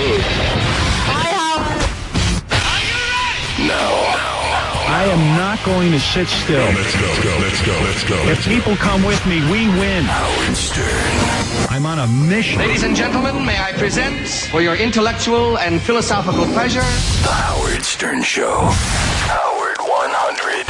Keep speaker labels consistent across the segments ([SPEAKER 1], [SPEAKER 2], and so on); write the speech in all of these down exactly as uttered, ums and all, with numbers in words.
[SPEAKER 1] Groove.
[SPEAKER 2] Hi, Howard.
[SPEAKER 1] Are you ready? Now.
[SPEAKER 3] I am not going to sit still.
[SPEAKER 4] Let's go, let's go, let's go, let's go.
[SPEAKER 3] If people come with me, we win.
[SPEAKER 1] Howard Stern.
[SPEAKER 3] I'm on a mission.
[SPEAKER 5] Ladies and gentlemen, may I present, for your intellectual and philosophical pleasure,
[SPEAKER 1] The Howard Stern Show. Howard one hundred.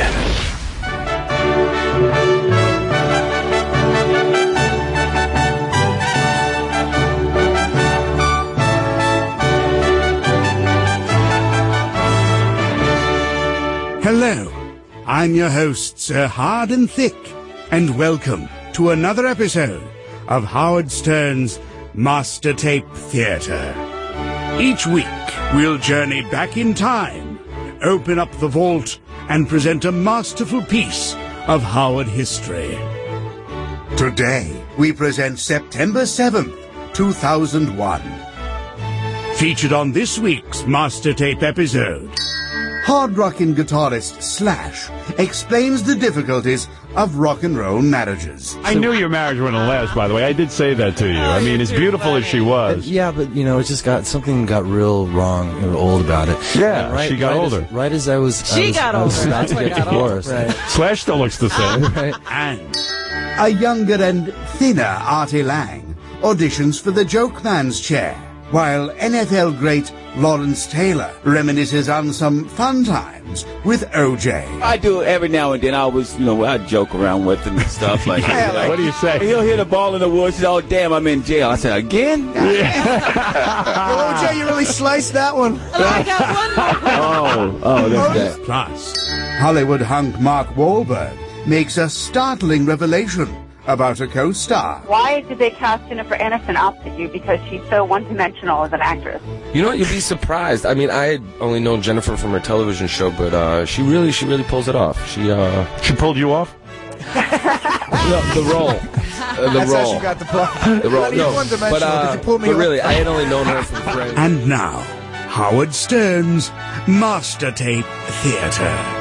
[SPEAKER 6] Hello, I'm your host, Sir Hard and Thick, and welcome to another episode of Howard Stern's Master Tape Theatre. Each week, we'll journey back in time, open up the vault, and present a masterful piece of Howard history. Today, we present September seventh, two thousand one. Featured on this week's Master Tape episode, hard rockin' guitarist Slash explains the difficulties of rock and roll marriages.
[SPEAKER 7] I knew your marriage wouldn't last, by the way. I did say that to you. I mean, as beautiful as she was.
[SPEAKER 8] Yeah, but, you know, it just got, something got real wrong, you know, old about it.
[SPEAKER 7] Yeah,
[SPEAKER 8] And right,
[SPEAKER 7] she got
[SPEAKER 8] right
[SPEAKER 7] older.
[SPEAKER 8] As, right as I was,
[SPEAKER 2] She
[SPEAKER 8] I was,
[SPEAKER 2] got
[SPEAKER 8] I was
[SPEAKER 2] older.
[SPEAKER 8] about to
[SPEAKER 2] That's
[SPEAKER 8] get
[SPEAKER 2] what got older.
[SPEAKER 8] divorced.
[SPEAKER 2] Right.
[SPEAKER 7] Slash still looks the same.
[SPEAKER 8] Right.
[SPEAKER 6] And a younger and thinner Artie Lang auditions for the Joke Man's chair, while N F L great Lawrence Taylor reminisces on some fun times with O J.
[SPEAKER 9] I do every now and then. I always, you know, I joke around with him and stuff like that.
[SPEAKER 7] What do you say?
[SPEAKER 9] He'll hit a ball in the woods. He says, "Oh, damn, I'm in jail." I said, "Again?"
[SPEAKER 10] O J, you really sliced that one.
[SPEAKER 2] I got one more.
[SPEAKER 9] Oh, oh, that's that.
[SPEAKER 6] Plus, Hollywood hunk Mark Wahlberg makes a startling revelation about a co-star.
[SPEAKER 11] Why did they cast Jennifer Aniston opposite you? Because she's so one-dimensional as an actress.
[SPEAKER 12] You know what? You'd be surprised. I mean, I had only known Jennifer from her television show, but uh, she really, she really pulls it off. She, uh,
[SPEAKER 7] She pulled you off?
[SPEAKER 12] no, the role, uh, the
[SPEAKER 10] That's
[SPEAKER 12] role,
[SPEAKER 10] how she got the plot.
[SPEAKER 12] the role.
[SPEAKER 10] Not even
[SPEAKER 12] No,
[SPEAKER 10] one-dimensional,
[SPEAKER 12] but, uh,
[SPEAKER 10] 'cause you pulled me
[SPEAKER 12] but
[SPEAKER 10] off.
[SPEAKER 12] really, I had only known her from Friends.
[SPEAKER 6] And now, Howard Stern's Master Tape Theatre.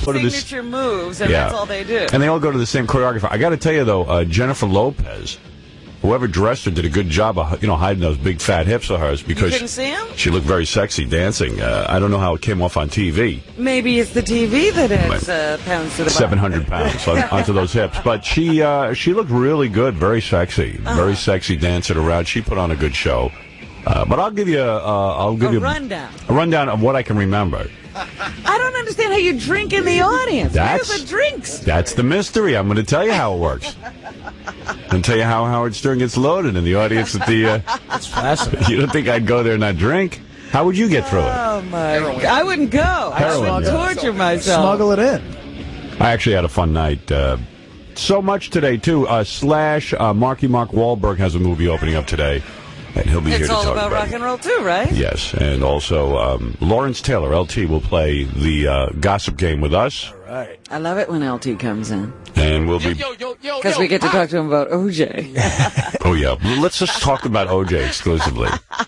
[SPEAKER 7] go to this,
[SPEAKER 2] signature moves, and
[SPEAKER 7] Yeah.
[SPEAKER 2] that's all they do.
[SPEAKER 7] and they all go to the same choreographer. I got to tell you though, uh, Jennifer Lopez, whoever dressed her, did a good job of you know hiding those big fat hips of hers because
[SPEAKER 2] couldn't see 'em?
[SPEAKER 7] she looked very sexy dancing. Uh, I don't know how it came off on T V.
[SPEAKER 2] Maybe it's the T V that adds uh, pounds to the
[SPEAKER 7] Seven hundred pounds on, onto those hips, but she uh, she looked really good, very sexy,
[SPEAKER 2] Uh-huh.
[SPEAKER 7] very sexy dancing around. She put on a good show. Uh, but I'll give you a, uh, I'll give
[SPEAKER 2] A
[SPEAKER 7] you
[SPEAKER 2] rundown.
[SPEAKER 7] a rundown of what I can remember.
[SPEAKER 2] I don't understand how you drink in the audience.
[SPEAKER 7] That's-
[SPEAKER 2] Where's the drinks?
[SPEAKER 7] That's the mystery. I'm going to tell you how it works. And tell you how Howard Stern gets loaded in the audience at the. Uh,
[SPEAKER 8] That's fascinating.
[SPEAKER 7] you don't think I'd go there and not drink? How would you get through it?
[SPEAKER 2] Oh my! God. I wouldn't go. I
[SPEAKER 7] Heroin,
[SPEAKER 2] would
[SPEAKER 7] yeah.
[SPEAKER 2] torture myself.
[SPEAKER 10] Smuggle it in.
[SPEAKER 7] I actually had a fun night. Uh, so much today too. Uh, Slash uh, Marky Mark Wahlberg has a movie opening up today, and he'll be here
[SPEAKER 2] It's
[SPEAKER 7] to
[SPEAKER 2] all
[SPEAKER 7] talk
[SPEAKER 2] about
[SPEAKER 7] about
[SPEAKER 2] rock
[SPEAKER 7] it.
[SPEAKER 2] and roll too, right?
[SPEAKER 7] Yes, and also um, Lawrence Taylor, L T, will play the uh, gossip game with us,
[SPEAKER 10] Right.
[SPEAKER 2] I love it when L T comes in
[SPEAKER 7] and we'll be.
[SPEAKER 2] because we get to talk to him about O J.
[SPEAKER 7] Oh yeah, let's just talk about O J exclusively.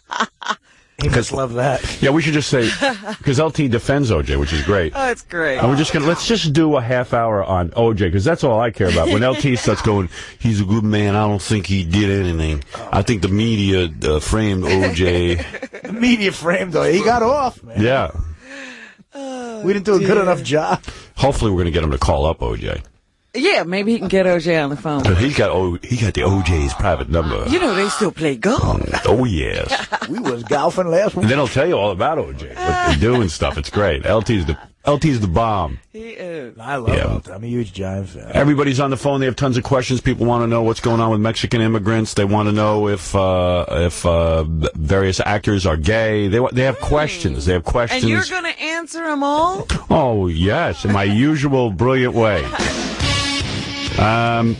[SPEAKER 10] He must love that.
[SPEAKER 7] Yeah, we should just say because L T defends O J, which is great.
[SPEAKER 2] Oh, it's great.
[SPEAKER 7] And we're just gonna let's just do a half hour on O J because that's all I care about. When L T starts going, he's a good man. I don't think he did anything. I think the media uh, framed O J.
[SPEAKER 10] The media framed though. He got off, man.
[SPEAKER 7] Yeah.
[SPEAKER 10] We didn't do a good enough job.
[SPEAKER 7] Hopefully, we're gonna get him to call up O J.
[SPEAKER 2] Yeah, maybe he can get O J on the phone.
[SPEAKER 7] But he's got o, he got the O J's private number.
[SPEAKER 2] You know they still play golf.
[SPEAKER 7] Oh yes.
[SPEAKER 10] We was golfing last
[SPEAKER 7] And
[SPEAKER 10] week.
[SPEAKER 7] then he'll tell you all about O J, what they do and stuff. It's great. L T's the L T's the bomb.
[SPEAKER 2] He is.
[SPEAKER 10] I love
[SPEAKER 7] Yeah.
[SPEAKER 10] him. I'm a huge Giant fan.
[SPEAKER 7] Everybody's on the phone. They have tons of questions. People want to know what's going on with Mexican immigrants. They want to know if uh, if uh, various actors are gay. They wa- they have questions. They have questions.
[SPEAKER 2] And you're going to answer them all?
[SPEAKER 7] Oh yes, in my usual brilliant way. Um,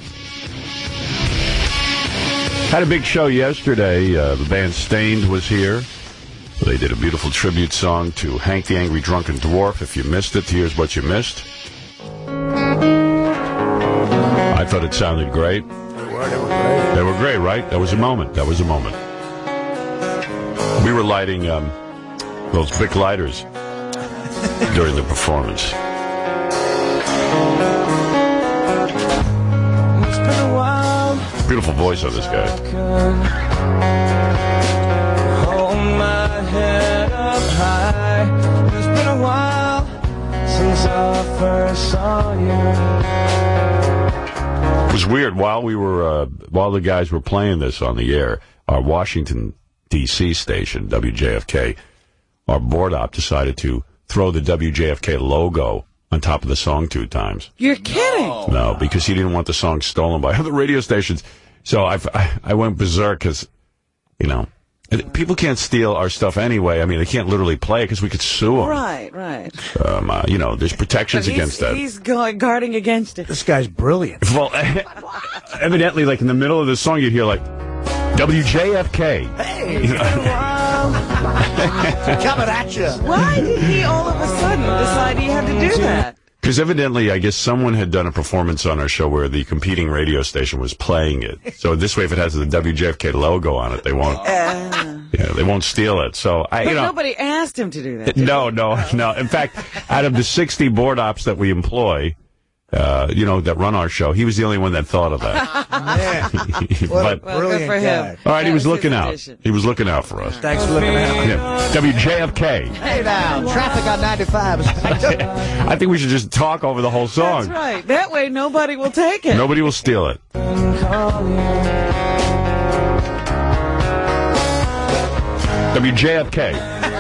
[SPEAKER 7] had a big show yesterday. Uh, the band Stained was here. They did a beautiful tribute song to Hank the Angry Drunken Dwarf. If you missed it, here's what you missed. I thought it sounded great.
[SPEAKER 10] They were, they were great.
[SPEAKER 7] They were great, right? That was a moment. That was a moment. We were lighting um, those Bic lighters during the performance.
[SPEAKER 2] It's been a while.
[SPEAKER 7] Beautiful voice on this guy.
[SPEAKER 13] Hold my head up high. It's been a while since I first saw you.
[SPEAKER 7] It was weird. While we were, uh, while the guys were playing this on the air, our Washington, D C station, W J F K, our board op decided to throw the W J F K logo on top of the song two times.
[SPEAKER 2] You're kidding.
[SPEAKER 7] No, because he didn't want the song stolen by other radio stations. So I, I, I went berserk because, you know, people can't steal our stuff anyway. I mean, they can't literally play it because we could sue them.
[SPEAKER 2] Right, right.
[SPEAKER 7] Um, uh, you know, there's protections
[SPEAKER 2] But he's,
[SPEAKER 7] against that.
[SPEAKER 2] he's going, guarding against it.
[SPEAKER 10] This guy's brilliant.
[SPEAKER 7] Well, evidently, like in the middle of the song, you'd hear like W J F K.
[SPEAKER 10] Hey, coming at you.
[SPEAKER 2] Why did he all of a sudden decide he had to do that?
[SPEAKER 7] Because evidently, I guess someone had done a performance on our show where the competing radio station was playing it. So this way, if it has the W J F K logo on it, they won't.
[SPEAKER 2] Uh,
[SPEAKER 7] Yeah, they won't steal it. So I,
[SPEAKER 2] but
[SPEAKER 7] you know,
[SPEAKER 2] nobody asked him to do that.
[SPEAKER 7] no, no, no. In fact, out of the sixty board ops that we employ, uh, you know, that run our show, he was the only one that thought of that.
[SPEAKER 10] Man, what
[SPEAKER 7] But-
[SPEAKER 10] a
[SPEAKER 2] Well,
[SPEAKER 10] brilliant
[SPEAKER 2] good for
[SPEAKER 10] guy.
[SPEAKER 2] him.
[SPEAKER 7] All right, he
[SPEAKER 2] That
[SPEAKER 7] was
[SPEAKER 2] his
[SPEAKER 7] looking out.
[SPEAKER 2] addition.
[SPEAKER 7] He was looking out for us.
[SPEAKER 10] Thanks for looking at him.
[SPEAKER 7] Yeah. W J F K.
[SPEAKER 10] Hey now, traffic on ninety-five.
[SPEAKER 7] I think we should just talk over the whole song.
[SPEAKER 2] That's right. That way nobody will take it.
[SPEAKER 7] Nobody will steal it. W J F K.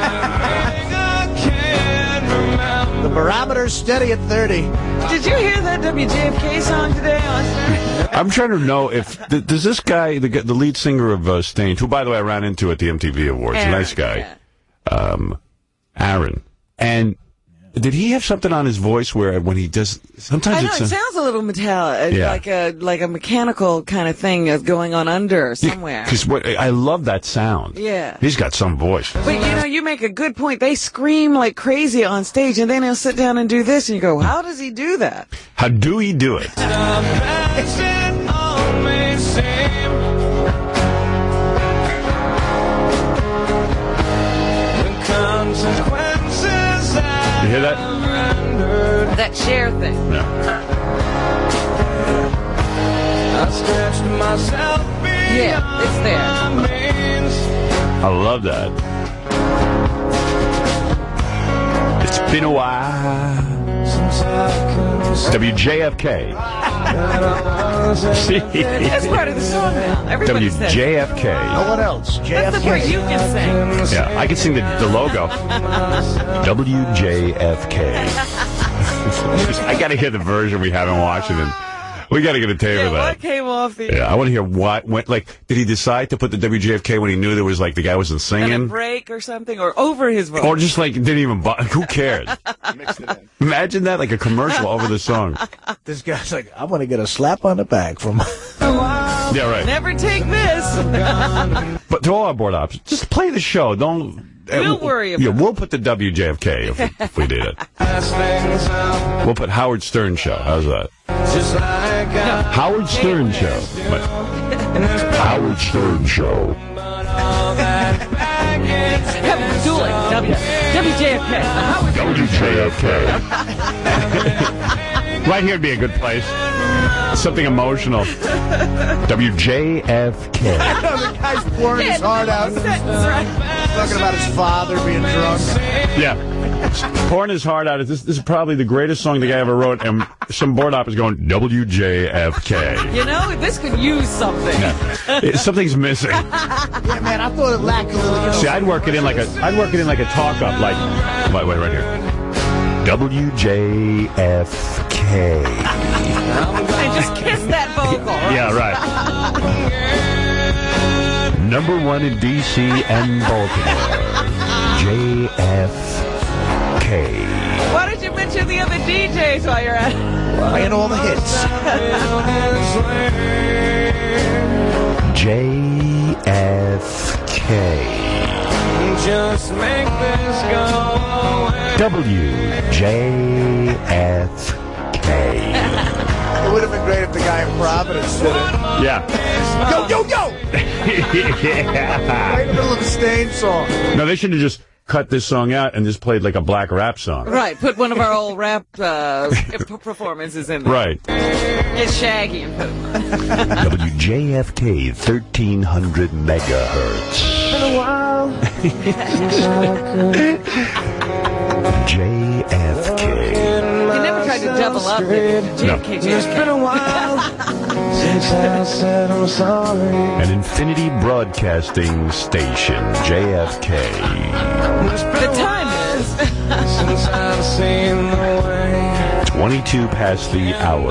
[SPEAKER 10] The barometer's steady at thirty.
[SPEAKER 2] Did you hear that W J F K song today, Austin?
[SPEAKER 7] I'm trying to know if th- does this guy, the, the lead singer of uh, Stained, who by the way I ran into at the M T V Awards,
[SPEAKER 2] Aaron,
[SPEAKER 7] a nice guy,
[SPEAKER 2] yeah.
[SPEAKER 7] um, Aaron, and did he have something on his voice where when he does sometimes
[SPEAKER 2] I know
[SPEAKER 7] it's
[SPEAKER 2] it
[SPEAKER 7] a-
[SPEAKER 2] sounds a little metallic,
[SPEAKER 7] Yeah.
[SPEAKER 2] like a like a mechanical kind of thing is going on under somewhere.
[SPEAKER 7] because what I love that sound.
[SPEAKER 2] Yeah.
[SPEAKER 7] He's got some voice.
[SPEAKER 2] But you know, you make a good point. They scream like crazy on stage, and then he'll sit down and do this, and you go, "How does he do that?"
[SPEAKER 7] How do he do it? You hear that?
[SPEAKER 2] That share thing.
[SPEAKER 7] Yeah.
[SPEAKER 13] I stretched myself
[SPEAKER 2] Yeah, it's there.
[SPEAKER 7] I love that. It's been a while. W J F K. See?
[SPEAKER 2] That's part of the song now. Everybody
[SPEAKER 7] W J F K.
[SPEAKER 10] No one else. J F K.
[SPEAKER 2] That's the part you can sing.
[SPEAKER 7] Yeah, I can sing the, the logo. W J F K. I got to hear the version we have in Washington. We got to get a tape
[SPEAKER 2] Yeah,
[SPEAKER 7] of that.
[SPEAKER 2] what came off the...
[SPEAKER 7] Yeah, I want to hear what went. Like, did he decide to put the W J F K when he knew there was like the guy wasn't
[SPEAKER 2] And a
[SPEAKER 7] singing,
[SPEAKER 2] break or something, or over his voice.
[SPEAKER 7] or just like didn't even? Bu- Who cared?
[SPEAKER 10] Mixed it in.
[SPEAKER 7] Imagine that, like a commercial over the song.
[SPEAKER 10] This guy's like, I want to get a slap on the back from...
[SPEAKER 7] Yeah, right.
[SPEAKER 2] Never take this.
[SPEAKER 7] But to all our board ops, just play the show. Don't.
[SPEAKER 2] We'll
[SPEAKER 7] uh,
[SPEAKER 2] worry about
[SPEAKER 7] Yeah, we'll put the W J F K if, if we did it. We'll put Howard Stern Show. How's that? Howard Stern Show. But, Howard Stern Show.
[SPEAKER 2] Have do it. W J F K. Howard
[SPEAKER 7] W J F K. Right here would be a good place. Something emotional. W J F K.
[SPEAKER 10] I know, the guy's pouring his heart out. Talking about his father being drunk.
[SPEAKER 7] Yeah. Pouring his heart out. This, this is probably the greatest song the guy ever wrote, and some board op is going, W J F K.
[SPEAKER 2] You know, this could use something.
[SPEAKER 7] Yeah. It- something's missing.
[SPEAKER 10] Yeah, man, I thought it lacked a little, you know.
[SPEAKER 7] See, I'd work it in like a, I'd work it in like a talk up, like, wait, wait, right here. W J F K.
[SPEAKER 2] And just kiss that vocal.
[SPEAKER 7] Yeah, right. Number one in D C and Baltimore. J F K.
[SPEAKER 2] Why did you mention the other D Js while you're at it?
[SPEAKER 10] Playing all the hits.
[SPEAKER 7] J F K.
[SPEAKER 13] Just make this go away.
[SPEAKER 7] W J F K.
[SPEAKER 10] It would have been great if the guy in Providence did it.
[SPEAKER 7] Yeah.
[SPEAKER 10] Yo, yo, yo!
[SPEAKER 7] Yeah.
[SPEAKER 10] Right in the middle of the Stain song.
[SPEAKER 7] No, they should have just cut this song out and just played like a black rap song.
[SPEAKER 2] Right, put one of our old rap uh, performances in there.
[SPEAKER 7] Right.
[SPEAKER 2] It's Shaggy and put
[SPEAKER 7] W J F K, thirteen hundred megahertz.
[SPEAKER 13] Been a while.
[SPEAKER 7] J F K.
[SPEAKER 2] You never tried to double up, did you? J F K, J F K.
[SPEAKER 13] It's been a while since I said I'm sorry.
[SPEAKER 7] An Infinity Broadcasting Station, J F K.
[SPEAKER 2] The time is
[SPEAKER 13] Since I've seen the way.
[SPEAKER 7] twenty-two past the hour.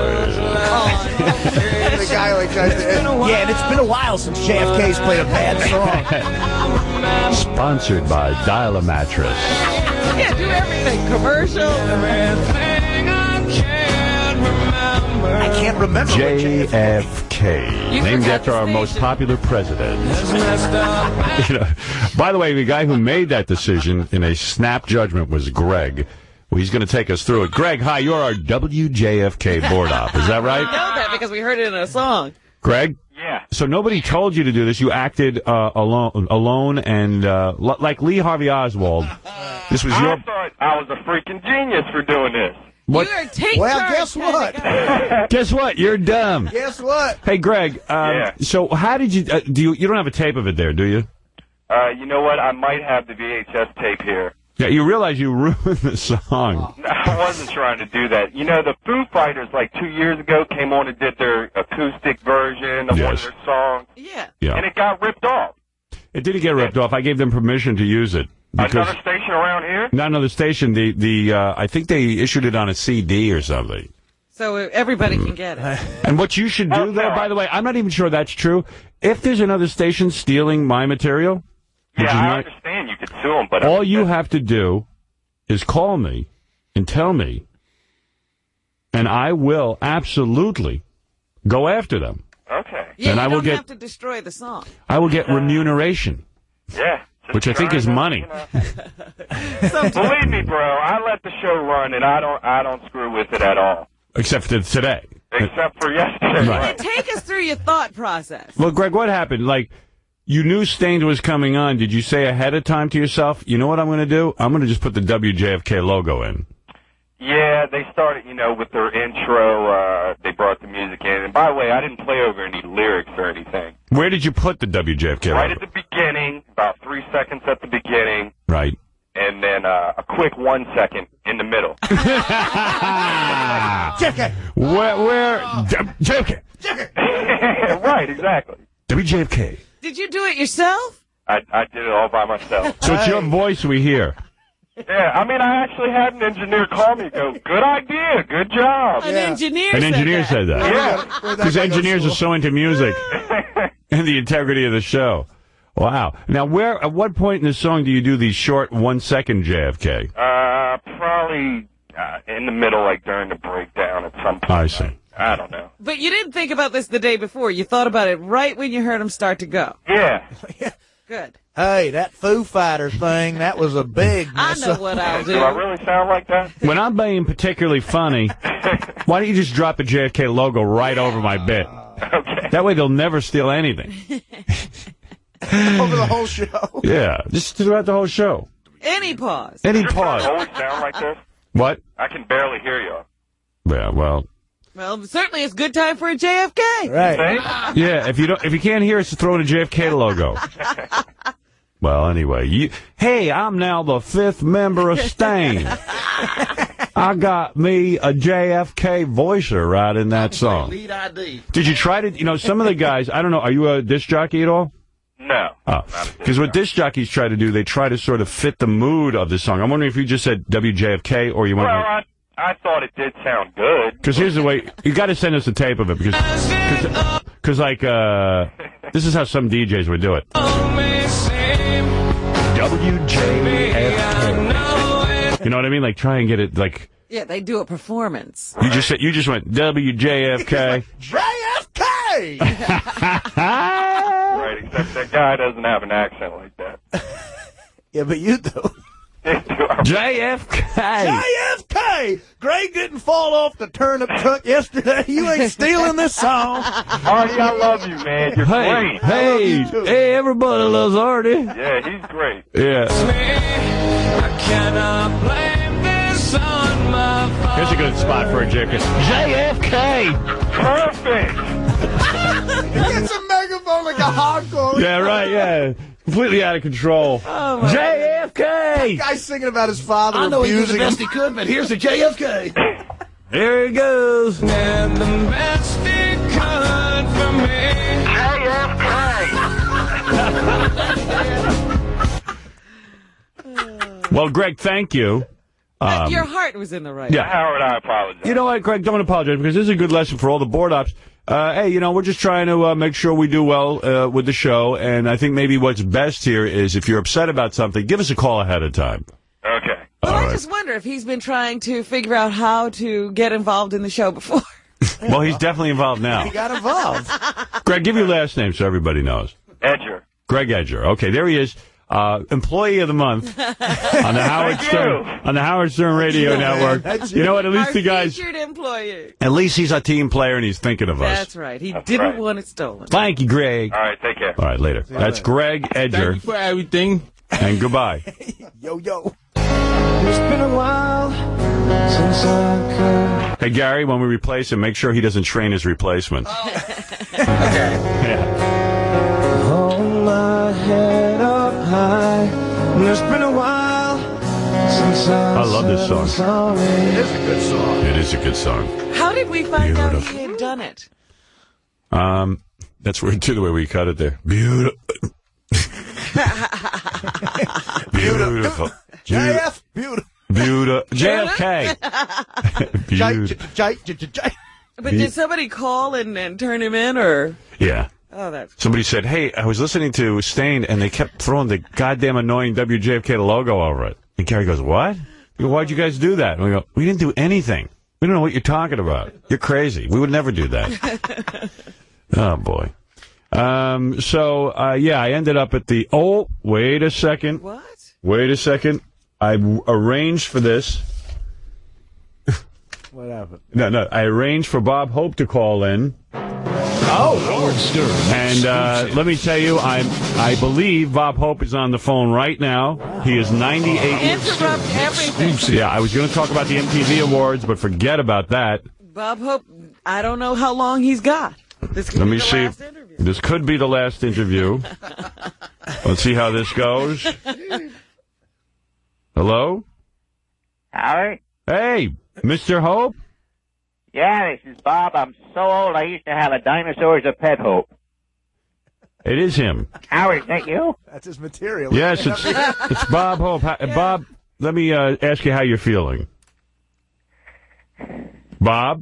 [SPEAKER 10] The guy like tries to... Yeah, and it's been a while since J F K's played a bad song.
[SPEAKER 7] Sponsored by Dial a Mattress.
[SPEAKER 2] yeah, do everything. Commercial.
[SPEAKER 13] Everything I can't remember.
[SPEAKER 10] I can't remember what
[SPEAKER 7] J F K,
[SPEAKER 2] You
[SPEAKER 7] named
[SPEAKER 2] forgot
[SPEAKER 7] after
[SPEAKER 2] the
[SPEAKER 7] our most
[SPEAKER 2] station.
[SPEAKER 7] popular president.
[SPEAKER 13] It's messed up.
[SPEAKER 7] You know, by the way, the guy who made that decision in a snap judgment was Greg. Well, he's going to take us through it. Greg, hi, you're our W J F K board op. Is that
[SPEAKER 2] We
[SPEAKER 7] right?
[SPEAKER 2] know that because we heard it in a song.
[SPEAKER 7] Greg?
[SPEAKER 14] Yeah.
[SPEAKER 7] So nobody told you to do this. You acted uh, alone, alone, and uh, l- like Lee Harvey Oswald. This was your.
[SPEAKER 14] I thought I was a freaking genius for doing this.
[SPEAKER 7] What?
[SPEAKER 2] You are take
[SPEAKER 10] Well,
[SPEAKER 2] charge
[SPEAKER 10] guess
[SPEAKER 2] kind of
[SPEAKER 10] what?
[SPEAKER 2] guy.
[SPEAKER 7] Guess what? You're dumb.
[SPEAKER 10] Guess what?
[SPEAKER 7] Hey, Greg. Um,
[SPEAKER 14] Yeah.
[SPEAKER 7] So how did you? Uh, do you? You don't have a tape of it there, do you?
[SPEAKER 14] Uh, you know what? I might have the V H S tape here.
[SPEAKER 7] Yeah. You realize you ruined the song.
[SPEAKER 14] I wasn't trying to do that. You know, the Foo Fighters, like two years ago, came on and did their acoustic version of one of
[SPEAKER 7] Yes.
[SPEAKER 14] their songs,
[SPEAKER 2] Yeah.
[SPEAKER 7] Yeah.
[SPEAKER 14] and it got ripped off.
[SPEAKER 7] It didn't get ripped off. I gave them permission to use it because
[SPEAKER 14] Another station around here?
[SPEAKER 7] not another station. The the uh, I think they issued it on a C D or something.
[SPEAKER 2] So everybody can get it.
[SPEAKER 7] And what you should do, though, by the way, I'm not even sure that's true. If there's another station stealing my material, which
[SPEAKER 14] Yeah,
[SPEAKER 7] is
[SPEAKER 14] I
[SPEAKER 7] not,
[SPEAKER 14] understand you could sue them, but
[SPEAKER 7] all you have to do is call me and tell me, and I will absolutely go after them.
[SPEAKER 14] Okay.
[SPEAKER 2] Yeah,
[SPEAKER 7] And
[SPEAKER 2] you
[SPEAKER 7] I will
[SPEAKER 2] don't
[SPEAKER 7] get-
[SPEAKER 2] have to destroy the song.
[SPEAKER 7] I will get remuneration,
[SPEAKER 14] Yeah. just
[SPEAKER 7] which I think
[SPEAKER 14] trying
[SPEAKER 7] is
[SPEAKER 14] to,
[SPEAKER 7] money.
[SPEAKER 14] you know. Believe me, bro, I let the show run, and I don't, I don't screw with it at all.
[SPEAKER 7] Except for today.
[SPEAKER 14] Except for yesterday.
[SPEAKER 7] Right.
[SPEAKER 2] Take us through your thought process.
[SPEAKER 7] Well, Greg, what happened? Like, you knew Stained was coming on. Did you say ahead of time to yourself, you know what I'm going to do? I'm going to just put the W J F K logo in.
[SPEAKER 14] Yeah, they started, you know, with their intro, uh, they brought the music in. And by the way, I didn't play over any lyrics or anything.
[SPEAKER 7] Where did you put the W J F K?
[SPEAKER 14] Right at the beginning, about three seconds at the beginning.
[SPEAKER 7] Right.
[SPEAKER 14] And then uh, a quick one second in the middle.
[SPEAKER 10] J F K.
[SPEAKER 7] Where, where, J F K.
[SPEAKER 14] Right, exactly.
[SPEAKER 7] W J F K.
[SPEAKER 2] Did you do it yourself?
[SPEAKER 14] I, I did it all by myself.
[SPEAKER 7] So it's your voice we hear.
[SPEAKER 14] Yeah, I mean, I actually had an engineer call me and go, good idea, good job.
[SPEAKER 2] An
[SPEAKER 10] Yeah.
[SPEAKER 2] engineer
[SPEAKER 7] An
[SPEAKER 2] said
[SPEAKER 7] engineer
[SPEAKER 2] that.
[SPEAKER 7] said that.
[SPEAKER 14] Yeah.
[SPEAKER 7] Because engineers are so into music and the integrity of the show. Wow. Now, where, at what point in the song do you do these short one-second J F K?
[SPEAKER 14] Uh, probably uh, in the middle, like during the breakdown at some point.
[SPEAKER 7] I see.
[SPEAKER 14] I don't know.
[SPEAKER 2] But you didn't think about this the day before. You thought about it right when you heard him start to go.
[SPEAKER 14] Yeah.
[SPEAKER 2] Good.
[SPEAKER 10] Hey, that Foo Fighter thing, that was a big
[SPEAKER 2] I
[SPEAKER 10] mess
[SPEAKER 2] know
[SPEAKER 10] up.
[SPEAKER 2] what I'll do.
[SPEAKER 14] Do I really sound like that?
[SPEAKER 7] When I'm being particularly funny, why don't you just drop the J F K logo right over my bit?
[SPEAKER 14] Okay.
[SPEAKER 7] That way they'll never steal anything.
[SPEAKER 10] Over the whole show.
[SPEAKER 7] Yeah, just throughout the whole show.
[SPEAKER 2] Any pause.
[SPEAKER 7] Any
[SPEAKER 14] Does your
[SPEAKER 7] pause.
[SPEAKER 14] phone always sound like this?
[SPEAKER 7] What?
[SPEAKER 14] I can barely hear you.
[SPEAKER 7] Yeah, well,
[SPEAKER 2] Well, certainly it's good time for a J F K.
[SPEAKER 10] Right.
[SPEAKER 14] See?
[SPEAKER 7] yeah. If you don't, if you can't hear us, throw in a J F K logo. Well, anyway, you. Hey, I'm now the fifth member of Stain. I got me a J F K voicer right in that song.
[SPEAKER 10] Lead I D.
[SPEAKER 7] Did you try to? You know, some of the guys. I don't know. Are you a disc jockey at all?
[SPEAKER 14] No.
[SPEAKER 7] Oh, because what disc jockeys try to do, they try to sort of fit the mood of the song. I'm wondering if you just said W J F K or you
[SPEAKER 14] Well,
[SPEAKER 7] went.
[SPEAKER 14] I, I thought it did sound good.
[SPEAKER 7] Because here's the way you got to send us a tape of it because because like uh, this is how some D Js would do it. W J F K. You know what I mean? Like try and get it like.
[SPEAKER 2] Yeah, they do a performance.
[SPEAKER 7] You just said you just went W J F K.
[SPEAKER 10] J F K!
[SPEAKER 14] Right, except that guy doesn't have an accent like that.
[SPEAKER 10] Yeah, but you do.
[SPEAKER 7] J F K.
[SPEAKER 10] J F K! Greg didn't fall off the turnip truck yesterday. You ain't stealing this song.
[SPEAKER 14] Artie, I love you, man. You're
[SPEAKER 7] Hey,
[SPEAKER 14] great.
[SPEAKER 7] hey, hey! Everybody loves Artie.
[SPEAKER 14] Yeah, he's great.
[SPEAKER 7] Yeah.
[SPEAKER 13] I cannot blame this on my fault.
[SPEAKER 7] Here's a good spot for a J F K. J F K.
[SPEAKER 14] Perfect.
[SPEAKER 10] He gets a megaphone like a hardcore.
[SPEAKER 7] Yeah, right. Yeah, completely out of control.
[SPEAKER 2] Oh, my
[SPEAKER 7] J F K.
[SPEAKER 10] Guy's singing about his father
[SPEAKER 15] I know he did the
[SPEAKER 10] abusing
[SPEAKER 15] best
[SPEAKER 10] him.
[SPEAKER 15] he could, but here's the J F K.
[SPEAKER 7] Here he goes.
[SPEAKER 13] And the best he could for me.
[SPEAKER 7] Well, Greg, thank you. Um,
[SPEAKER 2] Your heart was in the right.
[SPEAKER 7] yeah.
[SPEAKER 14] Howard, I apologize.
[SPEAKER 7] You know what, Greg? Don't apologize because this is a good lesson for all the board ops. Uh, hey, you know, we're just trying to uh, make sure we do well uh, with the show, and I think maybe what's best here is if you're upset about something, give us a call ahead of time.
[SPEAKER 14] Okay.
[SPEAKER 2] Well,
[SPEAKER 7] All
[SPEAKER 2] I
[SPEAKER 7] right.
[SPEAKER 2] just wonder if he's been trying to figure out how to get involved in the show before.
[SPEAKER 7] Well, he's definitely involved now.
[SPEAKER 10] He got involved.
[SPEAKER 7] Greg, give your last name so everybody knows.
[SPEAKER 14] Edger.
[SPEAKER 7] Greg Edger. Okay, there he is. Uh, employee of the month on the Howard
[SPEAKER 14] Thank
[SPEAKER 7] Stern
[SPEAKER 14] you.
[SPEAKER 7] on the Howard Stern Radio Network.
[SPEAKER 10] That's
[SPEAKER 7] You know what? At least
[SPEAKER 2] Our
[SPEAKER 7] the guys.
[SPEAKER 2] featured employee.
[SPEAKER 7] At least he's a team player and he's thinking of us.
[SPEAKER 2] That's right. He
[SPEAKER 14] That's
[SPEAKER 2] didn't
[SPEAKER 14] right.
[SPEAKER 2] want it stolen.
[SPEAKER 7] Thank you, Greg.
[SPEAKER 14] All right, take care.
[SPEAKER 7] All right, later. That's Greg Edger.
[SPEAKER 15] Thank you for everything.
[SPEAKER 7] And goodbye.
[SPEAKER 10] Yo, yo.
[SPEAKER 13] It's been a while since I could.
[SPEAKER 7] Hey, Gary, when we replace him, make sure he doesn't train his replacement.
[SPEAKER 12] Okay.
[SPEAKER 7] Yeah.
[SPEAKER 13] Hold my head up high. It's been a while since I
[SPEAKER 7] I love this
[SPEAKER 13] said
[SPEAKER 7] song.
[SPEAKER 13] I'm sorry.
[SPEAKER 10] It is a good song.
[SPEAKER 7] It is a good song.
[SPEAKER 2] How did we find out
[SPEAKER 7] Beautiful.
[SPEAKER 2] he had done it?
[SPEAKER 7] Um, that's weird, too, the way we cut it there. Beautiful. Beautiful.
[SPEAKER 10] J F, beautiful.
[SPEAKER 7] Beautiful. J F K.
[SPEAKER 10] J, J,
[SPEAKER 7] Beautiful.
[SPEAKER 10] J, J, J, J.
[SPEAKER 2] But did somebody call and, and turn him in, or?
[SPEAKER 7] Yeah.
[SPEAKER 2] Oh, that's.
[SPEAKER 7] Somebody said, hey, I was listening to Stained, and they kept throwing the goddamn annoying W J F K logo over it. And Gary goes, what? We go, why'd you guys do that? And we go, we didn't do anything. We don't know what you're talking about. You're crazy. We would never do that. Oh, boy. Um, so, uh, yeah, I ended up at the, oh, wait a second.
[SPEAKER 2] What?
[SPEAKER 7] Wait a second. I w- arranged for this.
[SPEAKER 10] What happened?
[SPEAKER 7] No, no, I arranged for Bob Hope to call in.
[SPEAKER 3] Oh, Howard Stern.
[SPEAKER 7] And uh, let me tell you, I I believe Bob Hope is on the phone right now. He is ninety-eight.
[SPEAKER 2] Interrupt everything.
[SPEAKER 7] Yeah, I was going to talk about the M T V Awards, but forget about that.
[SPEAKER 2] Bob Hope, I don't know how long he's got. This could
[SPEAKER 7] Let
[SPEAKER 2] be
[SPEAKER 7] me
[SPEAKER 2] the
[SPEAKER 7] see.
[SPEAKER 2] last interview.
[SPEAKER 7] This could be the last interview. Let's see how this goes. Hello?
[SPEAKER 16] Howard?
[SPEAKER 7] Hey, Mister Hope?
[SPEAKER 16] Yeah, this is Bob. I'm so old I used to have a dinosaur as a pet, Hope.
[SPEAKER 7] It is him.
[SPEAKER 16] Howard, is that you?
[SPEAKER 10] That's his material.
[SPEAKER 7] Yes, it's, it's Bob Hope. How, Bob, let me uh, ask you how you're feeling. Bob?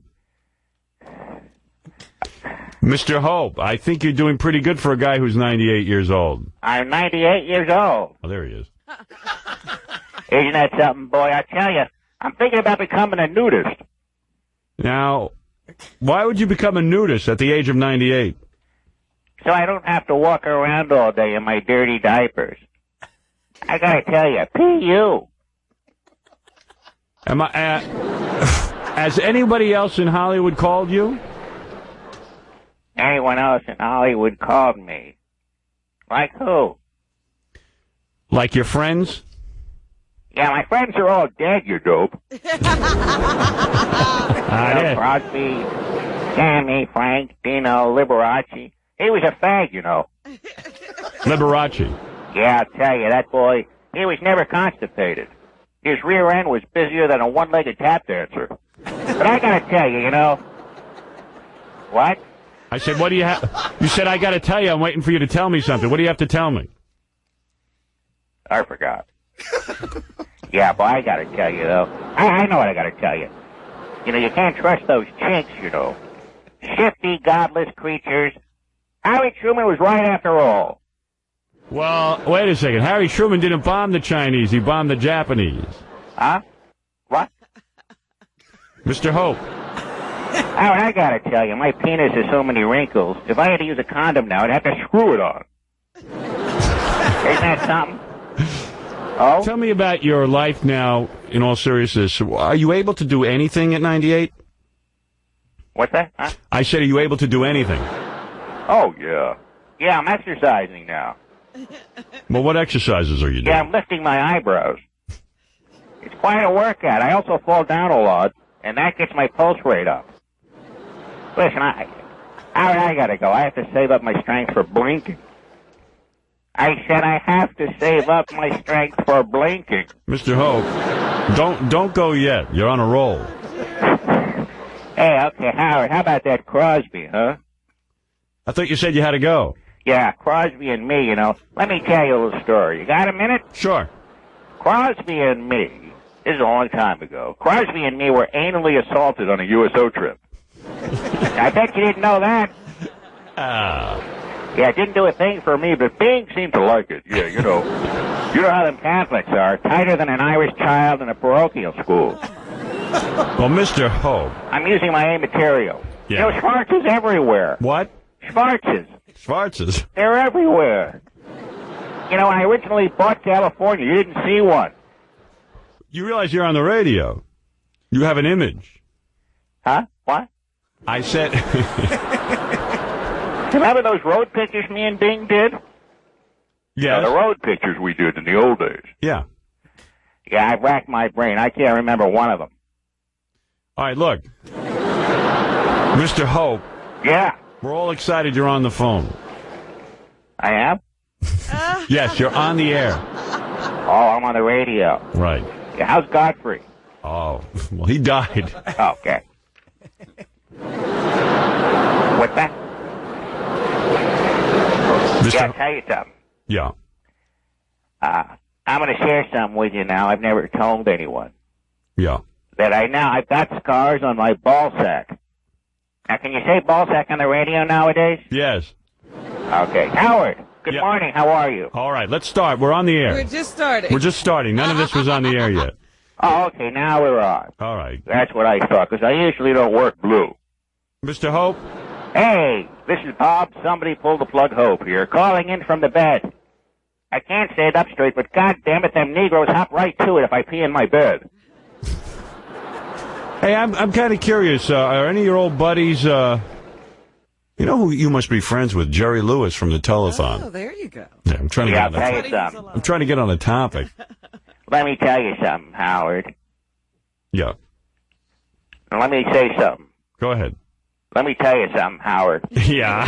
[SPEAKER 7] Mister Hope, I think you're doing pretty good for a guy who's ninety-eight years old.
[SPEAKER 16] I'm ninety-eight years old.
[SPEAKER 7] Oh, there he is.
[SPEAKER 16] Isn't that something, boy? I tell you, I'm thinking about becoming a nudist.
[SPEAKER 7] Now, why would you become a nudist at the age of ninety-eight?
[SPEAKER 16] So I don't have to walk around all day in my dirty diapers. I gotta tell you, P U.
[SPEAKER 7] Am I, uh, has anybody else in Hollywood called you?
[SPEAKER 16] Anyone else in Hollywood called me. Like who?
[SPEAKER 7] Like your friends?
[SPEAKER 16] Yeah, my friends are all dead, you dope. you know, Crosby, Sammy, Frank, Dino, Liberace. He was a fag, you know.
[SPEAKER 7] Liberace.
[SPEAKER 16] Yeah, I'll tell you, that boy, he was never constipated. His rear end was busier than a one-legged tap dancer. But I gotta tell you, you know... What?
[SPEAKER 7] I said, what do you have... You said, I gotta tell you, I'm waiting for you to tell me something. What do you have to tell me?
[SPEAKER 16] I forgot. Yeah, but I gotta tell you, though. I, I know what I gotta tell you. You know, you can't trust those chinks, you know. Shifty, godless creatures. Harry Truman was right after all.
[SPEAKER 7] Well, wait a second. Harry Truman didn't bomb the Chinese. He bombed the Japanese.
[SPEAKER 16] Huh? What?
[SPEAKER 7] Mister Hope.
[SPEAKER 16] Howard, I gotta tell you, my penis has so many wrinkles. If I had to use a condom now, I'd have to screw it on. Isn't that something? Oh?
[SPEAKER 7] Tell me about your life now, in all seriousness. Are you able to do anything at ninety-eight?
[SPEAKER 16] What's that? Huh?
[SPEAKER 7] I said, are you able to do anything?
[SPEAKER 16] Oh, yeah. Yeah, I'm exercising now.
[SPEAKER 7] Well, what exercises are you doing?
[SPEAKER 16] Yeah, I'm lifting my eyebrows. It's quite a workout. I also fall down a lot, and that gets my pulse rate up. Listen, I, Howard, I gotta go. I have to save up my strength for blinking. I said I have to save up my strength for blinking.
[SPEAKER 7] Mister Hope, don't don't go yet. You're on a roll.
[SPEAKER 16] Hey, okay, Howard, how about that Crosby, huh?
[SPEAKER 7] I thought you said you had to go.
[SPEAKER 16] Yeah, Crosby and me, you know. Let me tell you a little story. You got a minute?
[SPEAKER 7] Sure.
[SPEAKER 16] Crosby and me, this is a long time ago, Crosby and me were anally assaulted on a U S O trip. I bet you didn't know that.
[SPEAKER 7] Ah.
[SPEAKER 16] Yeah, it didn't do a thing for me, but Bing seemed to like it. Yeah, you know. You know how them Catholics are, tighter than an Irish child in a parochial school.
[SPEAKER 7] Well, Mister Hope.
[SPEAKER 16] I'm using my A material.
[SPEAKER 7] Yeah.
[SPEAKER 16] You know, Schwarzes everywhere.
[SPEAKER 7] What?
[SPEAKER 16] Schwarzes.
[SPEAKER 7] Schwarzes?
[SPEAKER 16] They're everywhere. You know, when I originally bought California, you didn't see one.
[SPEAKER 7] You realize you're on the radio. You have an image.
[SPEAKER 16] Huh? What?
[SPEAKER 7] I said...
[SPEAKER 16] Remember those road pictures me and Bing did?
[SPEAKER 7] Yeah.
[SPEAKER 16] The road pictures we did in the old days.
[SPEAKER 7] Yeah.
[SPEAKER 16] Yeah, I racked my brain. I can't remember one of them.
[SPEAKER 7] All right, look. Mister Hope.
[SPEAKER 16] Yeah.
[SPEAKER 7] We're all excited you're on the phone.
[SPEAKER 16] I am?
[SPEAKER 7] Yes, you're on the air.
[SPEAKER 16] Oh, I'm on the radio.
[SPEAKER 7] Right.
[SPEAKER 16] Yeah, how's Godfrey?
[SPEAKER 7] Oh, well, he died.
[SPEAKER 16] Okay. What's that?
[SPEAKER 7] Mister
[SPEAKER 16] Yeah, I'll tell you something.
[SPEAKER 7] Yeah.
[SPEAKER 16] Uh, I'm going to share something with you now. I've never told anyone.
[SPEAKER 7] Yeah.
[SPEAKER 16] That I now, I've got scars on my ball sack. Now, can you say ball sack on the radio nowadays?
[SPEAKER 7] Yes.
[SPEAKER 16] Okay. Howard, good
[SPEAKER 7] Yeah.
[SPEAKER 16] morning. How are you?
[SPEAKER 7] All right, let's start. We're on the air.
[SPEAKER 2] We're just starting.
[SPEAKER 7] We're just starting. None of this was on the air yet.
[SPEAKER 16] Oh, okay. Now we're on.
[SPEAKER 7] All right.
[SPEAKER 16] That's what I thought, because I usually don't work blue.
[SPEAKER 7] Mister Hope?
[SPEAKER 16] Hey, this is Bob. Somebody pull the plug Hope here, calling in from the bed. I can't say it up straight, but God damn it, them Negroes hop right to it if I pee in my bed.
[SPEAKER 7] Hey, I'm I'm kind of curious. Uh, are any of your old buddies uh, You know who you must be friends with? Jerry Lewis from the Telethon.
[SPEAKER 2] Oh, there you go.
[SPEAKER 7] Yeah, I'm trying to
[SPEAKER 16] Yeah,
[SPEAKER 7] get on
[SPEAKER 16] I'll
[SPEAKER 7] the
[SPEAKER 16] tell you something.
[SPEAKER 7] I'm trying to get on a topic.
[SPEAKER 16] Let me tell you something, Howard.
[SPEAKER 7] Yeah.
[SPEAKER 16] Let me say something.
[SPEAKER 7] Go ahead.
[SPEAKER 16] Let me tell you something, Howard.
[SPEAKER 7] Yeah.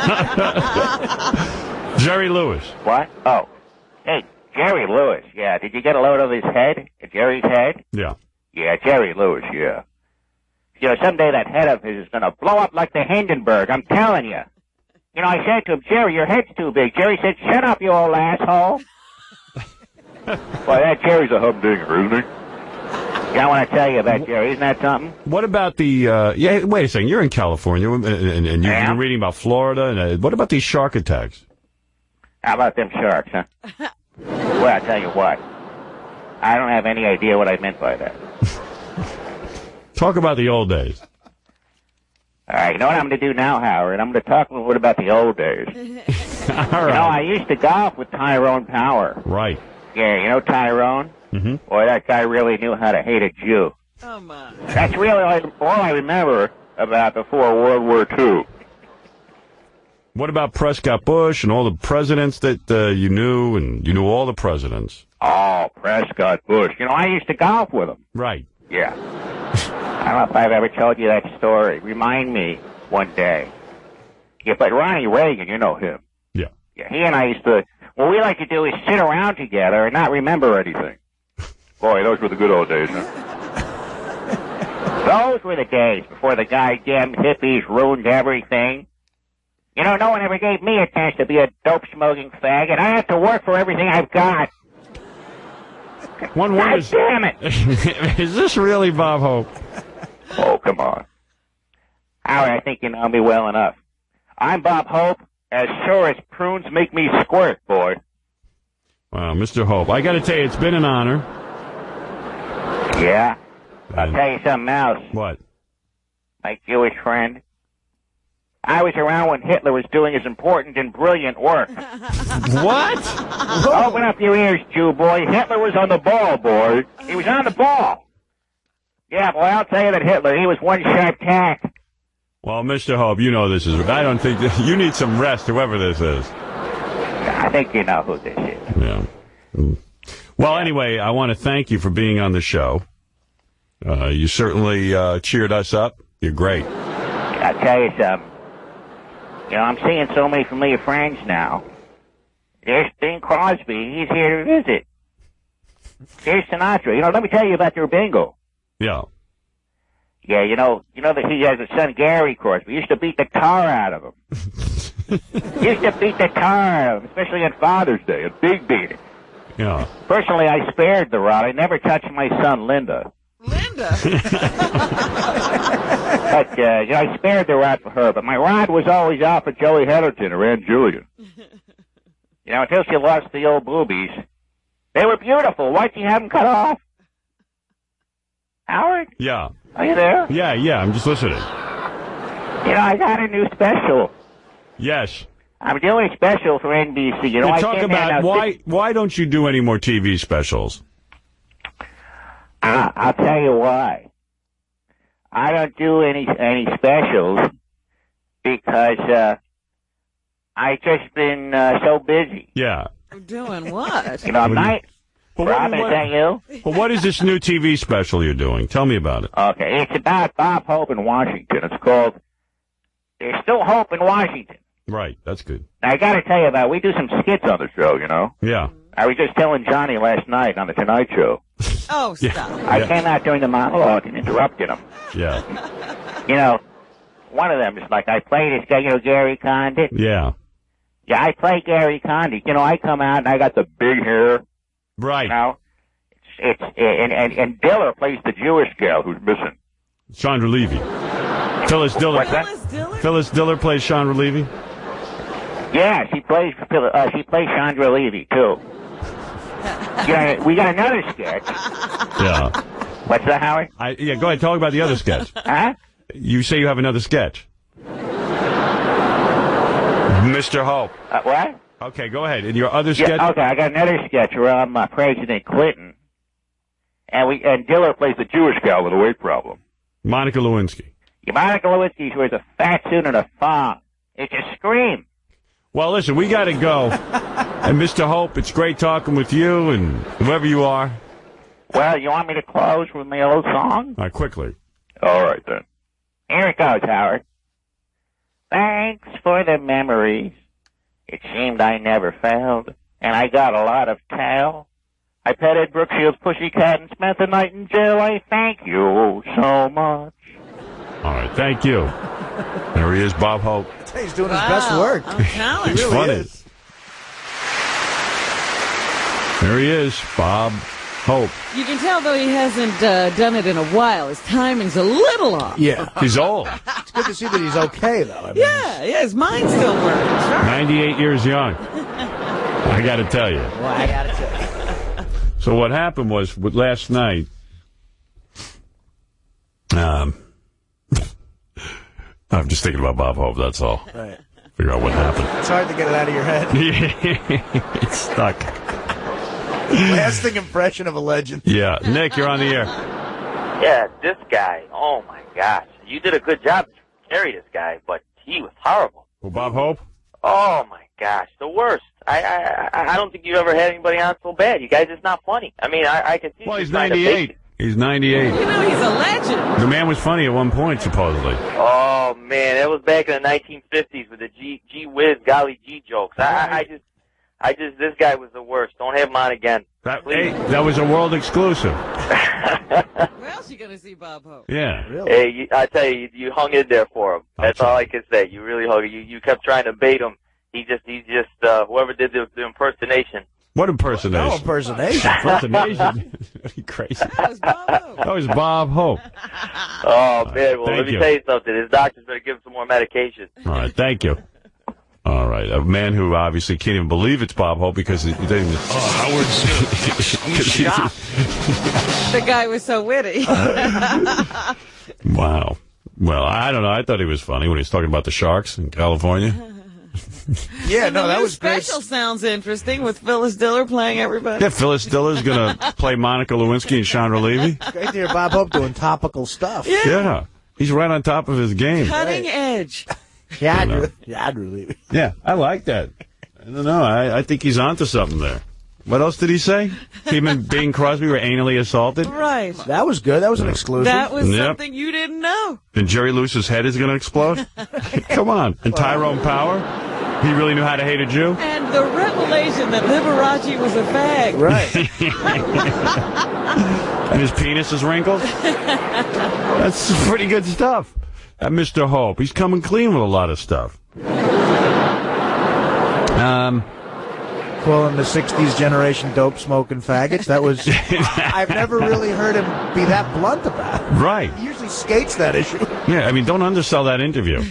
[SPEAKER 7] Jerry Lewis.
[SPEAKER 16] What? Oh. Hey, Jerry Lewis. Yeah, did you get a load of his head? Jerry's head?
[SPEAKER 7] Yeah.
[SPEAKER 16] Yeah, Jerry Lewis, yeah. You know, someday that head of his is going to blow up like the Hindenburg, I'm telling you. You know, I said to him, Jerry, your head's too big. Jerry said, shut up, you old asshole. Boy, that Jerry's a humdinger, isn't he? Yeah, I want to tell you about Jerry. Isn't that something?
[SPEAKER 7] What about the, uh, yeah, wait a second. You're in California, and, and, and you've
[SPEAKER 16] Yeah.
[SPEAKER 7] been reading about Florida. And uh, what about these shark attacks?
[SPEAKER 16] How about them sharks, huh? Well, I'll tell you what. I don't have any idea what I meant by that.
[SPEAKER 7] Talk about the old days.
[SPEAKER 16] All right, you know what I'm going to do now, Howard? I'm going to talk a little bit about the old days.
[SPEAKER 7] All
[SPEAKER 16] You
[SPEAKER 7] right.
[SPEAKER 16] know, I used to golf with Tyrone Power.
[SPEAKER 7] Right.
[SPEAKER 16] Yeah, you know Tyrone?
[SPEAKER 7] Mm-hmm.
[SPEAKER 16] Boy, that guy really knew how to hate a Jew.
[SPEAKER 2] Oh, my.
[SPEAKER 16] That's really all I remember about before World War Two.
[SPEAKER 7] What about Prescott Bush and all the presidents that uh, you knew, and you knew all the presidents?
[SPEAKER 16] Oh, Prescott Bush. You know, I used to golf with him.
[SPEAKER 7] Right.
[SPEAKER 16] Yeah. I don't know if I've ever told you that story. Remind me one day. Yeah, but Ronnie Reagan, you know him.
[SPEAKER 7] Yeah.
[SPEAKER 16] Yeah, he and I used to, what we like to do is sit around together and not remember anything. Boy, those were the good old days, huh? Those were the days before the goddamn hippies ruined everything. You know, no one ever gave me a chance to be a dope-smoking faggot. I have to work for everything I've got.
[SPEAKER 7] One
[SPEAKER 16] God
[SPEAKER 7] wonders,
[SPEAKER 16] damn it!
[SPEAKER 7] is this really Bob Hope?
[SPEAKER 16] Oh, come on. Howard, I think you know me well enough. I'm Bob Hope, as sure as prunes make me squirt, boy.
[SPEAKER 7] Wow, Mister Hope, I got to tell you, it's been an honor.
[SPEAKER 16] Yeah? I'll tell you something else.
[SPEAKER 7] What?
[SPEAKER 16] My Jewish friend. I was around when Hitler was doing his important and brilliant work.
[SPEAKER 7] What?
[SPEAKER 16] Open up your ears, Jew boy. Hitler was on the ball, boy. He was on the ball. Yeah, boy, I'll tell you that Hitler, he was one sharp tack.
[SPEAKER 7] Well, Mister Hope, you know this is, I don't think, that, you need some rest, whoever this is.
[SPEAKER 16] I think you know who this is.
[SPEAKER 7] Yeah. Mm. Well, anyway, I want to thank you for being on the show. Uh, you certainly uh, cheered us up. You're great.
[SPEAKER 16] I'll tell you something. You know, I'm seeing so many familiar friends now. There's Bing Crosby. He's here to visit. There's Sinatra. You know, let me tell you about their bingo.
[SPEAKER 7] Yeah.
[SPEAKER 16] Yeah, you know, you know that he has a son, Gary Crosby. He used to beat the tar out of him. He used to beat the tar out of him, especially on Father's Day, a big beating.
[SPEAKER 7] Yeah.
[SPEAKER 16] Personally, I spared the rod. I never touched my son, Linda.
[SPEAKER 2] Linda?
[SPEAKER 16] But, uh, you know, I spared the rod for her, but my rod was always out for Joey Heatherton or Aunt Julian. You know, until she lost the old boobies. They were beautiful. Why'd you have them cut off? Howard?
[SPEAKER 7] Yeah.
[SPEAKER 16] Are you there?
[SPEAKER 7] Yeah, yeah, I'm just listening.
[SPEAKER 16] You know, I got a new special.
[SPEAKER 7] Yes.
[SPEAKER 16] I'm doing a special for N B C. You know,
[SPEAKER 7] Hey,
[SPEAKER 16] I
[SPEAKER 7] talk
[SPEAKER 16] came
[SPEAKER 7] about
[SPEAKER 16] in, uh,
[SPEAKER 7] why why don't you do any more T V specials?
[SPEAKER 16] Uh, I'll tell you why. I don't do any any specials because uh, I just been uh, so busy.
[SPEAKER 7] Yeah.
[SPEAKER 2] Doing what?
[SPEAKER 16] You know, I'm not.
[SPEAKER 7] But
[SPEAKER 16] Robin, is that you?
[SPEAKER 7] But what is this new T V special you're doing? Tell me about it.
[SPEAKER 16] Okay, it's about Bob Hope in Washington. It's called There's Still Hope in Washington.
[SPEAKER 7] Right, that's good.
[SPEAKER 16] Now, I got to tell you about, we do some skits on the show, you know.
[SPEAKER 7] Yeah.
[SPEAKER 16] I was just telling Johnny last night on the Tonight Show.
[SPEAKER 2] Oh, stop.
[SPEAKER 16] I
[SPEAKER 7] Yeah.
[SPEAKER 16] came out during the monologue and interrupted him.
[SPEAKER 7] Yeah.
[SPEAKER 16] You know, one of them is like, I play this guy, you know, Gary Condit.
[SPEAKER 7] Yeah.
[SPEAKER 16] Yeah, I play Gary Condit. You know, I come out and I got the big hair.
[SPEAKER 7] Right.
[SPEAKER 16] You know, it's, it's and, and, and Diller plays the Jewish gal who's missing.
[SPEAKER 7] Chandra Levy. Phyllis Diller.
[SPEAKER 16] What's that?
[SPEAKER 7] Phyllis Diller plays Chandra Levy?
[SPEAKER 16] Yeah, she plays, uh, she plays Chandra Levy, too. Yeah, we got another sketch.
[SPEAKER 7] Yeah.
[SPEAKER 16] What's that, Howard?
[SPEAKER 7] I, yeah, go ahead. Talk about the other sketch.
[SPEAKER 16] Huh?
[SPEAKER 7] You say you have another sketch. Mister Hope.
[SPEAKER 16] Uh, what?
[SPEAKER 7] Okay, go ahead. In your other sketch?
[SPEAKER 16] Yeah, okay, I got another sketch where I'm uh, President Clinton. And we and Diller plays the Jewish gal with a weight problem.
[SPEAKER 7] Monica Lewinsky.
[SPEAKER 16] Yeah, Monica Lewinsky wears a fat suit and a thong. It's a scream.
[SPEAKER 7] Well, listen, we got to go. And Mister Hope, it's great talking with you and whoever you are.
[SPEAKER 16] Well, you want me to close with my old song?
[SPEAKER 7] All right, quickly.
[SPEAKER 14] All right, then.
[SPEAKER 16] Here it goes, Howard. Thanks for the memories. It seemed I never failed, and I got a lot of tail. I petted Brookfield's pussycat and spent the night in jail. I thank you so much.
[SPEAKER 7] All right, thank you. There he is, Bob Hope.
[SPEAKER 10] He's doing
[SPEAKER 2] Wow,
[SPEAKER 10] his best work.
[SPEAKER 2] I'm telling
[SPEAKER 7] It's
[SPEAKER 2] you.
[SPEAKER 7] funny.
[SPEAKER 10] is.
[SPEAKER 7] There he is, Bob Hope.
[SPEAKER 2] You can tell, though, he hasn't uh, done it in a while. His timing's a little off.
[SPEAKER 10] Yeah.
[SPEAKER 7] He's old.
[SPEAKER 10] It's good to see that he's okay, though. I mean,
[SPEAKER 2] Yeah, yeah, his mind still works. Sure.
[SPEAKER 7] ninety-eight years young. I got to tell you.
[SPEAKER 10] Well, I got to tell you.
[SPEAKER 7] So what happened was, with last night, um, I'm just thinking about Bob Hope, that's all.
[SPEAKER 10] Right.
[SPEAKER 7] Figure out what happened.
[SPEAKER 10] It's hard to get it out of your head.
[SPEAKER 7] It's stuck.
[SPEAKER 10] Lasting impression of a legend.
[SPEAKER 7] Yeah. Nick, you're on the air.
[SPEAKER 17] Yeah, this guy, oh my gosh. You did a good job to carry this guy, but he was horrible.
[SPEAKER 7] Well, Bob Hope?
[SPEAKER 17] Oh my gosh, the worst. I I I don't think you ever had anybody on so bad. You guys is not funny. I mean, I, I can see
[SPEAKER 7] Well,
[SPEAKER 17] you
[SPEAKER 7] he's
[SPEAKER 17] trying to fake
[SPEAKER 7] ninety-eight.
[SPEAKER 17] it.
[SPEAKER 7] He's ninety-eight.
[SPEAKER 2] You know, he's a legend.
[SPEAKER 7] The man was funny at one point, supposedly.
[SPEAKER 17] Oh man, that was back in the nineteen fifties with the G G whiz golly G jokes. I, I I just I just this guy was the worst. Don't have him on again.
[SPEAKER 7] That, hey, that was a world exclusive.
[SPEAKER 2] Where else you going to see Bob Hope?
[SPEAKER 7] Yeah.
[SPEAKER 10] Really?
[SPEAKER 17] Hey, you, I tell you, you hung in there for him. That's all I can say. You really hung. You you kept trying to bait him. He just he just uh, whoever did the, the impersonation.
[SPEAKER 7] What impersonation?
[SPEAKER 10] No impersonation.
[SPEAKER 7] Impersonation? Crazy.
[SPEAKER 2] That was Bob Hope.
[SPEAKER 7] That was Bob Hope.
[SPEAKER 17] Oh man, well
[SPEAKER 7] Thank
[SPEAKER 17] let me
[SPEAKER 7] you.
[SPEAKER 17] tell you something. His doctor's better give him some more medication.
[SPEAKER 7] All right, thank you. All right, a man who obviously can't even believe it's Bob Hope because he didn't even...
[SPEAKER 4] Oh, Howard Stern.
[SPEAKER 10] He's shocked.
[SPEAKER 2] The guy was so witty.
[SPEAKER 7] Wow. Well, I don't know. I thought he was funny when he was talking about the Sharks in California.
[SPEAKER 10] Yeah,
[SPEAKER 2] And
[SPEAKER 10] no,
[SPEAKER 2] the
[SPEAKER 10] that
[SPEAKER 2] new
[SPEAKER 10] was great.
[SPEAKER 2] special sounds interesting with Phyllis Diller playing everybody.
[SPEAKER 7] Yeah, Phyllis Diller's going to play Monica Lewinsky and Chandra Levy.
[SPEAKER 10] Great to hear Bob Hope doing topical stuff.
[SPEAKER 2] Yeah.
[SPEAKER 7] Yeah. He's right on top of his game.
[SPEAKER 2] Cutting edge.
[SPEAKER 10] Yeah,
[SPEAKER 7] know.
[SPEAKER 10] Andrew. Yeah, Andrew Levy.
[SPEAKER 7] Yeah, I like that. I don't know. I, I think he's onto something there. What else did he say? Him and Bing Crosby were anally assaulted?
[SPEAKER 2] Right.
[SPEAKER 10] That was good. That was an exclusive.
[SPEAKER 2] That was
[SPEAKER 7] Yep.
[SPEAKER 2] something you didn't know.
[SPEAKER 7] And Jerry Lewis's head is going to explode? Come on. And Tyrone Power? He really knew how to hate a Jew?
[SPEAKER 2] And the revelation that Liberace was a fag.
[SPEAKER 10] Right.
[SPEAKER 7] And his penis is wrinkled? That's pretty good stuff. That Mister Hope, he's coming clean with a lot of stuff. Um,
[SPEAKER 10] Calling the sixties generation dope smoking faggots. That was. I've never really heard him be that blunt about it.
[SPEAKER 7] Right.
[SPEAKER 10] He usually skates that issue.
[SPEAKER 7] Yeah, I mean, don't undersell that interview.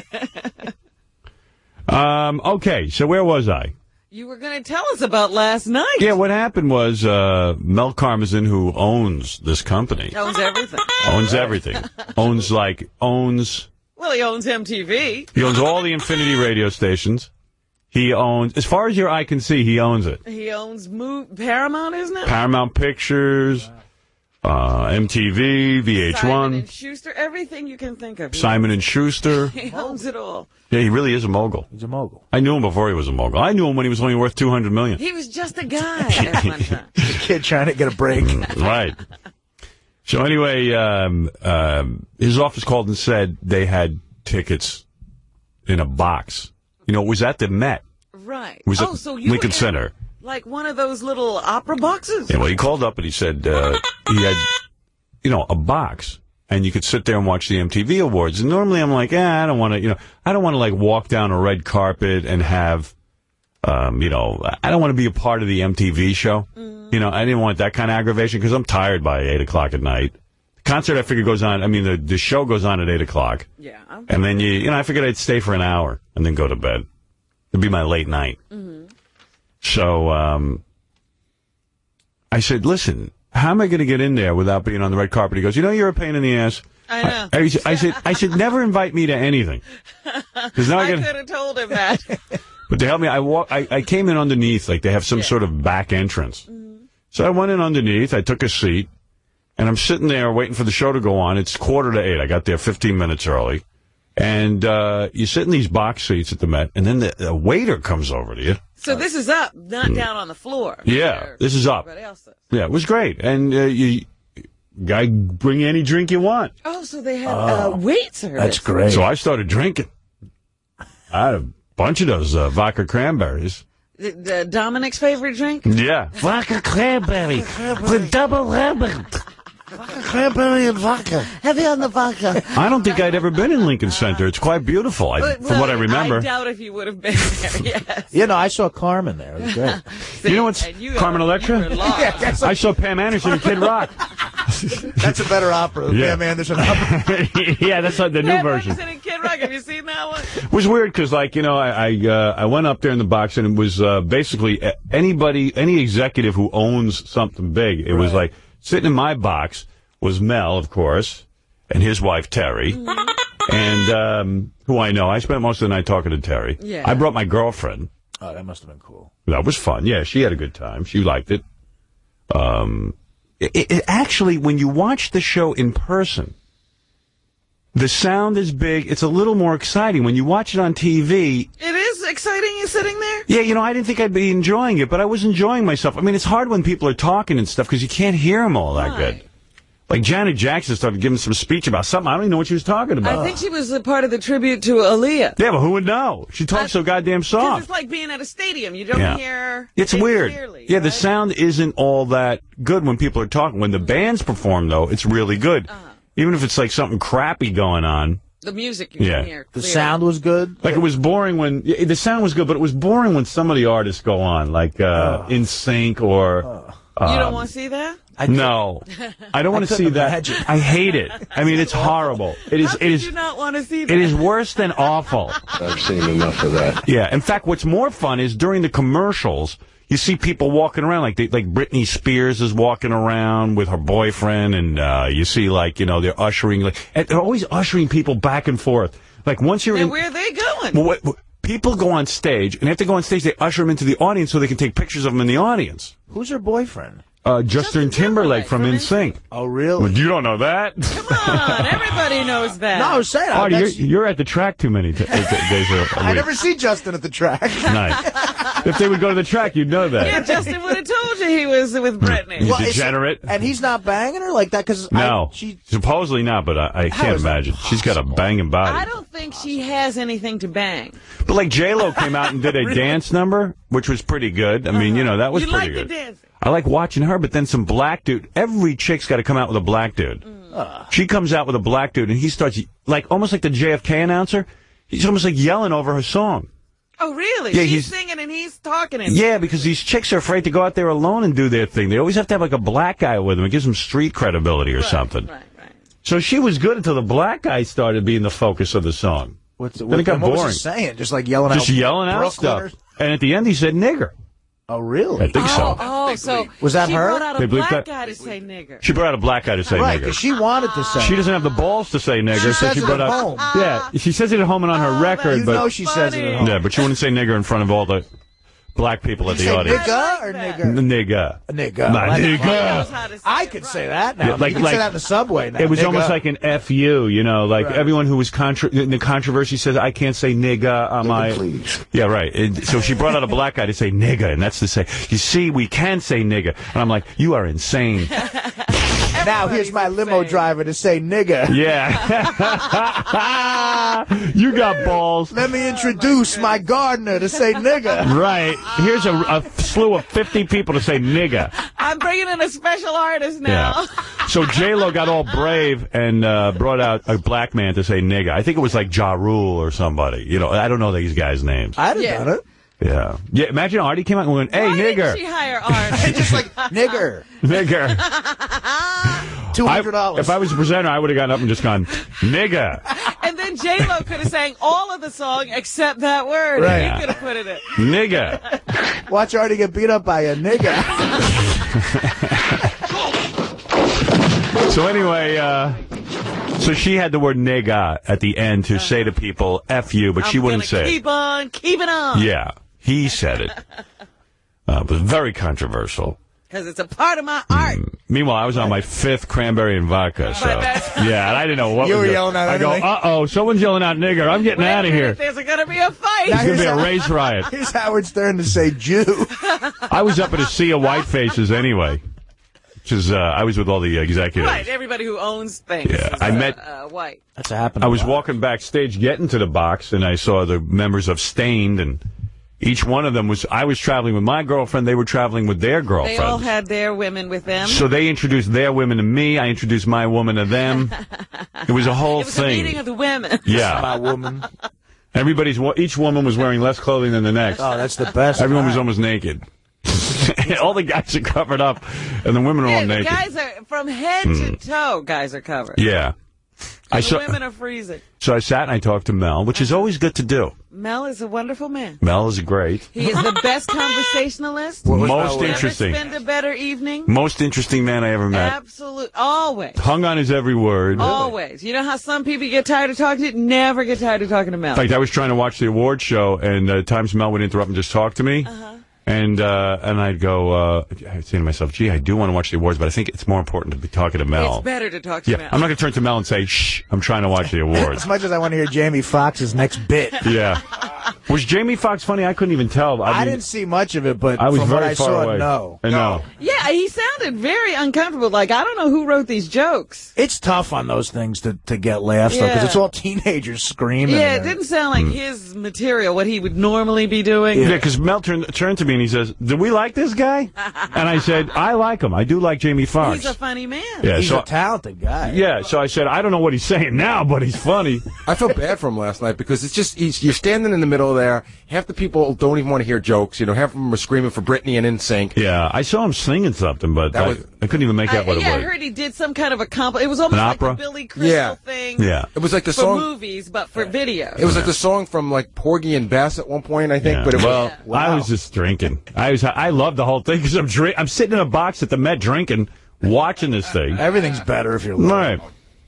[SPEAKER 7] um, okay, so where was I?
[SPEAKER 2] You were going to tell us about last night.
[SPEAKER 7] Yeah, what happened was uh, Mel Karmazin, who owns this company,
[SPEAKER 2] Owns everything.
[SPEAKER 7] owns everything, owns like, owns,
[SPEAKER 2] Well, he owns M T V.
[SPEAKER 7] he owns all the Infinity radio stations. He owns, as far as your eye can see, he owns it.
[SPEAKER 2] He owns Mo- Paramount, isn't it?
[SPEAKER 7] Paramount Pictures, uh, M T V, V H one,
[SPEAKER 2] Simon and Schuster, everything you can think of. He
[SPEAKER 7] Simon and Schuster.
[SPEAKER 2] He owns it all.
[SPEAKER 7] Yeah, he really is a mogul.
[SPEAKER 10] He's a mogul.
[SPEAKER 7] I knew him before he was a mogul. I knew him when he was only worth two hundred million dollars.
[SPEAKER 2] He was just a guy at one time.
[SPEAKER 10] The kid trying to get a break.
[SPEAKER 7] Right. So anyway, um, um, his office called and said they had tickets in a box. You know, it was at the Met.
[SPEAKER 2] Right.
[SPEAKER 7] It was
[SPEAKER 2] oh,
[SPEAKER 7] at
[SPEAKER 2] so you
[SPEAKER 7] Lincoln
[SPEAKER 2] were in,
[SPEAKER 7] Center.
[SPEAKER 2] like one of those little opera boxes?
[SPEAKER 7] Yeah, well, he called up and he said uh, he had, you know, a box. And you could sit there and watch the M T V Awards. And normally I'm like, eh, I don't want to, you know, I don't want to, like, walk down a red carpet and have, um, you know, I don't want to be a part of the M T V show. Mm. You know, I didn't want that kind of aggravation because I'm tired by eight o'clock at night. The concert, I figured, goes on, I mean, the, the show goes on at eight o'clock.
[SPEAKER 2] Yeah.
[SPEAKER 7] And then, you you know, I figured I'd stay for an hour and then go to bed. It'd be my late night. Mm-hmm. So, um, I said, listen, how am I going to get in there without being on the red carpet? He goes, you know, you're a pain in the ass.
[SPEAKER 2] I know.
[SPEAKER 7] I, I, I said, I said, never invite me to anything. Now I,
[SPEAKER 2] I could have told him that.
[SPEAKER 7] But to help me, I, walk, I I came in underneath, like they have some yeah. sort of back entrance. Mm-hmm. So I went in underneath, I took a seat, and I'm sitting there waiting for the show to go on. It's quarter to eight. I got there fifteen minutes early. And uh, you sit in these box seats at the Met, and then the, the waiter comes over to you.
[SPEAKER 2] So this is up, not down on the floor.
[SPEAKER 7] Yeah, this is up.
[SPEAKER 2] Everybody else does.
[SPEAKER 7] Yeah, it was great. And uh, you, guy, bring you any drink you want.
[SPEAKER 2] Oh, so they had
[SPEAKER 7] Oh,
[SPEAKER 2] uh, wait service.
[SPEAKER 10] That's great.
[SPEAKER 7] So I started drinking. I had a bunch of those uh, vodka cranberries.
[SPEAKER 2] The, the Dominic's favorite drink?
[SPEAKER 7] Yeah.
[SPEAKER 10] Vodka cranberry with double lemon. Vodka cranberry and vodka. Heavy on the vodka.
[SPEAKER 7] I don't think I'd ever been in Lincoln Center. It's quite beautiful, I,
[SPEAKER 2] But,
[SPEAKER 7] from
[SPEAKER 2] well,
[SPEAKER 7] what I remember.
[SPEAKER 2] I doubt if you would have been there, yes.
[SPEAKER 10] You know, I saw Carmen there. It was great.
[SPEAKER 7] You know what's
[SPEAKER 2] And you
[SPEAKER 7] Carmen
[SPEAKER 2] are-
[SPEAKER 7] Electra?
[SPEAKER 2] you were lost.
[SPEAKER 7] I saw Pam Anderson and Kid Rock.
[SPEAKER 10] That's a better opera than
[SPEAKER 7] Yeah.
[SPEAKER 10] Pam Anderson opera.
[SPEAKER 7] Yeah, that's like the new
[SPEAKER 2] Pam
[SPEAKER 7] version.
[SPEAKER 2] Anderson and Kid Rock, have you seen that one?
[SPEAKER 7] It was weird because, like, you know, I I, uh, I went up there in the box and it was uh, basically uh, anybody, any executive who owns something big. It was like sitting in my box was Mel, of course, and his wife Terry, and um, who I know. I spent most of the night talking to Terry.
[SPEAKER 2] Yeah.
[SPEAKER 7] I brought my girlfriend.
[SPEAKER 10] Oh, that must have been cool.
[SPEAKER 7] That was fun. Yeah, she had a good time. She liked it. Um, it, it actually, when you watch the show in person, the sound is big. It's a little more exciting. When you watch it on T V,
[SPEAKER 2] It is exciting you sitting there?
[SPEAKER 7] yeah, you know, I didn't think I'd be enjoying it, but I was enjoying myself. I mean, it's hard when people are talking and stuff because you can't hear them all that good. Like Janet Jackson started giving some speech about something. I don't even know what she was talking about.
[SPEAKER 2] I think she was a part of the tribute to Aaliyah.
[SPEAKER 7] Yeah, but who would know? She talks so goddamn
[SPEAKER 2] Because
[SPEAKER 7] soft.
[SPEAKER 2] it's like being at a stadium. You don't
[SPEAKER 7] Yeah.
[SPEAKER 2] hear
[SPEAKER 7] It's
[SPEAKER 2] it
[SPEAKER 7] weird.
[SPEAKER 2] clearly,
[SPEAKER 7] yeah, the
[SPEAKER 2] right?
[SPEAKER 7] sound isn't all that good when people are talking. When the bands perform, though, it's really good.
[SPEAKER 2] Uh-huh.
[SPEAKER 7] Even if it's like something crappy going on.
[SPEAKER 2] The music you
[SPEAKER 7] Yeah.
[SPEAKER 2] can hear
[SPEAKER 10] The
[SPEAKER 2] clearly.
[SPEAKER 10] sound was good.
[SPEAKER 7] Like, it was boring when... yeah, the sound was good, but it was boring when some of the artists go on, like uh, In Sync or...
[SPEAKER 2] You don't
[SPEAKER 7] um,
[SPEAKER 2] want to see that?
[SPEAKER 7] No. I don't want to see that.
[SPEAKER 10] imagine.
[SPEAKER 7] I hate it. I mean, it's horrible. It is.
[SPEAKER 2] How
[SPEAKER 7] It
[SPEAKER 2] could
[SPEAKER 7] is.
[SPEAKER 2] you not want to see that?
[SPEAKER 7] It is worse than awful.
[SPEAKER 1] I've seen enough of that.
[SPEAKER 7] Yeah. In fact, what's more fun is during the commercials, you see people walking around like they, like Britney Spears is walking around with her boyfriend, and uh, you see like you know they're ushering like and they're always ushering people back and forth. Like once you're
[SPEAKER 2] And
[SPEAKER 7] in,
[SPEAKER 2] where are they going?
[SPEAKER 7] well, what, what- people go on stage, and they have to go on stage. They usher them into the audience so they can take pictures of them in the audience.
[SPEAKER 10] Who's her boyfriend?
[SPEAKER 7] Uh, Justin, Timberlake from N Sync.
[SPEAKER 10] Oh, really?
[SPEAKER 7] You don't know that?
[SPEAKER 2] Come on, everybody knows that.
[SPEAKER 10] No, I was saying.
[SPEAKER 7] Artie,
[SPEAKER 10] I,
[SPEAKER 7] you're,
[SPEAKER 10] that's-
[SPEAKER 7] you're at the track too many t- uh, days a, a
[SPEAKER 10] I
[SPEAKER 7] week.
[SPEAKER 10] never see Justin at the track.
[SPEAKER 7] Nice. If they would go to the track, you'd know that.
[SPEAKER 2] Yeah, Justin would have told you he was with Britney.
[SPEAKER 7] You
[SPEAKER 10] Well, is-
[SPEAKER 7] degenerate.
[SPEAKER 10] And he's not banging her like that because
[SPEAKER 7] No,
[SPEAKER 10] she.
[SPEAKER 7] supposedly not, but I, I
[SPEAKER 10] How
[SPEAKER 7] can't
[SPEAKER 10] is that
[SPEAKER 7] imagine. She's got a banging body.
[SPEAKER 2] I don't think she has anything to bang.
[SPEAKER 7] But like J-Lo came out and did a dance number, which was pretty good. I mean, you know, that was
[SPEAKER 2] You
[SPEAKER 7] pretty
[SPEAKER 2] like
[SPEAKER 7] good.
[SPEAKER 2] the dancing.
[SPEAKER 7] I like watching her, but then some black dude. Every chick's got to come out with a black dude.
[SPEAKER 2] Mm.
[SPEAKER 7] She comes out with a black dude, and he starts, like, almost like the J F K announcer. He's almost like yelling over her song.
[SPEAKER 2] Oh, really?
[SPEAKER 7] Yeah,
[SPEAKER 2] She's
[SPEAKER 7] he's-
[SPEAKER 2] singing and he's talking. And
[SPEAKER 7] Yeah, because these chicks are afraid to go out there alone and do their thing. They always have to have, like, a black guy with them. It gives them street credibility or something.
[SPEAKER 2] Right, right.
[SPEAKER 7] So she was good until the black guy started being the focus of the song.
[SPEAKER 10] What's,
[SPEAKER 7] Then it got
[SPEAKER 10] what
[SPEAKER 7] boring.
[SPEAKER 10] was he saying? Just like yelling
[SPEAKER 7] Just
[SPEAKER 10] out.
[SPEAKER 7] yelling out
[SPEAKER 10] Brooklyners?
[SPEAKER 7] stuff. And at the end, he said nigger.
[SPEAKER 10] Oh, really?
[SPEAKER 7] I think so.
[SPEAKER 2] Oh, oh, so
[SPEAKER 10] Was that
[SPEAKER 2] she
[SPEAKER 10] her?
[SPEAKER 2] brought out
[SPEAKER 7] They
[SPEAKER 2] a
[SPEAKER 7] believe
[SPEAKER 2] black
[SPEAKER 7] that?
[SPEAKER 2] guy to say nigger.
[SPEAKER 7] She brought out a black guy to say
[SPEAKER 10] Right,
[SPEAKER 7] nigger.
[SPEAKER 10] because she wanted to say.
[SPEAKER 7] She doesn't have the balls to say nigger,
[SPEAKER 10] She
[SPEAKER 7] so
[SPEAKER 10] says
[SPEAKER 7] she
[SPEAKER 10] it
[SPEAKER 7] brought
[SPEAKER 10] at
[SPEAKER 7] out.
[SPEAKER 10] home.
[SPEAKER 7] Yeah, she says it at home and on her record,
[SPEAKER 10] You
[SPEAKER 7] but
[SPEAKER 10] know she says it at home.
[SPEAKER 7] yeah, but she wouldn't say nigger in front of all the black people at
[SPEAKER 10] Did
[SPEAKER 7] the
[SPEAKER 10] you say
[SPEAKER 7] audience.
[SPEAKER 10] nigga or nigger?
[SPEAKER 7] Nigga.
[SPEAKER 10] Nigga.
[SPEAKER 7] Nah,
[SPEAKER 10] Well,
[SPEAKER 7] nigga.
[SPEAKER 10] I could say that now.
[SPEAKER 7] Yeah, like-
[SPEAKER 10] you can
[SPEAKER 7] like-
[SPEAKER 10] say that in the subway now.
[SPEAKER 7] It was
[SPEAKER 10] nigga.
[SPEAKER 7] almost like an F U, you know, like
[SPEAKER 10] Right.
[SPEAKER 7] everyone who was contra- in the controversy says, I can't say nigga on my...
[SPEAKER 1] Please.
[SPEAKER 7] Yeah, right. And so she brought out a black guy to say nigga, and that's to say, you see, we can say nigga. And I'm like, you are insane.
[SPEAKER 10] Now here's my limo driver to say nigga.
[SPEAKER 7] Yeah. You got balls.
[SPEAKER 10] Let me introduce my gardener to say nigga.
[SPEAKER 7] Right. Here's a, a slew of fifty people to say nigga.
[SPEAKER 2] I'm bringing in a special artist now.
[SPEAKER 7] Yeah. So J-Lo got all brave and uh, brought out a black man to say nigga. I think it was like Ja Rule or somebody. You know, I don't know these guys' names.
[SPEAKER 10] I'd have
[SPEAKER 2] Yeah.
[SPEAKER 10] done it.
[SPEAKER 7] Yeah. Yeah. Imagine Artie came out and went, hey,
[SPEAKER 2] Why
[SPEAKER 7] nigger.
[SPEAKER 2] didn't she hire Art?
[SPEAKER 10] Just like nigger.
[SPEAKER 7] Nigger.
[SPEAKER 10] Two hundred dollars.
[SPEAKER 7] If I was a presenter, I would have gotten up and just gone, nigga.
[SPEAKER 2] And then J-Lo could have sang all of the song except that word.
[SPEAKER 10] Right.
[SPEAKER 2] And you could have put it in.
[SPEAKER 7] Nigga.
[SPEAKER 10] Watch Artie get beat up by a nigga.
[SPEAKER 7] So anyway, uh, so she had the word nigga at the end to say to people, F you, but she
[SPEAKER 2] I'm
[SPEAKER 7] wouldn't
[SPEAKER 2] gonna
[SPEAKER 7] say
[SPEAKER 2] keep on keeping on.
[SPEAKER 7] it. Yeah. He said it. Uh, it was very controversial.
[SPEAKER 2] because it's a part of my art.
[SPEAKER 7] Meanwhile, I was on my fifth cranberry and vodka, so yeah, and I didn't know what
[SPEAKER 10] You
[SPEAKER 7] was
[SPEAKER 10] were
[SPEAKER 7] going-
[SPEAKER 10] yelling out
[SPEAKER 7] I go,
[SPEAKER 10] everything.
[SPEAKER 7] uh oh, someone's yelling out nigger. I'm getting out of here.
[SPEAKER 2] There's going to be a fight.
[SPEAKER 10] Now
[SPEAKER 7] It's gonna be
[SPEAKER 10] here's
[SPEAKER 7] a
[SPEAKER 10] How-
[SPEAKER 7] race riot.
[SPEAKER 10] Here's Howard Stern to say Jew.
[SPEAKER 7] I was up at a sea of white faces anyway, which is uh, I was with all the executives.
[SPEAKER 2] Right, everybody who owns things
[SPEAKER 7] Yeah,
[SPEAKER 2] is,
[SPEAKER 7] I
[SPEAKER 2] uh,
[SPEAKER 7] met-
[SPEAKER 2] uh, white.
[SPEAKER 10] That's happened.
[SPEAKER 7] I was walking backstage, getting to the box, and I saw the members of Stained, and each one of them was. I was traveling with my girlfriend; they were traveling with their
[SPEAKER 2] They
[SPEAKER 7] girlfriends.
[SPEAKER 2] all had their women with them.
[SPEAKER 7] So they introduced their women to me. I introduced my woman to them. It was a whole
[SPEAKER 2] it was
[SPEAKER 7] thing.
[SPEAKER 2] a meeting of the women.
[SPEAKER 7] Yeah,
[SPEAKER 10] My woman.
[SPEAKER 7] everybody's. Each woman was wearing less clothing than the next.
[SPEAKER 10] Oh, that's the best.
[SPEAKER 7] Everyone was
[SPEAKER 10] Wow.
[SPEAKER 7] almost naked. All the guys are covered up, and the women are
[SPEAKER 2] Yeah,
[SPEAKER 7] all
[SPEAKER 2] the
[SPEAKER 7] naked.
[SPEAKER 2] guys are, from head to toe, guys are covered.
[SPEAKER 7] Yeah. I
[SPEAKER 2] The
[SPEAKER 7] saw,
[SPEAKER 2] women are freezing.
[SPEAKER 7] so I sat and I talked to Mel, which is always good to do.
[SPEAKER 2] Mel is a wonderful man.
[SPEAKER 7] Mel is great.
[SPEAKER 2] He is the best conversationalist.
[SPEAKER 7] Most
[SPEAKER 2] Never
[SPEAKER 7] interesting.
[SPEAKER 2] spend a better evening.
[SPEAKER 7] Most interesting man I ever met.
[SPEAKER 2] Absolute. Always.
[SPEAKER 7] Hung on his every word.
[SPEAKER 2] Always. You know how some people get tired of talking to you? Never get tired of talking to Mel.
[SPEAKER 7] In fact, I was trying to watch the award show, and uh, times Mel would interrupt and just talk to me.
[SPEAKER 2] Uh-huh.
[SPEAKER 7] And uh, and I'd go, uh, I'd say to myself, gee, I do want to watch the awards, but I think it's more important to be talking to Mel.
[SPEAKER 2] It's better to talk to
[SPEAKER 7] Yeah,
[SPEAKER 2] Mel.
[SPEAKER 7] I'm not going to turn to Mel and say, shh, I'm trying to watch the awards.
[SPEAKER 10] As much as I want to hear Jamie Foxx's next bit.
[SPEAKER 7] Yeah. Was Jamie Foxx funny? I couldn't even tell. I,
[SPEAKER 10] I,
[SPEAKER 7] mean,
[SPEAKER 10] didn't see much of it, but
[SPEAKER 7] I was
[SPEAKER 10] from
[SPEAKER 7] very
[SPEAKER 10] what I
[SPEAKER 7] far
[SPEAKER 10] saw,
[SPEAKER 7] away.
[SPEAKER 10] no.
[SPEAKER 7] I know.
[SPEAKER 2] Yeah, he sounded very uncomfortable. Like, I don't know who wrote these jokes.
[SPEAKER 10] It's tough on those things to, to get laughs, though, because
[SPEAKER 2] Yeah.
[SPEAKER 10] it's all teenagers screaming.
[SPEAKER 2] Yeah, it
[SPEAKER 10] and-
[SPEAKER 2] didn't sound like his material, what he would normally be doing.
[SPEAKER 7] Yeah, because Mel turned, turned to me and he says, do we like this guy? And I said, I like him. I do like Jamie Foxx.
[SPEAKER 2] He's a funny man.
[SPEAKER 7] Yeah,
[SPEAKER 10] He's
[SPEAKER 7] so-
[SPEAKER 10] a talented guy.
[SPEAKER 7] Yeah, so I said, I don't know what he's saying now, but he's funny.
[SPEAKER 18] I felt bad for him last night because it's just he's, you're standing in the middle there. Half the people don't even want to hear jokes. You know, half of them are screaming for Britney and N Sync.
[SPEAKER 7] Yeah, I saw him singing something, but
[SPEAKER 18] That
[SPEAKER 7] I,
[SPEAKER 18] was-
[SPEAKER 7] I couldn't even make out
[SPEAKER 2] I,
[SPEAKER 7] what
[SPEAKER 2] yeah,
[SPEAKER 7] it
[SPEAKER 2] I
[SPEAKER 7] was.
[SPEAKER 2] heard he did some kind of a comp. It was almost
[SPEAKER 7] An
[SPEAKER 2] like
[SPEAKER 7] opera?
[SPEAKER 2] the Billy Crystal
[SPEAKER 18] Yeah.
[SPEAKER 2] thing.
[SPEAKER 7] Yeah.
[SPEAKER 18] It was like the
[SPEAKER 2] for
[SPEAKER 18] song.
[SPEAKER 2] movies, but for video.
[SPEAKER 18] It was like the song from like Porgy and Bess at one point, I think.
[SPEAKER 7] Yeah.
[SPEAKER 18] But it
[SPEAKER 7] well,
[SPEAKER 18] was
[SPEAKER 7] I was just drinking. I was, I loved the whole thing because I'm drink, I'm sitting in a box at the Met drinking, watching this thing.
[SPEAKER 10] Everything's better if you're
[SPEAKER 7] Right.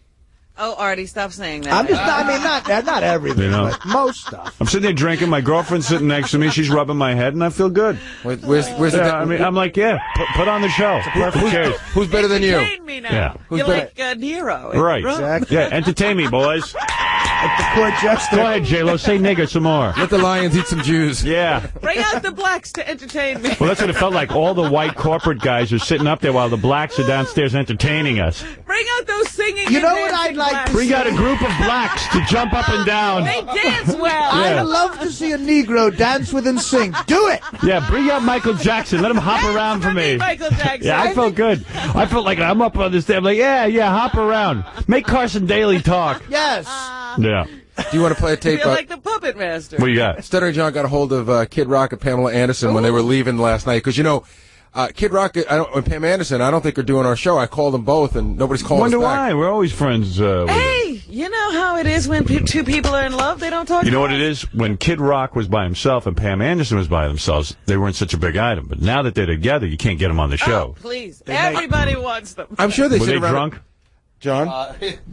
[SPEAKER 2] Oh, Artie, stop saying that.
[SPEAKER 10] I'm just not, I mean, not, not everything,
[SPEAKER 7] You know.
[SPEAKER 10] but most stuff.
[SPEAKER 7] I'm sitting there drinking. My girlfriend's sitting next to me. She's rubbing my head, and I feel good.
[SPEAKER 18] Where's, where's, where's
[SPEAKER 7] yeah,
[SPEAKER 18] the,
[SPEAKER 7] I mean, I'm like, yeah, put, put on the show. Who cares?
[SPEAKER 18] Who's better than you?
[SPEAKER 2] Entertain me now.
[SPEAKER 7] Yeah.
[SPEAKER 18] Who's
[SPEAKER 2] You're
[SPEAKER 18] better-
[SPEAKER 2] like uh, Nero. in
[SPEAKER 7] Right.
[SPEAKER 2] Rome.
[SPEAKER 10] Exactly.
[SPEAKER 7] Yeah, entertain me, boys.
[SPEAKER 10] Like the court jester.
[SPEAKER 7] Go ahead, J-Lo. Say nigger some more.
[SPEAKER 18] Let the lions eat some Jews.
[SPEAKER 7] Yeah.
[SPEAKER 2] Bring out the blacks to entertain me.
[SPEAKER 7] Well, that's what it felt like. All the white corporate guys are sitting up there while the blacks are downstairs entertaining us.
[SPEAKER 2] Bring out those singing.
[SPEAKER 10] You
[SPEAKER 2] and
[SPEAKER 10] know what
[SPEAKER 2] dancing
[SPEAKER 10] I'd like
[SPEAKER 2] blacks.
[SPEAKER 10] to
[SPEAKER 7] Bring out a group of blacks to jump up and down.
[SPEAKER 2] They dance well.
[SPEAKER 10] I'd love to see a Negro dance with N Sync. Do it!
[SPEAKER 7] Yeah, bring out Michael Jackson. Let him hop around for me.
[SPEAKER 2] Michael Jackson.
[SPEAKER 7] Yeah, I felt good. I felt like I'm up on this day. I'm like, yeah, yeah, hop around. Make Carson Daly talk.
[SPEAKER 10] Yes.
[SPEAKER 7] Yeah.
[SPEAKER 18] Do you want to play a tape?
[SPEAKER 2] feel
[SPEAKER 18] Uh,
[SPEAKER 2] like the puppet master.
[SPEAKER 7] What you got?
[SPEAKER 18] Stuttering John got a hold of uh, Kid Rock and Pamela Anderson when they were leaving last night because you know. Uh, Kid Rock I don't, and Pam Anderson, I don't think are doing our show. I called them both, and nobody's calling
[SPEAKER 7] Wonder
[SPEAKER 18] us back.
[SPEAKER 7] why. We're always friends. Uh, with
[SPEAKER 2] Hey, you know how it is when pe- two people are in love? They don't talk.
[SPEAKER 7] You know what
[SPEAKER 2] about
[SPEAKER 7] it is? When Kid Rock was by himself and Pam Anderson was by themselves, they weren't such a big item. But now that they're together, you can't get them on the show.
[SPEAKER 2] Oh, please. Everybody wants them.
[SPEAKER 18] I'm sure they
[SPEAKER 7] Were
[SPEAKER 18] sit
[SPEAKER 7] they
[SPEAKER 18] around.
[SPEAKER 7] drunk?
[SPEAKER 18] John?
[SPEAKER 12] Uh,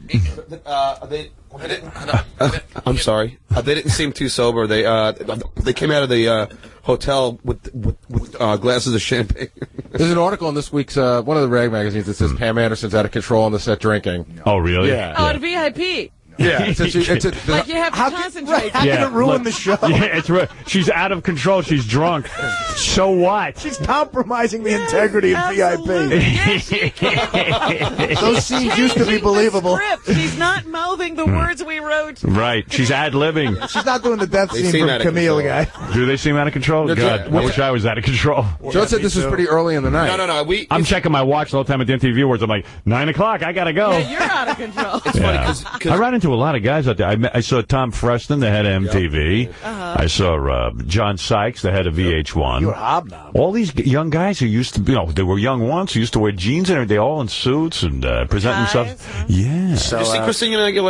[SPEAKER 12] uh, they, they didn't, I'm sorry. Uh, they didn't seem too sober. They uh, they came out of the uh, hotel with with, with uh, glasses of champagne.
[SPEAKER 18] There's an article in this week's uh, one of the rag magazines that says Pam Anderson's out of control on the set drinking.
[SPEAKER 7] Oh, really?
[SPEAKER 18] Yeah.
[SPEAKER 2] Oh, the V I P.
[SPEAKER 18] Yeah. It's a, it's a,
[SPEAKER 2] Like you have to
[SPEAKER 10] How can-
[SPEAKER 2] concentrate.
[SPEAKER 10] How can it ruin
[SPEAKER 7] look,
[SPEAKER 10] the show?
[SPEAKER 7] Yeah, it's right. She's out of control. She's drunk. So what?
[SPEAKER 10] She's compromising the integrity of V I P.
[SPEAKER 2] Yes, she can.
[SPEAKER 10] Those scenes used to be
[SPEAKER 2] Changing the
[SPEAKER 10] believable.
[SPEAKER 2] script. She's not mouthing the words we wrote.
[SPEAKER 7] Right. She's ad-libbing.
[SPEAKER 10] She's not doing the death
[SPEAKER 12] They
[SPEAKER 10] scene
[SPEAKER 12] seem
[SPEAKER 10] from
[SPEAKER 12] out of
[SPEAKER 10] Camille
[SPEAKER 12] control.
[SPEAKER 10] guy.
[SPEAKER 7] Do they seem out of control?
[SPEAKER 18] No,
[SPEAKER 7] God,
[SPEAKER 18] John-
[SPEAKER 7] I wish I was out of control.
[SPEAKER 18] John said this was pretty early in the night.
[SPEAKER 12] No, no, no. We.
[SPEAKER 7] I'm checking my watch the whole time at the M T V Awards. I'm like, nine o'clock, I gotta go.
[SPEAKER 2] Yeah, you're out of control.
[SPEAKER 12] It's funny
[SPEAKER 7] Yeah.
[SPEAKER 12] because
[SPEAKER 7] I ran into a lot of guys out there. I, met, I saw Tom Freston, the head of M T V.
[SPEAKER 2] Uh-huh.
[SPEAKER 7] I saw uh, John Sykes, the head of V H one.
[SPEAKER 10] You were hobnob.
[SPEAKER 7] All these g- young guys who used to be, you know, they were young once, who used to wear jeans and everything, they all in suits and uh, present
[SPEAKER 2] Guys,
[SPEAKER 7] themselves.
[SPEAKER 2] huh?
[SPEAKER 7] Yeah.
[SPEAKER 10] So,
[SPEAKER 12] you see
[SPEAKER 10] uh,
[SPEAKER 12] Christina Aguilera?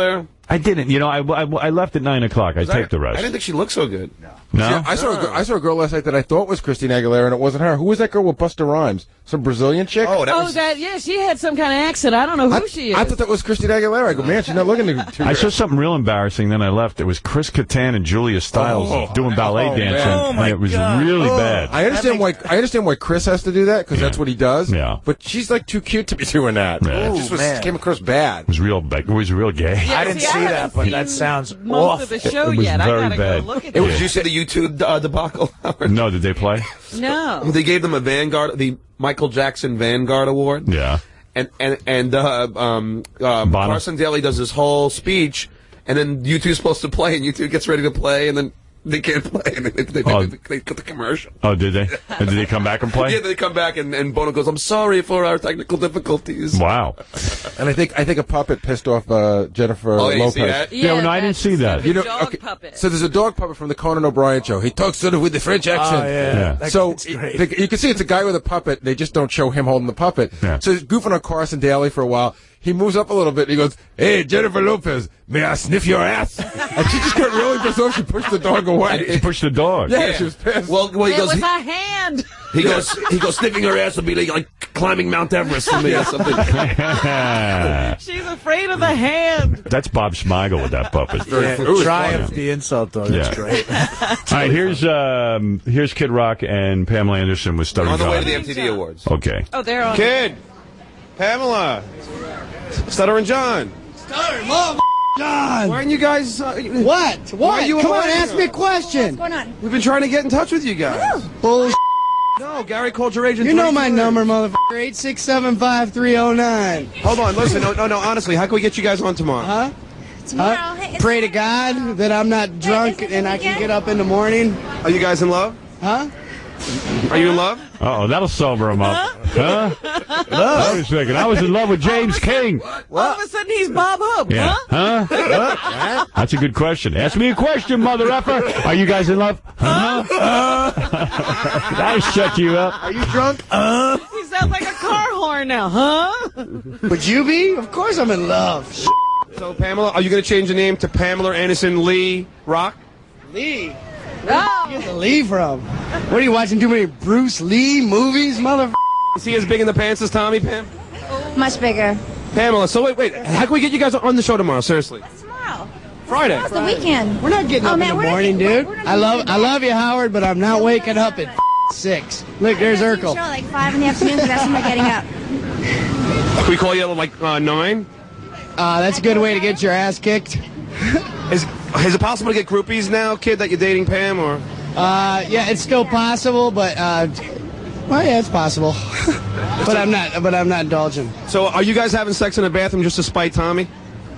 [SPEAKER 7] I didn't. You know, I, I, I left at nine o'clock. I taped the rest.
[SPEAKER 12] I didn't think she looked so good. No.
[SPEAKER 7] No?
[SPEAKER 18] See, I saw a girl, I saw a girl last night that I thought was Christina Aguilera, and it wasn't her. Who was that girl with Busta Rhymes? Some Brazilian chick?
[SPEAKER 12] Oh, that
[SPEAKER 2] oh,
[SPEAKER 12] was...
[SPEAKER 2] that, yeah, she had some kind of accent. I don't know who
[SPEAKER 18] I,
[SPEAKER 2] she is.
[SPEAKER 18] I thought that was Christina Aguilera. I go, man, she's not looking too, too
[SPEAKER 7] I
[SPEAKER 18] good.
[SPEAKER 7] saw something real embarrassing, then I left. It was Chris Kattan and Julia Stiles
[SPEAKER 18] Oh,
[SPEAKER 7] doing ballet
[SPEAKER 18] oh,
[SPEAKER 7] dancing,
[SPEAKER 18] man. Oh,
[SPEAKER 7] and
[SPEAKER 18] my
[SPEAKER 7] it was
[SPEAKER 18] God.
[SPEAKER 7] really
[SPEAKER 18] Oh.
[SPEAKER 7] bad.
[SPEAKER 18] I understand why I understand why Chris has to do that, because
[SPEAKER 7] Yeah.
[SPEAKER 18] that's what he does.
[SPEAKER 7] Yeah.
[SPEAKER 18] But she's like too cute to be doing that.
[SPEAKER 7] Yeah.
[SPEAKER 18] It just was,
[SPEAKER 10] man.
[SPEAKER 18] came across bad.
[SPEAKER 7] It was real bad. It was real gay.
[SPEAKER 2] Yeah,
[SPEAKER 10] I didn't
[SPEAKER 2] see,
[SPEAKER 10] see,
[SPEAKER 2] I
[SPEAKER 10] that,
[SPEAKER 2] haven't
[SPEAKER 10] but
[SPEAKER 2] seen
[SPEAKER 10] that sounds
[SPEAKER 2] most
[SPEAKER 10] awful.
[SPEAKER 2] of the show
[SPEAKER 7] It was
[SPEAKER 2] yet.
[SPEAKER 7] very
[SPEAKER 2] I gotta
[SPEAKER 7] bad.
[SPEAKER 2] go look at
[SPEAKER 12] It was,
[SPEAKER 2] that.
[SPEAKER 12] did you see the U two uh, debacle?
[SPEAKER 7] No, did they play?
[SPEAKER 2] No.
[SPEAKER 12] They gave them a Vanguard, the Michael Jackson Vanguard Award.
[SPEAKER 7] Yeah.
[SPEAKER 12] And and and uh, um, um, Carson Daly does his whole speech, and then U two's supposed to play, and U two gets ready to play, and then they can't play, and they they, they,
[SPEAKER 7] Oh.
[SPEAKER 12] they, they cut the commercial.
[SPEAKER 7] Oh, did they? And did they come back and play?
[SPEAKER 12] Yeah, they come back, and, and Bono goes, "I'm sorry for our technical difficulties."
[SPEAKER 7] Wow.
[SPEAKER 18] And I think I think a puppet pissed off uh, Jennifer
[SPEAKER 12] Oh, you
[SPEAKER 18] Lopez.
[SPEAKER 12] see that?
[SPEAKER 7] Yeah, no, I didn't see that.
[SPEAKER 18] You know,
[SPEAKER 2] dog
[SPEAKER 18] okay,
[SPEAKER 2] puppet.
[SPEAKER 18] so there's a dog puppet from the Conan O'Brien show. He talks sort of with the French accent.
[SPEAKER 10] Oh, yeah.
[SPEAKER 7] Yeah.
[SPEAKER 10] That-
[SPEAKER 18] So
[SPEAKER 10] it's great.
[SPEAKER 18] it- you can see it's a guy with a puppet. They just don't show him holding the puppet.
[SPEAKER 7] Yeah.
[SPEAKER 18] So he's goofing on Carson Daly for a while. He moves up a little bit. And he goes, "Hey, Jennifer Lopez, may I sniff your ass?" And she just got really pissed off. She pushed the dog
[SPEAKER 7] He
[SPEAKER 18] away.
[SPEAKER 7] pushed the dog.
[SPEAKER 18] Yeah, she was pissed.
[SPEAKER 12] Well, well, he
[SPEAKER 2] It
[SPEAKER 12] goes,
[SPEAKER 2] was
[SPEAKER 12] he,
[SPEAKER 2] a hand.
[SPEAKER 12] he goes, he goes, sniffing her ass would be like, like climbing Mount Everest for me or something.
[SPEAKER 2] She's afraid of the hand.
[SPEAKER 7] That's Bob Smigel with that puppet.
[SPEAKER 10] Yeah,
[SPEAKER 18] It was
[SPEAKER 10] triumph
[SPEAKER 18] funny.
[SPEAKER 10] the insult, though. That's
[SPEAKER 7] Yeah.
[SPEAKER 10] great.
[SPEAKER 7] All right, here's um, here's Kid Rock and Pamela Anderson with Stuttering
[SPEAKER 12] On the way
[SPEAKER 7] John.
[SPEAKER 12] to the M T V Awards.
[SPEAKER 7] Okay.
[SPEAKER 2] Oh, they're on.
[SPEAKER 12] Kid, Pamela, Stuttering John.
[SPEAKER 19] Stuttering, love, John.
[SPEAKER 12] Why aren't you guys? Uh,
[SPEAKER 19] What? What?
[SPEAKER 12] Why are you
[SPEAKER 19] Come on,
[SPEAKER 12] inviting
[SPEAKER 19] ask
[SPEAKER 12] her?
[SPEAKER 19] me a question.
[SPEAKER 11] What's going on?
[SPEAKER 12] We've been trying to get in touch with you guys.
[SPEAKER 19] Bull.
[SPEAKER 12] No, Gary called your agent.
[SPEAKER 19] You know my
[SPEAKER 12] three times.
[SPEAKER 19] number, motherfucker. Eight six seven five three zero nine.
[SPEAKER 12] Hold on, listen. No, no, no. Honestly, how can we get you guys on tomorrow?
[SPEAKER 19] Huh?
[SPEAKER 11] Tomorrow.
[SPEAKER 19] Huh?
[SPEAKER 11] Hey, it's
[SPEAKER 19] Pray to God that I'm not drunk
[SPEAKER 11] is it
[SPEAKER 19] and
[SPEAKER 11] the
[SPEAKER 19] I can
[SPEAKER 11] weekend?
[SPEAKER 19] get up in the morning.
[SPEAKER 12] Are you guys in love?
[SPEAKER 19] Huh?
[SPEAKER 12] Are you in love?
[SPEAKER 7] Uh oh, that'll sober him up. Huh? Wait a second. I was in love with James King.
[SPEAKER 2] All of a sudden, he's Bob Hope.
[SPEAKER 7] Yeah.
[SPEAKER 2] Huh?
[SPEAKER 7] Huh? That's a good question. Ask me a question, mother effer. Are you guys in love? Huh? That'll shut you up.
[SPEAKER 19] Are you drunk? Uh.
[SPEAKER 2] He sounds like a car horn now, huh?
[SPEAKER 19] Would you be? Of course I'm in love.
[SPEAKER 12] So, Pamela, are you going to change the name to Pamela Anderson Lee Rock?
[SPEAKER 19] Lee.
[SPEAKER 2] No.
[SPEAKER 19] Where'd you get the Lee from? What are you watching? Too many Bruce Lee movies, mother?
[SPEAKER 12] Is he as big in the pants as Tommy, Pam?
[SPEAKER 11] Much bigger.
[SPEAKER 12] Pamela, so wait, wait. How can we get you guys on the show tomorrow? Seriously.
[SPEAKER 11] That's tomorrow.
[SPEAKER 12] Friday.
[SPEAKER 11] It's the weekend.
[SPEAKER 19] We're not getting
[SPEAKER 11] Oh,
[SPEAKER 19] up
[SPEAKER 11] man,
[SPEAKER 19] in the
[SPEAKER 11] we're not
[SPEAKER 19] morning,
[SPEAKER 11] getting-
[SPEAKER 19] dude.
[SPEAKER 11] we're not
[SPEAKER 19] I love,
[SPEAKER 11] getting
[SPEAKER 19] I love you, Howard, but I'm not waking up at six. Look, there's
[SPEAKER 11] We're gonna do the
[SPEAKER 19] Urkel.
[SPEAKER 11] show at like five in the afternoon because that's when we're getting up.
[SPEAKER 12] Can we call you at like uh, nine?
[SPEAKER 19] Uh, that's a good way to get your ass kicked.
[SPEAKER 12] Is is it possible to get groupies now, kid, that you're dating, Pam, or?
[SPEAKER 19] Uh, yeah, it's still possible, but uh, well, yeah, it's possible. but I'm not, but I'm not indulging.
[SPEAKER 12] So, are you guys having sex in the bathroom just to spite Tommy?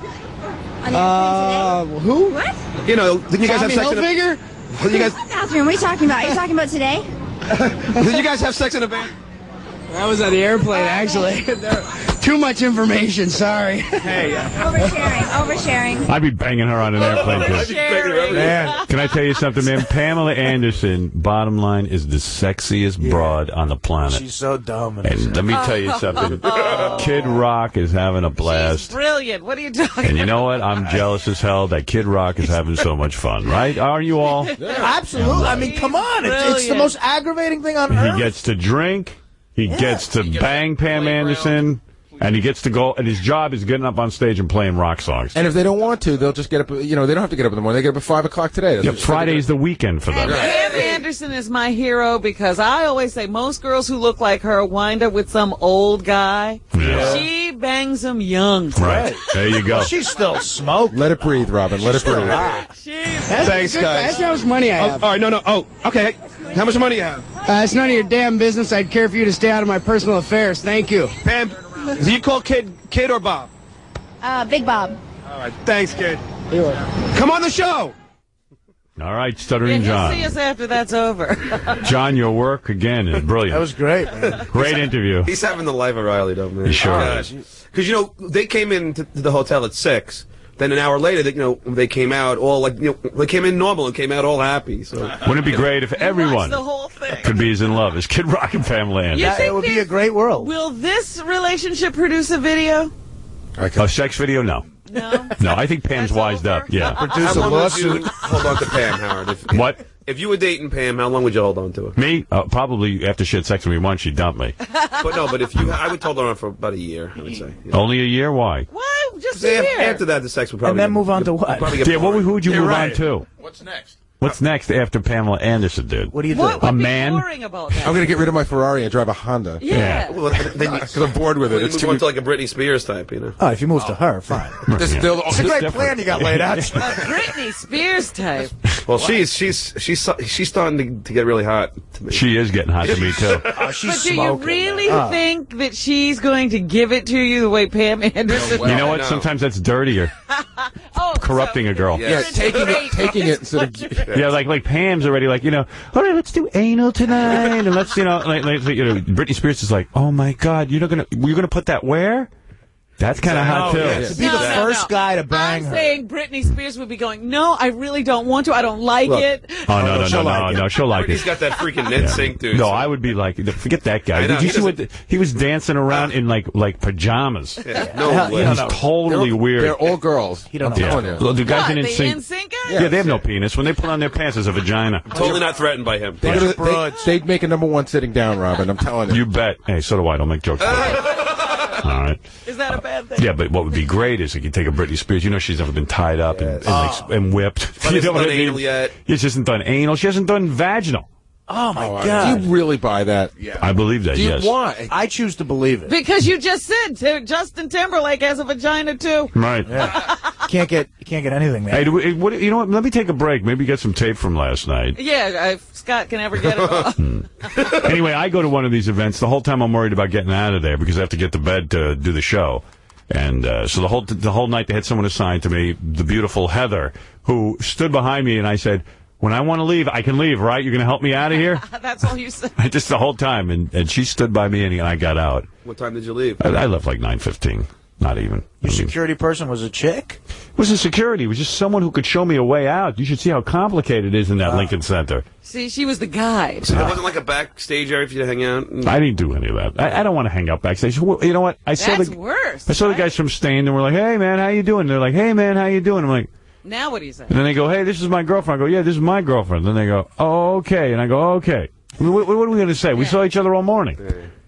[SPEAKER 19] Uh, who?
[SPEAKER 11] What?
[SPEAKER 12] You know, didn't you guys
[SPEAKER 19] Tommy
[SPEAKER 12] have sex in
[SPEAKER 19] Hilfiger?
[SPEAKER 12] the? Did you guys?
[SPEAKER 11] Bathroom. What are you talking about? Are you talking about today?
[SPEAKER 12] Did you guys have sex in the bathroom?
[SPEAKER 19] That was on the airplane, actually. Too much information. Sorry.
[SPEAKER 12] Hey.
[SPEAKER 11] Oversharing. Oversharing.
[SPEAKER 7] I'd be banging her on an airplane. Too.
[SPEAKER 18] Man.
[SPEAKER 7] Can I tell you something, man? Pamela Anderson, bottom line, is the sexiest broad on the planet.
[SPEAKER 10] She's so dumb. And,
[SPEAKER 7] And let me tell you something. Kid Rock is having a blast.
[SPEAKER 2] Brilliant. What are you talking
[SPEAKER 7] And you know what? I'm jealous as hell that Kid Rock is having so much fun, right? Aren't you all?
[SPEAKER 10] absolutely. I mean, come on. It's, it's the
[SPEAKER 2] Brilliant.
[SPEAKER 10] most aggravating thing on
[SPEAKER 7] He
[SPEAKER 10] earth.
[SPEAKER 7] gets to drink. He gets to bang Pam Anderson. And he gets to go, and his job is getting up on stage and playing rock songs.
[SPEAKER 18] And if they don't want to, they'll just get up. You know, they don't have to get up in the morning. They get up at five o'clock today. That's
[SPEAKER 7] Yeah,
[SPEAKER 18] what-
[SPEAKER 7] Friday's the weekend for them.
[SPEAKER 2] Pam Anderson is my hero because I always say most girls who look like her wind up with some old guy.
[SPEAKER 7] Yeah.
[SPEAKER 2] She bangs them young.
[SPEAKER 7] Right. There you go.
[SPEAKER 10] She's still smoked.
[SPEAKER 18] Let it breathe, Robin. Let it breathe.
[SPEAKER 19] That's
[SPEAKER 12] Thanks,
[SPEAKER 19] good.
[SPEAKER 12] guys.
[SPEAKER 19] That's how much money I
[SPEAKER 12] Oh,
[SPEAKER 19] have.
[SPEAKER 12] all right, no, no. Oh, okay. How much money you have?
[SPEAKER 19] Uh, it's none of your damn business. I'd care for you to stay out of my personal affairs. Thank you.
[SPEAKER 12] Pam, do you call Kid Kid or Bob?
[SPEAKER 11] Uh, Big Bob.
[SPEAKER 12] All right, thanks, Kid.
[SPEAKER 19] You're welcome.
[SPEAKER 12] Come on the show.
[SPEAKER 7] All right,
[SPEAKER 2] Yeah,
[SPEAKER 7] Stuttering
[SPEAKER 2] he'll see
[SPEAKER 7] John.
[SPEAKER 2] us after that's over.
[SPEAKER 7] John, your work, again, is brilliant.
[SPEAKER 10] That was great, man.
[SPEAKER 7] Great interview.
[SPEAKER 12] He's having the life of Riley, though, man.
[SPEAKER 7] He sure is.
[SPEAKER 12] Because, you know, they came in to to the hotel at six. Then an hour later, they, you know, they came out all like, you know, they came in normal and came out all happy. So
[SPEAKER 7] Wouldn't it be great if everyone
[SPEAKER 2] the whole thing.
[SPEAKER 7] could be as in love as Kid Rock and Pamela Anderson?
[SPEAKER 2] You
[SPEAKER 10] That-
[SPEAKER 2] think
[SPEAKER 10] it would be
[SPEAKER 2] this-
[SPEAKER 10] a great world.
[SPEAKER 2] Will this relationship produce a video?
[SPEAKER 7] A sex video? No.
[SPEAKER 2] No.
[SPEAKER 7] No, I think Pam's wised up. Yeah.
[SPEAKER 12] Produce a lawsuit. Hold on to Pam, Howard. If,
[SPEAKER 7] What?
[SPEAKER 12] If you were dating Pam, how long would you hold on to her?
[SPEAKER 7] Me? Uh, probably after she had sex with me once, she dumped me.
[SPEAKER 12] But no, but if you, I would hold on for about a year. I would say. You know?
[SPEAKER 7] Only a year? Why?
[SPEAKER 2] Why? Just
[SPEAKER 12] a
[SPEAKER 2] a
[SPEAKER 12] year.
[SPEAKER 2] year.
[SPEAKER 12] After that, the sex would probably.
[SPEAKER 10] And then
[SPEAKER 12] get-
[SPEAKER 10] move on to what?
[SPEAKER 12] probably get
[SPEAKER 7] Yeah, what,
[SPEAKER 12] boring.
[SPEAKER 7] who would you
[SPEAKER 12] You're
[SPEAKER 7] move
[SPEAKER 12] right.
[SPEAKER 7] on to?
[SPEAKER 18] What's next?
[SPEAKER 7] What's next after Pamela Anderson did?
[SPEAKER 10] What do you do?
[SPEAKER 2] What
[SPEAKER 7] A
[SPEAKER 2] would be
[SPEAKER 7] man?
[SPEAKER 2] boring about that?
[SPEAKER 18] I'm going to get rid of my Ferrari and drive a Honda.
[SPEAKER 2] Yeah.
[SPEAKER 12] Well, then you,
[SPEAKER 18] Because I'm bored with it.
[SPEAKER 12] you
[SPEAKER 18] It's
[SPEAKER 12] move
[SPEAKER 18] too
[SPEAKER 12] on to like a Britney Spears type, you know.
[SPEAKER 10] Oh, if you move to her, fine.
[SPEAKER 18] This
[SPEAKER 7] Yeah.
[SPEAKER 18] still,
[SPEAKER 10] It's a great plan you got laid out.
[SPEAKER 2] A Britney Spears type.
[SPEAKER 12] Well, she's she's she's she's starting to, to get really hot to me.
[SPEAKER 7] She is getting hot to me, too.
[SPEAKER 10] Oh, she's
[SPEAKER 2] But do you
[SPEAKER 10] smoking.
[SPEAKER 2] really
[SPEAKER 10] Oh.
[SPEAKER 2] think that she's going to give it to you the way Pam Anderson?
[SPEAKER 7] You know what?
[SPEAKER 12] no.
[SPEAKER 7] Sometimes that's dirtier.
[SPEAKER 2] Oh,
[SPEAKER 7] Corrupting
[SPEAKER 2] so
[SPEAKER 7] a girl.
[SPEAKER 12] Yeah.
[SPEAKER 18] yeah,
[SPEAKER 2] It's a
[SPEAKER 18] taking
[SPEAKER 2] great
[SPEAKER 18] it, taking it instead of.
[SPEAKER 7] Yeah, like like Pam's already like, you know, all right, let's do anal tonight, and let's, you know, like, like you know, Britney Spears is like, oh my God, you're not gonna, you're gonna put that where? That's kind of hot too.
[SPEAKER 12] yeah.
[SPEAKER 10] To be the
[SPEAKER 2] No, no,
[SPEAKER 10] first
[SPEAKER 2] no.
[SPEAKER 10] guy to bang
[SPEAKER 2] I'm
[SPEAKER 10] her.
[SPEAKER 2] saying Britney Spears would be going, no, I really don't want to. I don't like
[SPEAKER 12] Look.
[SPEAKER 2] it.
[SPEAKER 7] Oh no, no, no,
[SPEAKER 10] She'll
[SPEAKER 7] no,
[SPEAKER 10] like it.
[SPEAKER 7] no, she'll like
[SPEAKER 12] Britney's
[SPEAKER 7] it.
[SPEAKER 12] got that freaking net sync, dude.
[SPEAKER 7] No,
[SPEAKER 12] so-
[SPEAKER 7] I would be like, forget that guy.
[SPEAKER 12] I know,
[SPEAKER 7] Did you
[SPEAKER 12] he
[SPEAKER 7] see what
[SPEAKER 12] doesn't-
[SPEAKER 7] the, he was dancing around in like like pajamas?
[SPEAKER 12] Yeah, no
[SPEAKER 10] Hell,
[SPEAKER 12] way.
[SPEAKER 10] you
[SPEAKER 7] He's
[SPEAKER 10] don't know.
[SPEAKER 7] totally
[SPEAKER 18] They're,
[SPEAKER 7] weird.
[SPEAKER 18] they're all girls.
[SPEAKER 10] He don't
[SPEAKER 18] I'm
[SPEAKER 10] know.
[SPEAKER 18] telling
[SPEAKER 7] Yeah.
[SPEAKER 18] you.
[SPEAKER 7] Well, the guys
[SPEAKER 2] What,
[SPEAKER 7] in
[SPEAKER 2] the
[SPEAKER 7] NSYNC.
[SPEAKER 2] NSYNC guys?
[SPEAKER 7] Yeah, they have no penis. When they put on their pants, it's a vagina.
[SPEAKER 12] Totally not threatened by him.
[SPEAKER 18] They're gonna- they, they'd make a number one sitting down, Robin. I'm telling you.
[SPEAKER 7] You bet. Hey, so do I. Don't make jokes. All right.
[SPEAKER 2] Is that a bad thing?
[SPEAKER 7] Yeah, but what would be great is if you take a Britney Spears. You know she's never been tied up and, and, like, and whipped.
[SPEAKER 12] But
[SPEAKER 7] You
[SPEAKER 12] it's
[SPEAKER 7] know what
[SPEAKER 12] not
[SPEAKER 7] I mean?
[SPEAKER 12] anal yet.
[SPEAKER 7] She hasn't done anal. She hasn't done vaginal.
[SPEAKER 10] Oh my
[SPEAKER 18] Oh,
[SPEAKER 10] God!
[SPEAKER 18] Do you really buy that? Yeah.
[SPEAKER 7] I believe that.
[SPEAKER 18] Do you,
[SPEAKER 7] yes.
[SPEAKER 18] why?
[SPEAKER 10] I choose to believe it.
[SPEAKER 2] Because you just said to Justin Timberlake has a vagina too.
[SPEAKER 7] Right.
[SPEAKER 10] Can't get you can't get anything there.
[SPEAKER 7] Hey, do we, what, you know what? Let me take a break. Maybe get some tape from last night.
[SPEAKER 2] Yeah, if Scott can ever get it off.
[SPEAKER 7] Anyway, I go to one of these events. The whole time I'm worried about getting out of there because I have to get to bed to do the show. And uh, so the whole the whole night they had someone assigned to me, the beautiful Heather, who stood behind me, and I said, when I want to leave, I can leave, right? You're going to help me out of here?
[SPEAKER 2] That's all you said.
[SPEAKER 7] I just the whole time, and, and she stood by me, and I got out.
[SPEAKER 12] What time did you leave?
[SPEAKER 7] I, I left like nine fifteen. Not even.
[SPEAKER 10] Your
[SPEAKER 7] I mean,
[SPEAKER 10] security person was a chick?
[SPEAKER 7] it wasn't security. It was just someone who could show me a way out. You should see how complicated it is in that Lincoln Center.
[SPEAKER 2] See, she was the guide.
[SPEAKER 12] So there wasn't like a backstage area for you to hang out? And-
[SPEAKER 7] I didn't do any of that. I, I don't want to hang out backstage. Well, you know what? I saw
[SPEAKER 2] That's
[SPEAKER 7] the
[SPEAKER 2] worse.
[SPEAKER 7] I saw the
[SPEAKER 2] right?
[SPEAKER 7] guys from Stained, and we're like, "Hey, man, how you doing?" They're like, "Hey, man, how you doing?" I'm like,
[SPEAKER 2] Now what do you say?
[SPEAKER 7] and then they go, "Hey, this is my girlfriend." I go, "Yeah, this is my girlfriend." Then they go, "Oh, okay," and I go, "Okay." I mean, what, what are we going to say? We saw each other all morning.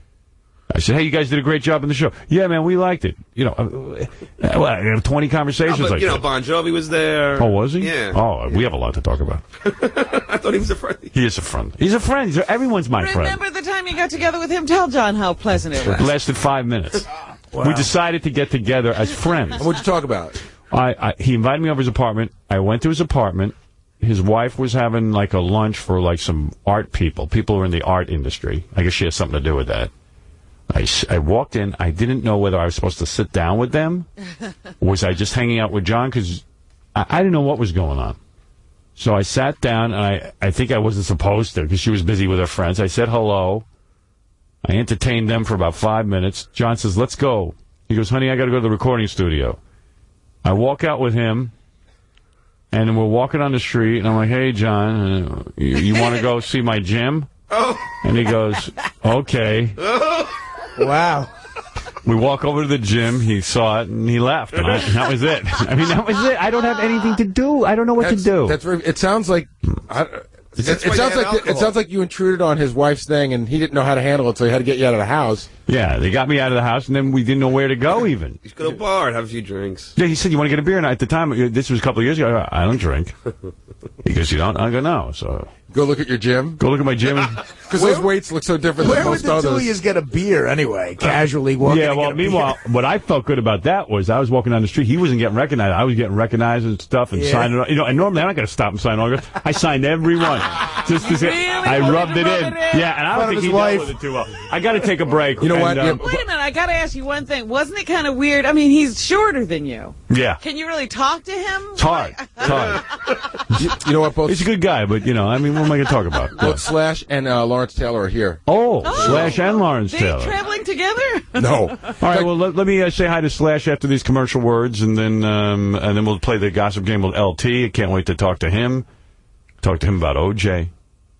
[SPEAKER 7] I said, "Hey, you guys did a great job in the show." "Yeah, man, we liked it." You know, uh, well, I have twenty conversations
[SPEAKER 12] No, but,
[SPEAKER 7] like
[SPEAKER 12] you know,
[SPEAKER 7] that.
[SPEAKER 12] Bon Jovi was there.
[SPEAKER 7] Oh, was he?
[SPEAKER 12] Yeah.
[SPEAKER 7] Oh, we have a lot to talk about.
[SPEAKER 12] I thought he was a friend.
[SPEAKER 7] He is a friend. He's a friend. He's a, everyone's my friend.
[SPEAKER 2] Remember the time you got together with him? Tell John how pleasant it
[SPEAKER 7] It
[SPEAKER 2] was.
[SPEAKER 7] lasted five minutes. We decided to get together as friends.
[SPEAKER 18] And what'd you talk about?
[SPEAKER 7] I, I he invited me over his apartment. I went to his apartment. His wife was having like a lunch for like some art people, people who are in the art industry. I guess she has something to do with that. I, s- I walked in. I didn't know whether I was supposed to sit down with them or was I just hanging out with John because I, I didn't know what was going on. So I sat down, and I, I think I wasn't supposed to because she was busy with her friends. I said hello. I entertained them for about five minutes. John says, "Let's go." He goes, "Honey, I got to go to the recording studio." I walk out with him, and we're walking on the street, and I'm like, "Hey, John, uh, you, you want to go see my gym?"
[SPEAKER 12] Oh.
[SPEAKER 7] And he goes, "Okay."
[SPEAKER 10] Wow.
[SPEAKER 7] We walk over to the gym. He saw it, and he left. And, I, and that was it. I mean, that was it. I don't have anything to do. I don't know what
[SPEAKER 18] That's,
[SPEAKER 7] to do.
[SPEAKER 18] That's very, it sounds like. I, it,
[SPEAKER 12] That's
[SPEAKER 18] it
[SPEAKER 12] why
[SPEAKER 18] sounds
[SPEAKER 12] you have
[SPEAKER 18] like it
[SPEAKER 12] alcohol.
[SPEAKER 18] sounds like you intruded on his wife's thing, and he didn't know how to handle it, so he had to get you out of the house.
[SPEAKER 7] Yeah, they got me out of the house, and then we didn't know where to go even.
[SPEAKER 12] You should go to a bar and have a few drinks.
[SPEAKER 7] Yeah, he said, "You want to get a beer?" And at the time, this was a couple of years ago, I don't drink. He goes, "You don't?" I go, "No." So
[SPEAKER 18] Go look at your gym.
[SPEAKER 7] go look at my gym.
[SPEAKER 18] Because those weights look so different
[SPEAKER 10] Where
[SPEAKER 18] than
[SPEAKER 10] would
[SPEAKER 18] most
[SPEAKER 10] the two of
[SPEAKER 18] others.
[SPEAKER 10] you get a beer anyway? Casually walking.
[SPEAKER 7] Yeah,
[SPEAKER 10] to
[SPEAKER 7] well,
[SPEAKER 10] get a beer?
[SPEAKER 7] meanwhile, what I felt good about that was I was walking down the street. He wasn't getting recognized. I was getting recognized and stuff and
[SPEAKER 10] Yeah.
[SPEAKER 7] signing. You know, and normally I'm not going to stop and sign autographs. I signed every one. Just to say,
[SPEAKER 2] Really?
[SPEAKER 7] I
[SPEAKER 2] Wanted
[SPEAKER 7] rubbed
[SPEAKER 2] to
[SPEAKER 7] it
[SPEAKER 2] rub
[SPEAKER 7] in.
[SPEAKER 2] it in?
[SPEAKER 7] Yeah, and I
[SPEAKER 10] Front
[SPEAKER 7] don't
[SPEAKER 10] of
[SPEAKER 7] think
[SPEAKER 10] his
[SPEAKER 7] he
[SPEAKER 10] wife.
[SPEAKER 7] dealt with it too well. I got to take a break.
[SPEAKER 18] You know what?
[SPEAKER 7] and,
[SPEAKER 18] Yeah,
[SPEAKER 7] um,
[SPEAKER 2] Wait a minute, I gotta ask you one thing. Wasn't it kind of weird? I mean, he's shorter than you.
[SPEAKER 7] yeah.
[SPEAKER 2] Can you really talk to him?
[SPEAKER 7] It's hard. It's hard.
[SPEAKER 18] you, you know what? Both,
[SPEAKER 7] He's a good guy, but, you know, I mean, what am I going to talk about?
[SPEAKER 18] both Slash and uh, Lawrence Taylor are here.
[SPEAKER 7] Oh, Slash and Lawrence
[SPEAKER 2] They
[SPEAKER 7] Taylor.
[SPEAKER 2] traveling together?
[SPEAKER 18] No.
[SPEAKER 7] All right, well, let, let me uh, say hi to Slash after these commercial words, and then um, and then we'll play the gossip game with L T. I can't wait to talk to him. Talk to him about O J.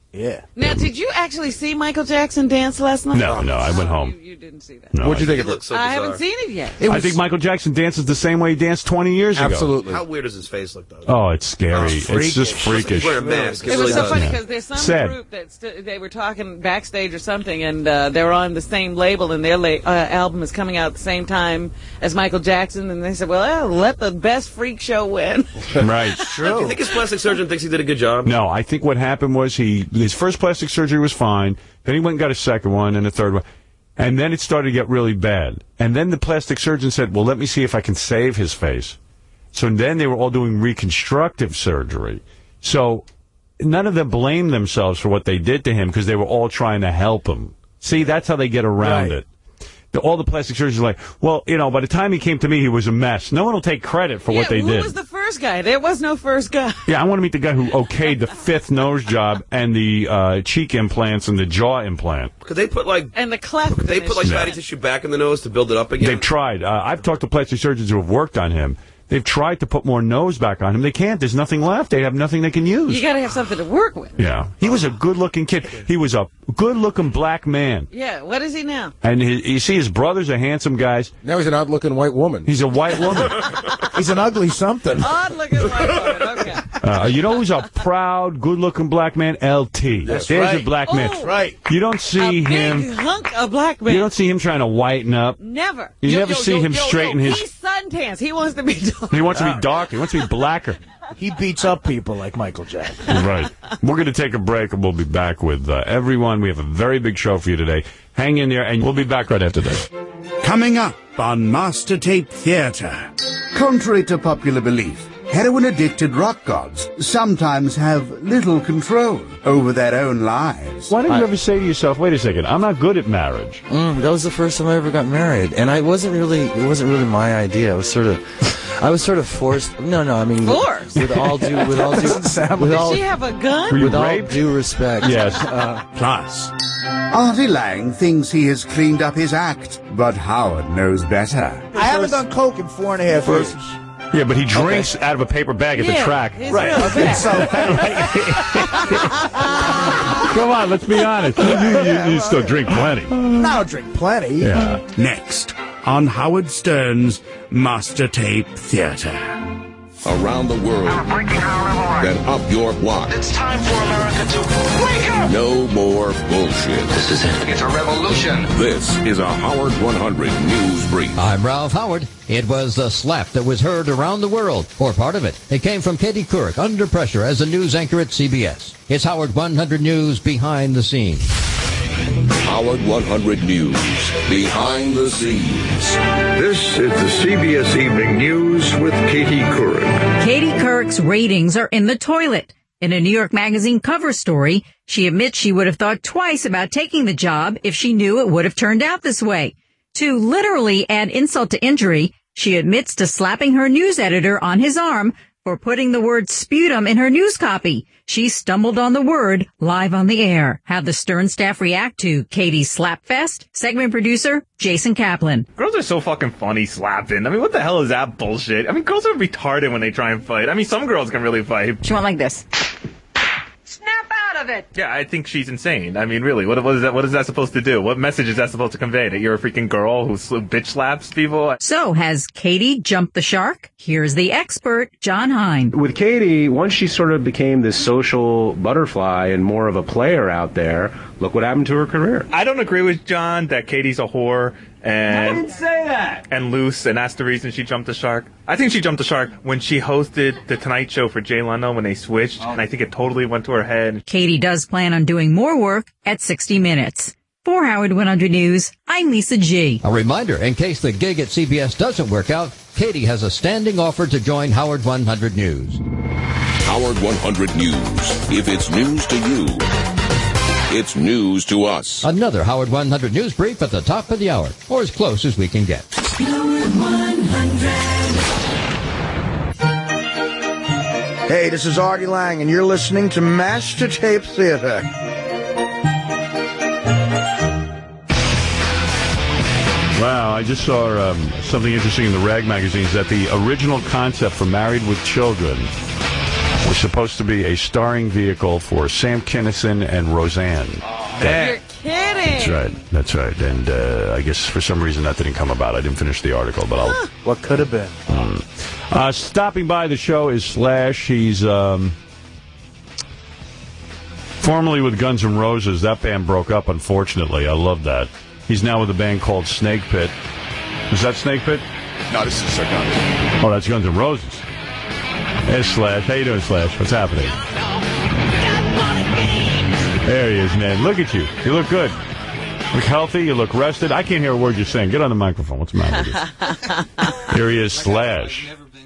[SPEAKER 10] Yeah.
[SPEAKER 2] Now, did you actually see Michael Jackson dance last night?
[SPEAKER 7] No, no, I went home.
[SPEAKER 2] You, you didn't see that.
[SPEAKER 7] No,
[SPEAKER 18] What'd you think
[SPEAKER 12] It
[SPEAKER 18] of it?
[SPEAKER 12] looks so
[SPEAKER 2] I
[SPEAKER 12] bizarre.
[SPEAKER 2] haven't seen it yet.
[SPEAKER 7] I think Michael Jackson dances the same way he danced twenty years ago.
[SPEAKER 18] Absolutely.
[SPEAKER 12] How weird does his face look, though?
[SPEAKER 7] Oh, it's scary.
[SPEAKER 10] Oh,
[SPEAKER 7] it's just freakish.
[SPEAKER 12] He's wearing a mask.
[SPEAKER 2] It was
[SPEAKER 12] really
[SPEAKER 2] so
[SPEAKER 12] does.
[SPEAKER 2] funny
[SPEAKER 7] Yeah.
[SPEAKER 2] because there's some
[SPEAKER 7] Sad.
[SPEAKER 2] group that st- they were talking backstage or something, and uh, they were on the same label, and their la- uh, album is coming out at the same time as Michael Jackson, and they said, "Well, uh, let the best freak show win."
[SPEAKER 7] Right.
[SPEAKER 12] Do you think his plastic surgeon thinks he did a good job?
[SPEAKER 7] No, I think what happened was he his first plastic surgery was fine. Then he went and got a second one and a third one. And then it started to get really bad. And then the plastic surgeon said, well, let me see if I can save his face. So then they were all doing reconstructive surgery. So none of them blamed themselves for what they did to him because they were all trying to help him. See, that's how they get around
[SPEAKER 10] Right.
[SPEAKER 7] it. The, all the plastic surgeons are like, well, you know, by the time he came to me, he was a mess. No one will take credit for
[SPEAKER 2] yeah,
[SPEAKER 7] what they
[SPEAKER 2] who
[SPEAKER 7] did.
[SPEAKER 2] was the first guy? There was no first guy.
[SPEAKER 7] Yeah, I want to meet the guy who okayed the fifth nose job and the uh, cheek implants and the jaw implant.
[SPEAKER 12] Could they put like
[SPEAKER 2] And the cleft.
[SPEAKER 12] could they
[SPEAKER 2] in
[SPEAKER 12] put
[SPEAKER 2] his
[SPEAKER 12] like
[SPEAKER 2] chin.
[SPEAKER 12] fatty tissue back in the nose to build it up again?
[SPEAKER 7] They've tried. Uh, I've talked to plastic surgeons who have worked on him. They've tried to put more nose back on him. They can't. There's nothing left. They have nothing they can use.
[SPEAKER 2] You got to have something to work with.
[SPEAKER 7] Yeah. He was a good-looking kid. He was a good-looking black man.
[SPEAKER 2] Yeah. What is he now?
[SPEAKER 7] And his, you see his brothers are handsome guys.
[SPEAKER 18] Now he's an odd-looking white woman.
[SPEAKER 7] He's a white woman.
[SPEAKER 10] He's an ugly something.
[SPEAKER 2] Odd looking white woman. Okay.
[SPEAKER 7] Uh, you know who's a proud, good-looking black man? L T.
[SPEAKER 10] That's
[SPEAKER 7] There's
[SPEAKER 10] right.
[SPEAKER 7] a black man.
[SPEAKER 2] Oh,
[SPEAKER 10] Right.
[SPEAKER 7] You don't see
[SPEAKER 2] a
[SPEAKER 7] him.
[SPEAKER 2] big hunk of black man.
[SPEAKER 7] You don't see him trying to whiten up.
[SPEAKER 2] Never.
[SPEAKER 7] You
[SPEAKER 2] Yo,
[SPEAKER 7] never
[SPEAKER 2] yo,
[SPEAKER 7] see
[SPEAKER 2] yo,
[SPEAKER 7] him
[SPEAKER 2] yo,
[SPEAKER 7] straighten
[SPEAKER 2] yo.
[SPEAKER 7] his.
[SPEAKER 2] He's suntans. He wants to be dark.
[SPEAKER 7] He wants to be dark. He wants to be blacker.
[SPEAKER 10] He beats up people like Michael Jackson.
[SPEAKER 7] Right. We're going to take a break, and we'll be back with uh, everyone. We have a very big show for you today. Hang in there, and we'll be back right after this.
[SPEAKER 6] Coming up on Master Tape Theatre. Contrary to popular belief, heroin-addicted rock gods sometimes have little control over their own lives.
[SPEAKER 7] Why don't you ever say to yourself, wait a second, I'm not good at marriage?
[SPEAKER 8] Mm, that was the first time I ever got married, and I wasn't really. It wasn't really my idea. I was sort of. I was sort of forced. No, no. I mean,
[SPEAKER 2] Forced?
[SPEAKER 8] With, with all due, with all due, with all,
[SPEAKER 2] Did she have a gun?
[SPEAKER 7] Were you
[SPEAKER 8] with all
[SPEAKER 7] raped?
[SPEAKER 8] due respect.
[SPEAKER 7] Yes.
[SPEAKER 8] Uh,
[SPEAKER 6] Plus, Artie Lang thinks he has cleaned up his act, but Howard knows better.
[SPEAKER 10] I haven't done coke in four and a half years.
[SPEAKER 7] Yeah, but he drinks out of a paper bag at the
[SPEAKER 2] Yeah,
[SPEAKER 7] track.
[SPEAKER 2] he's
[SPEAKER 10] Right.
[SPEAKER 2] real
[SPEAKER 10] Okay.
[SPEAKER 2] fat.
[SPEAKER 10] So
[SPEAKER 7] Come on, let's be honest. You, you, you, you still drink plenty.
[SPEAKER 10] I don't drink plenty.
[SPEAKER 7] Yeah.
[SPEAKER 6] Next on Howard Stern's Master Tape Theatre.
[SPEAKER 4] Around the world, then up your block.
[SPEAKER 5] It's time for America to wake up!
[SPEAKER 4] No more bullshit.
[SPEAKER 5] This is it. It's a revolution.
[SPEAKER 4] This is a Howard one hundred News Brief.
[SPEAKER 20] I'm Ralph Howard. It was the slap that was heard around the world, or part of it. It came from Katie Couric, under pressure as a news anchor at C B S. It's Howard one hundred News Behind the Scenes.
[SPEAKER 4] Howard one hundred News, behind the scenes.
[SPEAKER 21] This is the C B S Evening News with Katie Couric.
[SPEAKER 22] Katie Couric's ratings are in the toilet. In a New York Magazine cover story, she admits she would have thought twice about taking the job if she knew it would have turned out this way. To literally add insult to injury, she admits to slapping her news editor on his arm for putting the word sputum in her news copy. She stumbled on the word live on the air. How the Stern staff react to Katie's slapfest? Segment producer Jason Kaplan.
[SPEAKER 23] Girls are so fucking funny slapping. I mean, what the hell is that bullshit? I mean, girls are retarded when they try and fight. I mean, some girls can really fight.
[SPEAKER 22] She went like this.
[SPEAKER 11] Snap out of it.
[SPEAKER 23] Yeah, I think she's insane. I mean, really, what, what is that? What is that supposed to do? What message is that supposed to convey? That you're a freaking girl who sl- bitch slaps people?
[SPEAKER 22] So has Katie jumped the shark? Here's the expert, John Hine.
[SPEAKER 24] With Katie, once she sort of became this social butterfly and more of a player out there, look what happened to her career.
[SPEAKER 23] I don't agree with John that Katie's a whore and
[SPEAKER 15] I didn't say that.
[SPEAKER 23] and loose, and that's the reason she jumped the shark. I think she jumped the shark when she hosted the Tonight Show for Jay Leno when they switched, and I think it totally went to her head.
[SPEAKER 22] Katie does plan on doing more work at sixty minutes. For Howard one hundred News, I'm Lisa G.
[SPEAKER 20] A reminder, in case the gig at C B S doesn't work out, Katie has a standing offer to join Howard one hundred News.
[SPEAKER 4] Howard one hundred News. If it's news to you, it's news to us.
[SPEAKER 20] Another Howard one hundred News Brief at the top of the hour, or as close as we can get.
[SPEAKER 25] Howard one hundred.
[SPEAKER 10] Hey, this is Artie Lang, and you're listening to Master Tape Theater.
[SPEAKER 7] Wow, I just saw um, something interesting in the Rag magazines that the original concept for Married with Children was supposed to be a starring vehicle for Sam Kinison and Roseanne.
[SPEAKER 2] You're kidding.
[SPEAKER 7] That's right. That's right. And uh, I guess for some reason that didn't come about. I didn't finish the article, but I'll.
[SPEAKER 10] What could have been?
[SPEAKER 7] Mm. Uh, stopping by the show is Slash. He's um, formerly with Guns N' Roses. That band broke up, unfortunately. I love that. He's now with a band called Snake Pit. Is that Snake Pit?
[SPEAKER 3] No, this is uh, Guns.
[SPEAKER 7] Oh, that's Guns N' Roses. There's Slash. How you doing, Slash? What's happening? There he is, man. Look at you. You look good. You look healthy. You look rested. I can't hear a word you're saying. Get on the microphone. What's the matter with you? Here he is, Slash.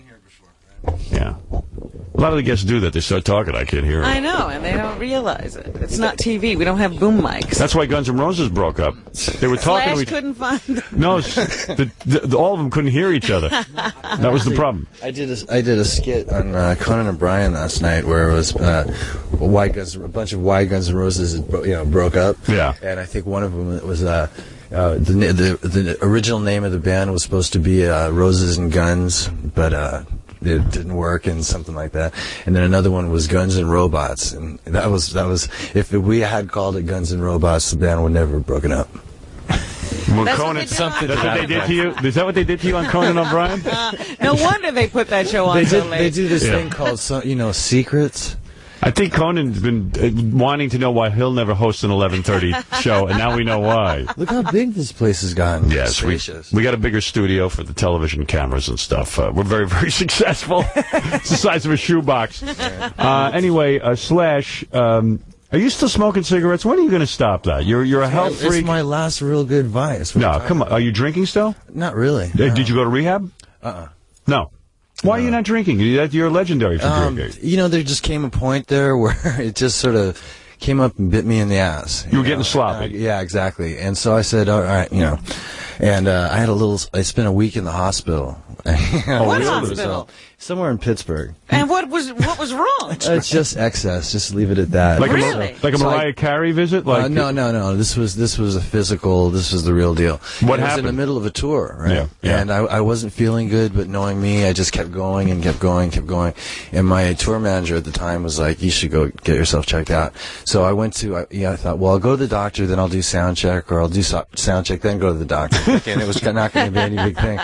[SPEAKER 7] Yeah. A lot of the guests do that. They start talking. I can't hear them.
[SPEAKER 2] I know, and they don't realize it. It's not T V. We don't have boom mics.
[SPEAKER 7] That's why Guns N' Roses broke up. They were talking
[SPEAKER 2] Slash
[SPEAKER 7] to each
[SPEAKER 2] couldn't find them.
[SPEAKER 7] No, the, the, the, all of them couldn't hear each other. That was the problem.
[SPEAKER 8] I did a, I did a skit on uh, Conan O'Brien last night where it was uh, White Guns, a bunch of White Guns N' Roses, you know, broke up.
[SPEAKER 7] Yeah.
[SPEAKER 8] And I think one of them was uh, uh, the, the the original name of the band was supposed to be uh, Roses and Guns, but. Uh, It didn't work and something like that, and then another one was Guns and Robots, and that was that was if we had called it Guns and Robots, the band would never have broken up.
[SPEAKER 7] Well,
[SPEAKER 2] That's
[SPEAKER 7] Conan,
[SPEAKER 2] what they
[SPEAKER 7] something that's what they did to you. Is that what they did to you on Conan O'Brien?
[SPEAKER 2] Uh, no wonder they put that show on
[SPEAKER 8] They
[SPEAKER 2] so
[SPEAKER 8] did.
[SPEAKER 2] late.
[SPEAKER 8] They do this
[SPEAKER 7] Yeah.
[SPEAKER 8] thing called so, you know Secrets.
[SPEAKER 7] I think Conan's been uh, wanting to know why he'll never host an eleven thirty show, and now we know why.
[SPEAKER 8] Look how big this place has gotten.
[SPEAKER 7] Yes, we, we got a bigger studio for the television cameras and stuff. Uh, we're very, very successful. It's the size of a shoebox. Uh, anyway, uh, Slash, um, are you still smoking cigarettes? When are you going to stop that? You're you're a health
[SPEAKER 8] It's
[SPEAKER 7] freak.
[SPEAKER 8] my last real good vice.
[SPEAKER 7] No, come on. Are you drinking still?
[SPEAKER 8] Not really.
[SPEAKER 7] Uh, Did you go to rehab?
[SPEAKER 8] Uh-uh.
[SPEAKER 7] No. Why are you not drinking? You- You're legendary for
[SPEAKER 8] Um,
[SPEAKER 7] drinking.
[SPEAKER 8] you know, there just came a point there where it just sort of came up and bit me in the ass.
[SPEAKER 7] You were getting sloppy.
[SPEAKER 8] Uh, yeah, exactly. And so I said, all right, you know, and uh, I had a little. I spent a week in the hospital.
[SPEAKER 2] Oh, what hospital?
[SPEAKER 8] Somewhere in Pittsburgh.
[SPEAKER 2] And what was what was wrong?
[SPEAKER 8] It's just excess. Just leave it at that.
[SPEAKER 7] Like
[SPEAKER 2] Really?
[SPEAKER 7] a like a
[SPEAKER 8] So I-
[SPEAKER 7] Mariah Carey visit? Like
[SPEAKER 8] uh, no, no, no. This was this was a physical. This was the real deal.
[SPEAKER 7] What
[SPEAKER 8] I was in
[SPEAKER 7] happened?
[SPEAKER 8] the middle of a tour, right?
[SPEAKER 7] Yeah, yeah.
[SPEAKER 8] And I, I wasn't feeling good, but knowing me, I just kept going and kept going, kept going. And my tour manager at the time was like, "You should go get yourself checked out." So I went to. I, yeah, I thought, well, I'll go to the doctor, then I'll do sound check, or I'll do so, sound check, then go to the doctor. And it was not going to be any big thing.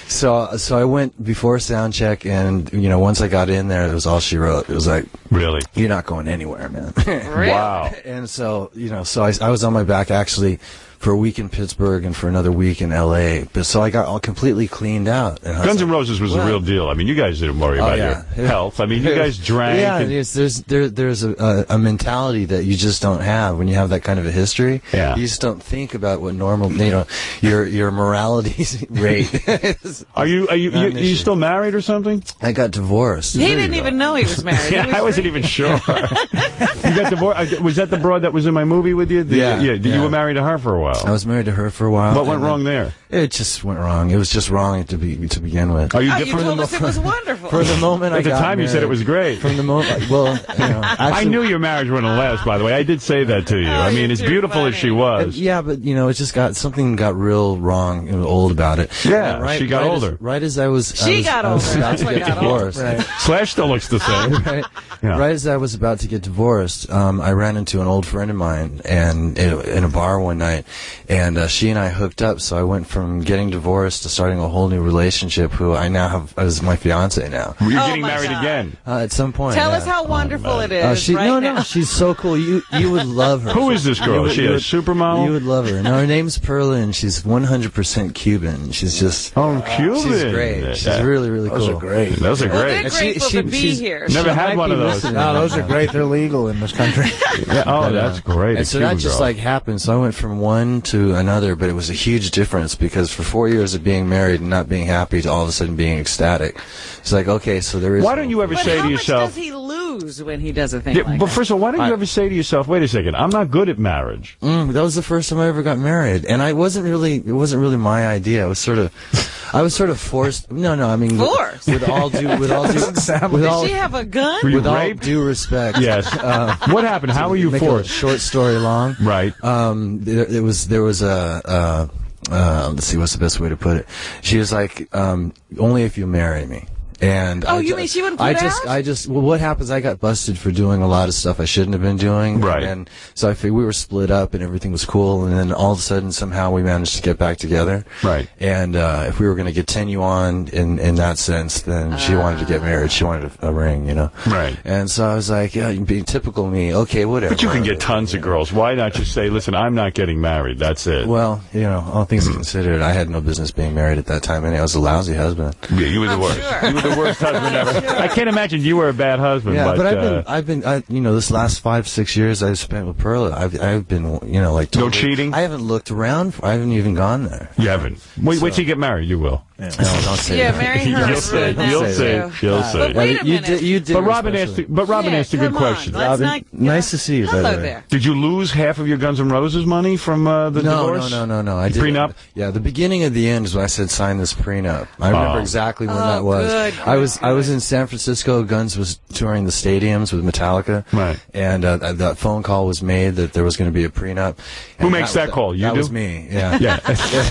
[SPEAKER 8] So so I went before sound check, and you know, once I got in there, it was all she wrote. It was like,
[SPEAKER 7] really,
[SPEAKER 8] you're not going anywhere, man.
[SPEAKER 2] Really?
[SPEAKER 7] Wow.
[SPEAKER 8] And so, you know, so I, I was on my back actually for a week in Pittsburgh and for another week in L A. But so I got all completely cleaned out. And I was
[SPEAKER 7] Guns N'
[SPEAKER 8] like,
[SPEAKER 7] Roses was
[SPEAKER 8] well,
[SPEAKER 7] the real deal. I mean, you guys didn't worry
[SPEAKER 8] Oh,
[SPEAKER 7] about
[SPEAKER 8] yeah.
[SPEAKER 7] your health. I mean, you guys drank.
[SPEAKER 8] Yeah,
[SPEAKER 7] and-
[SPEAKER 8] there's there's there, there's a, a, a mentality that you just don't have when you have that kind of a history.
[SPEAKER 7] Yeah.
[SPEAKER 8] You just don't think about what normal, you know, your your morality rate. is
[SPEAKER 7] Are you are you
[SPEAKER 8] not
[SPEAKER 7] you,
[SPEAKER 8] an
[SPEAKER 7] are you
[SPEAKER 8] issue.
[SPEAKER 7] still married or something?
[SPEAKER 8] I got divorced.
[SPEAKER 2] He didn't even know he was married.
[SPEAKER 7] Yeah,
[SPEAKER 2] He was
[SPEAKER 7] I wasn't even sure. You got divorced. Was that the broad that was in my movie with you? The-
[SPEAKER 8] Yeah,
[SPEAKER 7] yeah.
[SPEAKER 8] yeah.
[SPEAKER 7] You were married to her for a while.
[SPEAKER 8] I was married to her for a while.
[SPEAKER 7] What went
[SPEAKER 8] and then-
[SPEAKER 7] wrong there?
[SPEAKER 8] It just went wrong. It was just wrong to be to begin with.
[SPEAKER 7] Are you
[SPEAKER 2] Oh, you
[SPEAKER 7] different?
[SPEAKER 2] told us it was wonderful.
[SPEAKER 8] For the moment, I
[SPEAKER 7] At the
[SPEAKER 8] got
[SPEAKER 7] time, you said it
[SPEAKER 8] married.
[SPEAKER 7] was great.
[SPEAKER 8] From the moment, well, you know,
[SPEAKER 7] I
[SPEAKER 8] actually,
[SPEAKER 7] knew your marriage wouldn't last. By the way, I did say that to you.
[SPEAKER 2] Oh,
[SPEAKER 7] I mean,
[SPEAKER 2] you're
[SPEAKER 7] as
[SPEAKER 2] too
[SPEAKER 7] beautiful as she
[SPEAKER 2] funny.
[SPEAKER 7] was.
[SPEAKER 8] Yeah, but you know, it just got something got real wrong and old about it.
[SPEAKER 7] Yeah,
[SPEAKER 8] And
[SPEAKER 7] she got
[SPEAKER 8] right
[SPEAKER 7] older.
[SPEAKER 8] As, right as I was, I
[SPEAKER 2] She
[SPEAKER 8] was,
[SPEAKER 2] got
[SPEAKER 8] I was
[SPEAKER 2] older.
[SPEAKER 8] about
[SPEAKER 2] That's
[SPEAKER 8] to
[SPEAKER 2] what
[SPEAKER 8] get
[SPEAKER 2] got older.
[SPEAKER 8] divorced.
[SPEAKER 10] Right.
[SPEAKER 7] Slash still looks the same.
[SPEAKER 8] Right,
[SPEAKER 7] Yeah.
[SPEAKER 8] right as I was about to get divorced, um, I ran into an old friend of mine and in, in a bar one night, and uh, she and I hooked up. So I went from getting divorced to starting a whole new relationship. Who I now have as my fiance now.
[SPEAKER 7] You're
[SPEAKER 2] Oh,
[SPEAKER 7] getting
[SPEAKER 2] my
[SPEAKER 7] married
[SPEAKER 2] God.
[SPEAKER 7] again.
[SPEAKER 8] Uh, at some point.
[SPEAKER 2] Tell
[SPEAKER 8] yeah.
[SPEAKER 2] us how wonderful it is.
[SPEAKER 8] Uh, she,
[SPEAKER 2] right
[SPEAKER 8] no,
[SPEAKER 2] now.
[SPEAKER 8] no, she's so cool. You you would love her.
[SPEAKER 7] Who is this girl?
[SPEAKER 8] You would-
[SPEAKER 7] Is she
[SPEAKER 8] you
[SPEAKER 7] a
[SPEAKER 8] would-
[SPEAKER 7] supermodel?
[SPEAKER 8] You would love her. No, her name's Perla, and she's one hundred percent Cuban. She's just
[SPEAKER 7] Oh, Cuban.
[SPEAKER 8] she's great. She's
[SPEAKER 7] Yeah.
[SPEAKER 8] really really cool.
[SPEAKER 10] Those are great.
[SPEAKER 7] Those are
[SPEAKER 2] Well,
[SPEAKER 7] great.
[SPEAKER 2] they're
[SPEAKER 8] And she-
[SPEAKER 2] grateful
[SPEAKER 8] she-
[SPEAKER 2] to be
[SPEAKER 8] she's-
[SPEAKER 2] here.
[SPEAKER 7] Never
[SPEAKER 8] She
[SPEAKER 7] had
[SPEAKER 8] might
[SPEAKER 7] one
[SPEAKER 8] be
[SPEAKER 7] of those.
[SPEAKER 8] listening.
[SPEAKER 10] No, those are great. They're legal in this country.
[SPEAKER 7] Yeah, oh, that's great.
[SPEAKER 8] And
[SPEAKER 7] a
[SPEAKER 8] so
[SPEAKER 7] Cuban
[SPEAKER 8] that just
[SPEAKER 7] girl.
[SPEAKER 8] like happened. So I went from one to another, but it was a huge difference because for four years of being married and not being happy to all of a sudden being ecstatic, it's like okay, so there is.
[SPEAKER 7] Why don't you ever
[SPEAKER 2] But
[SPEAKER 7] say
[SPEAKER 2] how
[SPEAKER 7] to
[SPEAKER 2] much
[SPEAKER 7] yourself?
[SPEAKER 2] does he lose when he does a thing
[SPEAKER 7] Yeah,
[SPEAKER 2] like
[SPEAKER 7] but
[SPEAKER 2] that?
[SPEAKER 7] first of all, why don't you
[SPEAKER 8] I-
[SPEAKER 7] ever say to yourself, "Wait a second, I'm not good at marriage."
[SPEAKER 8] Mm, that was the first time I ever got married, and I wasn't really. It wasn't really my idea. I was sort of. I was sort of forced. No, no. I mean, with-
[SPEAKER 2] Forced?
[SPEAKER 8] With, all due, with all due,
[SPEAKER 10] sound
[SPEAKER 8] with
[SPEAKER 2] Did
[SPEAKER 8] all,
[SPEAKER 2] she have a gun?
[SPEAKER 7] Were you
[SPEAKER 8] with all
[SPEAKER 7] raped?
[SPEAKER 8] due respect.
[SPEAKER 7] Yes.
[SPEAKER 8] Uh,
[SPEAKER 7] What happened? How were you
[SPEAKER 8] make a
[SPEAKER 7] forced?
[SPEAKER 8] short story long.
[SPEAKER 7] Right.
[SPEAKER 8] Um, there, there was there was a. Uh, uh, let's see, what's the best way to put it? She was like, um, "Only if you marry me." And
[SPEAKER 2] Oh,
[SPEAKER 8] I
[SPEAKER 2] you
[SPEAKER 8] ju-
[SPEAKER 2] mean she wouldn't
[SPEAKER 8] I
[SPEAKER 2] put
[SPEAKER 8] just,
[SPEAKER 2] out?
[SPEAKER 8] I just, well, what happens? I got busted for doing a lot of stuff I shouldn't have been doing.
[SPEAKER 7] Right.
[SPEAKER 8] And so I figured we were split up and everything was cool. And then all of a sudden, somehow we managed to get back together.
[SPEAKER 7] Right.
[SPEAKER 8] And uh, if we were going to continue on in, in that sense, then she wanted to get married. She wanted a, a ring, you know.
[SPEAKER 7] Right.
[SPEAKER 8] And so I was like, yeah, you're being typical me. Okay, whatever.
[SPEAKER 7] But you can get tons of girls. Why not just say, listen, I'm not getting married. That's it.
[SPEAKER 8] Well, you know, all things considered, I had no business being married at that time. And I was a lousy husband.
[SPEAKER 7] Yeah, you were the worst. You were the worst husband ever. I can't imagine you were a bad husband.
[SPEAKER 8] Yeah,
[SPEAKER 7] but,
[SPEAKER 8] but I've
[SPEAKER 7] uh,
[SPEAKER 8] been, I've been, I, you know, this last five, six years I've spent with Perla. I've, I've been, you know, like
[SPEAKER 7] No
[SPEAKER 8] totally,
[SPEAKER 7] cheating?
[SPEAKER 8] I haven't looked around. For, I haven't even gone there.
[SPEAKER 7] You haven't. Wait,
[SPEAKER 8] So-
[SPEAKER 7] wait till you get married. You will.
[SPEAKER 8] Yeah. No, don't say
[SPEAKER 2] Yeah,
[SPEAKER 8] that.
[SPEAKER 2] marry her.
[SPEAKER 7] You'll say. You'll say. You'll say.
[SPEAKER 2] But wait a
[SPEAKER 8] you
[SPEAKER 2] minute.
[SPEAKER 8] did, you did.
[SPEAKER 7] But Robin
[SPEAKER 8] especially.
[SPEAKER 7] asked. But Robin
[SPEAKER 2] Yeah,
[SPEAKER 7] asked a good
[SPEAKER 2] come on.
[SPEAKER 7] question.
[SPEAKER 2] Let's
[SPEAKER 8] Robin,
[SPEAKER 2] not-
[SPEAKER 8] nice to see you. by
[SPEAKER 2] Hello
[SPEAKER 8] the way.
[SPEAKER 2] there.
[SPEAKER 7] Did you lose half of your Guns N' Roses money from uh, the
[SPEAKER 8] No,
[SPEAKER 7] divorce?
[SPEAKER 8] no, no, no, no. I did
[SPEAKER 7] Prenup?
[SPEAKER 8] Yeah, the beginning of the end is when I said sign this prenup. I remember
[SPEAKER 7] Oh.
[SPEAKER 8] exactly when
[SPEAKER 2] Oh,
[SPEAKER 8] that was.
[SPEAKER 2] good,
[SPEAKER 8] I was
[SPEAKER 2] good,
[SPEAKER 8] I was in San Francisco. Guns was touring the stadiums with Metallica.
[SPEAKER 7] Right.
[SPEAKER 8] And uh, th- that phone call was made that there was going to be a prenup.
[SPEAKER 7] Who
[SPEAKER 8] And
[SPEAKER 7] makes that
[SPEAKER 8] was-
[SPEAKER 7] call? You
[SPEAKER 8] that
[SPEAKER 7] do?
[SPEAKER 8] was me. Yeah.
[SPEAKER 7] Yeah.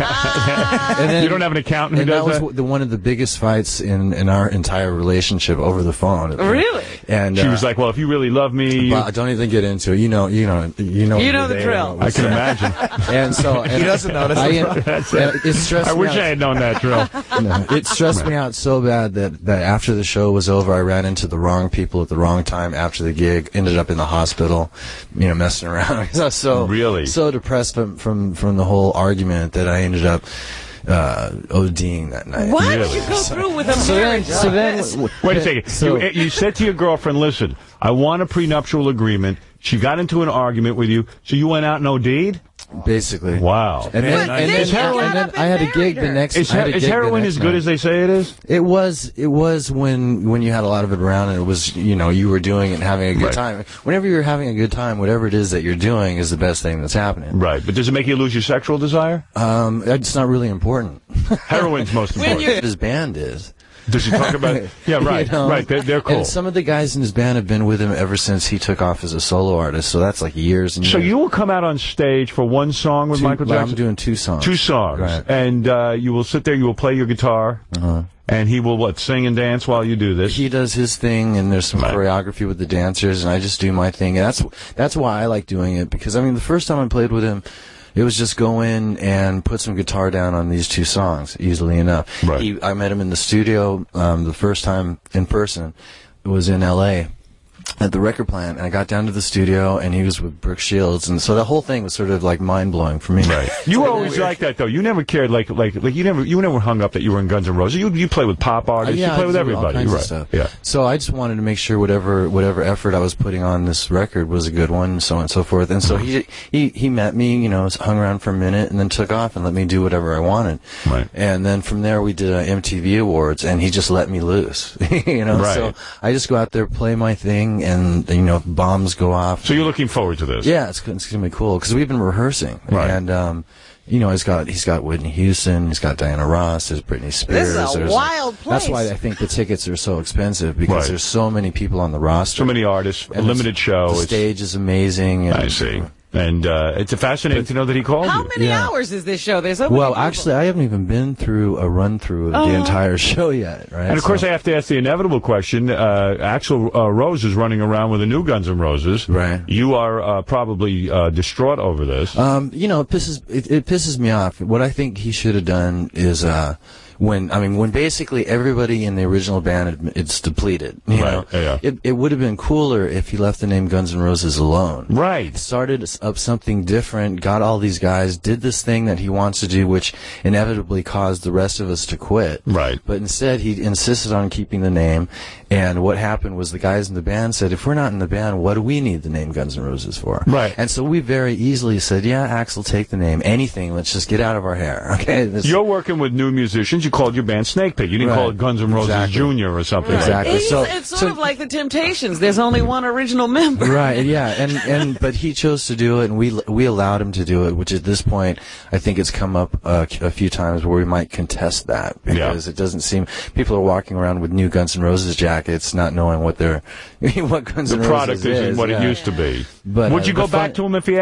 [SPEAKER 8] And then,
[SPEAKER 7] You don't have an accountant who
[SPEAKER 8] and
[SPEAKER 7] does
[SPEAKER 8] that was
[SPEAKER 7] that?
[SPEAKER 8] w- the, one of the biggest fights in, in our entire relationship over the phone.
[SPEAKER 2] Really?
[SPEAKER 8] And
[SPEAKER 7] She
[SPEAKER 8] uh,
[SPEAKER 7] was like, "Well, if you really love me, you,
[SPEAKER 8] well, don't even get into it. You know, you know, you know.
[SPEAKER 2] You
[SPEAKER 8] when
[SPEAKER 2] know
[SPEAKER 8] you're
[SPEAKER 2] the
[SPEAKER 8] there,
[SPEAKER 2] drill.
[SPEAKER 7] I can imagine."
[SPEAKER 8] And so and
[SPEAKER 10] He doesn't know. That's
[SPEAKER 8] I,
[SPEAKER 10] the problem.
[SPEAKER 7] That's
[SPEAKER 8] and
[SPEAKER 7] it.
[SPEAKER 8] it stressed
[SPEAKER 7] I
[SPEAKER 8] me
[SPEAKER 7] wish
[SPEAKER 8] out.
[SPEAKER 7] I had known that drill.
[SPEAKER 8] No, it stressed me out so bad that, that after the show was over, I ran into the wrong people at the wrong time after the gig. Ended up in the hospital, you know, messing around. Because I was so
[SPEAKER 7] Really?
[SPEAKER 8] so depressed from, from from the whole argument that I ended up uh, ODing that night.
[SPEAKER 2] Why
[SPEAKER 7] Really?
[SPEAKER 2] did you go through with a
[SPEAKER 8] So then,
[SPEAKER 2] marriage?
[SPEAKER 8] so then,
[SPEAKER 7] Wait a second.
[SPEAKER 8] So,
[SPEAKER 7] you, you said to your girlfriend, "Listen, I want a prenuptial agreement." She got into an argument with you, so you went out and OD'd?
[SPEAKER 8] basically,
[SPEAKER 7] Wow.
[SPEAKER 8] And then,
[SPEAKER 2] But
[SPEAKER 8] and
[SPEAKER 2] then
[SPEAKER 8] then,
[SPEAKER 2] you got
[SPEAKER 8] and then
[SPEAKER 2] up and
[SPEAKER 8] I had a gig
[SPEAKER 2] married
[SPEAKER 8] the
[SPEAKER 2] her.
[SPEAKER 8] next.
[SPEAKER 7] Is,
[SPEAKER 8] I had a
[SPEAKER 7] is
[SPEAKER 8] gig the
[SPEAKER 7] heroin
[SPEAKER 8] next
[SPEAKER 7] as good
[SPEAKER 8] night.
[SPEAKER 7] as they say it is?
[SPEAKER 8] It was. It was when when you had a lot of it around, and it was, you know, you were doing it and having a good
[SPEAKER 7] Right.
[SPEAKER 8] time. Whenever you're having a good time, whatever it is that you're doing is the best thing that's happening.
[SPEAKER 7] Right. But does it make you lose your sexual desire?
[SPEAKER 8] Um, it's not really important.
[SPEAKER 7] Heroin's most important.
[SPEAKER 8] His band is.
[SPEAKER 7] Does he talk about? Yeah, right,
[SPEAKER 8] You know?
[SPEAKER 7] right. They're, they're cool.
[SPEAKER 8] And some of the guys in his band have been with him ever since he took off as a solo artist. So that's like years and years.
[SPEAKER 7] So you will come out on stage for one song with
[SPEAKER 8] Two-
[SPEAKER 7] Michael
[SPEAKER 8] well,
[SPEAKER 7] Jackson?
[SPEAKER 8] I'm doing two songs.
[SPEAKER 7] Two songs.
[SPEAKER 8] Right.
[SPEAKER 7] And uh, you will sit there, you will play your guitar,
[SPEAKER 8] Uh-huh.
[SPEAKER 7] and he will, what, sing and dance while you do this?
[SPEAKER 8] He does his thing, and there's some
[SPEAKER 7] Right.
[SPEAKER 8] choreography with the dancers, and I just do my thing. And that's that's why I like doing it, because I mean, the first time I played with him, it was just go in and put some guitar down on these two songs, easily enough.
[SPEAKER 7] Right.
[SPEAKER 8] He, I met him in the studio um, the first time in person. It was in L A at the record plant, and I got down to the studio, and he was with Brooke Shields, and so the whole thing was sort of like mind blowing for me.
[SPEAKER 7] Right. You were always like that, though. You never cared, like, like, like you never, you never hung up that you were in Guns N' Roses. You, you play with pop artists.
[SPEAKER 8] yeah,
[SPEAKER 7] you play
[SPEAKER 8] I
[SPEAKER 7] with
[SPEAKER 8] do
[SPEAKER 7] everybody.
[SPEAKER 8] all kinds
[SPEAKER 7] right.
[SPEAKER 8] of stuff.
[SPEAKER 7] Yeah.
[SPEAKER 8] So I just wanted to make sure whatever whatever effort I was putting on this record was a good one, and so on and so forth. And so he he he met me, you know, hung around for a minute, and then took off and let me do whatever I wanted.
[SPEAKER 7] Right.
[SPEAKER 8] And then from there we did uh, M T V Awards, and he just let me loose. you know.
[SPEAKER 7] Right.
[SPEAKER 8] So I just go out there, play my thing, and you know, bombs go off.
[SPEAKER 7] So you're looking forward to this?
[SPEAKER 8] Yeah, it's, it's gonna be cool because we've been rehearsing,
[SPEAKER 7] Right.
[SPEAKER 8] and um, you know, he's got he's got Whitney Houston, he's got Diana Ross, there's Britney Spears.
[SPEAKER 2] This is a
[SPEAKER 8] there's
[SPEAKER 2] wild
[SPEAKER 8] That's
[SPEAKER 2] place.
[SPEAKER 8] why I think the tickets are so expensive, because
[SPEAKER 7] Right.
[SPEAKER 8] there's so many people on the roster,
[SPEAKER 7] So many artists, a
[SPEAKER 8] And
[SPEAKER 7] limited
[SPEAKER 8] it's-
[SPEAKER 7] show.
[SPEAKER 8] The
[SPEAKER 7] It's-
[SPEAKER 8] stage is amazing. And,
[SPEAKER 7] I see. And uh, it's fascinating to know that he called
[SPEAKER 2] How
[SPEAKER 7] you.
[SPEAKER 2] many
[SPEAKER 8] Yeah.
[SPEAKER 2] hours is this show? There's so many
[SPEAKER 8] Well,
[SPEAKER 2] people.
[SPEAKER 8] actually, I haven't even been through a run through of
[SPEAKER 2] Oh.
[SPEAKER 8] the entire show yet, right?
[SPEAKER 7] And of course,
[SPEAKER 8] So-
[SPEAKER 7] I have to ask the inevitable question. Uh, Axl uh, Rose is running around with a new Guns N' Roses.
[SPEAKER 8] Right.
[SPEAKER 7] You are uh, probably uh, distraught over this.
[SPEAKER 8] Um, you know, it pisses it, it pisses me off. What I think he should have done is uh, when I mean when basically everybody in the original band had, it's depleted. You
[SPEAKER 7] Right,
[SPEAKER 8] know,
[SPEAKER 7] yeah.
[SPEAKER 8] it it would have been cooler if he left the name Guns N' Roses alone.
[SPEAKER 7] Right.
[SPEAKER 8] Started up something different. Got all these guys. Did this thing that he wants to do, which inevitably caused the rest of us to quit.
[SPEAKER 7] Right.
[SPEAKER 8] But instead, he insisted on keeping the name. And what happened was the guys in the band said, if we're not in the band, what do we need the name Guns N' Roses for?
[SPEAKER 7] Right.
[SPEAKER 8] And so we very easily said, yeah, Axl, take the name. Anything. Let's just get out of our hair. Okay. This-
[SPEAKER 7] You're working with new musicians. You called your band Snake Pit. You didn't
[SPEAKER 8] Right.
[SPEAKER 7] call it Guns N' Roses
[SPEAKER 8] Exactly.
[SPEAKER 7] Junior or something like
[SPEAKER 8] Exactly.
[SPEAKER 7] that.
[SPEAKER 2] He's-
[SPEAKER 8] So-
[SPEAKER 2] it's sort
[SPEAKER 8] so-
[SPEAKER 2] of like the Temptations. There's only one original member.
[SPEAKER 8] Right, yeah, and and but he chose to do it, and we we allowed him to do it. Which at this point, I think it's come up uh, a few times where we might contest that, because
[SPEAKER 7] Yeah.
[SPEAKER 8] it doesn't seem people are walking around with new Guns N' Roses jackets, not knowing what they're what Guns
[SPEAKER 7] The
[SPEAKER 8] N'
[SPEAKER 7] product
[SPEAKER 8] Roses
[SPEAKER 7] isn't
[SPEAKER 8] is.
[SPEAKER 7] what
[SPEAKER 8] yeah.
[SPEAKER 7] it used to be.
[SPEAKER 8] But,
[SPEAKER 7] Would
[SPEAKER 8] uh,
[SPEAKER 7] you go
[SPEAKER 8] the fun-
[SPEAKER 7] back to him if he asked?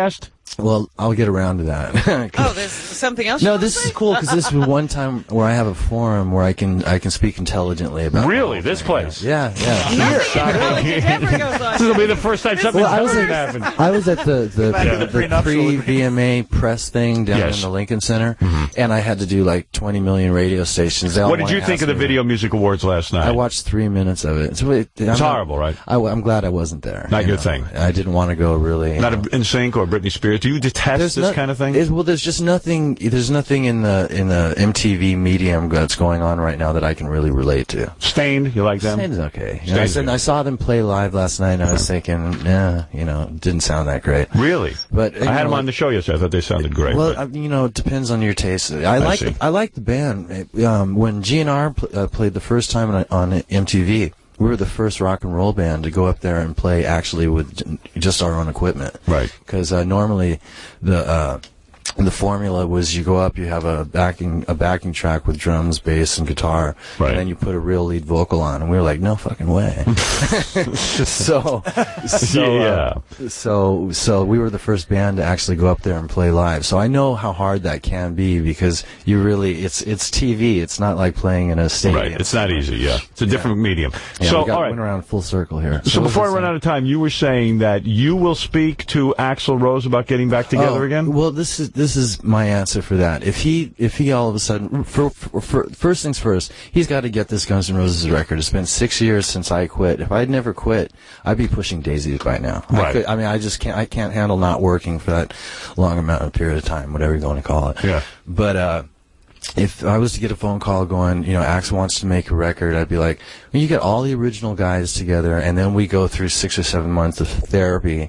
[SPEAKER 8] Well, I'll get around to that.
[SPEAKER 2] Oh, there's something else? you
[SPEAKER 8] No,
[SPEAKER 2] wanna
[SPEAKER 8] this
[SPEAKER 2] say?
[SPEAKER 8] is cool because this is one time where I have a forum where I can I can speak intelligently about.
[SPEAKER 7] Really, this place?
[SPEAKER 8] Yeah, yeah.
[SPEAKER 2] Nothing intelligent ever goes on.
[SPEAKER 7] This will be the first time something
[SPEAKER 8] Well, I was
[SPEAKER 7] intelligent
[SPEAKER 8] at,
[SPEAKER 7] happened.
[SPEAKER 8] I was at the the,
[SPEAKER 7] Back in
[SPEAKER 8] the,
[SPEAKER 7] the
[SPEAKER 8] the
[SPEAKER 7] prenuptial
[SPEAKER 8] pre-V M A press thing down
[SPEAKER 7] Yes.
[SPEAKER 8] in the Lincoln Center, and I had to do like twenty million radio stations. They all
[SPEAKER 7] What did
[SPEAKER 8] wanna
[SPEAKER 7] you think
[SPEAKER 8] ask
[SPEAKER 7] of the
[SPEAKER 8] me-
[SPEAKER 7] Video Music Awards last night?
[SPEAKER 8] I watched three minutes of it. It's, it,
[SPEAKER 7] It's horrible, right?
[SPEAKER 8] I, am glad I wasn't there.
[SPEAKER 7] Not
[SPEAKER 8] you
[SPEAKER 7] your
[SPEAKER 8] know.
[SPEAKER 7] thing.
[SPEAKER 8] I didn't want to go really.
[SPEAKER 7] Not a, In Sync or Britney Spears. Do you detest
[SPEAKER 8] There's
[SPEAKER 7] this
[SPEAKER 8] not-
[SPEAKER 7] kind of thing?
[SPEAKER 8] It, well, there's just nothing. There's nothing in the in the M T V medium that's going on right now that I can really relate to.
[SPEAKER 7] Stained, you like them?
[SPEAKER 8] Stained is okay. You know, I,
[SPEAKER 7] Stained's
[SPEAKER 8] said,
[SPEAKER 7] good.
[SPEAKER 8] I saw them play live last night, and I was thinking, yeah, you know, it didn't sound that great.
[SPEAKER 7] Really?
[SPEAKER 8] But
[SPEAKER 7] I had them on the show yesterday. I thought they sounded great.
[SPEAKER 8] Well,
[SPEAKER 7] but-
[SPEAKER 8] I, you know, it depends on your taste. I like
[SPEAKER 7] see.
[SPEAKER 8] the, I like the band. Um, when G N R pl- uh, played the first time on, on M T V, we were the first rock and roll band to go up there and play actually with j- just our own equipment.
[SPEAKER 7] Right.
[SPEAKER 8] Because uh, normally the uh, the formula was you go up, you have a backing a backing track with drums, bass, and guitar,
[SPEAKER 7] Right.
[SPEAKER 8] and then you put a real lead vocal on, and we were like, no fucking way. so, so, uh, so, so we were the first band to actually go up there and play live. So I know how hard that can be because you really, it's it's T V. It's not like playing in a stadium.
[SPEAKER 7] Right. It's not easy, yeah. It's a different medium.
[SPEAKER 8] Yeah,
[SPEAKER 7] so,
[SPEAKER 8] we got,
[SPEAKER 7] all right.
[SPEAKER 8] went around full circle here.
[SPEAKER 7] So
[SPEAKER 8] what
[SPEAKER 7] before I
[SPEAKER 8] was I
[SPEAKER 7] run
[SPEAKER 8] saying?
[SPEAKER 7] out of time, you were saying that you will speak to Axl Rose about getting back together
[SPEAKER 8] Oh,
[SPEAKER 7] again?
[SPEAKER 8] Well, this is this is my answer for that. If he if he all of a sudden, for, for, for, first things first, he's got to get this Guns N' Roses record. It's been six years since I quit. If I'd never quit, I'd be pushing daisies by now. I,
[SPEAKER 7] Right.
[SPEAKER 8] could, I mean, I just can't. I can't handle not working for that long amount of period of time, whatever you want to call it.
[SPEAKER 7] Yeah.
[SPEAKER 8] But uh, if I was to get a phone call going, you know, Axe wants to make a record, I'd be like, well, you get all the original guys together, and then we go through six or seven months of therapy,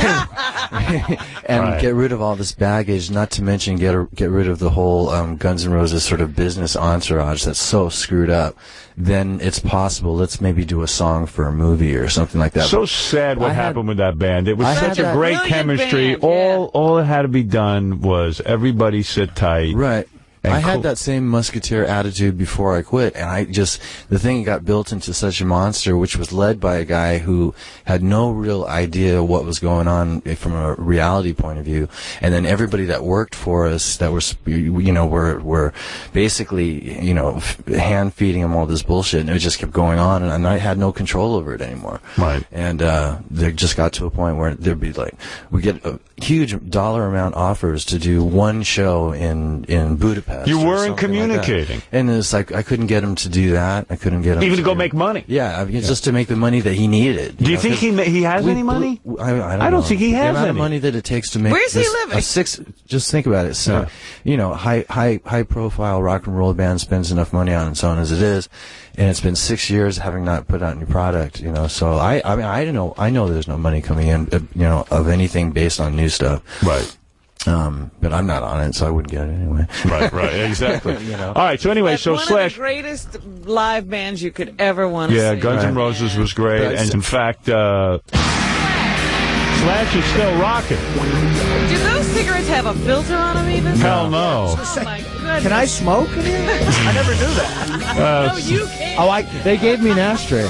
[SPEAKER 8] and
[SPEAKER 7] Right.
[SPEAKER 8] get rid of all this baggage. Not to mention get a, get rid of the whole um, Guns N' Roses sort of business entourage that's so screwed up. Then it's possible. Let's maybe do a song for a movie or something like that.
[SPEAKER 7] So
[SPEAKER 8] But
[SPEAKER 7] sad what
[SPEAKER 8] I had-
[SPEAKER 7] happened with that band. It was
[SPEAKER 8] I had
[SPEAKER 7] such a
[SPEAKER 8] that-
[SPEAKER 7] great
[SPEAKER 2] Brilliant
[SPEAKER 7] chemistry.
[SPEAKER 2] band, yeah.
[SPEAKER 7] all all that had to be done was everybody sit tight.
[SPEAKER 8] Right.
[SPEAKER 7] And
[SPEAKER 8] I had
[SPEAKER 7] cool-
[SPEAKER 8] that same musketeer attitude before I quit, and I just, the thing got built into such a monster, which was led by a guy who had no real idea what was going on from a reality point of view. And then everybody that worked for us, that was, you know, were, were basically, you know, f- hand feeding him all this bullshit, and it just kept going on, and I had no control over it anymore.
[SPEAKER 7] Right.
[SPEAKER 8] And, uh, they just got to a point where there'd be like, we get a huge dollar amount offers to do one show in, in Budapest.
[SPEAKER 7] You
[SPEAKER 8] or
[SPEAKER 7] weren't
[SPEAKER 8] something like that.
[SPEAKER 7] communicating.
[SPEAKER 8] And it's like I couldn't get him to do that. I couldn't get him
[SPEAKER 7] Even to go
[SPEAKER 8] do-
[SPEAKER 7] make money.
[SPEAKER 8] Yeah, I mean, just to make the money that he needed.
[SPEAKER 7] Do you
[SPEAKER 8] know,
[SPEAKER 7] think
[SPEAKER 8] 'cause
[SPEAKER 7] he ma- he has
[SPEAKER 8] we
[SPEAKER 7] any money?
[SPEAKER 8] blew- I, I don't,
[SPEAKER 7] I don't
[SPEAKER 8] know.
[SPEAKER 7] think he
[SPEAKER 8] the
[SPEAKER 7] has
[SPEAKER 8] amount of
[SPEAKER 7] any.
[SPEAKER 8] money that it takes to make.
[SPEAKER 2] Where's he
[SPEAKER 8] this,
[SPEAKER 2] living?
[SPEAKER 8] A six. Just think about it. So,
[SPEAKER 7] Yeah.
[SPEAKER 8] you know, high high high profile rock and roll band spends enough money on its own as it is, and it's been six years having not put out any product. You know, so I I mean I don't know. I know there's no money coming in. uh, You know, of anything based on new stuff.
[SPEAKER 7] Right.
[SPEAKER 8] Um, but I'm not on it, so I wouldn't get it anyway.
[SPEAKER 7] Right, right, exactly.
[SPEAKER 8] You know.
[SPEAKER 7] All right, so anyway,
[SPEAKER 2] But
[SPEAKER 7] so
[SPEAKER 2] one
[SPEAKER 7] Slash.
[SPEAKER 2] of the greatest live bands you could ever want to
[SPEAKER 7] Yeah,
[SPEAKER 2] see.
[SPEAKER 7] Guns N'
[SPEAKER 8] Right.
[SPEAKER 7] Roses was great,
[SPEAKER 8] That's-
[SPEAKER 7] and in fact, uh, Slash is still rocking.
[SPEAKER 2] Do those cigarettes have a filter on them even?
[SPEAKER 7] Hell no.
[SPEAKER 2] Oh my goodness.
[SPEAKER 10] Can I smoke in here? I never knew that.
[SPEAKER 7] Uh,
[SPEAKER 2] No, you can't.
[SPEAKER 10] Oh, I
[SPEAKER 18] They gave me an ashtray.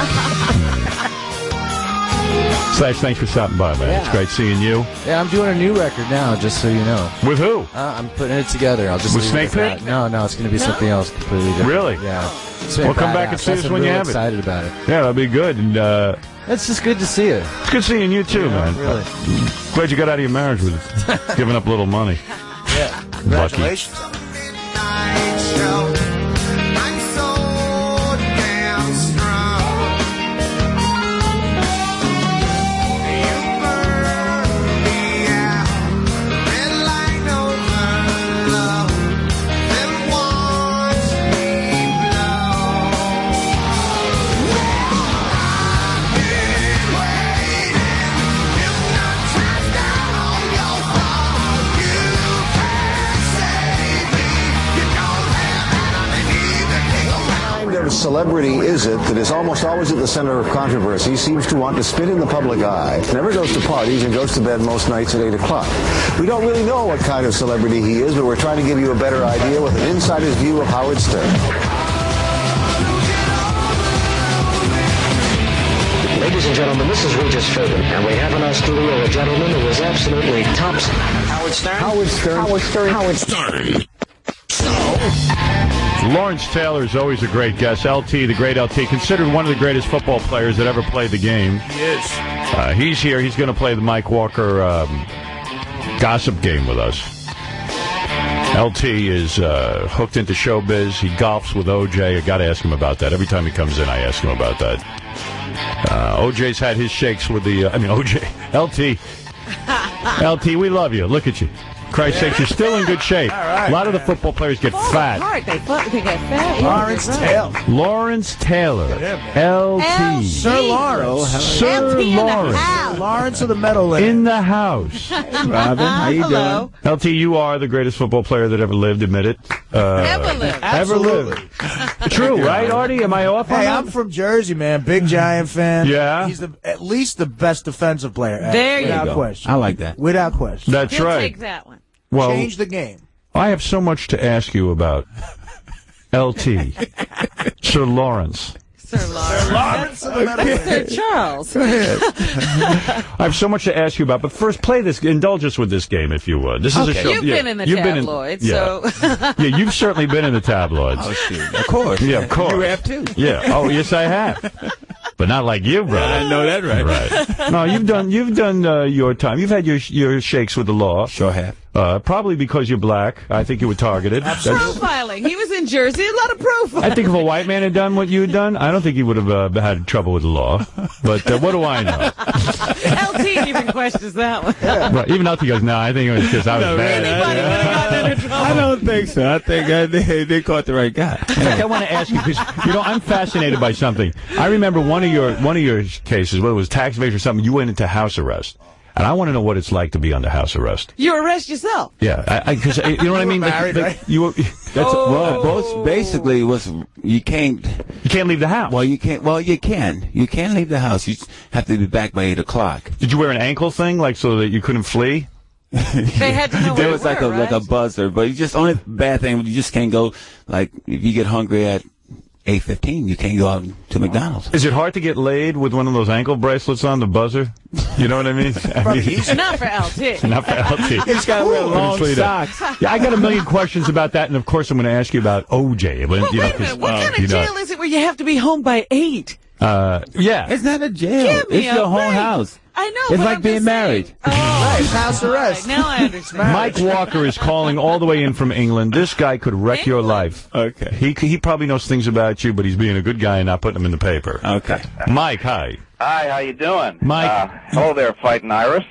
[SPEAKER 7] Slash, thanks for stopping by, man. It's
[SPEAKER 8] Yeah.
[SPEAKER 7] great seeing you.
[SPEAKER 8] Yeah, I'm doing a new record now, just so you know.
[SPEAKER 7] With who?
[SPEAKER 8] Uh, I'm putting it together. I'll just
[SPEAKER 7] With
[SPEAKER 8] leave it
[SPEAKER 7] Snake
[SPEAKER 8] at
[SPEAKER 7] Pit?
[SPEAKER 8] that. No, no, it's going to be something else completely different.
[SPEAKER 7] Really?
[SPEAKER 8] Yeah. It's
[SPEAKER 7] Well,
[SPEAKER 8] been
[SPEAKER 7] come back
[SPEAKER 8] badass.
[SPEAKER 7] and see us
[SPEAKER 8] That's- I'm
[SPEAKER 7] when you
[SPEAKER 8] really
[SPEAKER 7] have it.
[SPEAKER 8] excited about it.
[SPEAKER 7] Yeah, that'll be good. And uh,
[SPEAKER 8] It's just good to see you.
[SPEAKER 7] it's good seeing you too, man.
[SPEAKER 8] Really.
[SPEAKER 7] Glad you got out of your marriage with giving up a little money.
[SPEAKER 10] Yeah.
[SPEAKER 7] Lucky.
[SPEAKER 10] Congratulations.
[SPEAKER 3] What kind of celebrity is it that is almost always at the center of controversy, seems to want to spit in the public eye, never goes to parties, and goes to bed most nights at eight o'clock? We don't really know what kind of celebrity he is, but we're trying to give you a better idea with an insider's view of Howard Stern. Ladies
[SPEAKER 9] Ladies and gentlemen, this is Regis Philbin, and we have in our studio a gentleman who is absolutely tops. Howard Stern? Howard Stern. Howard Stern. Howard Stern.
[SPEAKER 7] Lawrence Taylor is always a great guest. L T, the great L T, considered one of the greatest football players that ever played the game.
[SPEAKER 15] He is.
[SPEAKER 7] Uh, he's here. He's going to play the Mike Walker um, gossip game with us. L T is uh, hooked into showbiz. He golfs with O J. I got to ask him about that. Every time he comes in, I ask him about that. Uh, O J's had his shakes with the, uh, I mean, O J, L T. L T, we love you. Look at you. Christ's sakes, you're still in good shape.
[SPEAKER 10] Right,
[SPEAKER 7] a lot of the football players get
[SPEAKER 2] Fall
[SPEAKER 7] fat.
[SPEAKER 2] apart. They, they get fat.
[SPEAKER 10] Lawrence Taylor.
[SPEAKER 7] Lawrence Taylor. L T.
[SPEAKER 2] L T.
[SPEAKER 10] Sir Lawrence.
[SPEAKER 7] Sir
[SPEAKER 2] L T in the
[SPEAKER 7] Lawrence.
[SPEAKER 2] house.
[SPEAKER 10] Lawrence of the Meadowlands.
[SPEAKER 7] In the house.
[SPEAKER 13] Hey, Robin, how you
[SPEAKER 2] Hello.
[SPEAKER 13] doing?
[SPEAKER 7] L T, you are the greatest football player that ever lived, admit it. Uh,
[SPEAKER 2] Ever lived.
[SPEAKER 7] Ever lived. True, right, Artie? Am I off on
[SPEAKER 10] Hey,
[SPEAKER 7] that?
[SPEAKER 10] I'm from Jersey, man. Big Giant fan.
[SPEAKER 7] Yeah?
[SPEAKER 10] He's the, at least the best defensive player ever.
[SPEAKER 2] There you
[SPEAKER 10] Without
[SPEAKER 2] go.
[SPEAKER 10] question.
[SPEAKER 13] I like that.
[SPEAKER 10] Without question.
[SPEAKER 7] That's
[SPEAKER 2] He'll
[SPEAKER 7] right.
[SPEAKER 2] take that one.
[SPEAKER 7] Well,
[SPEAKER 10] Change the game.
[SPEAKER 7] I have so much to ask you about L T. Sir Lawrence.
[SPEAKER 2] Sir Lawrence.
[SPEAKER 10] Lawrence of the Meadowlands.
[SPEAKER 2] Sir Charles.
[SPEAKER 7] I have so much to ask you about, but first, play this. Indulge us with this game, if you would. This is a
[SPEAKER 13] Okay.
[SPEAKER 7] show.
[SPEAKER 2] You've
[SPEAKER 7] yeah,
[SPEAKER 2] been in the
[SPEAKER 7] you've been in-
[SPEAKER 2] tabloids,
[SPEAKER 7] yeah.
[SPEAKER 2] so.
[SPEAKER 7] Yeah, you've certainly been in the tabloids.
[SPEAKER 13] Oh, shoot. Of course.
[SPEAKER 7] Yeah, of course.
[SPEAKER 13] You have too.
[SPEAKER 7] Yeah. Oh, yes, I have. But not like you, brother.
[SPEAKER 13] I know that right.
[SPEAKER 7] Right. No, you've done you've done uh, your time. You've had your your shakes with the law.
[SPEAKER 13] Sure have.
[SPEAKER 7] Uh, probably because you're black. I think you were targeted. That's-
[SPEAKER 2] Profiling. He was in Jersey. A lot of profiling.
[SPEAKER 7] I think if a white man had done what you had done, I don't think he would have uh, had trouble with the law. But uh, what do I know?
[SPEAKER 2] L T even questions that one.
[SPEAKER 7] Right. Even L T goes, no, I think it was because I was
[SPEAKER 13] No,
[SPEAKER 7] bad.
[SPEAKER 13] really,
[SPEAKER 2] Anybody would have gotten into trouble.
[SPEAKER 13] I don't think so. I think uh, they, they caught the right guy.
[SPEAKER 7] In fact, I want to ask you because you know I'm fascinated by something. I remember one of your one of your cases, whether it was tax evasion or something, you went into house arrest, and I want to know what it's like to be under house arrest.
[SPEAKER 2] You arrest yourself.
[SPEAKER 7] Yeah, because you know what I mean.
[SPEAKER 10] married,
[SPEAKER 7] Like,
[SPEAKER 10] right?
[SPEAKER 7] like, you were,
[SPEAKER 13] That's
[SPEAKER 2] Oh.
[SPEAKER 13] well, both basically was you can't.
[SPEAKER 7] you can't leave the house.
[SPEAKER 13] Well, you can't. Well, you can. You can leave the house. You have to be back by eight o'clock.
[SPEAKER 7] Did you wear an ankle thing, like so that you couldn't flee?
[SPEAKER 2] They had to know
[SPEAKER 13] There
[SPEAKER 2] where
[SPEAKER 13] was
[SPEAKER 2] you
[SPEAKER 13] like
[SPEAKER 2] were,
[SPEAKER 13] a like a
[SPEAKER 2] right?
[SPEAKER 13] buzzer, but you just only bad thing you just can't go. Like if you get hungry at eight fifteen, you can't go out to McDonald's.
[SPEAKER 7] Is it hard to get laid with one of those ankle bracelets on the buzzer? You know what I mean? I mean
[SPEAKER 2] Not for L T.
[SPEAKER 7] not for L T.
[SPEAKER 13] He's got to wear long
[SPEAKER 7] Honestly, that-
[SPEAKER 13] socks.
[SPEAKER 7] Yeah, I got a million questions about that, and of course I'm going to ask you about O J. When,
[SPEAKER 2] Well,
[SPEAKER 7] you know,
[SPEAKER 2] wait a
[SPEAKER 7] 'cause,
[SPEAKER 2] minute. What
[SPEAKER 7] uh,
[SPEAKER 2] kind
[SPEAKER 7] you
[SPEAKER 2] of
[SPEAKER 7] know,
[SPEAKER 2] jail is it where you have to be home by eight?
[SPEAKER 7] Uh, yeah.
[SPEAKER 13] It's not a jail.
[SPEAKER 2] Give me
[SPEAKER 13] It's
[SPEAKER 2] a
[SPEAKER 13] your whole
[SPEAKER 2] break.
[SPEAKER 13] house.
[SPEAKER 2] I know.
[SPEAKER 13] It's
[SPEAKER 2] but
[SPEAKER 13] like
[SPEAKER 2] I'm
[SPEAKER 13] being
[SPEAKER 2] just
[SPEAKER 13] married.
[SPEAKER 2] saying. Oh,
[SPEAKER 10] Right, house arrest.
[SPEAKER 2] now I understand.
[SPEAKER 7] Mike Walker is calling all the way in from England. This guy could wreck your life.
[SPEAKER 13] Okay.
[SPEAKER 7] He he probably knows things about you, but he's being a good guy and not putting them in the paper.
[SPEAKER 13] Okay.
[SPEAKER 7] Mike, hi.
[SPEAKER 14] Hi, how you doing?
[SPEAKER 7] Mike.
[SPEAKER 14] Uh, hello there, Fighting Iris.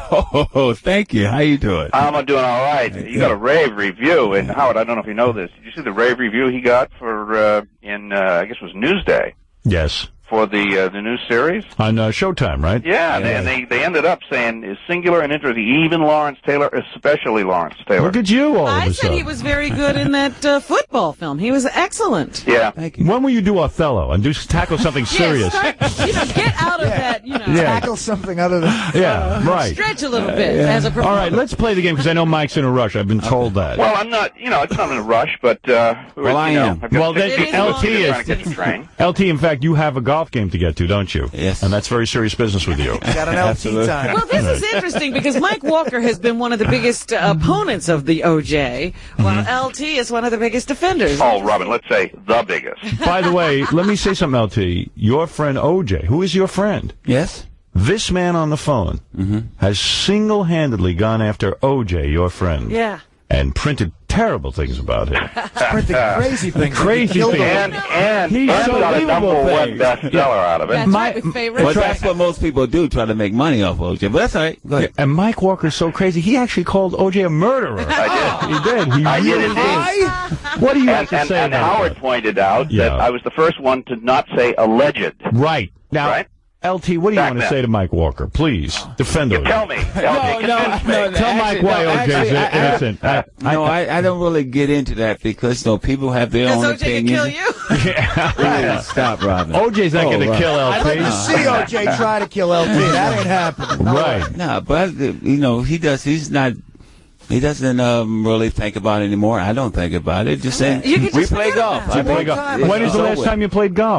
[SPEAKER 13] Oh, thank you. How you doing?
[SPEAKER 14] I'm doing all right. You got a rave review, and Howard, I don't know if you know this. Did you see the rave review he got for uh, in uh, I guess it was Newsday
[SPEAKER 7] Yes.
[SPEAKER 14] for the uh, the new series?
[SPEAKER 7] On uh, Showtime, right?
[SPEAKER 14] Yeah, and they, and they they ended up saying is singular and interesting. Even Lawrence Taylor, especially Lawrence Taylor.
[SPEAKER 7] Look at you all
[SPEAKER 2] I
[SPEAKER 7] of a
[SPEAKER 2] said
[SPEAKER 7] sudden.
[SPEAKER 2] he was very good in that uh, football film. He was excellent.
[SPEAKER 14] Yeah.
[SPEAKER 13] Thank you.
[SPEAKER 7] When will you do Othello and do tackle something serious?
[SPEAKER 2] Yeah, start, you know, get out of that, you know.
[SPEAKER 7] Yeah.
[SPEAKER 10] Tackle something other than.
[SPEAKER 7] Yeah, right.
[SPEAKER 2] Stretch a little bit as a
[SPEAKER 7] All
[SPEAKER 2] performer.
[SPEAKER 7] right, let's play the game because I know Mike's in a rush. I've been told that.
[SPEAKER 14] Well, I'm not. You know, it's not in a rush, but uh,
[SPEAKER 13] Well, I
[SPEAKER 14] you know,
[SPEAKER 13] am.
[SPEAKER 14] I've got
[SPEAKER 7] Well, then
[SPEAKER 14] six
[SPEAKER 7] L
[SPEAKER 14] minutes
[SPEAKER 7] T
[SPEAKER 14] to try
[SPEAKER 7] is
[SPEAKER 14] to catch the train.
[SPEAKER 7] L T. In fact, you have a golf game to get to, don't you?
[SPEAKER 13] Yes.
[SPEAKER 7] And that's very serious business with you.
[SPEAKER 10] Got an L T
[SPEAKER 13] Absolutely.
[SPEAKER 10] time.
[SPEAKER 2] Well, this is interesting because Mike Walker has been one of the biggest uh, opponents of the O J, while L T is one of the biggest defenders.
[SPEAKER 14] Oh, Robin, let's say the biggest.
[SPEAKER 7] By the way, let me say something, L T. Your friend O J, who is your friend?
[SPEAKER 13] Yes.
[SPEAKER 7] This man on the phone has single-handedly gone after O J, your friend,
[SPEAKER 2] Yeah.
[SPEAKER 7] and printed terrible things about him.
[SPEAKER 10] Printing crazy things.
[SPEAKER 7] Crazy
[SPEAKER 10] Killed
[SPEAKER 7] things.
[SPEAKER 10] him.
[SPEAKER 14] And and
[SPEAKER 7] He's
[SPEAKER 14] and got a
[SPEAKER 7] unbelievable
[SPEAKER 14] number one
[SPEAKER 7] things.
[SPEAKER 14] bestseller out of it.
[SPEAKER 2] That's
[SPEAKER 7] My-
[SPEAKER 2] right, my favorite.
[SPEAKER 13] Well, that's what most people do, try to make money off O J. But that's all right. Go ahead.
[SPEAKER 7] And Mike Walker's so crazy, he actually called O J a murderer.
[SPEAKER 14] I
[SPEAKER 7] He did. He
[SPEAKER 14] I did
[SPEAKER 7] really
[SPEAKER 14] indeed.
[SPEAKER 7] What do you have
[SPEAKER 14] And,
[SPEAKER 7] to
[SPEAKER 14] and,
[SPEAKER 7] say
[SPEAKER 14] and
[SPEAKER 7] about
[SPEAKER 14] Howard
[SPEAKER 7] that?
[SPEAKER 14] pointed out
[SPEAKER 7] Yeah.
[SPEAKER 14] that I was the first one to not say alleged.
[SPEAKER 7] Right. Now,
[SPEAKER 14] Right?
[SPEAKER 7] L T, what do you
[SPEAKER 14] Back
[SPEAKER 7] want to
[SPEAKER 14] then.
[SPEAKER 7] say to Mike Walker? Please, defend O J.
[SPEAKER 14] Tell me. Tell
[SPEAKER 13] No,
[SPEAKER 14] me.
[SPEAKER 13] no,
[SPEAKER 14] Convince me.
[SPEAKER 13] no,
[SPEAKER 7] Tell Mike why
[SPEAKER 13] no,
[SPEAKER 7] O J's
[SPEAKER 13] actually, I- I-
[SPEAKER 7] innocent. I- I-
[SPEAKER 13] No, I, I don't really get into that because, you know, people have their
[SPEAKER 2] Because
[SPEAKER 13] own
[SPEAKER 2] O J can
[SPEAKER 13] opinions.
[SPEAKER 2] kill you.
[SPEAKER 13] Yeah, stop, Robin.
[SPEAKER 7] O J's not
[SPEAKER 13] Oh,
[SPEAKER 7] going to
[SPEAKER 13] right.
[SPEAKER 7] kill L T.
[SPEAKER 10] I'd like to see O J try to kill L T. That ain't happening. No way.
[SPEAKER 7] Right.
[SPEAKER 13] No, but, uh, you know, he does, he's not, he doesn't um, really think about it anymore. I don't think about it. Just saying,
[SPEAKER 2] You can
[SPEAKER 13] we
[SPEAKER 2] just
[SPEAKER 13] play
[SPEAKER 2] forget
[SPEAKER 13] golf.
[SPEAKER 2] about
[SPEAKER 7] You
[SPEAKER 13] I
[SPEAKER 7] play
[SPEAKER 13] think
[SPEAKER 7] golf.
[SPEAKER 10] time
[SPEAKER 7] When is the
[SPEAKER 13] it's
[SPEAKER 7] last
[SPEAKER 13] over.
[SPEAKER 7] time you played golf?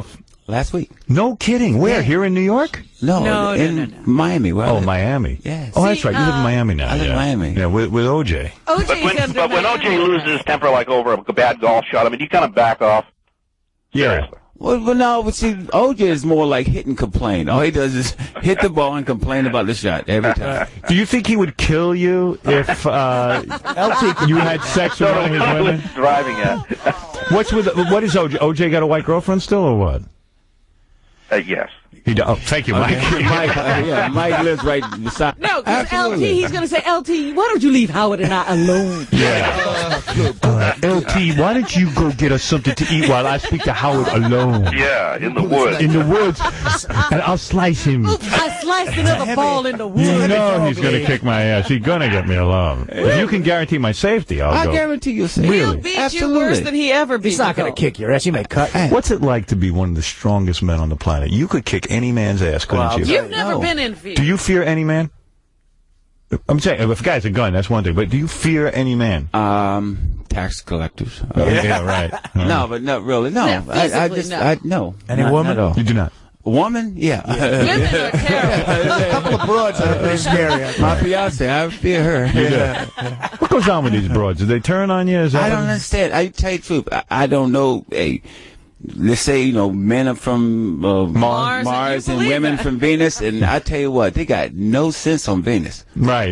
[SPEAKER 13] Last week.
[SPEAKER 7] No kidding. Where?
[SPEAKER 13] Yeah.
[SPEAKER 7] Here in New York?
[SPEAKER 13] No,
[SPEAKER 2] No,
[SPEAKER 13] in
[SPEAKER 2] no, no, no.
[SPEAKER 13] Miami. Where I
[SPEAKER 7] Oh,
[SPEAKER 13] live.
[SPEAKER 7] Miami.
[SPEAKER 13] Yes.
[SPEAKER 7] Oh,
[SPEAKER 2] See,
[SPEAKER 7] that's right. You live in
[SPEAKER 2] uh,
[SPEAKER 7] Miami now.
[SPEAKER 13] I live in
[SPEAKER 7] yeah.
[SPEAKER 13] Miami.
[SPEAKER 7] Yeah, with, with O J.
[SPEAKER 2] O J's
[SPEAKER 14] But when,
[SPEAKER 2] gonna
[SPEAKER 14] but
[SPEAKER 2] be
[SPEAKER 14] when O J
[SPEAKER 2] Miami.
[SPEAKER 14] loses his temper like over a bad golf shot, I mean, you kind of back off.
[SPEAKER 7] Yeah.
[SPEAKER 14] Seriously.
[SPEAKER 13] Well, well, no, but see, O J is more like hit and complain. All he does is hit the ball and complain about the shot every time.
[SPEAKER 7] Do you think he would kill you if uh, you had sex with one of his women?
[SPEAKER 14] Driving at.
[SPEAKER 7] What's with what is O J? O J got a white girlfriend still or what?
[SPEAKER 14] Uh, yes.
[SPEAKER 7] He do- oh, thank you, Mike.
[SPEAKER 13] Okay. Mike, uh, yeah, Mike lives right beside.
[SPEAKER 2] No, because L T,
[SPEAKER 13] Absolutely.
[SPEAKER 2] he's going to say, L T, why don't you leave Howard and I alone?
[SPEAKER 7] Yeah. Uh, L T, why don't you go get us something to eat while I speak to Howard alone?
[SPEAKER 14] Yeah, in the woods.
[SPEAKER 7] In the woods, and I'll slice him.
[SPEAKER 2] Oops, I sliced another ball in the wood.
[SPEAKER 7] You know he's going to kick my ass. He's going to get me alone. If you can guarantee my safety, I'll
[SPEAKER 13] I
[SPEAKER 7] go.
[SPEAKER 13] guarantee you'll see.
[SPEAKER 2] He'll
[SPEAKER 7] Really?
[SPEAKER 2] beat
[SPEAKER 13] Absolutely.
[SPEAKER 2] you worse than he ever beat
[SPEAKER 10] He's not going to kick your ass. He may cut.
[SPEAKER 7] What's it like to be one of the strongest men on the planet? You could kick any man's ass, couldn't
[SPEAKER 10] Well,
[SPEAKER 7] you?
[SPEAKER 2] You've never
[SPEAKER 13] No.
[SPEAKER 2] been in fear.
[SPEAKER 7] Do you fear any man? I'm saying, if a guy's a gun, that's one thing, but do you fear any man?
[SPEAKER 13] Um, tax collectors. Uh,
[SPEAKER 7] Yeah, right.
[SPEAKER 13] No, but not really. No,
[SPEAKER 2] Yeah,
[SPEAKER 13] I, I
[SPEAKER 2] physically,
[SPEAKER 13] just,
[SPEAKER 2] no.
[SPEAKER 13] I no.
[SPEAKER 10] Any
[SPEAKER 13] not,
[SPEAKER 10] woman?
[SPEAKER 13] Not at all.
[SPEAKER 7] You do not.
[SPEAKER 13] A woman? Yeah.
[SPEAKER 2] Women are terrible.
[SPEAKER 10] A couple of broads that are pretty scary.
[SPEAKER 13] My fiance, I fear her.
[SPEAKER 7] Yeah. What goes on with these broads? Do they turn on you? Is that
[SPEAKER 13] I don't
[SPEAKER 7] what-
[SPEAKER 13] understand. I tell you the truth. I, I don't know. Hey, let's say, you know, men are from uh,
[SPEAKER 2] Mars,
[SPEAKER 13] Mars
[SPEAKER 2] and
[SPEAKER 13] and,
[SPEAKER 2] you believe
[SPEAKER 13] women
[SPEAKER 2] that.
[SPEAKER 13] from Venus, and I tell you what, they got no sense on Venus.
[SPEAKER 7] Right.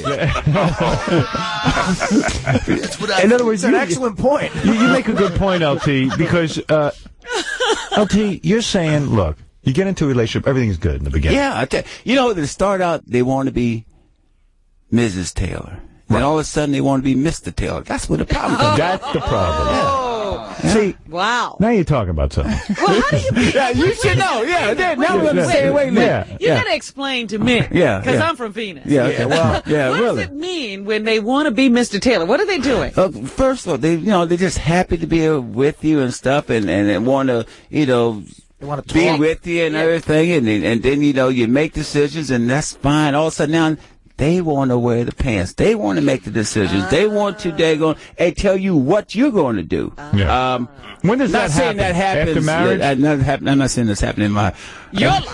[SPEAKER 10] In
[SPEAKER 7] In other words,
[SPEAKER 10] it's an
[SPEAKER 7] you-
[SPEAKER 10] excellent point.
[SPEAKER 7] You, you make a good point, L T, because, uh, L T, you're saying, look, you get into a relationship, everything's good in the beginning.
[SPEAKER 13] Yeah, I tell you know, to start out, they want to be Missus Taylor. Then all of a sudden, they want to be Mister Taylor. That's what the problem is.
[SPEAKER 7] That's the problem.
[SPEAKER 2] Oh,
[SPEAKER 7] See,
[SPEAKER 2] wow.
[SPEAKER 7] now you're talking about something.
[SPEAKER 2] Well, how do you be?
[SPEAKER 13] Yeah, you should know. Yeah, then, now we're going to say, wait a minute.
[SPEAKER 7] Yeah.
[SPEAKER 2] You
[SPEAKER 13] Yeah.
[SPEAKER 2] got to explain to me.
[SPEAKER 13] Yeah,
[SPEAKER 2] Because
[SPEAKER 13] yeah.
[SPEAKER 2] I'm from Venus.
[SPEAKER 13] Yeah, okay. well, yeah,
[SPEAKER 2] what
[SPEAKER 13] really.
[SPEAKER 2] does it mean when they want to be Mister Taylor? What are they doing?
[SPEAKER 13] Uh, first of all, they, you know, they're just happy to be with you and stuff, and and, and want to, you know,
[SPEAKER 10] They want to
[SPEAKER 13] be
[SPEAKER 10] talk.
[SPEAKER 13] with you and
[SPEAKER 2] Yeah.
[SPEAKER 13] everything, and then- and then you know you make decisions, and that's fine. All of a sudden now they want to wear the pants. They want to make the decisions. They want to they going and tell you what you're going to do.
[SPEAKER 7] Yeah.
[SPEAKER 13] Um,
[SPEAKER 7] When does
[SPEAKER 13] not
[SPEAKER 7] that
[SPEAKER 13] saying
[SPEAKER 7] happen?
[SPEAKER 13] that happens
[SPEAKER 7] After marriage?
[SPEAKER 13] Yeah, I- not happen- I'm not saying this happening in my.
[SPEAKER 2] Your
[SPEAKER 13] I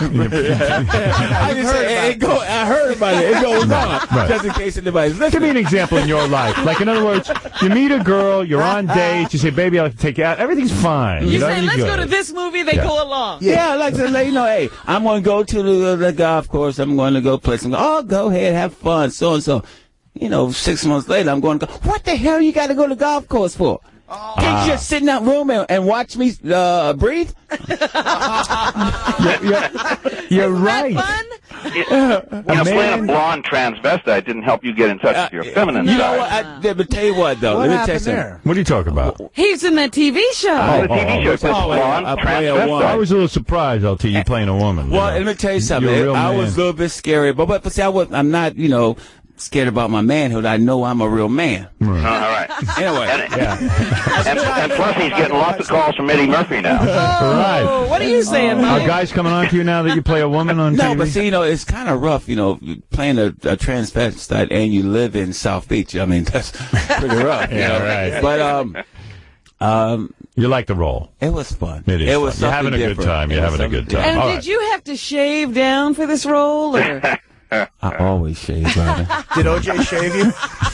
[SPEAKER 13] just say, it go, I heard about it. It goes on.
[SPEAKER 7] Right.
[SPEAKER 13] Just in case anybody's
[SPEAKER 7] Give me
[SPEAKER 13] listening.
[SPEAKER 7] an example in your life. Like, in other words, you meet a girl, you're on dates, you say, baby, I'd like to take you out. Everything's fine.
[SPEAKER 2] You
[SPEAKER 7] know,
[SPEAKER 2] say,
[SPEAKER 7] you're
[SPEAKER 2] let's go
[SPEAKER 7] good.
[SPEAKER 2] to this movie, they
[SPEAKER 7] Yeah.
[SPEAKER 2] go along.
[SPEAKER 13] Yeah, I like to let you know, hey, I'm going to go to the, the golf course. I'm going to go play some. Oh, go ahead, have fun, so and so. You know, six months later, I'm going to go, what the hell you got to go to the golf course for? Can't you just sit in that room and, and watch me uh, breathe?
[SPEAKER 7] You're, you're, you're right.
[SPEAKER 2] Fun?
[SPEAKER 14] You know, playing
[SPEAKER 7] man-
[SPEAKER 14] a blonde transvestite didn't help you get in touch with your feminine
[SPEAKER 13] You know
[SPEAKER 14] side.
[SPEAKER 13] what? I, yeah, but tell you what, though.
[SPEAKER 10] What
[SPEAKER 13] let me tell you
[SPEAKER 10] happened
[SPEAKER 13] something.
[SPEAKER 10] there?
[SPEAKER 7] What are you talking about?
[SPEAKER 2] He's in that T V show.
[SPEAKER 14] On the
[SPEAKER 7] Oh,
[SPEAKER 14] T V
[SPEAKER 7] oh,
[SPEAKER 14] show,
[SPEAKER 7] oh,
[SPEAKER 14] it's
[SPEAKER 13] oh,
[SPEAKER 14] blonde
[SPEAKER 13] I play a
[SPEAKER 14] transvestite.
[SPEAKER 13] woman.
[SPEAKER 7] I was a little surprised, L T, you playing a woman.
[SPEAKER 13] Well,
[SPEAKER 7] you know.
[SPEAKER 13] let me tell you something.
[SPEAKER 7] You're a real
[SPEAKER 13] I
[SPEAKER 7] man.
[SPEAKER 13] was a little bit scary, but but, but see, I was, I'm not, you know, scared about my manhood. I know I'm a real man.
[SPEAKER 14] Oh, all right.
[SPEAKER 13] Anyway,
[SPEAKER 14] And, and, and plus, he's getting lots of calls from Eddie Murphy now.
[SPEAKER 7] Right.
[SPEAKER 2] Oh, what are you saying,
[SPEAKER 7] Are
[SPEAKER 2] Mike?
[SPEAKER 7] guys coming on to you now that you play a woman on T V?
[SPEAKER 13] no, but see, you know, it's kind of rough, you know, playing a, a transvestite and you live in South Beach. I mean, that's pretty rough. you
[SPEAKER 7] Yeah,
[SPEAKER 13] know?
[SPEAKER 7] right.
[SPEAKER 13] But um, um,
[SPEAKER 7] You like the role.
[SPEAKER 13] it was fun.
[SPEAKER 7] It is
[SPEAKER 13] It was
[SPEAKER 7] fun. You're having
[SPEAKER 13] something
[SPEAKER 7] a good
[SPEAKER 13] different.
[SPEAKER 7] time. You're
[SPEAKER 13] It was
[SPEAKER 7] having a good
[SPEAKER 13] something
[SPEAKER 7] time.
[SPEAKER 2] And
[SPEAKER 7] All
[SPEAKER 2] did
[SPEAKER 7] right.
[SPEAKER 2] you have to shave down for this role? Or?
[SPEAKER 13] I always shave, brother.
[SPEAKER 10] Did O J shave you?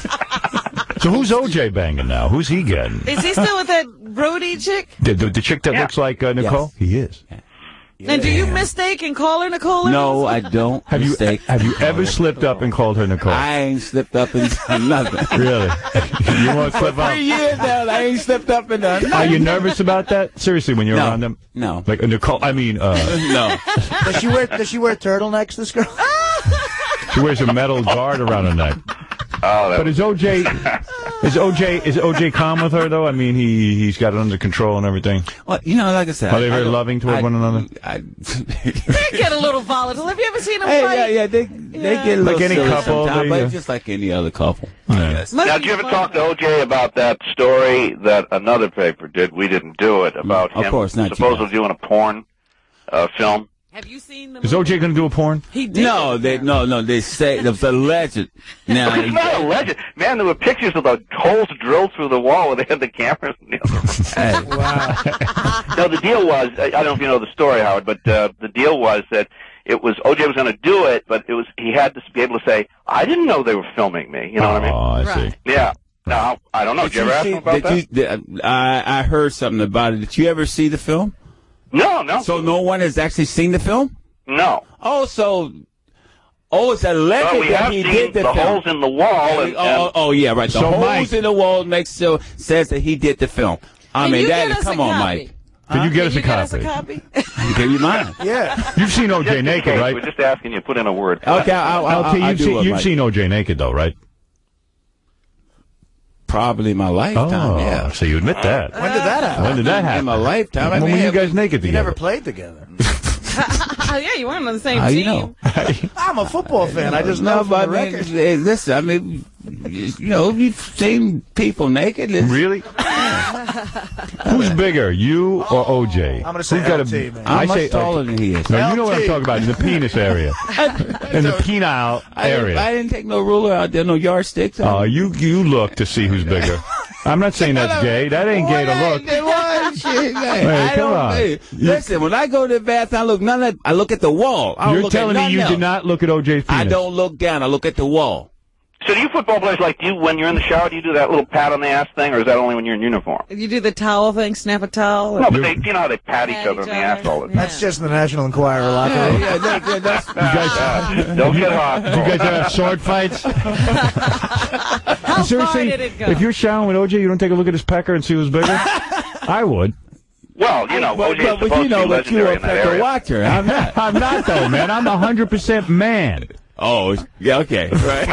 [SPEAKER 7] So who's O J banging now? Who's he getting?
[SPEAKER 2] Is he still with that Brody chick?
[SPEAKER 7] The, the, the chick that
[SPEAKER 14] Yeah.
[SPEAKER 7] looks like uh, Nicole?
[SPEAKER 13] Yes.
[SPEAKER 7] He is.
[SPEAKER 2] And do you mistake and call her Nicole?
[SPEAKER 13] No, I don't.
[SPEAKER 7] Have you
[SPEAKER 13] mistake.
[SPEAKER 7] have you ever slipped up and called her Nicole?
[SPEAKER 13] I ain't slipped up and done nothing.
[SPEAKER 7] Really? You won't slip up?
[SPEAKER 13] Three years now, I ain't slipped up and done nothing.
[SPEAKER 7] Are you nervous about that? Seriously, when you're
[SPEAKER 13] No.
[SPEAKER 7] around them?
[SPEAKER 13] No.
[SPEAKER 7] Like uh, Nicole, I mean, uh,
[SPEAKER 13] No.
[SPEAKER 10] Does she wear Does she wear turtlenecks? This girl.
[SPEAKER 7] she wears a metal guard around her neck.
[SPEAKER 14] Oh, that
[SPEAKER 7] But is O J is O J is O J calm with her though? I mean, he he's got it under control and everything.
[SPEAKER 13] Well, you know, like I said,
[SPEAKER 7] Are they
[SPEAKER 13] I-
[SPEAKER 7] very
[SPEAKER 13] I don't-
[SPEAKER 7] loving toward
[SPEAKER 13] I-
[SPEAKER 7] one another?
[SPEAKER 13] I,
[SPEAKER 2] They get a little volatile. Have you ever seen them
[SPEAKER 13] hey,
[SPEAKER 2] fight?
[SPEAKER 13] yeah, yeah, they they
[SPEAKER 2] Yeah.
[SPEAKER 13] get a little
[SPEAKER 7] Like any
[SPEAKER 13] silly
[SPEAKER 7] couple,
[SPEAKER 13] sometimes,
[SPEAKER 7] they,
[SPEAKER 13] but
[SPEAKER 7] uh,
[SPEAKER 13] just like any other couple.
[SPEAKER 7] Yeah.
[SPEAKER 13] I guess.
[SPEAKER 2] Must
[SPEAKER 14] Now,
[SPEAKER 2] be
[SPEAKER 14] did you ever
[SPEAKER 2] fun.
[SPEAKER 14] talk to O J about that story that another paper did? We didn't do it about
[SPEAKER 13] Of
[SPEAKER 14] him
[SPEAKER 13] course not, you
[SPEAKER 14] supposedly doing a porn uh, film.
[SPEAKER 2] Have you seen the
[SPEAKER 7] Is O J going to do a porn?
[SPEAKER 2] He did.
[SPEAKER 13] No, they no no they say it's alleged. Now
[SPEAKER 14] It's not a legend. Man, there were pictures of the holes drilled through the wall where they had the cameras.
[SPEAKER 13] Hey.
[SPEAKER 10] Wow.
[SPEAKER 14] No, the deal was, I don't know if you know the story, Howard, but uh, the deal was that it was, O J was going to do it, but it was, he had to be able to say, I didn't know they were filming me. You know what I mean?
[SPEAKER 7] Oh, I
[SPEAKER 2] Right.
[SPEAKER 7] see.
[SPEAKER 14] Yeah. Now, I don't know. Did you ever ask him about
[SPEAKER 13] did
[SPEAKER 14] that?
[SPEAKER 13] you, did, I I heard something about it. Did you ever see the film?
[SPEAKER 14] No, no.
[SPEAKER 13] So no one has actually seen the film?
[SPEAKER 14] No.
[SPEAKER 13] Oh, so oh, it's alleged
[SPEAKER 14] Well, we
[SPEAKER 13] that
[SPEAKER 14] have
[SPEAKER 13] he
[SPEAKER 14] seen
[SPEAKER 13] did the,
[SPEAKER 14] the
[SPEAKER 13] film.
[SPEAKER 14] holes in the wall. And,
[SPEAKER 13] oh,
[SPEAKER 14] and
[SPEAKER 13] oh, yeah, right. The
[SPEAKER 7] So,
[SPEAKER 13] holes
[SPEAKER 7] Mike-
[SPEAKER 13] in the wall makes so says that he did the film. I
[SPEAKER 2] Can
[SPEAKER 13] mean,
[SPEAKER 2] you
[SPEAKER 13] that
[SPEAKER 2] get us
[SPEAKER 13] come
[SPEAKER 2] a
[SPEAKER 13] on,
[SPEAKER 2] copy?
[SPEAKER 13] Mike.
[SPEAKER 7] Can you get
[SPEAKER 2] Can
[SPEAKER 7] us
[SPEAKER 2] you
[SPEAKER 7] a
[SPEAKER 2] get us a
[SPEAKER 7] copy?
[SPEAKER 2] copy?
[SPEAKER 13] You give you mine.
[SPEAKER 10] Yeah.
[SPEAKER 7] You've seen O
[SPEAKER 14] just
[SPEAKER 7] J
[SPEAKER 14] in
[SPEAKER 7] naked,
[SPEAKER 14] case,
[SPEAKER 7] right?
[SPEAKER 14] We're just asking you to put in a word.
[SPEAKER 13] Okay, I'll, I'll,
[SPEAKER 7] L T,
[SPEAKER 13] I'll
[SPEAKER 7] you've
[SPEAKER 13] do
[SPEAKER 7] seen,
[SPEAKER 13] it,
[SPEAKER 7] you've
[SPEAKER 13] Mike.
[SPEAKER 7] seen O J naked, though, right?
[SPEAKER 13] Probably in my lifetime,
[SPEAKER 7] Oh,
[SPEAKER 13] yeah.
[SPEAKER 7] so you admit that.
[SPEAKER 10] When did that happen?
[SPEAKER 7] When did that happen?
[SPEAKER 13] In my lifetime. I
[SPEAKER 7] When
[SPEAKER 13] mean,
[SPEAKER 7] were you
[SPEAKER 13] have-
[SPEAKER 7] guys naked
[SPEAKER 10] You
[SPEAKER 7] together?
[SPEAKER 10] never played together.
[SPEAKER 2] Oh, yeah, you weren't on the same
[SPEAKER 13] How
[SPEAKER 2] team.
[SPEAKER 13] you know?
[SPEAKER 10] I'm a football fan. I just know
[SPEAKER 13] No,
[SPEAKER 10] from
[SPEAKER 13] but
[SPEAKER 10] the
[SPEAKER 13] I mean,
[SPEAKER 10] record.
[SPEAKER 13] eh, listen, I mean, you know, you've seen people naked. It's-
[SPEAKER 7] Really? Who's bigger, you or O J?
[SPEAKER 10] I'm gonna say
[SPEAKER 7] Who's got
[SPEAKER 10] L T,
[SPEAKER 7] a,
[SPEAKER 10] man.
[SPEAKER 7] I
[SPEAKER 13] I'm much
[SPEAKER 7] say,
[SPEAKER 13] taller than he is.
[SPEAKER 7] No, you know what I'm
[SPEAKER 10] L T.
[SPEAKER 7] talking about, in the penis area. In the penile
[SPEAKER 13] I didn't,
[SPEAKER 7] area.
[SPEAKER 13] I didn't take no ruler out there, no yardsticks.
[SPEAKER 7] Oh, you you look to see who's bigger. I'm not saying that's gay. That ain't gay to look.
[SPEAKER 13] What? Shit, man.
[SPEAKER 7] Hey,
[SPEAKER 13] I
[SPEAKER 7] come
[SPEAKER 13] don't,
[SPEAKER 7] on.
[SPEAKER 13] hey, listen, when I go to the bathroom, I look none of, I look at the wall. I don't
[SPEAKER 7] You're
[SPEAKER 13] look
[SPEAKER 7] telling
[SPEAKER 13] at
[SPEAKER 7] me you
[SPEAKER 13] nothing
[SPEAKER 7] did
[SPEAKER 13] else.
[SPEAKER 7] not look at O J's penis?
[SPEAKER 13] I don't look down. I look at the wall.
[SPEAKER 14] So do you football players, like, do you, when you're in the shower, do you do that little pat on the ass thing, or is that only when you're in uniform?
[SPEAKER 2] You do the towel thing, snap a towel.
[SPEAKER 14] No, but they, you know how they pat each
[SPEAKER 2] Pat
[SPEAKER 14] other in
[SPEAKER 2] each
[SPEAKER 14] the ass
[SPEAKER 2] other.
[SPEAKER 14] all the time.
[SPEAKER 10] That's just the National Enquirer locker room.
[SPEAKER 13] Yeah, that, yeah, that's,
[SPEAKER 7] You guys,
[SPEAKER 14] Don't get hot.
[SPEAKER 7] you guys ever have sword fights?
[SPEAKER 2] How far
[SPEAKER 7] Seriously,
[SPEAKER 2] did it go?
[SPEAKER 7] if you're showering with O J, you don't take a look at his pecker and see who's bigger? I would.
[SPEAKER 14] Well, you know,
[SPEAKER 13] but,
[SPEAKER 14] O J is
[SPEAKER 13] but, but
[SPEAKER 14] supposed
[SPEAKER 13] you know,
[SPEAKER 14] to be
[SPEAKER 13] but you're
[SPEAKER 14] legendary
[SPEAKER 13] a
[SPEAKER 14] in that
[SPEAKER 13] pecker
[SPEAKER 14] area.
[SPEAKER 13] watcher. I'm not.
[SPEAKER 7] I'm not, though, man. I'm one hundred percent man.
[SPEAKER 13] Oh, yeah, okay, right.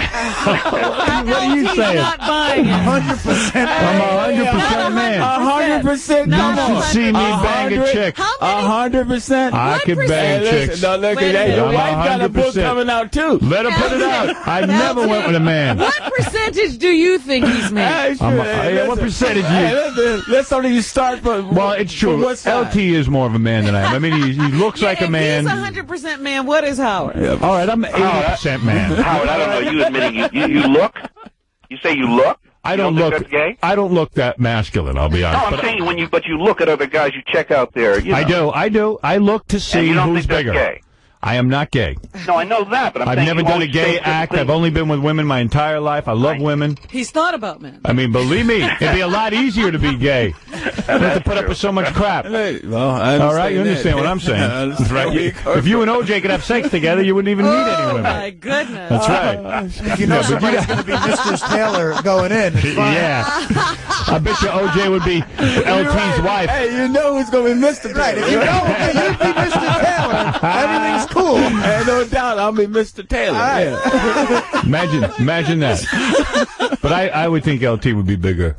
[SPEAKER 7] What are you
[SPEAKER 2] He's
[SPEAKER 7] saying?
[SPEAKER 2] not buying it.
[SPEAKER 10] one hundred percent.
[SPEAKER 7] I'm one hundred percent man.
[SPEAKER 13] A hundred percent.
[SPEAKER 7] You
[SPEAKER 13] Come
[SPEAKER 7] should
[SPEAKER 13] on.
[SPEAKER 7] see me bang a chick.
[SPEAKER 2] How
[SPEAKER 13] A
[SPEAKER 2] many?
[SPEAKER 13] hundred percent.
[SPEAKER 7] I can bang
[SPEAKER 13] Hey, listen,
[SPEAKER 7] chicks.
[SPEAKER 13] no, look,
[SPEAKER 2] Wait a
[SPEAKER 13] hey, your
[SPEAKER 7] minute.
[SPEAKER 13] wife
[SPEAKER 7] I'm
[SPEAKER 13] got a book
[SPEAKER 7] one hundred percent.
[SPEAKER 13] coming out too.
[SPEAKER 7] Let her put it out. I never went with a man.
[SPEAKER 2] What percentage do you think he's made?
[SPEAKER 13] Hey, sure,
[SPEAKER 7] I'm a-
[SPEAKER 13] hey,
[SPEAKER 7] yeah, what
[SPEAKER 13] listen.
[SPEAKER 7] percentage
[SPEAKER 13] Hey,
[SPEAKER 7] you-
[SPEAKER 13] listen, let's only you start from.
[SPEAKER 7] Well, it's
[SPEAKER 13] from
[SPEAKER 7] true.
[SPEAKER 13] what side?
[SPEAKER 7] L T is more of a man than I am. I mean, he, he looks
[SPEAKER 2] Yeah,
[SPEAKER 7] like a
[SPEAKER 2] if
[SPEAKER 7] man.
[SPEAKER 2] He's a hundred percent man. What is Howard?
[SPEAKER 7] All right, I'm eighty percent man.
[SPEAKER 14] Howard, I don't know. You admitting you, you, you look? You say you look?
[SPEAKER 7] I
[SPEAKER 14] You
[SPEAKER 7] don't
[SPEAKER 14] think
[SPEAKER 7] look.
[SPEAKER 14] that's gay?
[SPEAKER 7] I don't look that masculine. I'll be
[SPEAKER 14] No,
[SPEAKER 7] honest.
[SPEAKER 14] I'm
[SPEAKER 7] But
[SPEAKER 14] saying when you, but you look at other guys you check out there. You know.
[SPEAKER 7] I do. I do. I look to
[SPEAKER 14] And
[SPEAKER 7] see
[SPEAKER 14] you don't
[SPEAKER 7] who's
[SPEAKER 14] think that's
[SPEAKER 7] bigger.
[SPEAKER 14] gay?
[SPEAKER 7] I am not gay.
[SPEAKER 14] No, I know that, but I'm
[SPEAKER 7] I've
[SPEAKER 14] saying
[SPEAKER 7] never
[SPEAKER 14] you
[SPEAKER 7] done a
[SPEAKER 14] always
[SPEAKER 7] gay
[SPEAKER 14] say
[SPEAKER 7] act.
[SPEAKER 14] certain
[SPEAKER 7] I've only been with women my entire life. I love
[SPEAKER 14] I-
[SPEAKER 7] women.
[SPEAKER 2] He's thought about men.
[SPEAKER 7] I mean, believe me, it'd be a lot easier to be gay. I don't have to put up with so much crap.
[SPEAKER 13] Hey, well, I
[SPEAKER 7] All right, you
[SPEAKER 13] that.
[SPEAKER 7] understand what I'm
[SPEAKER 13] I
[SPEAKER 7] saying?
[SPEAKER 13] understand
[SPEAKER 7] Right?
[SPEAKER 13] where you're coming
[SPEAKER 7] If you and O J could have sex together, you wouldn't even need any
[SPEAKER 2] Oh
[SPEAKER 7] women.
[SPEAKER 2] my goodness.
[SPEAKER 7] That's right.
[SPEAKER 10] You know
[SPEAKER 7] Yeah, but
[SPEAKER 10] somebody's going to be Mister Taylor going in. It's fine.
[SPEAKER 7] Yeah. I bet you O J would be L T's wife.
[SPEAKER 13] Hey, you know who's going to be Mister
[SPEAKER 10] Right, if you know him, you'd be Mister Taylor. Everything's cool.
[SPEAKER 13] Hey, no doubt, I'll be Mister Taylor.
[SPEAKER 10] right.
[SPEAKER 13] Yeah.
[SPEAKER 7] Imagine, imagine that. But I, I would think L T would be bigger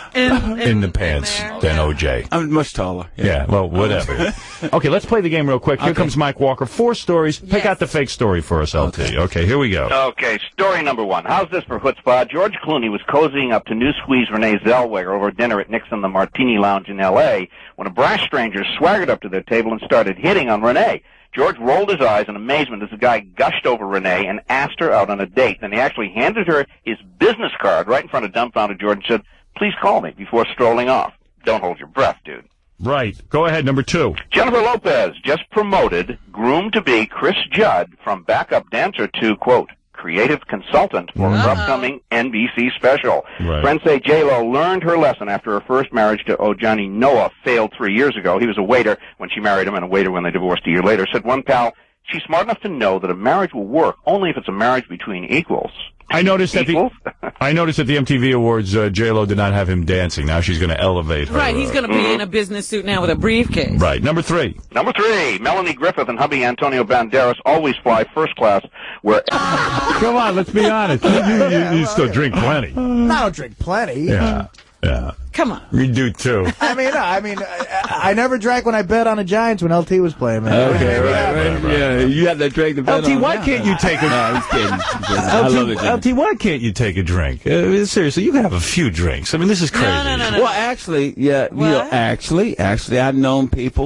[SPEAKER 2] In,
[SPEAKER 7] in the pants
[SPEAKER 2] there.
[SPEAKER 7] than O J.
[SPEAKER 13] I'm much taller.
[SPEAKER 7] Yeah, well, whatever. Okay, let's play the game real quick. Here
[SPEAKER 13] Okay.
[SPEAKER 7] comes Mike Walker. Four stories. Pick
[SPEAKER 2] Yes.
[SPEAKER 7] out the fake story for us, L T. Okay, here we go.
[SPEAKER 14] Okay, story number one. How's this for chutzpah? George Clooney was cozying up to new squeeze Renee Zellweger over dinner at Nixon the Martini Lounge in L A when a brash stranger swaggered up to their table and started hitting on Renee. George rolled his eyes in amazement as the guy gushed over Renee and asked her out on a date. Then he actually handed her his business card right in front of dumbfounded George and said, "Please call me," before strolling off. Don't hold your breath, dude.
[SPEAKER 7] Right. Go ahead, number two.
[SPEAKER 14] Jennifer Lopez just promoted, groomed to be Chris Judd from backup dancer to, quote, creative consultant for her upcoming N B C special.
[SPEAKER 7] Right.
[SPEAKER 14] Friends say J-Lo learned her lesson after her first marriage to oh, Johnny Noah failed three years ago. He was a waiter when she married him and a waiter when they divorced a year later. Said one pal, she's smart enough to know that a marriage will work only if it's a marriage between equals.
[SPEAKER 7] I noticed that the
[SPEAKER 14] Equals?
[SPEAKER 7] I noticed at the M T V Awards, uh, J Lo did not have him dancing. Now she's going to elevate her.
[SPEAKER 2] Right, he's
[SPEAKER 7] uh,
[SPEAKER 2] going to be in a business suit now with a briefcase.
[SPEAKER 7] Right. Number three.
[SPEAKER 14] Number three, Melanie Griffith and hubby Antonio Banderas always fly first class where...
[SPEAKER 7] Come on, let's be honest. You, you, you, you still drink plenty.
[SPEAKER 10] I don't drink plenty.
[SPEAKER 7] Yeah. Yeah.
[SPEAKER 2] Come on.
[SPEAKER 7] We do too.
[SPEAKER 10] I mean, no, I mean, I, I never drank when I bet on the Giants when L T was playing, man.
[SPEAKER 13] Okay, right, right, right. Yeah, you have to drink the bet
[SPEAKER 7] L T,
[SPEAKER 13] on
[SPEAKER 7] why
[SPEAKER 13] that.
[SPEAKER 7] can't you take a...
[SPEAKER 13] No, I'm just kidding. I'm kidding. I love
[SPEAKER 7] L
[SPEAKER 13] it.
[SPEAKER 7] T, L T, why can't you take a drink? Uh, seriously, you can have a few drinks. I mean, this is crazy.
[SPEAKER 2] No, no, no, no.
[SPEAKER 13] Well, actually, yeah, you know,
[SPEAKER 2] What?
[SPEAKER 13] actually, actually, I've known people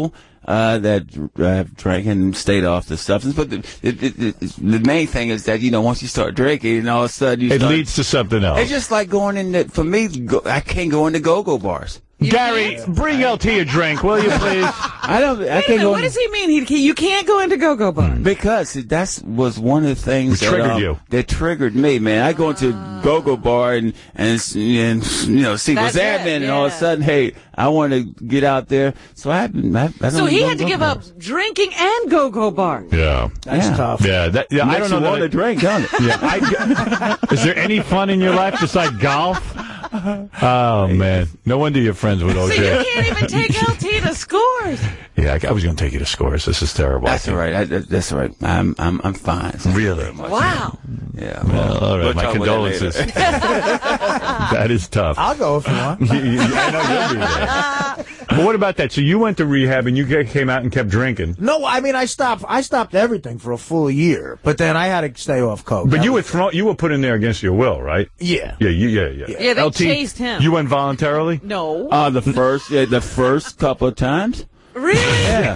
[SPEAKER 13] uh, that uh, drank and stayed off the substance. But the, it, it, it, the main thing is that, you know, once you start drinking, and all of a sudden you
[SPEAKER 7] It
[SPEAKER 13] start,
[SPEAKER 7] leads to something else.
[SPEAKER 13] it's just like going in the, for me, go, I can't go into go-go bars.
[SPEAKER 7] Gary, bring L T a drink, will you, please?
[SPEAKER 13] I don't. I
[SPEAKER 2] Wait a
[SPEAKER 13] can't
[SPEAKER 2] minute,
[SPEAKER 13] go.
[SPEAKER 2] what does he mean? He, he you can't go into go-go bars
[SPEAKER 13] because that was one of the things
[SPEAKER 7] It
[SPEAKER 13] that,
[SPEAKER 7] triggered
[SPEAKER 13] um,
[SPEAKER 7] you.
[SPEAKER 13] that triggered me, man. I go into go-go bar and and, and you know see what's
[SPEAKER 2] That's it,
[SPEAKER 13] happening, and all of a
[SPEAKER 2] yeah.
[SPEAKER 13] sudden, hey, I want to get out there. So I, I, I don't
[SPEAKER 2] So he
[SPEAKER 13] go
[SPEAKER 2] had to
[SPEAKER 13] go
[SPEAKER 2] give
[SPEAKER 13] bars.
[SPEAKER 2] up drinking and go-go bars.
[SPEAKER 7] Yeah.
[SPEAKER 10] That's
[SPEAKER 13] Yeah.
[SPEAKER 10] tough.
[SPEAKER 7] Yeah, that, yeah. I
[SPEAKER 13] Makes
[SPEAKER 7] don't know
[SPEAKER 13] you
[SPEAKER 7] that
[SPEAKER 13] want
[SPEAKER 7] I-
[SPEAKER 13] to drink, don't it?
[SPEAKER 7] Yeah, I, is there any fun in your life besides golf? Oh man, no wonder you're friends with O
[SPEAKER 2] So
[SPEAKER 7] J.
[SPEAKER 2] you can't even take L T to scores.
[SPEAKER 7] Yeah, I, I was going to take you to scores. This is terrible.
[SPEAKER 13] That's all right. I, that- that's all right. I'm I'm I'm fine.
[SPEAKER 7] Really?
[SPEAKER 2] Wow.
[SPEAKER 13] Yeah.
[SPEAKER 7] Well, all right.
[SPEAKER 13] we'll
[SPEAKER 7] My
[SPEAKER 13] talk about that later.
[SPEAKER 7] condolences. That is tough.
[SPEAKER 10] I'll go if you want.
[SPEAKER 7] You- you- I know you'll be there. But what about that? So you went to rehab and you get- came out and kept drinking.
[SPEAKER 10] No, I mean I stopped. I stopped everything for a full year, but then I had to stay off coke.
[SPEAKER 7] But
[SPEAKER 10] That
[SPEAKER 7] you were
[SPEAKER 10] was-
[SPEAKER 7] thrown. You were put in there against your will, right?
[SPEAKER 10] Yeah.
[SPEAKER 7] Yeah. You, yeah. Yeah.
[SPEAKER 2] Yeah, they
[SPEAKER 7] L T,
[SPEAKER 2] chased him.
[SPEAKER 7] You went voluntarily.
[SPEAKER 2] No.
[SPEAKER 13] Uh, the first yeah, the first couple of times.
[SPEAKER 2] Really?
[SPEAKER 13] Yeah.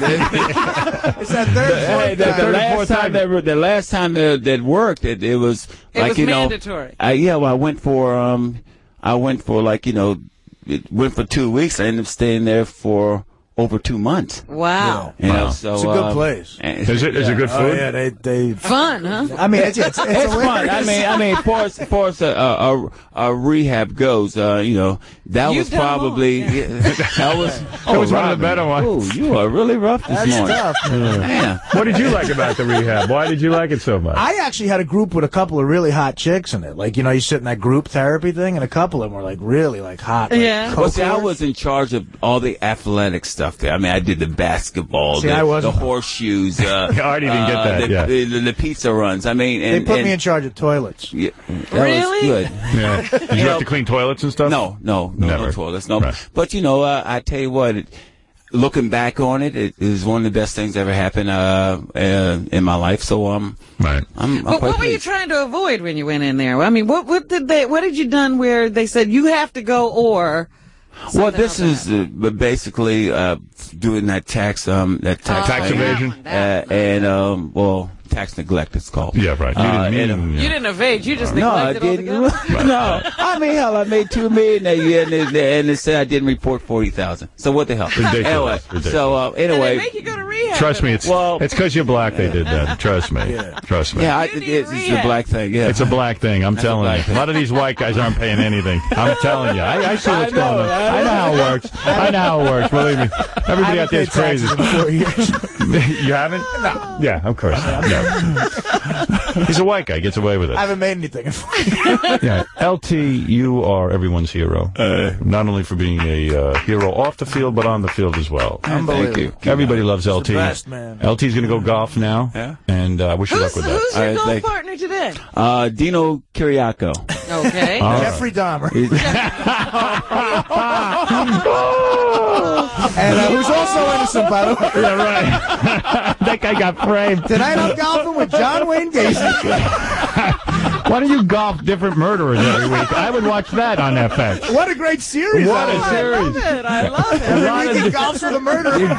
[SPEAKER 10] It's that third.
[SPEAKER 13] Hey, the, the
[SPEAKER 10] fourth time.
[SPEAKER 13] last time that the last time that, that worked, it, it was
[SPEAKER 2] It
[SPEAKER 13] like
[SPEAKER 2] was
[SPEAKER 13] you know,
[SPEAKER 2] mandatory.
[SPEAKER 13] I, yeah, well, I went for um, I went for like you know, it went for two weeks. I ended up staying there for over two months.
[SPEAKER 2] Wow.
[SPEAKER 13] You know,
[SPEAKER 7] Wow.
[SPEAKER 13] so
[SPEAKER 10] It's a good
[SPEAKER 13] um,
[SPEAKER 10] place.
[SPEAKER 13] and-
[SPEAKER 7] Is it? Is it good
[SPEAKER 10] Oh
[SPEAKER 7] food?
[SPEAKER 10] yeah, they they.
[SPEAKER 2] Fun, huh?
[SPEAKER 10] I mean, it's it's, it's,
[SPEAKER 13] It's fun. I
[SPEAKER 10] hilarious.
[SPEAKER 13] mean, I mean, as far as, as, far as a, a, a rehab goes, uh, you know, that
[SPEAKER 2] You've
[SPEAKER 13] was
[SPEAKER 2] done
[SPEAKER 13] probably
[SPEAKER 2] more.
[SPEAKER 13] yeah, that was
[SPEAKER 7] That was one of the better ones.
[SPEAKER 13] Oh, you are really rough this
[SPEAKER 10] That's
[SPEAKER 13] morning.
[SPEAKER 10] tough.
[SPEAKER 13] Man.
[SPEAKER 7] What did you like about the rehab? Why did you like it so much?
[SPEAKER 10] I actually had a group with a couple of really hot chicks in it. Like, you know, you sit in that group therapy thing, and a couple of them were like really like hot. Like,
[SPEAKER 2] Yeah.
[SPEAKER 13] Well, see, I
[SPEAKER 10] coke
[SPEAKER 13] was in charge of all the athletic stuff there. I mean, I did the basketball,
[SPEAKER 10] See,
[SPEAKER 13] the,
[SPEAKER 10] I wasn't.
[SPEAKER 13] the horseshoes, uh,
[SPEAKER 7] I already didn't get
[SPEAKER 13] uh,
[SPEAKER 7] that,
[SPEAKER 13] the,
[SPEAKER 7] yeah.
[SPEAKER 13] the, the, the pizza runs. I mean,
[SPEAKER 10] They
[SPEAKER 13] and,
[SPEAKER 10] put
[SPEAKER 13] and,
[SPEAKER 10] me in charge of toilets.
[SPEAKER 13] Yeah, that
[SPEAKER 2] Really?
[SPEAKER 13] was good.
[SPEAKER 7] Yeah. Did you have to clean toilets and stuff?
[SPEAKER 13] No, no, no,
[SPEAKER 7] Never.
[SPEAKER 13] no toilets, no.
[SPEAKER 7] Right.
[SPEAKER 13] But you know, uh, I tell you what, it, looking back on it, it is one of the best things that ever happened uh, uh, in my life. So um,
[SPEAKER 7] Right.
[SPEAKER 13] I'm, I'm
[SPEAKER 2] But
[SPEAKER 13] quite
[SPEAKER 2] what were you
[SPEAKER 13] pleased.
[SPEAKER 2] trying to avoid when you went in there? I mean, what what did they? What did you done where they said you have to go or?
[SPEAKER 13] Well,
[SPEAKER 2] something
[SPEAKER 13] this
[SPEAKER 2] else
[SPEAKER 13] is uh, basically uh, doing that tax um that tax,
[SPEAKER 2] Oh,
[SPEAKER 7] Tax
[SPEAKER 13] thing.
[SPEAKER 7] evasion?
[SPEAKER 13] uh, and um well tax neglect it's called.
[SPEAKER 7] Yeah, right. You
[SPEAKER 13] Uh,
[SPEAKER 7] didn't
[SPEAKER 13] and,
[SPEAKER 7] mean.
[SPEAKER 2] You
[SPEAKER 7] yeah.
[SPEAKER 2] didn't evade. You just
[SPEAKER 13] No, I
[SPEAKER 2] neglected
[SPEAKER 13] didn't.
[SPEAKER 2] altogether.
[SPEAKER 13] No, I mean, hell, I made two million that year, and they, and they said I didn't report forty thousand. So what the hell?
[SPEAKER 7] Ridiculous.
[SPEAKER 13] Anyway,
[SPEAKER 7] Ridiculous.
[SPEAKER 13] so uh,
[SPEAKER 2] And they
[SPEAKER 13] anyway,
[SPEAKER 2] make you go to rehab.
[SPEAKER 7] Trust me, it's
[SPEAKER 13] Well-
[SPEAKER 7] it's because you're black. They did that. Trust me. Trust me.
[SPEAKER 13] yeah, I,
[SPEAKER 2] You
[SPEAKER 13] it,
[SPEAKER 2] need
[SPEAKER 13] it's, it's a
[SPEAKER 2] rehab.
[SPEAKER 13] black thing. Yeah,
[SPEAKER 7] It's a black thing. I'm
[SPEAKER 13] That's a
[SPEAKER 7] telling
[SPEAKER 13] black
[SPEAKER 7] you.
[SPEAKER 13] thing.
[SPEAKER 7] A lot of these white guys aren't paying anything. I'm telling you. I, I see what's
[SPEAKER 13] I know,
[SPEAKER 7] going on.
[SPEAKER 13] I
[SPEAKER 7] I know how it works. I know how it works. Believe me. Everybody
[SPEAKER 10] I
[SPEAKER 7] out there is
[SPEAKER 10] haven't paid
[SPEAKER 7] crazy.
[SPEAKER 10] taxes in four years.
[SPEAKER 7] You haven't? No. Yeah, of course. No. He's a white guy. Gets away with it.
[SPEAKER 10] I haven't made anything in four years.
[SPEAKER 7] Yeah. L T, you are everyone's hero.
[SPEAKER 13] Uh,
[SPEAKER 7] Not only for being a uh, hero off the field, but on the field as well.
[SPEAKER 13] thank you.
[SPEAKER 7] Everybody loves L T.
[SPEAKER 10] the best, man.
[SPEAKER 7] L T's going to go golf now.
[SPEAKER 13] Yeah.
[SPEAKER 7] And uh, I wish you luck
[SPEAKER 2] Who's,
[SPEAKER 7] with that.
[SPEAKER 2] who's your
[SPEAKER 13] All right,
[SPEAKER 2] golf
[SPEAKER 13] thank-
[SPEAKER 2] partner today?
[SPEAKER 13] Uh, Dino Kiriakou.
[SPEAKER 2] Okay.
[SPEAKER 7] All right.
[SPEAKER 10] Jeffrey Dahmer.
[SPEAKER 13] He's-
[SPEAKER 10] And uh, who's also innocent, by the way.
[SPEAKER 7] Yeah, right. That guy got framed.
[SPEAKER 10] Tonight I'm golfing with John Wayne Gacy.
[SPEAKER 7] Why don't you golf different murderers every week? I would watch that on F X.
[SPEAKER 10] What a great series.
[SPEAKER 7] What
[SPEAKER 10] that
[SPEAKER 7] a
[SPEAKER 10] is.
[SPEAKER 2] I
[SPEAKER 7] series.
[SPEAKER 2] love it. I love it.
[SPEAKER 10] Every
[SPEAKER 7] lot
[SPEAKER 10] week
[SPEAKER 7] of-
[SPEAKER 10] he golfs with a murderer.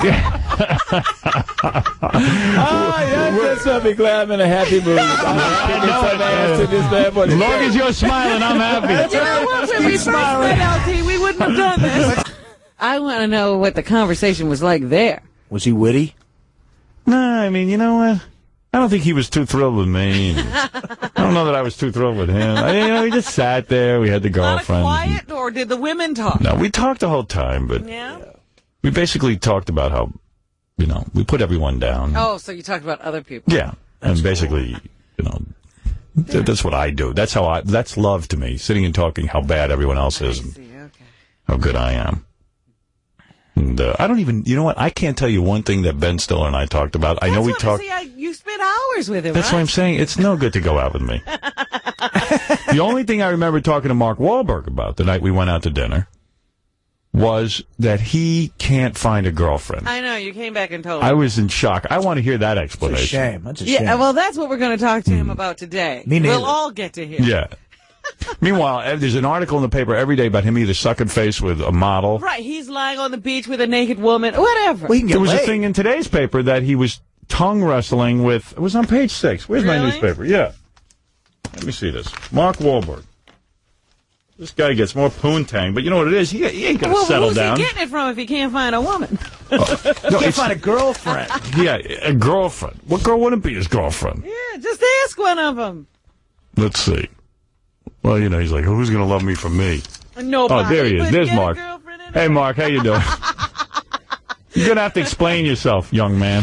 [SPEAKER 13] Ah, yeah, that's I'll be glad I'm in a happy mood. I'm
[SPEAKER 7] know it, man.
[SPEAKER 13] to this bad boy.
[SPEAKER 7] As long as you're smiling, I'm happy.
[SPEAKER 2] You know what? When we first met L T, we wouldn't have done this. I want to know what the conversation was like there.
[SPEAKER 10] Was he witty?
[SPEAKER 7] No, I mean, you know what? I don't think he was too thrilled with me. I don't know that I was too thrilled with him. I, you know, we just sat there. We had the
[SPEAKER 2] A lot of
[SPEAKER 7] girlfriend.
[SPEAKER 2] quiet, or did the women talk?
[SPEAKER 7] No, we talked the whole time, but
[SPEAKER 2] Yeah.
[SPEAKER 7] we basically talked about how, you know, we put everyone down.
[SPEAKER 2] Oh, so you talked about other people.
[SPEAKER 7] Yeah, and basically, you know, th- that's what I do. That's how I. That's love to me. Sitting and talking how bad everyone else is and
[SPEAKER 2] See, okay.
[SPEAKER 7] how good I am. And uh, I don't even. You know what? I can't tell you one thing that Ben Stiller and I talked about. I know we
[SPEAKER 2] That's what-
[SPEAKER 7] talked.
[SPEAKER 2] See, I, you spent hours with him.
[SPEAKER 7] That's
[SPEAKER 2] right?
[SPEAKER 7] what I'm saying. It's no good to go out with me. The only thing I remember talking to Mark Wahlberg about the night we went out to dinner was that he can't find a girlfriend.
[SPEAKER 2] I know. You came back and told me.
[SPEAKER 7] I was in shock. I want to hear that
[SPEAKER 10] It's a
[SPEAKER 7] explanation.
[SPEAKER 10] shame. That's a
[SPEAKER 2] Yeah,
[SPEAKER 10] shame.
[SPEAKER 2] well, that's what we're going to talk to him about today.
[SPEAKER 10] Me neither.
[SPEAKER 2] We'll all get to hear.
[SPEAKER 7] Yeah. Meanwhile, eh, there's an article in the paper every day about him either sucking face with a model.
[SPEAKER 2] Right, he's lying on the beach with a naked woman, whatever.
[SPEAKER 10] We can get
[SPEAKER 7] There was
[SPEAKER 10] laid.
[SPEAKER 7] a thing in today's paper that he was tongue wrestling with. It was on page six. Where's my
[SPEAKER 2] Really?
[SPEAKER 7] newspaper? Yeah. Let me see this. Mark Wahlberg. This guy gets more poontang, but you know what it is? He, he ain't going to
[SPEAKER 2] Well,
[SPEAKER 7] settle
[SPEAKER 2] who's
[SPEAKER 7] down.
[SPEAKER 2] he getting it from if he can't find a woman?
[SPEAKER 7] No,
[SPEAKER 10] Can't
[SPEAKER 7] it's-
[SPEAKER 10] find a girlfriend.
[SPEAKER 7] Yeah, a girlfriend. What girl wouldn't be his girlfriend?
[SPEAKER 2] Yeah, just ask one of them.
[SPEAKER 7] Let's see. Well, you know, he's like, who's going to love me for me?
[SPEAKER 2] Nobody.
[SPEAKER 7] Oh, there he is.
[SPEAKER 2] But
[SPEAKER 7] There's
[SPEAKER 2] get a
[SPEAKER 7] Mark.
[SPEAKER 2] girlfriend in
[SPEAKER 7] Hey, Mark, how you doing? You're going to have to explain yourself, young man.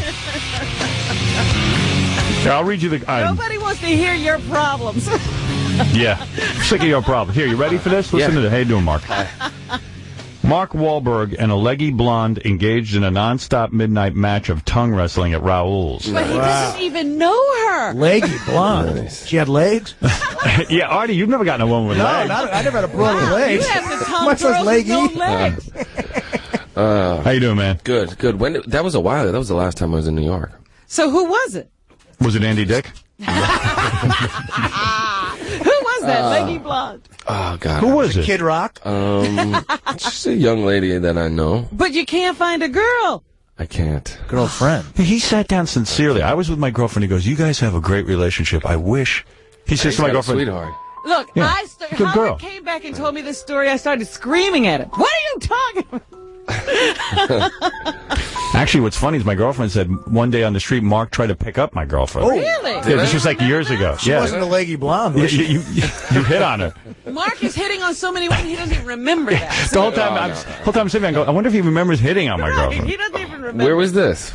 [SPEAKER 7] Here, I'll read you the... I,
[SPEAKER 2] Nobody wants to hear your problems.
[SPEAKER 7] yeah. I'm sick of your problem. Here, you ready for this? Listen
[SPEAKER 1] Yeah.
[SPEAKER 7] to this. How you doing, Mark? Mark Wahlberg and a leggy blonde engaged in a nonstop midnight match of tongue wrestling at Raoul's.
[SPEAKER 2] But he doesn't even know her.
[SPEAKER 10] Leggy blonde. She had legs?
[SPEAKER 7] Yeah, Artie, you've never gotten a woman with
[SPEAKER 10] No,
[SPEAKER 7] legs.
[SPEAKER 10] not, I never had a broad with legs.
[SPEAKER 2] You have the tongue
[SPEAKER 10] Much less
[SPEAKER 2] girls with no
[SPEAKER 10] leggy.
[SPEAKER 2] legs.
[SPEAKER 1] Uh,
[SPEAKER 7] How you doing, man?
[SPEAKER 1] Good, good. When did- that was a while ago. That was the last time I was in New York.
[SPEAKER 2] So who was it?
[SPEAKER 7] Was it Andy Dick?
[SPEAKER 2] Who was that
[SPEAKER 1] Uh,
[SPEAKER 2] leggy blonde?
[SPEAKER 1] Oh God.
[SPEAKER 7] Who was it?
[SPEAKER 10] Kid Rock?
[SPEAKER 1] Um, she's a young lady that I know.
[SPEAKER 2] But you can't find a girl.
[SPEAKER 1] I can't.
[SPEAKER 10] Girlfriend.
[SPEAKER 7] He sat down sincerely. I was with my girlfriend. He goes, you guys have a great relationship. I wish. He says
[SPEAKER 1] He's
[SPEAKER 7] to my
[SPEAKER 1] got a
[SPEAKER 7] girlfriend,
[SPEAKER 1] sweetheart.
[SPEAKER 2] Look,
[SPEAKER 7] Yeah,
[SPEAKER 2] I st-
[SPEAKER 7] good
[SPEAKER 2] Howard
[SPEAKER 7] girl.
[SPEAKER 2] came back and told me this story. I started screaming at him. What are you talking about?
[SPEAKER 7] actually, what's funny is my girlfriend said one day on the street, Mark tried to pick up my girlfriend.
[SPEAKER 10] Oh,
[SPEAKER 2] Really?
[SPEAKER 7] Yeah, this was like years ago.
[SPEAKER 10] She
[SPEAKER 7] yeah.
[SPEAKER 10] wasn't a leggy blonde,
[SPEAKER 7] You,
[SPEAKER 10] was she?
[SPEAKER 7] you, you, you hit on her.
[SPEAKER 2] Mark is hitting on so many women he doesn't even remember that.
[SPEAKER 7] The whole time, I'm, the whole time I'm sitting there, I go, I wonder if he remembers hitting on my
[SPEAKER 2] Right,
[SPEAKER 7] girlfriend.
[SPEAKER 2] he doesn't even remember.
[SPEAKER 1] Where was this?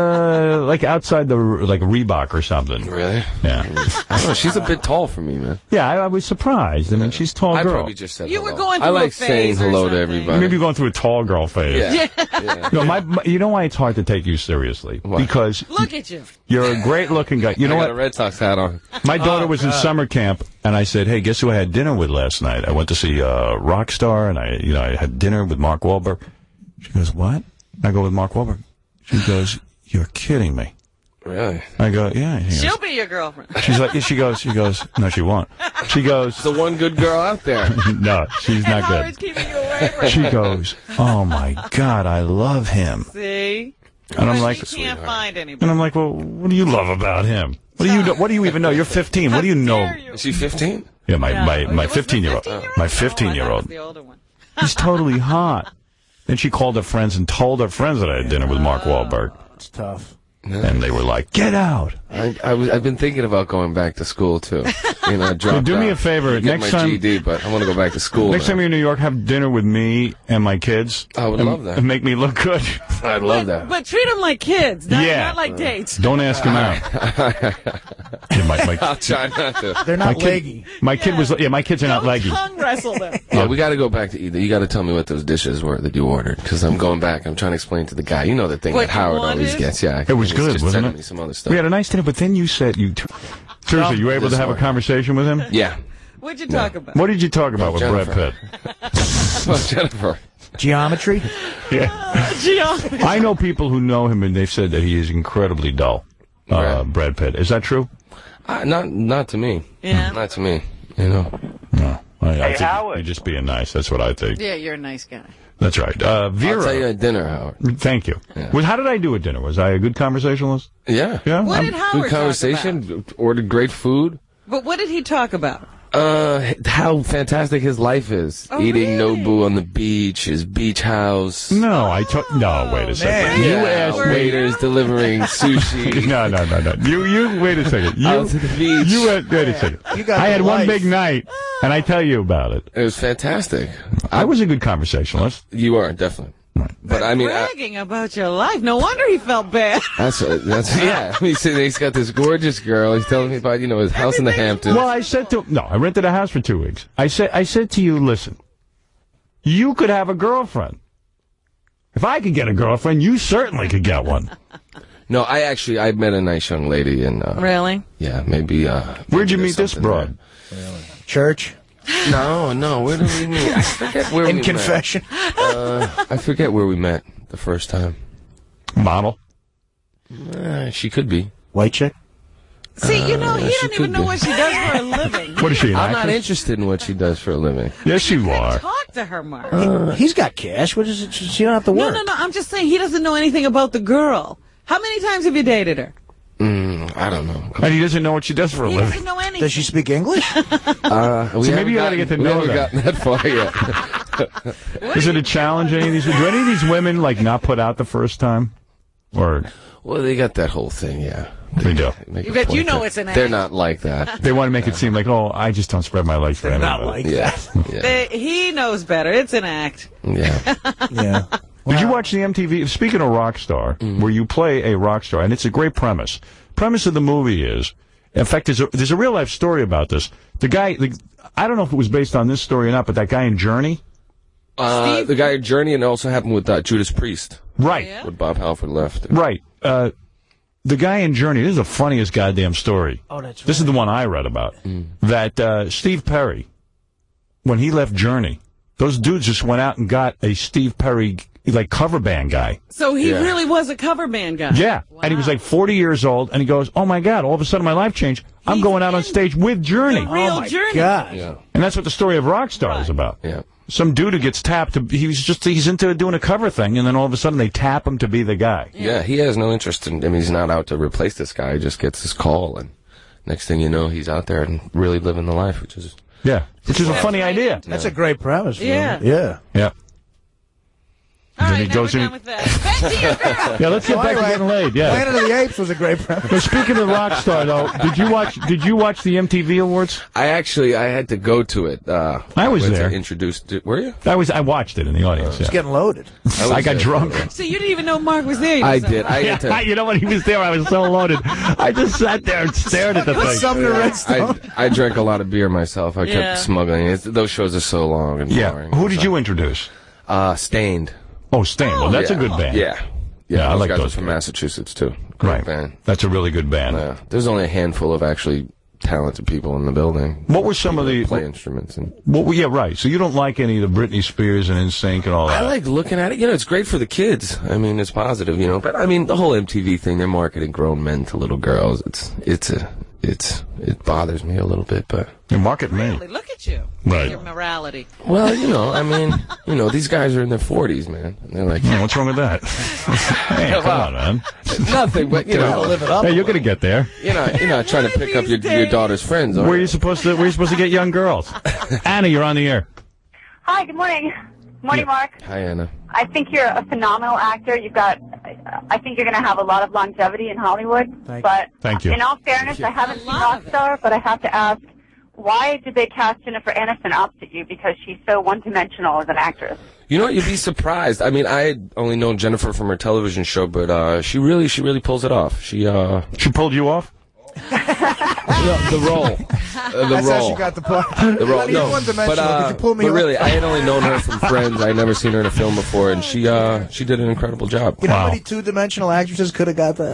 [SPEAKER 7] Uh, like outside the like Reebok or something.
[SPEAKER 1] Really?
[SPEAKER 7] Yeah.
[SPEAKER 1] I don't know. She's a bit tall for me, man.
[SPEAKER 7] Yeah, I, I was surprised. I mean, she's a tall
[SPEAKER 1] I
[SPEAKER 7] girl.
[SPEAKER 1] probably just said
[SPEAKER 2] You
[SPEAKER 1] hello.
[SPEAKER 2] were going
[SPEAKER 1] I
[SPEAKER 2] through a
[SPEAKER 1] like saying
[SPEAKER 2] phase or
[SPEAKER 1] hello to
[SPEAKER 2] something.
[SPEAKER 1] everybody.
[SPEAKER 7] Maybe you're going through a tall girl phase.
[SPEAKER 1] Yeah. yeah.
[SPEAKER 7] No, my, my, you know why it's hard to take you seriously?
[SPEAKER 1] Why?
[SPEAKER 7] Because
[SPEAKER 2] Look at you.
[SPEAKER 7] you're a great-looking guy. You know
[SPEAKER 1] I
[SPEAKER 7] what?
[SPEAKER 1] got a Red Sox hat on.
[SPEAKER 7] My daughter
[SPEAKER 10] Oh,
[SPEAKER 7] was in
[SPEAKER 10] God.
[SPEAKER 7] summer camp, and I said, "Hey, guess who I had dinner with last night? I went to see uh, Rockstar, and I, you know, I had dinner with Mark Wahlberg." She goes, "What?" I go, "With Mark Wahlberg." She goes, "You're kidding me."
[SPEAKER 1] Really?
[SPEAKER 7] I go, "Yeah." She
[SPEAKER 2] She'll
[SPEAKER 7] goes,
[SPEAKER 2] be your girlfriend.
[SPEAKER 7] she's like, she goes, she goes, "No, she won't." She goes,
[SPEAKER 1] The one good girl out there.
[SPEAKER 7] "No, she's
[SPEAKER 2] And
[SPEAKER 7] not
[SPEAKER 2] Howard's
[SPEAKER 7] good."
[SPEAKER 2] keeping you away from
[SPEAKER 7] She
[SPEAKER 2] her.
[SPEAKER 7] goes, "Oh my God, I love him."
[SPEAKER 2] See?
[SPEAKER 7] And I'm
[SPEAKER 2] But
[SPEAKER 7] like,
[SPEAKER 2] he can't find anybody.
[SPEAKER 7] and I'm like, "Well, what do you love about him? What do you know? What do you even know? You're fifteen. What do you know?"
[SPEAKER 1] Is she fifteen?
[SPEAKER 7] Yeah, my
[SPEAKER 2] No.
[SPEAKER 7] my my
[SPEAKER 2] Was the
[SPEAKER 7] fifteen year old,
[SPEAKER 2] fifteen-year-old?
[SPEAKER 7] my
[SPEAKER 2] Oh, I
[SPEAKER 7] fifteen
[SPEAKER 2] thought
[SPEAKER 7] year
[SPEAKER 2] it was
[SPEAKER 7] old.
[SPEAKER 2] the older one.
[SPEAKER 7] He's totally hot. Then she called her friends and told her friends that I had dinner with Mark Wahlberg,
[SPEAKER 10] It's tough.
[SPEAKER 7] and they were like, "Get out!"
[SPEAKER 1] I, I was, I've been thinking about going back to school, too. You know, I dropped
[SPEAKER 7] do me
[SPEAKER 1] out
[SPEAKER 7] a favor,
[SPEAKER 1] to get
[SPEAKER 7] next
[SPEAKER 1] my
[SPEAKER 7] time-
[SPEAKER 1] G E D, but I want to go back to school.
[SPEAKER 7] Next
[SPEAKER 1] now.
[SPEAKER 7] time you're in New York, have dinner with me and my kids.
[SPEAKER 1] I would
[SPEAKER 7] and,
[SPEAKER 1] love that.
[SPEAKER 7] And make me look good.
[SPEAKER 1] I'd love that.
[SPEAKER 2] But treat them like kids, not,
[SPEAKER 7] Yeah.
[SPEAKER 2] not like dates.
[SPEAKER 7] Don't ask him out. Yeah, my, my,
[SPEAKER 1] I'll try not to.
[SPEAKER 10] They're
[SPEAKER 7] my
[SPEAKER 10] not
[SPEAKER 7] kid,
[SPEAKER 10] leggy.
[SPEAKER 7] my kid was yeah. My kids are not
[SPEAKER 2] Don't
[SPEAKER 7] leggy.
[SPEAKER 2] tongue wrestle them.
[SPEAKER 1] Yeah, we got to go back to eat. You got to tell me what those dishes were that you ordered, because I'm going back. I'm trying to explain to the guy. You know the thing
[SPEAKER 2] What
[SPEAKER 1] that
[SPEAKER 2] you
[SPEAKER 1] Howard
[SPEAKER 2] wanted?
[SPEAKER 1] always gets. Yeah,
[SPEAKER 7] It was
[SPEAKER 1] he's
[SPEAKER 7] good,
[SPEAKER 1] just
[SPEAKER 7] wasn't
[SPEAKER 1] sending
[SPEAKER 7] it?
[SPEAKER 1] me some other stuff.
[SPEAKER 7] We had a nice dinner, but then you said you. Seriously, you were able to
[SPEAKER 1] This
[SPEAKER 7] have a
[SPEAKER 1] one.
[SPEAKER 7] conversation with him?
[SPEAKER 1] Yeah.
[SPEAKER 2] What'd you talk about?
[SPEAKER 7] What did you talk about with
[SPEAKER 1] Jennifer.
[SPEAKER 7] Brad Pitt?
[SPEAKER 1] Well, Jennifer.
[SPEAKER 10] Geometry?
[SPEAKER 7] Yeah.
[SPEAKER 2] Geometry.
[SPEAKER 7] I know people who know him, and they've said that he is incredibly dull. Uh,
[SPEAKER 1] Right.
[SPEAKER 7] Brad Pitt. Is that true?
[SPEAKER 1] Uh, not, not to me.
[SPEAKER 2] Yeah.
[SPEAKER 1] Not to me. You know.
[SPEAKER 7] No. I, I
[SPEAKER 12] Hey,
[SPEAKER 7] think
[SPEAKER 12] Howard.
[SPEAKER 7] you're just being nice. That's what I think.
[SPEAKER 2] Yeah, you're a nice guy.
[SPEAKER 7] That's right. Uh, Vera.
[SPEAKER 1] I'll tell you at dinner, Howard.
[SPEAKER 7] Thank you.
[SPEAKER 1] Yeah.
[SPEAKER 7] Well, how did I do at dinner? Was I a good conversationalist?
[SPEAKER 1] Yeah.
[SPEAKER 7] Yeah.
[SPEAKER 2] What
[SPEAKER 7] I'm-
[SPEAKER 2] did Howard
[SPEAKER 1] Good
[SPEAKER 2] talk about?
[SPEAKER 1] conversation. Ordered great food.
[SPEAKER 2] But what did he talk about?
[SPEAKER 1] Uh, how fantastic his life is.
[SPEAKER 2] Oh,
[SPEAKER 1] Eating
[SPEAKER 2] really?
[SPEAKER 1] Nobu on the beach, his beach house.
[SPEAKER 7] No, I took. No, wait a second.
[SPEAKER 10] man.
[SPEAKER 7] You
[SPEAKER 1] Yeah,
[SPEAKER 7] asked me.
[SPEAKER 1] waiters delivering sushi.
[SPEAKER 7] No, no, no, no. You, you. Wait a second. You,
[SPEAKER 1] Out to the beach.
[SPEAKER 7] you. Went, wait a second.
[SPEAKER 10] You got
[SPEAKER 7] I
[SPEAKER 10] the
[SPEAKER 7] had one
[SPEAKER 10] life.
[SPEAKER 7] big night, and I tell you about it.
[SPEAKER 1] It was fantastic.
[SPEAKER 7] I was a good conversationalist.
[SPEAKER 1] You are, definitely. But I mean, I,
[SPEAKER 2] Bragging about your life. No wonder he felt bad.
[SPEAKER 1] that's, that's, yeah. He's, he's got this gorgeous girl. He's telling me about, you know, his house in the Hamptons.
[SPEAKER 7] Well, I said to no, I rented a house for two weeks. I said, I said to you, listen, you could have a girlfriend. If I could get a girlfriend, you certainly could get one.
[SPEAKER 1] No, I actually, I met a nice young lady and, uh,
[SPEAKER 2] Really?
[SPEAKER 1] yeah, maybe, uh.
[SPEAKER 7] Where'd you
[SPEAKER 1] maybe
[SPEAKER 7] meet
[SPEAKER 1] there's
[SPEAKER 7] this
[SPEAKER 1] something
[SPEAKER 7] broad?
[SPEAKER 10] Church?
[SPEAKER 1] there. No, no, where did we meet? I forget where
[SPEAKER 10] In
[SPEAKER 1] we
[SPEAKER 10] confession?
[SPEAKER 1] met. Uh, I forget where we met the first time.
[SPEAKER 7] Model.
[SPEAKER 1] Uh, she could be.
[SPEAKER 10] White chick?
[SPEAKER 2] See, you know,
[SPEAKER 1] Uh,
[SPEAKER 2] he
[SPEAKER 1] she
[SPEAKER 2] doesn't
[SPEAKER 1] could
[SPEAKER 2] even know
[SPEAKER 1] be.
[SPEAKER 2] what she does for a living.
[SPEAKER 7] What is she, an
[SPEAKER 1] I'm not
[SPEAKER 7] actress?
[SPEAKER 1] interested in what she does for a living.
[SPEAKER 7] Yes, you are.
[SPEAKER 2] Talk to her, Mark.
[SPEAKER 10] Uh, He's got cash. What is it? She don't have to
[SPEAKER 2] no,
[SPEAKER 10] work.
[SPEAKER 2] no, no. I'm just saying he doesn't know anything about the girl. How many times have you dated her?
[SPEAKER 1] Mm, I don't know.
[SPEAKER 7] And he doesn't know what she does for a
[SPEAKER 2] He
[SPEAKER 7] living.
[SPEAKER 2] doesn't know anything.
[SPEAKER 10] Does she speak English?
[SPEAKER 1] Uh, we
[SPEAKER 7] So maybe
[SPEAKER 1] haven't
[SPEAKER 7] you gotta
[SPEAKER 1] gotten-
[SPEAKER 7] get to
[SPEAKER 1] we
[SPEAKER 7] know
[SPEAKER 1] haven't
[SPEAKER 7] that.
[SPEAKER 1] gotten that far yet.
[SPEAKER 7] Is it a challenge? Any of these? Do any of these women like not put out the first time? Or
[SPEAKER 1] Well, they got that whole thing, yeah.
[SPEAKER 7] they do.
[SPEAKER 1] Make a
[SPEAKER 2] But you
[SPEAKER 1] point
[SPEAKER 2] know
[SPEAKER 1] that
[SPEAKER 2] it's an
[SPEAKER 1] They're
[SPEAKER 2] act.
[SPEAKER 1] not like that.
[SPEAKER 7] They want to make it seem like, oh, I just don't spread my legs for anybody.
[SPEAKER 10] Not like
[SPEAKER 1] Yeah.
[SPEAKER 10] that.
[SPEAKER 1] Yeah.
[SPEAKER 2] They, he knows better. It's an act.
[SPEAKER 1] Yeah.
[SPEAKER 10] Yeah.
[SPEAKER 7] Did you watch the M T V? Speaking of Rockstar,
[SPEAKER 1] Mm-hmm.
[SPEAKER 7] where you play a rock star, and it's a great premise. Premise of the movie is, in fact, there's a, there's a real life story about this. The guy, the, I don't know if it was based on this story or not, but that guy in Journey,
[SPEAKER 1] Uh, the guy at Journey, and it also happened with uh, Judas Priest.
[SPEAKER 7] right,
[SPEAKER 1] With Bob Halford left.
[SPEAKER 7] right. Uh, the guy in Journey. This is the funniest goddamn story.
[SPEAKER 10] Oh, that's
[SPEAKER 7] This is the one I read about.
[SPEAKER 1] Mm.
[SPEAKER 7] That uh, Steve Perry, when he left Journey, those dudes just went out and got a Steve Perry like cover band guy.
[SPEAKER 2] So he
[SPEAKER 1] Yeah.
[SPEAKER 2] really was a cover band guy.
[SPEAKER 7] Yeah, and he was like forty years old, and he goes, "Oh my God! All of a sudden, my life changed. I'm
[SPEAKER 2] He's
[SPEAKER 7] going out on
[SPEAKER 2] in
[SPEAKER 7] stage with Journey."
[SPEAKER 2] the real
[SPEAKER 10] Oh, my
[SPEAKER 2] Journey.
[SPEAKER 10] God.
[SPEAKER 1] Yeah.
[SPEAKER 7] And that's what the story of Rockstar is about.
[SPEAKER 1] Yeah.
[SPEAKER 7] Some dude who gets tapped. To, he was just he's into doing a cover thing, and then all of a sudden they tap him to be the guy.
[SPEAKER 1] Yeah, he has no interest in, I mean, he's not out to replace this guy. He just gets his call, and next thing you know, he's out there and really living the life, which is...
[SPEAKER 7] Yeah, which is a funny idea.
[SPEAKER 10] That's a great premise. For
[SPEAKER 2] Yeah.
[SPEAKER 10] him. Yeah.
[SPEAKER 7] Yeah.
[SPEAKER 2] All
[SPEAKER 7] then
[SPEAKER 2] right,
[SPEAKER 7] he
[SPEAKER 2] now
[SPEAKER 7] goes
[SPEAKER 2] we're
[SPEAKER 7] in-
[SPEAKER 2] done with that. Back to your girl.
[SPEAKER 7] Yeah, let's get
[SPEAKER 10] Well,
[SPEAKER 7] back to
[SPEAKER 10] anyway,
[SPEAKER 7] getting laid. Yeah.
[SPEAKER 10] Planet of the Apes was a great premise.
[SPEAKER 7] Well, speaking of Rockstar, though, did you watch? Did you watch the M T V Awards?
[SPEAKER 1] I actually, I had to go to it. Uh,
[SPEAKER 7] I was
[SPEAKER 1] went to
[SPEAKER 7] there.
[SPEAKER 1] Introduce, did- were you?
[SPEAKER 7] I was. I watched it in the audience.
[SPEAKER 10] It's
[SPEAKER 7] Yeah.
[SPEAKER 10] getting loaded.
[SPEAKER 1] I, was
[SPEAKER 7] I got
[SPEAKER 1] there.
[SPEAKER 7] drunk.
[SPEAKER 2] So you didn't even know Mark was there. You
[SPEAKER 1] I
[SPEAKER 2] just-
[SPEAKER 1] did. I had to...
[SPEAKER 7] You know when he was there, I was so loaded. I just sat there and stared at the thing.
[SPEAKER 10] Something to Redstone.
[SPEAKER 1] I, I drank a lot of beer myself. I
[SPEAKER 2] Yeah.
[SPEAKER 1] kept smuggling. It's, those shows are so long and
[SPEAKER 7] Yeah.
[SPEAKER 1] boring.
[SPEAKER 7] Who did you introduce?
[SPEAKER 1] Uh, Stained.
[SPEAKER 7] Oh, Stain. Well, that's
[SPEAKER 1] yeah.
[SPEAKER 7] a good band.
[SPEAKER 1] Yeah. Yeah,
[SPEAKER 7] Yeah, I
[SPEAKER 1] those
[SPEAKER 7] like
[SPEAKER 1] guys
[SPEAKER 7] those
[SPEAKER 1] are from
[SPEAKER 7] guys.
[SPEAKER 1] Massachusetts, too. Great
[SPEAKER 7] Right.
[SPEAKER 1] band.
[SPEAKER 7] That's a really good band.
[SPEAKER 1] Yeah. There's only a handful of actually talented people in the building.
[SPEAKER 7] What were some of the
[SPEAKER 1] play instruments and
[SPEAKER 7] What? were- Yeah, right. So you don't like any of the Britney Spears and N Sync and all that.
[SPEAKER 1] I like looking at it. You know, it's great for the kids. I mean, it's positive, you know. But I mean, the whole M T V thing, they're marketing grown men to little girls. It's it's a it's it bothers me a little bit, but
[SPEAKER 7] They market me.
[SPEAKER 2] Really, look at you.
[SPEAKER 7] Right.
[SPEAKER 2] Your morality.
[SPEAKER 1] well, you know, I mean, you know, these guys are in their forties, man. And they're like,
[SPEAKER 7] Yeah, what's wrong with that? Hey, come on, man.
[SPEAKER 1] nothing, but you know,
[SPEAKER 10] live it up.
[SPEAKER 7] Hey, you're gonna get there.
[SPEAKER 1] you're not you're not trying to pick up your your daughter's friends, are
[SPEAKER 7] Where are
[SPEAKER 1] you?
[SPEAKER 7] you supposed to? Where are you supposed to get young girls? Anna, you're on the air.
[SPEAKER 11] Hi, good morning. Morning, Mark.
[SPEAKER 1] Hi, Anna.
[SPEAKER 11] I think you're a phenomenal actor. You've got, I think you're going to have a lot of longevity in Hollywood.
[SPEAKER 10] Thank
[SPEAKER 11] but
[SPEAKER 7] Thank you.
[SPEAKER 11] in all fairness, I haven't seen Rockstar, but I have to ask, why did they cast Jennifer Aniston opposite you? Because she's so one-dimensional as an actress.
[SPEAKER 1] You know what? You'd be surprised. I mean, I had only known Jennifer from her television show, but uh, she really, she really pulls it off. She, uh,
[SPEAKER 7] She pulled you off.
[SPEAKER 1] the, the role, uh, the
[SPEAKER 10] That's
[SPEAKER 1] role,
[SPEAKER 10] how she got the part.
[SPEAKER 1] the role.
[SPEAKER 10] He's
[SPEAKER 1] No,
[SPEAKER 10] one-dimensional.
[SPEAKER 1] but, uh,
[SPEAKER 10] Could you pull me
[SPEAKER 1] but
[SPEAKER 10] off?
[SPEAKER 1] really, I had only known her from Friends. I had never seen her in a film before, and she, uh, she did an incredible job.
[SPEAKER 10] You know
[SPEAKER 7] Wow.
[SPEAKER 10] how many two-dimensional actresses could have got that?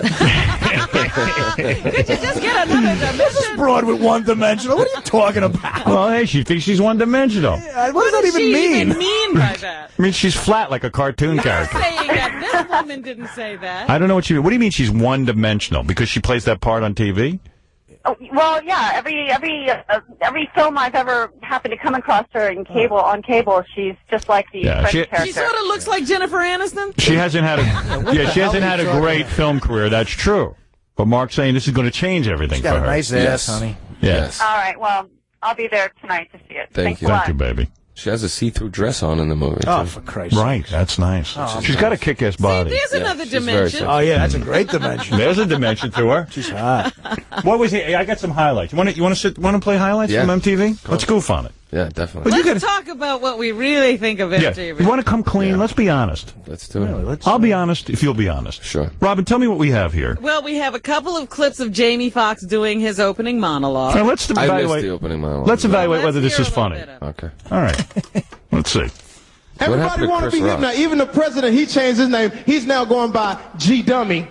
[SPEAKER 2] Could you just get another dimension?
[SPEAKER 10] Broad with one-dimensional. What are you talking about?
[SPEAKER 7] Well, hey, she thinks she's one-dimensional.
[SPEAKER 10] Uh, What does that even
[SPEAKER 2] she
[SPEAKER 10] mean?
[SPEAKER 2] even mean by that?
[SPEAKER 7] I mean, she's flat like a cartoon
[SPEAKER 2] You're
[SPEAKER 7] character.
[SPEAKER 2] saying that. This woman didn't say that.
[SPEAKER 7] I don't know what you mean. What do you mean she's one-dimensional? Because she plays that part on T V?
[SPEAKER 11] Oh, well, yeah. Every every uh, every film I've ever happened to come across her in cable on cable, she's just like the
[SPEAKER 7] Yeah,
[SPEAKER 11] French
[SPEAKER 7] she-
[SPEAKER 11] character.
[SPEAKER 2] She sort of looks like Jennifer Aniston.
[SPEAKER 7] She hasn't had a yeah, she hasn't had a great film career. That's true. But Mark's saying this is going to change everything
[SPEAKER 10] She's got
[SPEAKER 7] for
[SPEAKER 10] a
[SPEAKER 7] her.
[SPEAKER 10] nice
[SPEAKER 1] Yes.
[SPEAKER 10] ass, honey.
[SPEAKER 7] Yes.
[SPEAKER 11] All right. Well, I'll be there tonight to see it.
[SPEAKER 1] Thank
[SPEAKER 11] Thanks
[SPEAKER 1] you.
[SPEAKER 11] a
[SPEAKER 7] Thank
[SPEAKER 11] lot.
[SPEAKER 7] you, baby.
[SPEAKER 1] She has a see-through dress on in the movie.
[SPEAKER 10] Oh,
[SPEAKER 1] too.
[SPEAKER 10] for Christ's sake.
[SPEAKER 7] Right, that's nice. She's got a kick-ass body.
[SPEAKER 2] There's another
[SPEAKER 1] she's very
[SPEAKER 2] dimension.
[SPEAKER 1] sexy.
[SPEAKER 10] Oh, yeah, that's a great dimension.
[SPEAKER 7] There's a dimension to her.
[SPEAKER 10] She's hot.
[SPEAKER 7] What was he? I got some highlights. You want to? You want to sit? Want to play highlights
[SPEAKER 1] Yeah.
[SPEAKER 7] from M T V? Let's goof on it.
[SPEAKER 1] Yeah, definitely.
[SPEAKER 7] But you
[SPEAKER 2] Let's talk about what we really think of M
[SPEAKER 7] Yeah.
[SPEAKER 2] T V.
[SPEAKER 7] You want to come clean? Let's be honest.
[SPEAKER 1] Let's do it.
[SPEAKER 10] Let's,
[SPEAKER 7] I'll be honest if you'll be honest.
[SPEAKER 1] Sure.
[SPEAKER 7] Robin, tell me what we have here.
[SPEAKER 2] Well, we have a couple of clips of Jamie Foxx doing his opening monologue.
[SPEAKER 7] Now, let's
[SPEAKER 1] I missed
[SPEAKER 7] evaluate.
[SPEAKER 1] the opening monologue.
[SPEAKER 7] Let's evaluate
[SPEAKER 2] Let's
[SPEAKER 7] whether this
[SPEAKER 2] hear
[SPEAKER 7] is
[SPEAKER 2] a little
[SPEAKER 7] funny.
[SPEAKER 2] bit of it.
[SPEAKER 1] Okay.
[SPEAKER 7] All right. Let's see.
[SPEAKER 1] What
[SPEAKER 6] Everybody
[SPEAKER 1] happened to
[SPEAKER 6] want to
[SPEAKER 1] Chris
[SPEAKER 6] be hip
[SPEAKER 1] Rock?
[SPEAKER 6] now. Even the president, he changed his name. He's now going by G Dummy.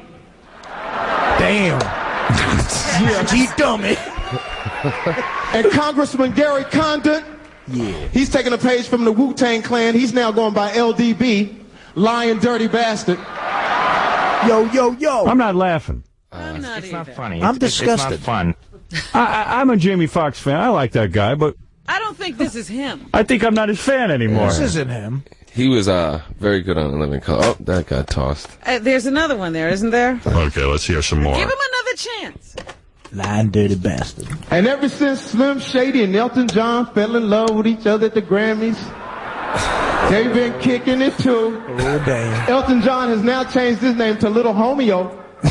[SPEAKER 10] Damn.
[SPEAKER 6] Yeah,
[SPEAKER 10] G dummy.
[SPEAKER 6] and Congressman Gary Condon.
[SPEAKER 10] Yeah.
[SPEAKER 6] He's taking a page from the Wu-Tang Clan. He's now going by L D B, lying dirty bastard.
[SPEAKER 10] Yo, yo, yo.
[SPEAKER 7] I'm not laughing.
[SPEAKER 2] I'm not
[SPEAKER 5] It's
[SPEAKER 2] either.
[SPEAKER 5] not funny.
[SPEAKER 10] I'm
[SPEAKER 5] It's-
[SPEAKER 10] disgusted.
[SPEAKER 5] It's not fun.
[SPEAKER 7] I, I, I'm a Jamie Foxx fan. I like that guy, but
[SPEAKER 2] I don't think this is him.
[SPEAKER 7] I think I'm not his fan anymore.
[SPEAKER 10] This isn't him.
[SPEAKER 1] He was uh very good on Living Color. Oh, that got tossed.
[SPEAKER 2] Uh, there's another one there, isn't there?
[SPEAKER 7] Okay, let's hear some more.
[SPEAKER 2] Give him another chance.
[SPEAKER 10] Lying dirty bastard.
[SPEAKER 6] And ever since Slim Shady and Elton John fell in love with each other at the Grammys, they've been kicking it too.
[SPEAKER 10] Oh, damn.
[SPEAKER 6] Elton John has now changed his name to Little Homeo.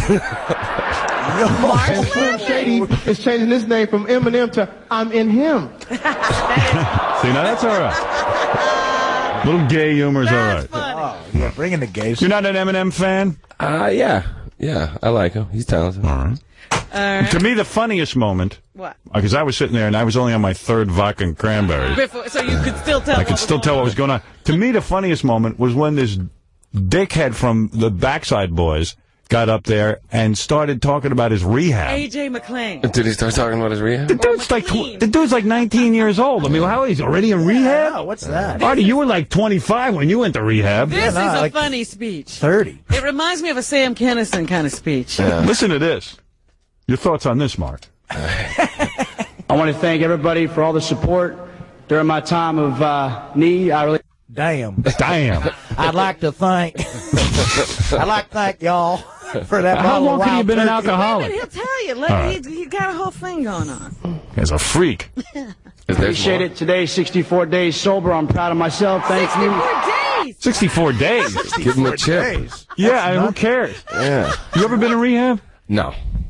[SPEAKER 6] And Slim Shady is changing his name from Eminem to I'm in him.
[SPEAKER 7] See, now that's all right. Little gay humor's all right.
[SPEAKER 10] Oh, yeah, bringing the gays.
[SPEAKER 7] You're not an Eminem fan?
[SPEAKER 1] Uh, yeah. Yeah, I like him. He's talented.
[SPEAKER 7] All right.
[SPEAKER 2] All right.
[SPEAKER 7] To me, the funniest moment,
[SPEAKER 2] What?
[SPEAKER 7] because I was sitting there and I was only on my third vodka and cranberries.
[SPEAKER 2] Before, so you could still tell.
[SPEAKER 7] I could still tell what was going on. To me, the funniest moment was when this dickhead from the Backside Boys got up there and started talking about his rehab.
[SPEAKER 2] A J McClain.
[SPEAKER 1] Did he start talking about his rehab?
[SPEAKER 7] The dude's like tw- the dude's like nineteen years old. I mean, how he's already in rehab?
[SPEAKER 10] Oh, what's that?
[SPEAKER 7] Artie, you were like twenty-five when you went to rehab.
[SPEAKER 2] This
[SPEAKER 10] nah,
[SPEAKER 2] is a
[SPEAKER 10] like
[SPEAKER 2] funny speech.
[SPEAKER 10] thirty.
[SPEAKER 2] It reminds me of a Sam Kinison kind of speech.
[SPEAKER 7] Listen to this. Your thoughts on this, Mark?
[SPEAKER 12] I want to thank everybody for all the support during my time of uh, need. I really.
[SPEAKER 10] Damn.
[SPEAKER 7] Damn.
[SPEAKER 10] I'd like to thank. I'd like to thank y'all for that.
[SPEAKER 7] How
[SPEAKER 10] bottle
[SPEAKER 7] long
[SPEAKER 10] of
[SPEAKER 7] could he have
[SPEAKER 10] wild
[SPEAKER 7] been an
[SPEAKER 10] turkey.
[SPEAKER 7] alcoholic?
[SPEAKER 2] He'll tell you. Let
[SPEAKER 7] All
[SPEAKER 2] me,
[SPEAKER 7] right.
[SPEAKER 2] he, he got a whole thing going on.
[SPEAKER 7] As a freak.
[SPEAKER 12] Appreciate it. Today, sixty-four days sober. I'm proud of myself. Thank you.
[SPEAKER 2] sixty-four days.
[SPEAKER 7] sixty-four days.
[SPEAKER 1] Give him a chip.
[SPEAKER 10] Days.
[SPEAKER 7] Yeah, I mean, who cares?
[SPEAKER 1] Yeah.
[SPEAKER 7] You ever been in rehab?
[SPEAKER 1] No.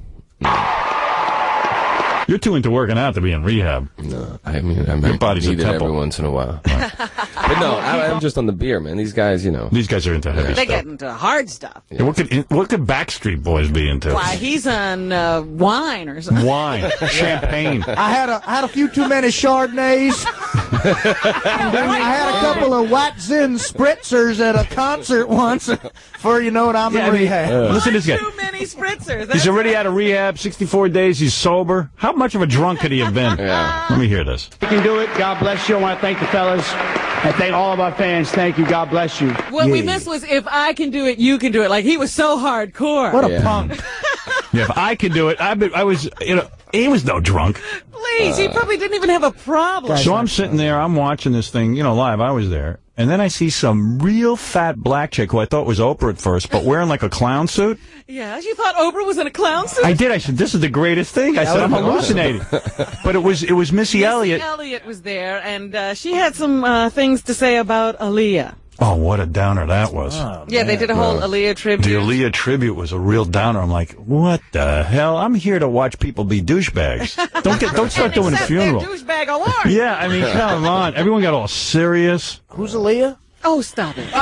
[SPEAKER 7] You're too into working out to be in rehab.
[SPEAKER 1] No. I mean, I
[SPEAKER 7] Your
[SPEAKER 1] might
[SPEAKER 7] body's a
[SPEAKER 1] need it
[SPEAKER 7] temple.
[SPEAKER 1] every once in a while. But no, I, I'm just on the beer, man. These guys, you know.
[SPEAKER 7] These guys are into heavy
[SPEAKER 2] They
[SPEAKER 7] stuff.
[SPEAKER 2] get into hard stuff.
[SPEAKER 7] Yeah, what could what could Backstreet Boys be into?
[SPEAKER 2] Why, he's on uh, wine or something.
[SPEAKER 7] Wine, champagne.
[SPEAKER 10] I had a I had a few too many Chardonnays. I had a couple of White Zin spritzers at a concert once. For you know what I'm
[SPEAKER 7] Yeah, I
[SPEAKER 10] in
[SPEAKER 7] mean,
[SPEAKER 10] rehab.
[SPEAKER 7] uh, Listen to this guy.
[SPEAKER 2] Too many spritzers.
[SPEAKER 7] He's already out of rehab, sixty-four days, he's sober. How much of a drunk could he have been?
[SPEAKER 1] Yeah.
[SPEAKER 7] Let me hear this.
[SPEAKER 12] You can do it. God bless you. I want to thank the fellas and thank all of our fans. Thank you. God bless you.
[SPEAKER 2] What we missed was if I can do it, you can do it. Like, he was so hardcore.
[SPEAKER 10] What a
[SPEAKER 1] Yeah.
[SPEAKER 10] punk.
[SPEAKER 7] Yeah, if I could do it, I, be, I was, you know, he was no drunk.
[SPEAKER 2] Please, he probably didn't even have a problem.
[SPEAKER 7] So I'm sitting there, I'm watching this thing, you know, live. I was there. And then I see some real fat black chick who I thought was Oprah at first, but wearing like a clown suit.
[SPEAKER 2] Yeah, you thought Oprah was in a clown suit?
[SPEAKER 7] I did. I said, this is the greatest thing. I said, I'm hallucinating. But it was it was Missy,
[SPEAKER 2] Missy
[SPEAKER 7] Elliott.
[SPEAKER 2] Elliott was there, and uh, she had some uh, things to say about Aaliyah.
[SPEAKER 7] Oh, what a downer that was.
[SPEAKER 10] Oh,
[SPEAKER 2] Yeah, they did a whole Aaliyah tribute.
[SPEAKER 7] The Aaliyah tribute was a real downer. I'm like, what the hell? I'm here to watch people be douchebags. Don't get, don't start doing a
[SPEAKER 2] Accept
[SPEAKER 7] funeral.
[SPEAKER 2] their douchebag award.
[SPEAKER 7] Yeah, I mean, come on. Everyone got all serious.
[SPEAKER 10] Who's Aaliyah?
[SPEAKER 2] Oh, stop it.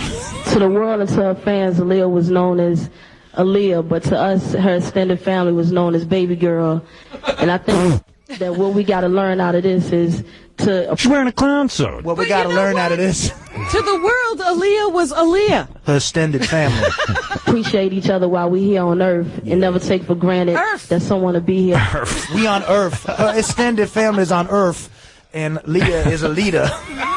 [SPEAKER 16] To the world and to her fans, Aaliyah was known as Aaliyah, but to us, her extended family was known as Baby Girl. And I think that what we got to learn out of this is to...
[SPEAKER 7] She's wearing a clown suit.
[SPEAKER 10] What we
[SPEAKER 2] But
[SPEAKER 10] got to
[SPEAKER 2] you know
[SPEAKER 10] learn
[SPEAKER 2] what?
[SPEAKER 10] out of this.
[SPEAKER 2] To the world, Aaliyah was Aaliyah.
[SPEAKER 10] Her extended family.
[SPEAKER 16] appreciate each other while we here on Earth and never take for granted
[SPEAKER 2] Earth.
[SPEAKER 16] that someone will be here.
[SPEAKER 10] Earth. We on Earth. Her extended family is on Earth, and Leah is a leader.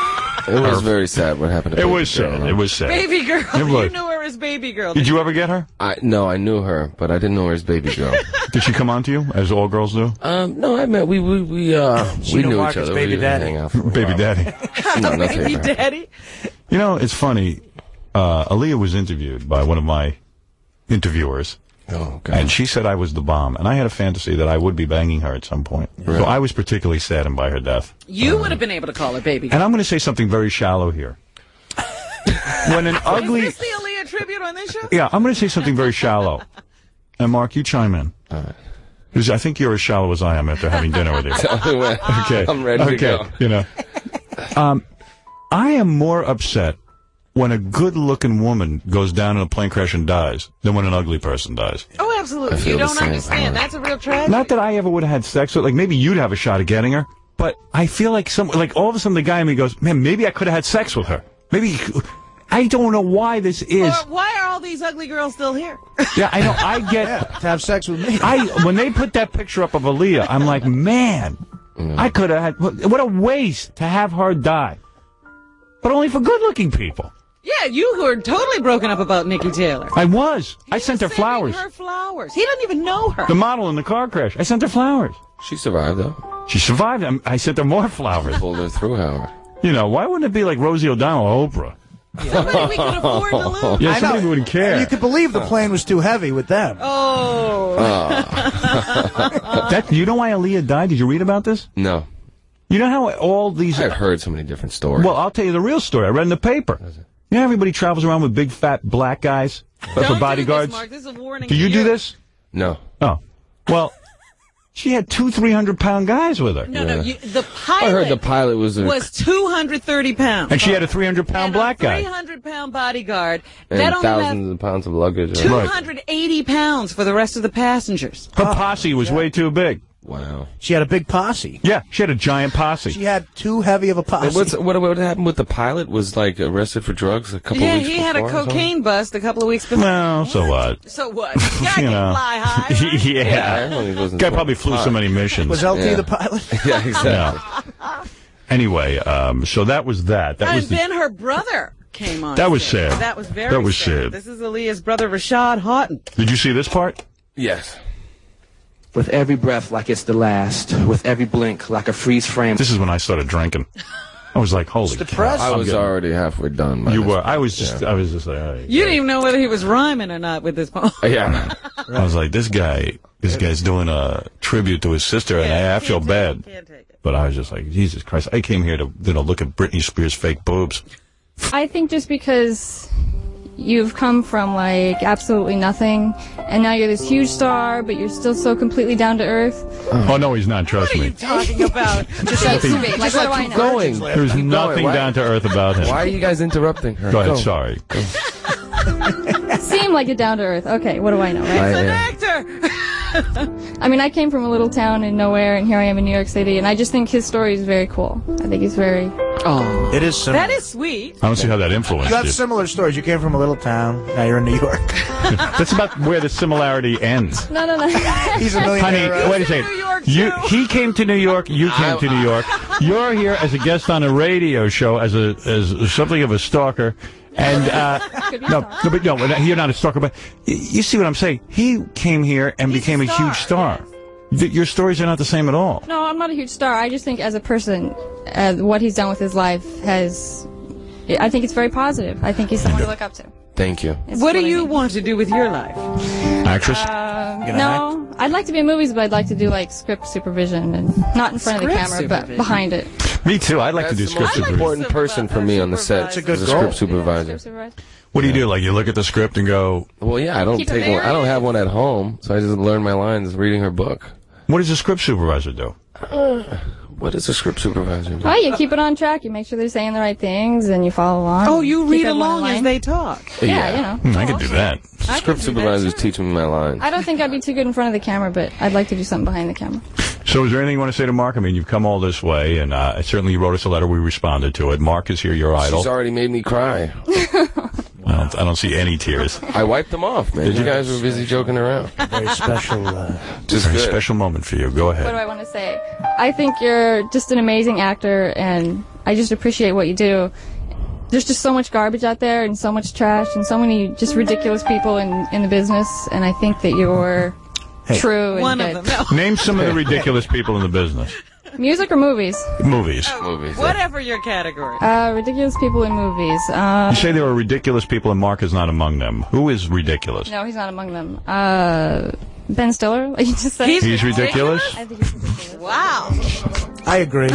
[SPEAKER 1] It was very sad what happened to
[SPEAKER 7] It
[SPEAKER 1] Baby
[SPEAKER 7] was
[SPEAKER 1] Girl.
[SPEAKER 7] sad. It was sad.
[SPEAKER 2] Baby Girl.
[SPEAKER 7] It was.
[SPEAKER 2] You knew her as Baby Girl.
[SPEAKER 7] Did you ever get her?
[SPEAKER 1] I no, I knew her, but I didn't know her as Baby Girl.
[SPEAKER 7] Did she come on to you, as all girls do?
[SPEAKER 1] um, no, I met we we we uh
[SPEAKER 10] She
[SPEAKER 1] we
[SPEAKER 10] knew
[SPEAKER 1] knew
[SPEAKER 10] Mark
[SPEAKER 1] each
[SPEAKER 10] as
[SPEAKER 1] other.
[SPEAKER 10] Baby
[SPEAKER 1] we would
[SPEAKER 10] Daddy.
[SPEAKER 1] hang out for a
[SPEAKER 7] Baby
[SPEAKER 1] while.
[SPEAKER 7] daddy.
[SPEAKER 1] No, not
[SPEAKER 2] Baby
[SPEAKER 1] Taylor.
[SPEAKER 2] Daddy.
[SPEAKER 7] You know, it's funny. Uh, Aaliyah was interviewed by one of my interviewers.
[SPEAKER 1] Oh, God.
[SPEAKER 7] And she said I was the bomb. And I had a fantasy that I would be banging her at some point. So I was particularly saddened by her death.
[SPEAKER 2] You would have been able to call her Baby Girl.
[SPEAKER 7] And I'm going to say something very shallow here. When an ugly...
[SPEAKER 2] Is this the Aaliyah tribute on this show?
[SPEAKER 7] Yeah, I'm going to say something very shallow. And Mark, you chime in.
[SPEAKER 1] All right.
[SPEAKER 7] Because I think you're as shallow as I am after having dinner with you. Okay.
[SPEAKER 1] I'm ready
[SPEAKER 7] okay.
[SPEAKER 1] to go.
[SPEAKER 7] You know, um, I am more upset when a good-looking woman goes down in a plane crash and dies than when an ugly person dies.
[SPEAKER 2] Oh,
[SPEAKER 1] I
[SPEAKER 2] absolutely.
[SPEAKER 1] feel
[SPEAKER 2] You
[SPEAKER 1] the
[SPEAKER 2] don't
[SPEAKER 1] same.
[SPEAKER 2] understand. That's a real tragedy.
[SPEAKER 7] Not that I ever would have had sex with, like maybe you'd have a shot at getting her, but I feel like some, like all of a sudden the guy in me goes, man, maybe I could have had sex with her. Maybe, I don't know why this is.
[SPEAKER 2] Or why are all these ugly girls still here?
[SPEAKER 7] Yeah, I know, I get,
[SPEAKER 10] Yeah, to have sex with me.
[SPEAKER 7] I, when they put that picture up of Aaliyah, I'm like, man, I could have had, what a waste to have her die. But only for good-looking people.
[SPEAKER 2] Yeah, you were totally broken up about Nikki Taylor.
[SPEAKER 7] I was. I sent her flowers.
[SPEAKER 2] Her flowers. He doesn't even know her.
[SPEAKER 7] The model in the car crash. I sent her flowers.
[SPEAKER 1] She survived, though.
[SPEAKER 7] She survived. I'm, I sent her more flowers.
[SPEAKER 1] Pulled her through, Howard.
[SPEAKER 7] You know, why wouldn't it be like Rosie O'Donnell or Oprah?
[SPEAKER 2] Somebody we could afford to lose.
[SPEAKER 7] Yeah,
[SPEAKER 10] I
[SPEAKER 7] somebody
[SPEAKER 10] know.
[SPEAKER 7] wouldn't care.
[SPEAKER 10] You could believe the plane was too heavy with them.
[SPEAKER 2] Oh.
[SPEAKER 7] That, you know why Aaliyah died? Did you read about this?
[SPEAKER 1] No.
[SPEAKER 7] You know how all these...
[SPEAKER 1] I've heard so many different stories.
[SPEAKER 7] Well, I'll tell you the real story. I read in the paper. You know, everybody travels around with big, fat, black guys
[SPEAKER 2] Don't
[SPEAKER 7] for bodyguards.
[SPEAKER 2] Do this, Mark. This is a warning
[SPEAKER 7] do you
[SPEAKER 2] to
[SPEAKER 7] do this?
[SPEAKER 1] No.
[SPEAKER 7] Oh. Well, she had two, three hundred pound guys with her.
[SPEAKER 2] No, no. You, the pilot.
[SPEAKER 1] I heard the pilot was a...
[SPEAKER 2] was two hundred thirty pounds.
[SPEAKER 7] And she had a three hundred pound black guy.
[SPEAKER 2] three hundred pound bodyguard.
[SPEAKER 1] and
[SPEAKER 2] that only
[SPEAKER 1] thousands
[SPEAKER 2] had
[SPEAKER 1] of pounds of luggage.
[SPEAKER 2] two hundred eighty pounds for the rest of the passengers.
[SPEAKER 7] Her posse was way too big.
[SPEAKER 1] Wow.
[SPEAKER 10] She had a big posse.
[SPEAKER 7] Yeah, she had a giant posse.
[SPEAKER 10] She had too heavy of a posse.
[SPEAKER 1] What's, what, what happened with the pilot? Was like arrested for drugs a couple
[SPEAKER 2] Yeah,
[SPEAKER 1] of weeks
[SPEAKER 2] he had a
[SPEAKER 1] before or something?
[SPEAKER 2] cocaine bust a couple of weeks before.
[SPEAKER 7] Well, so what?
[SPEAKER 2] So what? Guy
[SPEAKER 7] You
[SPEAKER 2] can
[SPEAKER 7] know.
[SPEAKER 2] fly high. Right?
[SPEAKER 7] yeah.
[SPEAKER 1] Yeah, he wasn't
[SPEAKER 7] Guy probably flew so many missions.
[SPEAKER 10] Was L T
[SPEAKER 1] Yeah.
[SPEAKER 10] the pilot?
[SPEAKER 1] Yeah, exactly.
[SPEAKER 7] Yeah. Anyway, um, so that was that. That
[SPEAKER 2] and
[SPEAKER 7] was the,
[SPEAKER 2] then her brother came on.
[SPEAKER 7] That was
[SPEAKER 2] stage.
[SPEAKER 7] sad.
[SPEAKER 2] That was very
[SPEAKER 7] That was
[SPEAKER 2] sad.
[SPEAKER 7] sad.
[SPEAKER 2] This is Aaliyah's brother, Rashad Houghton.
[SPEAKER 7] Did you see this part?
[SPEAKER 1] Yes.
[SPEAKER 5] With every breath like it's the last, with every blink like a freeze frame.
[SPEAKER 7] This is when I started drinking. I was like, holy cow.
[SPEAKER 1] I
[SPEAKER 7] I'm
[SPEAKER 1] was
[SPEAKER 7] getting-
[SPEAKER 1] already halfway done. by
[SPEAKER 7] You
[SPEAKER 1] this
[SPEAKER 7] were.
[SPEAKER 1] point.
[SPEAKER 7] I was just, I was just like, all right.
[SPEAKER 2] You didn't even know whether he was rhyming or not with this poem.
[SPEAKER 1] Yeah.
[SPEAKER 7] I was like, this guy, this guy's doing a tribute to his sister, and I, I feel bad. But I was just like, Jesus Christ! I came here to, you know, look at Britney Spears' fake boobs.
[SPEAKER 17] I think just because you've come from like absolutely nothing, and now you're this huge star, but you're still so completely down to earth.
[SPEAKER 7] Oh no, he's not. Trust me.
[SPEAKER 2] Talking about
[SPEAKER 17] Just like,
[SPEAKER 7] Nothing-
[SPEAKER 17] like, what do I know?
[SPEAKER 1] Going.
[SPEAKER 7] There's
[SPEAKER 1] Keep
[SPEAKER 7] nothing
[SPEAKER 1] going. Why-
[SPEAKER 7] down to earth about him.
[SPEAKER 1] Why are you guys interrupting her?
[SPEAKER 7] Go ahead.
[SPEAKER 1] Go.
[SPEAKER 7] Sorry.
[SPEAKER 17] Seem like you're down to earth. Okay, what do I know, right?
[SPEAKER 1] I
[SPEAKER 2] an
[SPEAKER 1] am.
[SPEAKER 2] actor.
[SPEAKER 17] I mean, I came from a little town in nowhere, and here I am in New York City, and I just think his story is very cool. I think he's very...
[SPEAKER 2] Oh,
[SPEAKER 10] It is similar.
[SPEAKER 2] that is sweet.
[SPEAKER 7] I don't see how that influenced
[SPEAKER 10] You have
[SPEAKER 7] you.
[SPEAKER 10] similar stories. You came from a little town. Now you're in New York.
[SPEAKER 7] That's about where the similarity ends.
[SPEAKER 17] No, no, no.
[SPEAKER 10] He's a
[SPEAKER 7] Honey,
[SPEAKER 10] millionaire. uh,
[SPEAKER 7] wait a second. You, he came to New York. You came to New York. You're here as a guest on a radio show, as a as something of a stalker. And uh, no, no, but no, you're not a stalker. But y- you see what I'm saying? He came here and
[SPEAKER 17] He's
[SPEAKER 7] became
[SPEAKER 17] a
[SPEAKER 7] a, huge
[SPEAKER 17] star,
[SPEAKER 7] star. Th- Your stories are not the same at all.
[SPEAKER 17] No, I'm not a huge star. I just think as a person, uh, what he's done with his life has... I think it's very positive. I think he's someone to look up to.
[SPEAKER 1] Thank you.
[SPEAKER 17] It's
[SPEAKER 2] What do
[SPEAKER 17] I
[SPEAKER 2] you
[SPEAKER 17] mean.
[SPEAKER 2] want to do with your life?
[SPEAKER 7] Actress?
[SPEAKER 17] Uh,
[SPEAKER 10] gonna
[SPEAKER 17] no, I'd like to be in movies, but I'd like to do like script supervision and not in front of the
[SPEAKER 2] Script
[SPEAKER 17] camera, but
[SPEAKER 2] supervision.
[SPEAKER 17] behind it.
[SPEAKER 7] Me too. I'd like
[SPEAKER 1] That's
[SPEAKER 7] to do
[SPEAKER 1] the
[SPEAKER 7] script
[SPEAKER 1] most
[SPEAKER 7] supervision.
[SPEAKER 1] important person for me on the set.
[SPEAKER 2] That's a
[SPEAKER 10] good
[SPEAKER 1] is
[SPEAKER 10] goal.
[SPEAKER 1] script supervisor.
[SPEAKER 17] Script supervisor.
[SPEAKER 7] What do you do? Like you look at the script and go,
[SPEAKER 1] Well, yeah, I don't
[SPEAKER 17] Keep it
[SPEAKER 1] take one. I don't
[SPEAKER 17] there.
[SPEAKER 1] have one at home, so I just learn my lines reading her book.
[SPEAKER 7] what does a script supervisor do?
[SPEAKER 1] What does a script supervisor do?
[SPEAKER 17] Oh, you keep it on track. You make sure they're saying the right things, and you follow along.
[SPEAKER 2] Oh, you
[SPEAKER 17] Keep
[SPEAKER 2] read
[SPEAKER 17] everyone in
[SPEAKER 2] along as
[SPEAKER 17] line.
[SPEAKER 2] they talk.
[SPEAKER 17] Yeah, you know.
[SPEAKER 7] Hmm, I could do that.
[SPEAKER 1] Script supervisors teach me my lines.
[SPEAKER 17] I don't think I'd be too good in front of the camera, but I'd like to do something behind the camera.
[SPEAKER 7] So is there anything you want to say to Mark? I mean, you've come all this way, and uh, certainly you wrote us a letter. We responded to it. Mark is here, your idol.
[SPEAKER 1] She's already made me cry.
[SPEAKER 7] I don't, I don't see any tears.
[SPEAKER 1] I wiped them off, man.
[SPEAKER 7] Did
[SPEAKER 1] You
[SPEAKER 7] you?
[SPEAKER 1] guys were busy joking around.
[SPEAKER 10] Very special. Uh,
[SPEAKER 1] Just
[SPEAKER 7] Very
[SPEAKER 1] good.
[SPEAKER 7] special moment for you. Go
[SPEAKER 17] What do
[SPEAKER 7] ahead.
[SPEAKER 17] I want to say? I think you're just an amazing actor, and I just appreciate what you do. There's just so much garbage out there, and so much trash, and so many just ridiculous people in, in the business, and I think that you're true and
[SPEAKER 2] One
[SPEAKER 17] good.
[SPEAKER 2] of them. No.
[SPEAKER 7] Name some of the ridiculous people in the business.
[SPEAKER 17] Music or movies?
[SPEAKER 7] Movies.
[SPEAKER 1] Movies.
[SPEAKER 2] Whatever your category.
[SPEAKER 17] Uh, ridiculous people in movies. Uh,
[SPEAKER 7] You say there are ridiculous people, and Mark is not among them. Who is ridiculous?
[SPEAKER 17] no, he's not among them. Uh, Ben Stiller, like you just said.
[SPEAKER 2] He's
[SPEAKER 7] He's ridiculous?
[SPEAKER 17] I think he's ridiculous.
[SPEAKER 2] Wow.
[SPEAKER 10] I agree.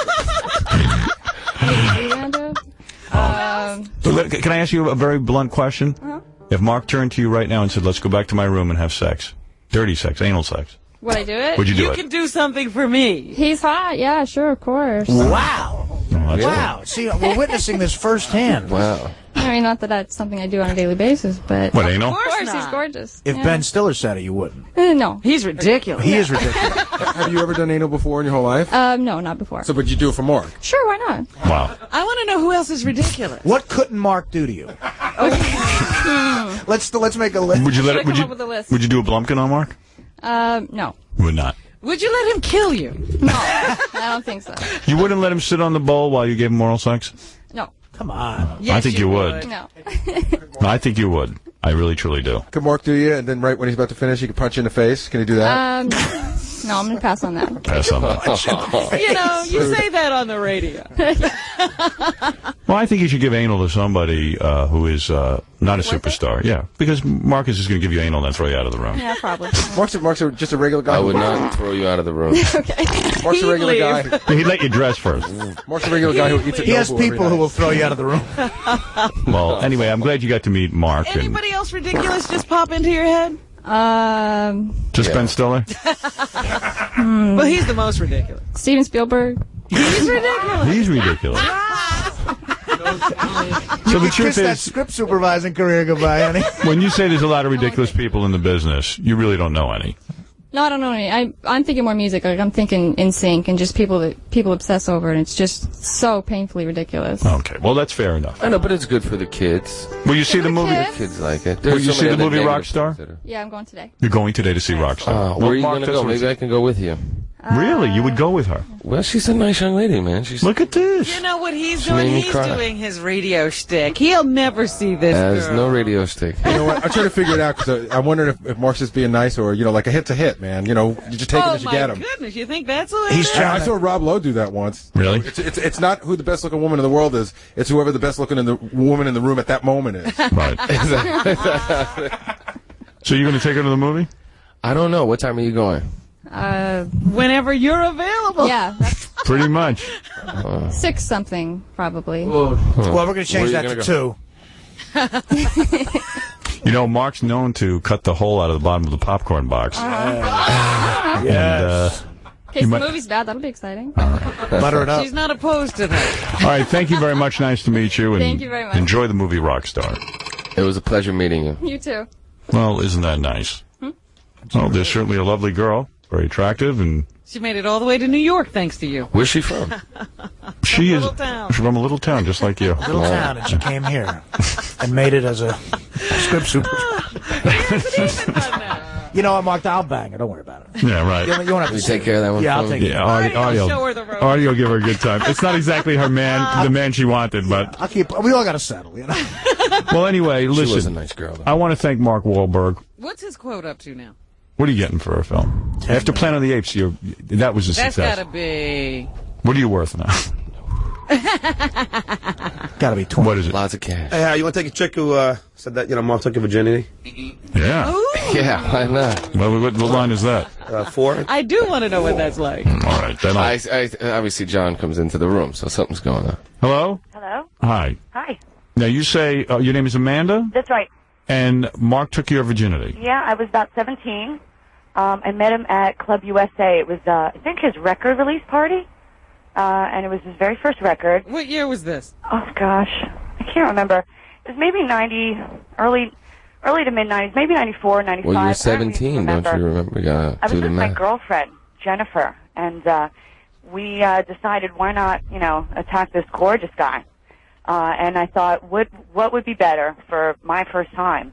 [SPEAKER 17] um,
[SPEAKER 7] So, let- Can I ask you a very blunt question?
[SPEAKER 17] Uh-huh.
[SPEAKER 7] If Mark turned to you right now and said, let's go back to my room and have sex, dirty sex, anal sex,
[SPEAKER 17] would I do it?
[SPEAKER 7] would you do
[SPEAKER 2] You
[SPEAKER 7] it?
[SPEAKER 2] can do something for me.
[SPEAKER 17] He's hot. Yeah, sure, of course.
[SPEAKER 10] Wow.
[SPEAKER 7] No, that's
[SPEAKER 10] Wow. See, we're witnessing this firsthand.
[SPEAKER 1] Wow.
[SPEAKER 17] I mean, not that that's something I do on a daily basis, but
[SPEAKER 7] What, anal?
[SPEAKER 17] of
[SPEAKER 2] Of
[SPEAKER 17] course,
[SPEAKER 2] course
[SPEAKER 17] he's
[SPEAKER 2] not.
[SPEAKER 17] gorgeous.
[SPEAKER 10] If
[SPEAKER 17] yeah.
[SPEAKER 10] Ben Stiller said it, you wouldn't.
[SPEAKER 17] Uh, no,
[SPEAKER 2] He's ridiculous.
[SPEAKER 10] He is ridiculous.
[SPEAKER 18] Have you ever done anal before in your whole life?
[SPEAKER 17] um, no, not before.
[SPEAKER 18] So, but you do it for Mark.
[SPEAKER 17] Sure, why not?
[SPEAKER 7] Wow.
[SPEAKER 2] I want to know who else is ridiculous.
[SPEAKER 10] What couldn't Mark do to you? let's let's make a list.
[SPEAKER 7] Would you let
[SPEAKER 17] Should've
[SPEAKER 7] it? Would
[SPEAKER 17] come
[SPEAKER 7] you?
[SPEAKER 17] up with a list.
[SPEAKER 7] Would you do a Blumpkin on Mark?
[SPEAKER 17] Um, no,
[SPEAKER 7] Would not.
[SPEAKER 2] Would you let him kill you?
[SPEAKER 17] I don't think so.
[SPEAKER 7] You wouldn't let him sit on the bowl while you gave him oral sex?
[SPEAKER 17] No.
[SPEAKER 10] Come on.
[SPEAKER 2] Yes,
[SPEAKER 7] I think you,
[SPEAKER 2] you
[SPEAKER 7] would.
[SPEAKER 2] would.
[SPEAKER 17] No.
[SPEAKER 7] No, I think you would. I really, truly do.
[SPEAKER 18] Could Mark do you, and then right when he's about to finish, he could punch you in the face? Can he do that?
[SPEAKER 17] Um, no, I'm going to pass on that.
[SPEAKER 7] Pass on that.
[SPEAKER 2] You know, you say that on the radio.
[SPEAKER 7] Well, I think you should give anal to somebody uh, who is uh, not a superstar. Yeah, because Marcus is going to give you anal and then throw you out of the room.
[SPEAKER 17] Yeah, probably.
[SPEAKER 18] Mark's, a, Mark's a, just a regular guy.
[SPEAKER 1] I would not throw you out of the room.
[SPEAKER 17] Okay.
[SPEAKER 18] Mark's a
[SPEAKER 2] He'd
[SPEAKER 18] regular
[SPEAKER 2] leave.
[SPEAKER 18] guy.
[SPEAKER 7] He'd let you dress first.
[SPEAKER 18] Mark's a regular guy who eats at
[SPEAKER 10] He has
[SPEAKER 18] Nobu every
[SPEAKER 10] people
[SPEAKER 18] night.
[SPEAKER 10] who will throw you out of the room.
[SPEAKER 7] Well, anyway, I'm glad you got to meet Mark. And
[SPEAKER 2] Anybody else ridiculous just pop into your head?
[SPEAKER 17] Um,
[SPEAKER 7] just Ben Stiller?
[SPEAKER 17] hmm,
[SPEAKER 2] Well, he's the most ridiculous.
[SPEAKER 17] Steven Spielberg.
[SPEAKER 2] He's ridiculous.
[SPEAKER 7] He's ridiculous. So the
[SPEAKER 10] Kiss
[SPEAKER 7] truth
[SPEAKER 10] that
[SPEAKER 7] is,
[SPEAKER 10] script supervising career goodbye, honey.
[SPEAKER 7] when you say there's a lot of ridiculous people in the business, you really don't know any.
[SPEAKER 17] No, I don't know any. I, I'm thinking more music. Like, I'm thinking N Sync and just people that people obsess over, and it's just so painfully ridiculous.
[SPEAKER 7] Okay, well, that's fair enough.
[SPEAKER 1] I know, but it's good for the kids.
[SPEAKER 7] Will you see the movie?
[SPEAKER 17] kids?
[SPEAKER 1] Kids like it.
[SPEAKER 7] Will
[SPEAKER 1] There's
[SPEAKER 7] you
[SPEAKER 1] so
[SPEAKER 7] see
[SPEAKER 1] many
[SPEAKER 7] the
[SPEAKER 1] other
[SPEAKER 7] movie
[SPEAKER 1] negatives
[SPEAKER 7] Rockstar?
[SPEAKER 1] to consider.
[SPEAKER 17] Yeah, I'm going today.
[SPEAKER 7] You're going today to see Rockstar.
[SPEAKER 1] Uh,
[SPEAKER 7] Well,
[SPEAKER 1] where are you
[SPEAKER 7] Mark,
[SPEAKER 1] going to
[SPEAKER 7] that's
[SPEAKER 1] go?
[SPEAKER 7] what-
[SPEAKER 1] Maybe I can go with you.
[SPEAKER 7] Really? You would go with her?
[SPEAKER 1] Well, she's a nice young lady, man. She's
[SPEAKER 7] Look at this.
[SPEAKER 2] You know what he's
[SPEAKER 1] She
[SPEAKER 2] doing?
[SPEAKER 1] made me
[SPEAKER 2] He's
[SPEAKER 1] cry.
[SPEAKER 2] doing his radio shtick. He'll never see this
[SPEAKER 1] has
[SPEAKER 2] girl.
[SPEAKER 1] no radio stick.
[SPEAKER 18] You know what? I'm trying to figure it out because I'm wondering if, if Mark's just being nice or, you know, like a hit's a hit, man. You know, you just take him
[SPEAKER 2] Oh,
[SPEAKER 18] as you
[SPEAKER 2] my
[SPEAKER 18] get him.
[SPEAKER 2] goodness. You think that's what
[SPEAKER 10] He's
[SPEAKER 2] it is?
[SPEAKER 18] I, I saw Rob Lowe do that once.
[SPEAKER 7] Really?
[SPEAKER 18] It's, it's it's not who the best looking woman in the world is. It's whoever the best looking in the woman in the room at that moment is.
[SPEAKER 7] Right. So you're going to take her to the movie?
[SPEAKER 1] I don't know. What time are you going?
[SPEAKER 17] Uh,
[SPEAKER 2] Whenever you're available.
[SPEAKER 17] yeah, that's
[SPEAKER 7] Pretty much.
[SPEAKER 17] six something probably.
[SPEAKER 10] Well, we're going to change
[SPEAKER 1] Where
[SPEAKER 10] that
[SPEAKER 1] are you
[SPEAKER 10] to
[SPEAKER 1] gonna
[SPEAKER 10] two.
[SPEAKER 7] You know, Mark's known to cut the hole out of the bottom of the popcorn box.
[SPEAKER 10] Yes.
[SPEAKER 7] And, uh,
[SPEAKER 17] In case
[SPEAKER 7] you
[SPEAKER 17] the
[SPEAKER 7] might-
[SPEAKER 17] movie's bad, that'll be exciting.
[SPEAKER 10] Butter it up.
[SPEAKER 2] She's not opposed to that.
[SPEAKER 7] all right, thank you very much. Nice to meet you. And
[SPEAKER 17] Thank you very much.
[SPEAKER 7] Enjoy the movie Rockstar.
[SPEAKER 1] It was a pleasure meeting you.
[SPEAKER 17] You too.
[SPEAKER 7] Well, isn't that nice?
[SPEAKER 17] Hmm?
[SPEAKER 7] Well, there's certainly a lovely girl, very attractive, and
[SPEAKER 2] She made it all the way to New York thanks to you.
[SPEAKER 1] Where's she from?
[SPEAKER 7] she is
[SPEAKER 2] little town.
[SPEAKER 7] she's from a little town just like you.
[SPEAKER 10] Little town, and she came here and made it as a script supervisor. You know what, Mark? I'll bang her. Don't worry about it.
[SPEAKER 7] Yeah, right.
[SPEAKER 10] You, you won't have to
[SPEAKER 1] You
[SPEAKER 10] say
[SPEAKER 1] take care of that one
[SPEAKER 10] Yeah,
[SPEAKER 1] for
[SPEAKER 10] I'll
[SPEAKER 1] me?
[SPEAKER 10] take it.
[SPEAKER 7] Yeah, Artie, Artie,
[SPEAKER 2] I'll
[SPEAKER 7] will-
[SPEAKER 2] show her the road.
[SPEAKER 7] Artie will give her a good time. It's not exactly her man, the man she wanted, but
[SPEAKER 10] I'll keep. We all got to settle, you know.
[SPEAKER 7] well, anyway,
[SPEAKER 1] She was a
[SPEAKER 7] listen.
[SPEAKER 1] nice girl, though.
[SPEAKER 7] I want to thank Mark Wahlberg.
[SPEAKER 2] What's his quote up to now?
[SPEAKER 7] What are you getting for a film? After Planet of the Apes, you're, that was a
[SPEAKER 2] That's
[SPEAKER 7] success.
[SPEAKER 2] got to be.
[SPEAKER 7] What are you worth now?
[SPEAKER 10] Got to be twenty.
[SPEAKER 7] What is it?
[SPEAKER 1] Lots of cash.
[SPEAKER 15] Hey, uh, you want to take a chick who uh, said that, you know, Mark took your virginity?
[SPEAKER 7] Yeah.
[SPEAKER 1] Yeah, why not?
[SPEAKER 7] Well, what, what line is that?
[SPEAKER 15] Uh, four?
[SPEAKER 2] I do want to know what that's like.
[SPEAKER 7] All right, then I'll...
[SPEAKER 1] I, I, obviously, John comes into the room, so something's going on.
[SPEAKER 7] Hello?
[SPEAKER 11] Hello?
[SPEAKER 7] Hi.
[SPEAKER 11] Hi.
[SPEAKER 7] Now, you say uh, your name is Amanda,
[SPEAKER 11] That's right.
[SPEAKER 7] and Mark took your virginity.
[SPEAKER 11] Yeah, I was about seventeen. Um, I met him at Club U S A. It was, uh, I think, his record release party. Uh, and it was his very first record.
[SPEAKER 2] What year was this?
[SPEAKER 11] Oh, gosh. I can't remember. It was maybe ninety, early early to mid-nineties, maybe ninety-four, ninety-five.
[SPEAKER 1] Well, you were
[SPEAKER 11] I don't even
[SPEAKER 1] seventeen, don't you remember? Uh,
[SPEAKER 11] I was
[SPEAKER 1] do the
[SPEAKER 11] with my
[SPEAKER 1] math.
[SPEAKER 11] girlfriend, Jennifer, and uh, we uh, decided why not, you know, attack this gorgeous guy. Uh, and I thought, what what would be better for my first time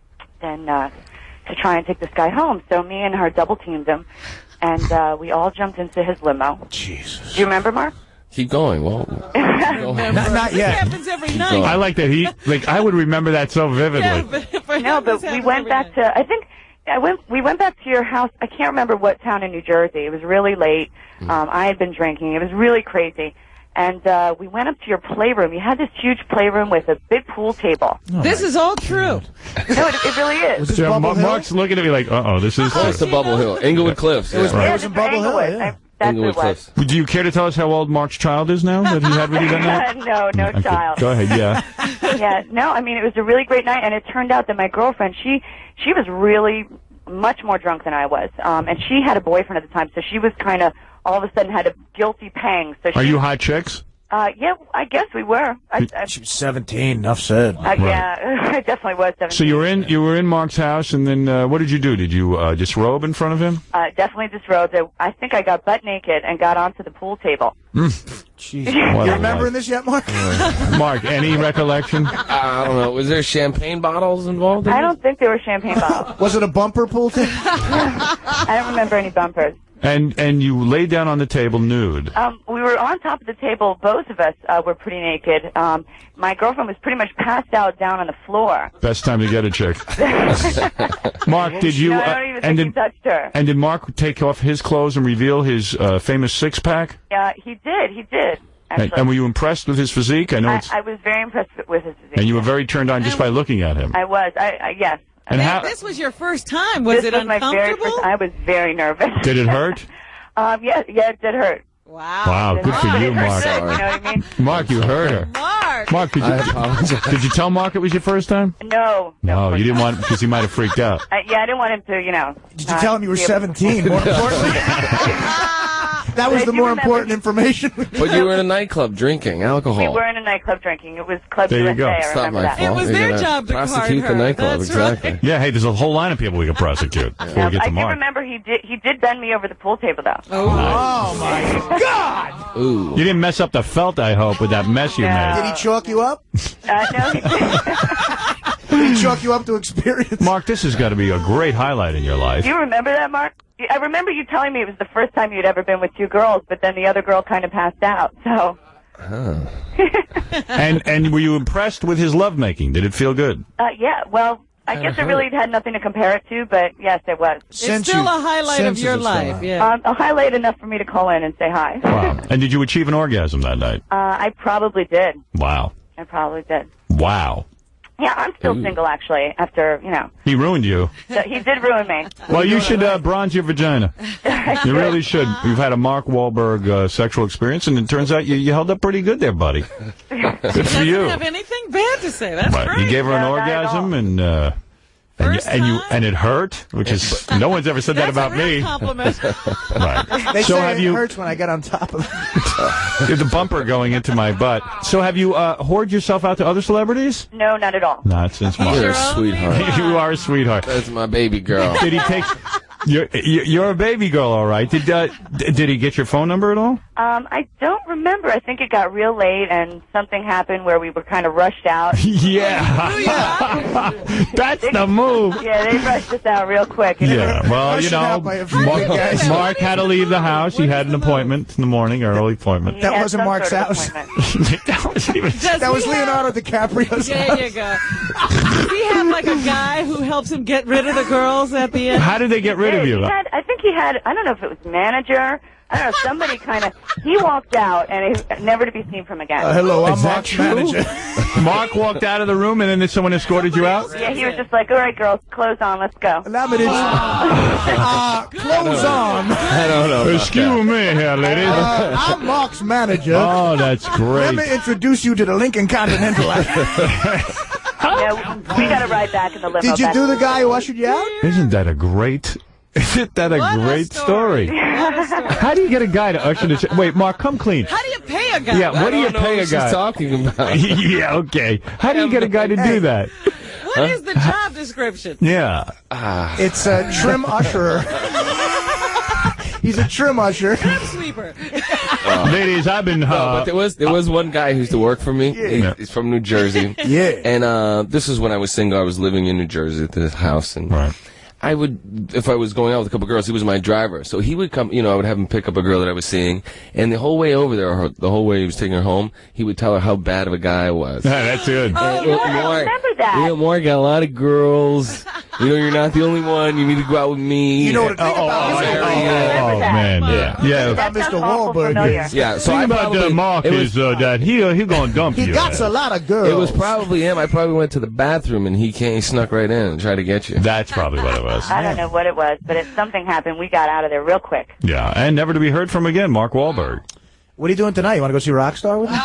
[SPEAKER 11] than uh, to try and take this guy home? So me and her double teamed him, and uh, we all jumped into his limo.
[SPEAKER 10] Jesus.
[SPEAKER 11] Do you remember, Mark?
[SPEAKER 1] Keep going. Well,
[SPEAKER 10] Not, not
[SPEAKER 2] This
[SPEAKER 10] yet.
[SPEAKER 2] happens every night.
[SPEAKER 7] I like that he, like, I would remember that so vividly.
[SPEAKER 2] Yeah, but for
[SPEAKER 11] No,
[SPEAKER 2] him,
[SPEAKER 11] but
[SPEAKER 2] this
[SPEAKER 11] we
[SPEAKER 2] happens
[SPEAKER 11] went
[SPEAKER 2] every
[SPEAKER 11] back
[SPEAKER 2] night.
[SPEAKER 11] to, I think, I went, we went back to your house. I can't remember what town in New Jersey. It was really late. Um, I had been drinking. It was really crazy. And uh, we went up to your playroom. You had this huge playroom with a big pool table.
[SPEAKER 2] This is all true.
[SPEAKER 11] No, it, it really is.
[SPEAKER 10] Was this
[SPEAKER 7] Yeah,
[SPEAKER 10] Bubble
[SPEAKER 7] Ma-
[SPEAKER 10] Hill?
[SPEAKER 7] Mark's looking at me like, uh-oh, this is...
[SPEAKER 1] close to Bubble Hill. Inglewood Cliffs.
[SPEAKER 10] It was,
[SPEAKER 1] yeah.
[SPEAKER 10] it was in Bubble Hill,
[SPEAKER 11] Inglewood.
[SPEAKER 10] yeah.
[SPEAKER 11] I, that's
[SPEAKER 1] Inglewood
[SPEAKER 11] what it was.
[SPEAKER 1] Cliffs.
[SPEAKER 7] Do you care to tell us how old Mark's child is now that he had with you that night?
[SPEAKER 11] no, no
[SPEAKER 7] Okay,
[SPEAKER 11] child.
[SPEAKER 7] Go ahead, yeah.
[SPEAKER 11] Yeah, no, I mean, it was a really great night, and it turned out that my girlfriend, she, she was really much more drunk than I was. Um, and she had a boyfriend at the time, so she was kind of, all of a sudden had a guilty pang. So she,
[SPEAKER 7] Are you hot chicks?
[SPEAKER 11] Uh, yeah, I guess we were. I, I,
[SPEAKER 10] She was seventeen. Enough said.
[SPEAKER 11] uh, yeah, I definitely was seventeen.
[SPEAKER 7] So you were in you were in Mark's house, and then uh, what did you do? Did you uh, disrobe in front of him?
[SPEAKER 11] Uh, definitely disrobed. I, I think I got butt naked and got onto the pool table.
[SPEAKER 10] Jeez.
[SPEAKER 7] What
[SPEAKER 10] You
[SPEAKER 7] a
[SPEAKER 10] remembering
[SPEAKER 7] life.
[SPEAKER 10] this yet, Mark?
[SPEAKER 7] Mark, any recollection?
[SPEAKER 1] I don't know. Was there champagne bottles involved in
[SPEAKER 11] I
[SPEAKER 1] this?
[SPEAKER 11] don't think there were champagne bottles.
[SPEAKER 10] Was it a bumper pool table?
[SPEAKER 11] I don't remember any bumpers.
[SPEAKER 7] And and you lay down on the table nude.
[SPEAKER 11] Um, we were on top of the table. Both of us uh, were pretty naked. Um, my girlfriend was pretty much passed out down on the floor.
[SPEAKER 7] Best time to get a chick. Mark, did you?
[SPEAKER 11] No,
[SPEAKER 7] Uh,
[SPEAKER 11] I don't even
[SPEAKER 7] and
[SPEAKER 11] think
[SPEAKER 7] did
[SPEAKER 11] he touched her.
[SPEAKER 7] and did Mark take off his clothes and reveal his uh, famous six pack?
[SPEAKER 11] Yeah, he did. He did.
[SPEAKER 7] And,
[SPEAKER 11] Actually,
[SPEAKER 7] and were you impressed with his physique? I know
[SPEAKER 11] I,
[SPEAKER 7] it's.
[SPEAKER 11] I was very impressed with his physique.
[SPEAKER 7] And you were very turned on just by looking at him.
[SPEAKER 11] I was. I, I yes.
[SPEAKER 7] And how
[SPEAKER 2] This was your first time. Was
[SPEAKER 11] this
[SPEAKER 2] it
[SPEAKER 11] was my very
[SPEAKER 2] uncomfortable?
[SPEAKER 11] first, I was very nervous.
[SPEAKER 7] did it hurt?
[SPEAKER 11] um, yeah, yeah, it did hurt.
[SPEAKER 2] Wow.
[SPEAKER 7] Wow, good for you, Mark.
[SPEAKER 11] You know what I mean?
[SPEAKER 7] Mark, you heard her.
[SPEAKER 2] Mark.
[SPEAKER 7] Mark, did you, did you tell Mark it was your first time?
[SPEAKER 11] No.
[SPEAKER 7] No, you didn't want because he might have freaked out.
[SPEAKER 11] I, yeah, I didn't want him to, you know.
[SPEAKER 10] Did you tell him you were seventeen? More importantly, that was
[SPEAKER 11] I
[SPEAKER 10] the
[SPEAKER 11] do
[SPEAKER 10] more
[SPEAKER 11] remember-
[SPEAKER 10] important information.
[SPEAKER 1] But you were in a nightclub drinking alcohol.
[SPEAKER 11] We were in a nightclub drinking. It was Club
[SPEAKER 1] There you
[SPEAKER 11] U S A.
[SPEAKER 1] go.
[SPEAKER 11] I
[SPEAKER 1] It's not
[SPEAKER 11] remember
[SPEAKER 1] my
[SPEAKER 11] that.
[SPEAKER 1] fault.
[SPEAKER 2] It was
[SPEAKER 1] You're
[SPEAKER 2] their
[SPEAKER 1] gonna
[SPEAKER 2] job to card
[SPEAKER 1] prosecute the
[SPEAKER 2] her.
[SPEAKER 1] nightclub.
[SPEAKER 2] That's
[SPEAKER 1] Exactly.
[SPEAKER 2] right.
[SPEAKER 7] Yeah, hey, there's a whole line of people we could prosecute before we get
[SPEAKER 11] I
[SPEAKER 7] to
[SPEAKER 11] do
[SPEAKER 7] Mark.
[SPEAKER 11] remember he did. He did bend me over the pool table, though.
[SPEAKER 10] Oh my God!
[SPEAKER 1] Ooh.
[SPEAKER 7] You didn't mess up the felt, I hope, with that mess you
[SPEAKER 11] No.
[SPEAKER 7] made.
[SPEAKER 10] Did he chalk you up?
[SPEAKER 11] Uh, no, he
[SPEAKER 10] Did he chalk you up to experience?
[SPEAKER 7] Mark, this has got to be a great highlight in your life.
[SPEAKER 11] Do you remember that, Mark? I remember you telling me it was the first time you'd ever been with two girls, but then the other girl kind of passed out. So,
[SPEAKER 7] And and were you impressed with his lovemaking? Did it feel good?
[SPEAKER 11] uh, yeah. Well, I guess I really had nothing to compare it to, but yes, it was.
[SPEAKER 2] It's still a highlight of your life. Yeah.
[SPEAKER 11] Um, a highlight enough for me to call in and say hi.
[SPEAKER 7] Wow. And did you achieve an orgasm that night?
[SPEAKER 11] Uh, I probably did.
[SPEAKER 7] Wow.
[SPEAKER 11] I probably did.
[SPEAKER 7] Wow.
[SPEAKER 11] Yeah, I'm still
[SPEAKER 7] Ooh.
[SPEAKER 11] single, actually, after, you know.
[SPEAKER 7] He ruined you.
[SPEAKER 11] So he did ruin me.
[SPEAKER 7] Well, you should uh, bronze your vagina. You really should. You've had a Mark Wahlberg uh, sexual experience, and it turns out you, you held up pretty good there, buddy. Good for
[SPEAKER 2] Doesn't
[SPEAKER 7] you.
[SPEAKER 2] have anything bad to say. That's
[SPEAKER 7] Right.
[SPEAKER 2] great.
[SPEAKER 7] You gave her an orgasm, and uh, and, you, and you and it hurt, which is no one's ever said that
[SPEAKER 2] That's
[SPEAKER 7] about
[SPEAKER 2] a real
[SPEAKER 7] me.
[SPEAKER 2] compliment.
[SPEAKER 7] Right.
[SPEAKER 10] They
[SPEAKER 7] So
[SPEAKER 10] say
[SPEAKER 7] have
[SPEAKER 10] it
[SPEAKER 7] you?
[SPEAKER 10] hurts when I get on top of it.
[SPEAKER 7] There's a bumper going into my butt. So have you uh, whored yourself out to other celebrities?
[SPEAKER 11] No, not at all.
[SPEAKER 7] Not since Mark.
[SPEAKER 1] You're a sweetheart.
[SPEAKER 7] You are a sweetheart.
[SPEAKER 1] That's my baby girl.
[SPEAKER 7] Did he take? You're you're a baby girl, all right. Did uh, d- did he get your phone number at all?
[SPEAKER 11] Um, I don't remember. I think it got real late, and something happened where we were kind of rushed out.
[SPEAKER 7] Yeah. That's the move.
[SPEAKER 11] Yeah, they rushed us out real quick.
[SPEAKER 7] Yeah, well, you know, Mark, Mark had to leave the house. He had an appointment in the morning, an early appointment.
[SPEAKER 10] That wasn't Mark's house.
[SPEAKER 7] That was even.
[SPEAKER 10] That was Leonardo DiCaprio's
[SPEAKER 2] There
[SPEAKER 10] house.
[SPEAKER 2] you go. Does he have like a guy who helps him get rid of the girls at the end?
[SPEAKER 7] How did they get rid of you?
[SPEAKER 11] He had, I think he had, I don't know if it was manager. I don't know, somebody kind of, he walked out and he, never to be seen from again.
[SPEAKER 10] Uh, hello, I'm
[SPEAKER 7] Is that
[SPEAKER 10] Mark's
[SPEAKER 7] true?
[SPEAKER 10] manager.
[SPEAKER 7] Mark walked out of the room, and then someone escorted you out.
[SPEAKER 11] Yeah, he was just like, all right, girls, clothes on, let's go.
[SPEAKER 10] Allow me to... Uh, clothes on.
[SPEAKER 1] I don't know. about
[SPEAKER 7] Excuse
[SPEAKER 1] that.
[SPEAKER 7] me here, ladies.
[SPEAKER 10] Uh, I'm Mark's manager.
[SPEAKER 7] Oh, that's
[SPEAKER 10] Let me
[SPEAKER 7] great.
[SPEAKER 10] introduce you to the Lincoln Continental.
[SPEAKER 11] Yeah, we got to ride back in the limo.
[SPEAKER 10] Did you
[SPEAKER 11] back
[SPEAKER 10] do the guy who ushered you out?
[SPEAKER 7] Isn't that a great? Isn't that a
[SPEAKER 2] What a
[SPEAKER 7] great story?
[SPEAKER 2] story. What a story.
[SPEAKER 7] How do you get a guy to usher the? Ch- Wait, Mark, come clean.
[SPEAKER 2] How do you pay a guy?
[SPEAKER 7] Yeah, what do you
[SPEAKER 1] I don't know
[SPEAKER 7] pay a
[SPEAKER 1] what she's
[SPEAKER 7] guy?
[SPEAKER 1] talking about.
[SPEAKER 7] Yeah, okay. How do you get a guy to do that?
[SPEAKER 2] What is the job description?
[SPEAKER 7] Yeah.
[SPEAKER 10] It's a trim usherer. He's a trim usher.
[SPEAKER 2] Trim sweeper.
[SPEAKER 7] Ladies, I've been. Uh,
[SPEAKER 1] No, but there was there was one guy who used to work for me. He-
[SPEAKER 7] Yeah.
[SPEAKER 1] He's from New Jersey.
[SPEAKER 10] Yeah.
[SPEAKER 1] And uh, this is when I was single. I was living in New Jersey at this house, and
[SPEAKER 7] Right.
[SPEAKER 1] I would, if I was going out with a couple girls, he was my driver. So he would come, you know, I would have him pick up a girl that I was seeing, and the whole way over there, or the whole way he was taking her home, he would tell her how bad of a guy I was.
[SPEAKER 7] That's good.
[SPEAKER 11] Oh,
[SPEAKER 1] And,
[SPEAKER 11] no, I
[SPEAKER 1] Mark,
[SPEAKER 11] remember that.
[SPEAKER 1] You know, Mark got a lot of girls. You know, you're not the only one. You need to go out with me.
[SPEAKER 10] You know what the thing
[SPEAKER 7] Oh,
[SPEAKER 10] about
[SPEAKER 7] oh,
[SPEAKER 10] Mister
[SPEAKER 7] oh,
[SPEAKER 11] remember
[SPEAKER 7] oh,
[SPEAKER 11] that.
[SPEAKER 7] man, yeah,
[SPEAKER 1] Yeah.
[SPEAKER 7] yeah.
[SPEAKER 10] about Mister
[SPEAKER 11] sounds awful
[SPEAKER 10] Wahlberg
[SPEAKER 11] familiar.
[SPEAKER 10] is
[SPEAKER 1] Yeah, so
[SPEAKER 7] Thing
[SPEAKER 1] I
[SPEAKER 7] about
[SPEAKER 1] probably,
[SPEAKER 7] uh, Mark
[SPEAKER 1] it was,
[SPEAKER 7] is uh, that he uh, he gonna dump
[SPEAKER 10] he
[SPEAKER 7] you.
[SPEAKER 10] got a lot of girls.
[SPEAKER 1] it was probably him. I probably went to the bathroom and he came, he snuck right in and tried to get you.
[SPEAKER 7] That's probably what it was.
[SPEAKER 11] I don't know what it was, but it, something happened. We got out of there real quick.
[SPEAKER 7] Yeah, and never to be heard from again. Mark Wahlberg.
[SPEAKER 10] What are you doing tonight? You want to go see Rockstar with me?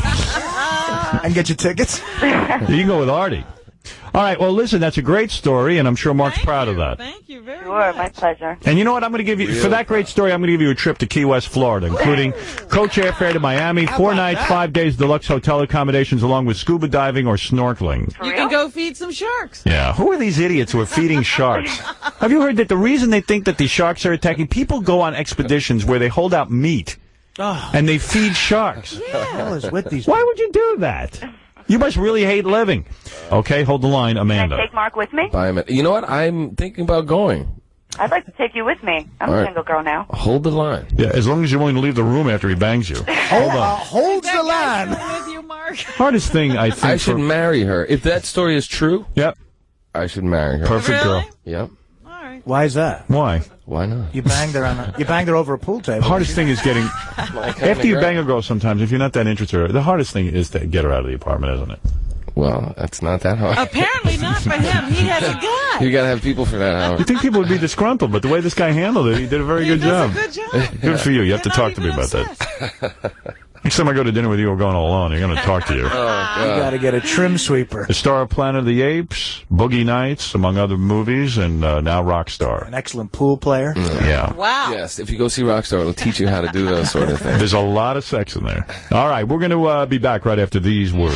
[SPEAKER 10] And get your tickets?
[SPEAKER 7] You can go with Artie. All right. Well, listen, that's a great story, and I'm sure Mark's
[SPEAKER 2] Thank
[SPEAKER 7] proud
[SPEAKER 2] you.
[SPEAKER 7] of that.
[SPEAKER 2] Thank you very
[SPEAKER 11] Sure,
[SPEAKER 2] much.
[SPEAKER 11] my pleasure.
[SPEAKER 7] And you know what? I'm going to give you, for that great story, I'm going to give you a trip to Key West, Florida, including coach airfare to Miami, four nights, five days, deluxe hotel accommodations, along with scuba diving or snorkeling.
[SPEAKER 2] You can go feed some sharks.
[SPEAKER 7] Yeah. Who are these idiots who are feeding sharks? Have you heard that the reason they think that the sharks are attacking, people go on expeditions where they hold out meat and they feed sharks.
[SPEAKER 10] What the hell is with these?
[SPEAKER 7] Why would you do that? You must really hate living. Okay, hold the line,
[SPEAKER 11] Can I
[SPEAKER 7] Amanda.
[SPEAKER 11] take Mark with me?
[SPEAKER 1] Buy him. You know what? I'm thinking about going.
[SPEAKER 11] I'd like to take you with me. I'm
[SPEAKER 1] All
[SPEAKER 11] a
[SPEAKER 1] right.
[SPEAKER 11] single girl now.
[SPEAKER 1] Hold the line.
[SPEAKER 7] Yeah, as long as you're willing to leave the room after he bangs you.
[SPEAKER 10] Hold on. Holds the line.
[SPEAKER 2] With you, Mark.
[SPEAKER 7] Hardest thing, I think.
[SPEAKER 1] I should
[SPEAKER 7] for-
[SPEAKER 1] marry her. If that story is true,
[SPEAKER 7] Yep.
[SPEAKER 1] I should marry her.
[SPEAKER 7] Perfect
[SPEAKER 2] Really?
[SPEAKER 7] girl.
[SPEAKER 1] Yep.
[SPEAKER 10] Why is that?
[SPEAKER 7] Why?
[SPEAKER 1] Why not?
[SPEAKER 10] You banged her on a, you banged her over a pool table.
[SPEAKER 7] Hardest thing is getting.
[SPEAKER 1] My kind
[SPEAKER 7] After
[SPEAKER 1] of
[SPEAKER 7] you
[SPEAKER 1] girl.
[SPEAKER 7] bang a girl, sometimes if you're not that interested, in her, the hardest thing is to get her out of the apartment, isn't it?
[SPEAKER 1] Well, that's not that hard.
[SPEAKER 2] Apparently not for him. He has a gun.
[SPEAKER 1] You gotta have people for that,
[SPEAKER 7] You
[SPEAKER 1] Howard.
[SPEAKER 7] think people would be disgruntled, but the way this guy handled it, he did a very
[SPEAKER 2] He
[SPEAKER 7] good
[SPEAKER 2] does
[SPEAKER 7] job.
[SPEAKER 2] a good job.
[SPEAKER 7] Good for you. You have to
[SPEAKER 2] They're
[SPEAKER 7] talk
[SPEAKER 2] not
[SPEAKER 7] to me
[SPEAKER 2] even
[SPEAKER 7] about
[SPEAKER 2] obsessed.
[SPEAKER 7] that. Next time I go to dinner with you, we're going alone. You're going to talk to you.
[SPEAKER 10] You got to get a trim sweeper.
[SPEAKER 7] The star of Planet of the Apes, Boogie Nights, among other movies, and uh, now Rockstar.
[SPEAKER 10] An excellent pool player.
[SPEAKER 7] Yeah.
[SPEAKER 2] Wow.
[SPEAKER 1] Yes, if you go see Rockstar, it'll teach you how to do those sort of things.
[SPEAKER 7] There's a lot of sex in there. All right, we're going to uh, be back right after these words.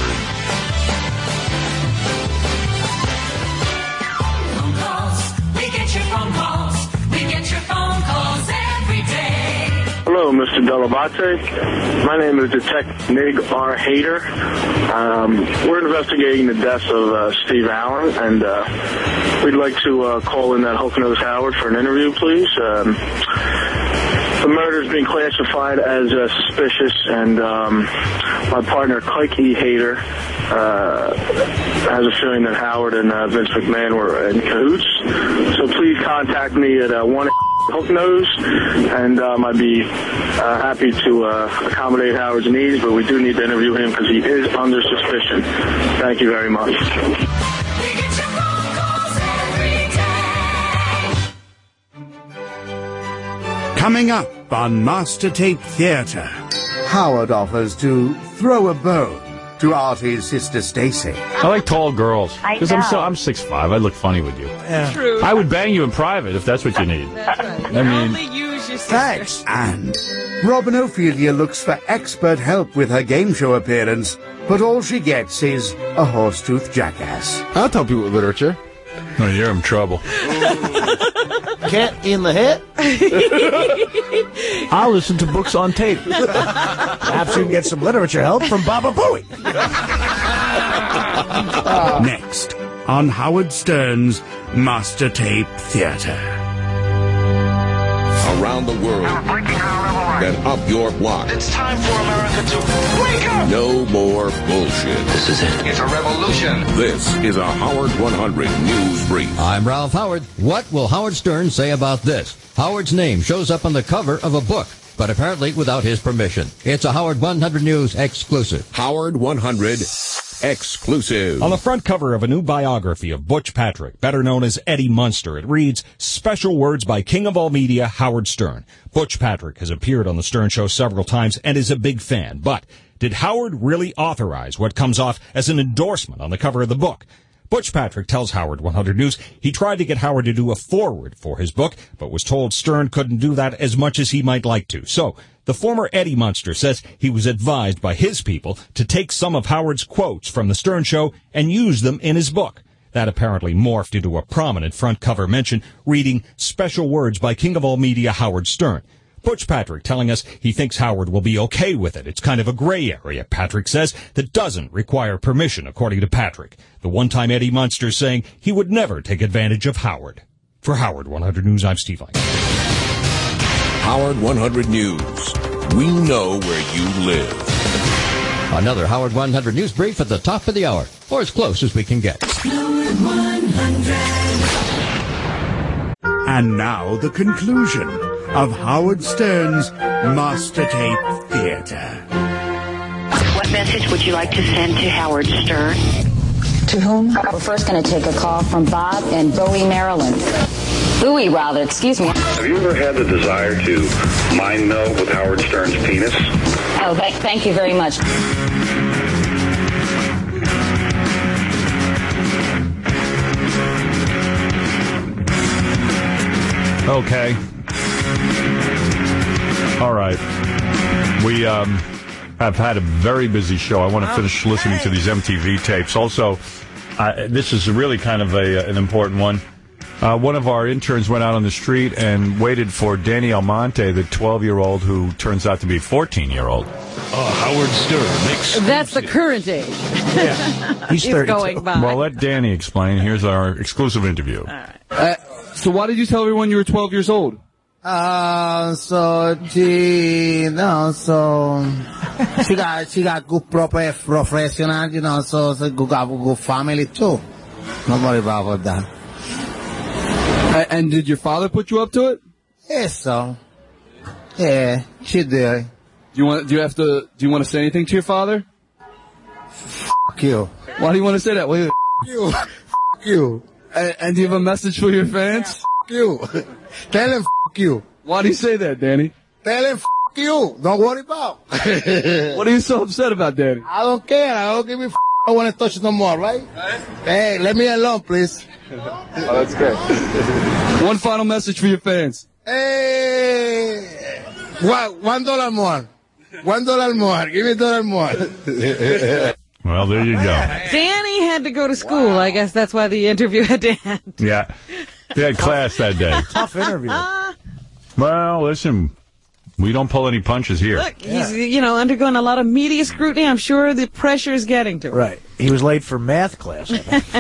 [SPEAKER 25] Phone calls. We get your phone calls. We get your phone calls every day.
[SPEAKER 19] Hello, Mister Delavate. My name is Detective Nig R. Hader. Um, we're investigating the death of uh, Steve Allen, and uh, we'd like to uh, call in that Hook-Nose Howard for an interview, please. Um, the murder is being classified as uh, suspicious, and um, my partner, Kike E. Hader, uh, has a feeling that Howard and uh, Vince McMahon were in cahoots. So please contact me at uh, one Hook Nose, and um, I'd be uh, happy to uh, accommodate Howard's needs, but we do need to interview him because he is under suspicion. Thank you very much.
[SPEAKER 25] We get your phone calls every day.
[SPEAKER 21] Coming up on Master Tape Theatre. Howard offers to throw a bone to Artie's sister Stacy.
[SPEAKER 7] I like tall girls.
[SPEAKER 21] I
[SPEAKER 7] Because I'm
[SPEAKER 21] know.
[SPEAKER 7] so I'm six foot five. I look funny with you.
[SPEAKER 10] Yeah.
[SPEAKER 2] True.
[SPEAKER 7] I would bang you in private if that's what you need.
[SPEAKER 2] That's right.
[SPEAKER 7] I mean-
[SPEAKER 2] Only use your sister.
[SPEAKER 21] Thanks. And Robin Ophelia looks for expert help with her game show appearance, but all she gets is a horse-toothed jackass.
[SPEAKER 18] I'll tell people with literature.
[SPEAKER 7] Oh, you're in trouble.
[SPEAKER 10] Cat in the head.
[SPEAKER 7] I'll listen to books on tape.
[SPEAKER 10] Perhaps you can get some literature help from Baba Booey.
[SPEAKER 21] Next on Howard Stern's Master Tape Theatre.
[SPEAKER 4] Around the world and up your block.
[SPEAKER 9] It's time for America to wake up!
[SPEAKER 4] No more bullshit.
[SPEAKER 9] This is it. It's a revolution.
[SPEAKER 4] This is a Howard one hundred News Brief.
[SPEAKER 20] I'm Ralph Howard. What will Howard Stern say about this? Howard's name shows up on the cover of a book, but apparently without his permission. It's a Howard one hundred News exclusive.
[SPEAKER 4] Howard one hundred exclusive.
[SPEAKER 22] On the front cover of a new biography of Butch Patrick, better known as Eddie Munster, it reads, "Special words by King of all media, Howard Stern." Butch Patrick has appeared on the Stern Show several times and is a big fan, but did Howard really authorize what comes off as an endorsement on the cover of the book? Butch Patrick tells Howard one hundred News he tried to get Howard to do a foreword for his book, but was told Stern couldn't do that as much as he might like to. So, the former Eddie Munster says he was advised by his people to take some of Howard's quotes from the Stern Show and use them in his book. That apparently morphed into a prominent front cover mention reading, "Special words by King of all media, Howard Stern." Butch Patrick telling us he thinks Howard will be okay with it. It's kind of a gray area, Patrick says, that doesn't require permission, according to Patrick. The one-time Eddie Munster saying he would never take advantage of Howard. For Howard one hundred News, I'm Steve Lang.
[SPEAKER 4] Howard one hundred News. We know where you live.
[SPEAKER 20] Another Howard one hundred News Brief at the top of the hour, or as close as we can get.
[SPEAKER 25] Howard one hundred.
[SPEAKER 21] And now the conclusion of Howard Stern's Master Tape Theatre.
[SPEAKER 23] What message would you like to send to Howard Stern?
[SPEAKER 24] To whom? We're first going to take a call from Bob in Bowie, Maryland. Bowie, rather, excuse me.
[SPEAKER 26] Have you ever had the desire to mind meld with Howard Stern's penis?
[SPEAKER 24] Oh, th- thank you very much.
[SPEAKER 7] Okay. All right. We um, have had a very busy show. I want to finish listening to these M T V tapes. Also, uh, this is really kind of a, an important one. Uh, one of our interns went out on the street and waited for Danny Almonte, the twelve-year-old who turns out to be a fourteen-year-old.
[SPEAKER 27] Uh, Howard Stern makes...
[SPEAKER 2] That's the current age.
[SPEAKER 7] Yeah.
[SPEAKER 2] He's going by.
[SPEAKER 7] Well, let Danny explain. Here's our exclusive interview.
[SPEAKER 28] Uh,
[SPEAKER 3] So why did you tell everyone you were twelve years old?
[SPEAKER 10] Uh, so she, no, so she got, she got good proper professional, you know, so, so good, got good family too. Nobody about that.
[SPEAKER 3] Uh, and did your father put you up to it?
[SPEAKER 10] Yes, so. Yeah, she did.
[SPEAKER 3] Do you want, do you have to, do you want to say anything to your father?
[SPEAKER 10] Fuck you.
[SPEAKER 3] Why do you want to say that? Wait,
[SPEAKER 10] Fuck you. Fuck you.
[SPEAKER 3] And, and do you have a message for your fans?
[SPEAKER 10] Fuck you. Tell him fuck you.
[SPEAKER 3] Why do you say that, Danny?
[SPEAKER 10] Tell him fuck you. Don't worry about.
[SPEAKER 3] What are you so upset about, Danny?
[SPEAKER 10] I don't care. I don't give a f***. I don't want to touch it no more, right? Hey, let me alone, please.
[SPEAKER 3] Oh, that's good. One final message for your fans.
[SPEAKER 10] Hey, one, one dollar more. One dollar more. Give me a dollar more.
[SPEAKER 7] Well, there you go.
[SPEAKER 2] Danny had to go to school. I guess that's why the interview had to end.
[SPEAKER 7] Yeah. They had class that day.
[SPEAKER 10] Tough interview.
[SPEAKER 7] Well, listen, we don't pull any punches here.
[SPEAKER 2] Look, he's, you know, undergoing a lot of media scrutiny. I'm sure the pressure is getting to him.
[SPEAKER 10] Right. He was late for math class.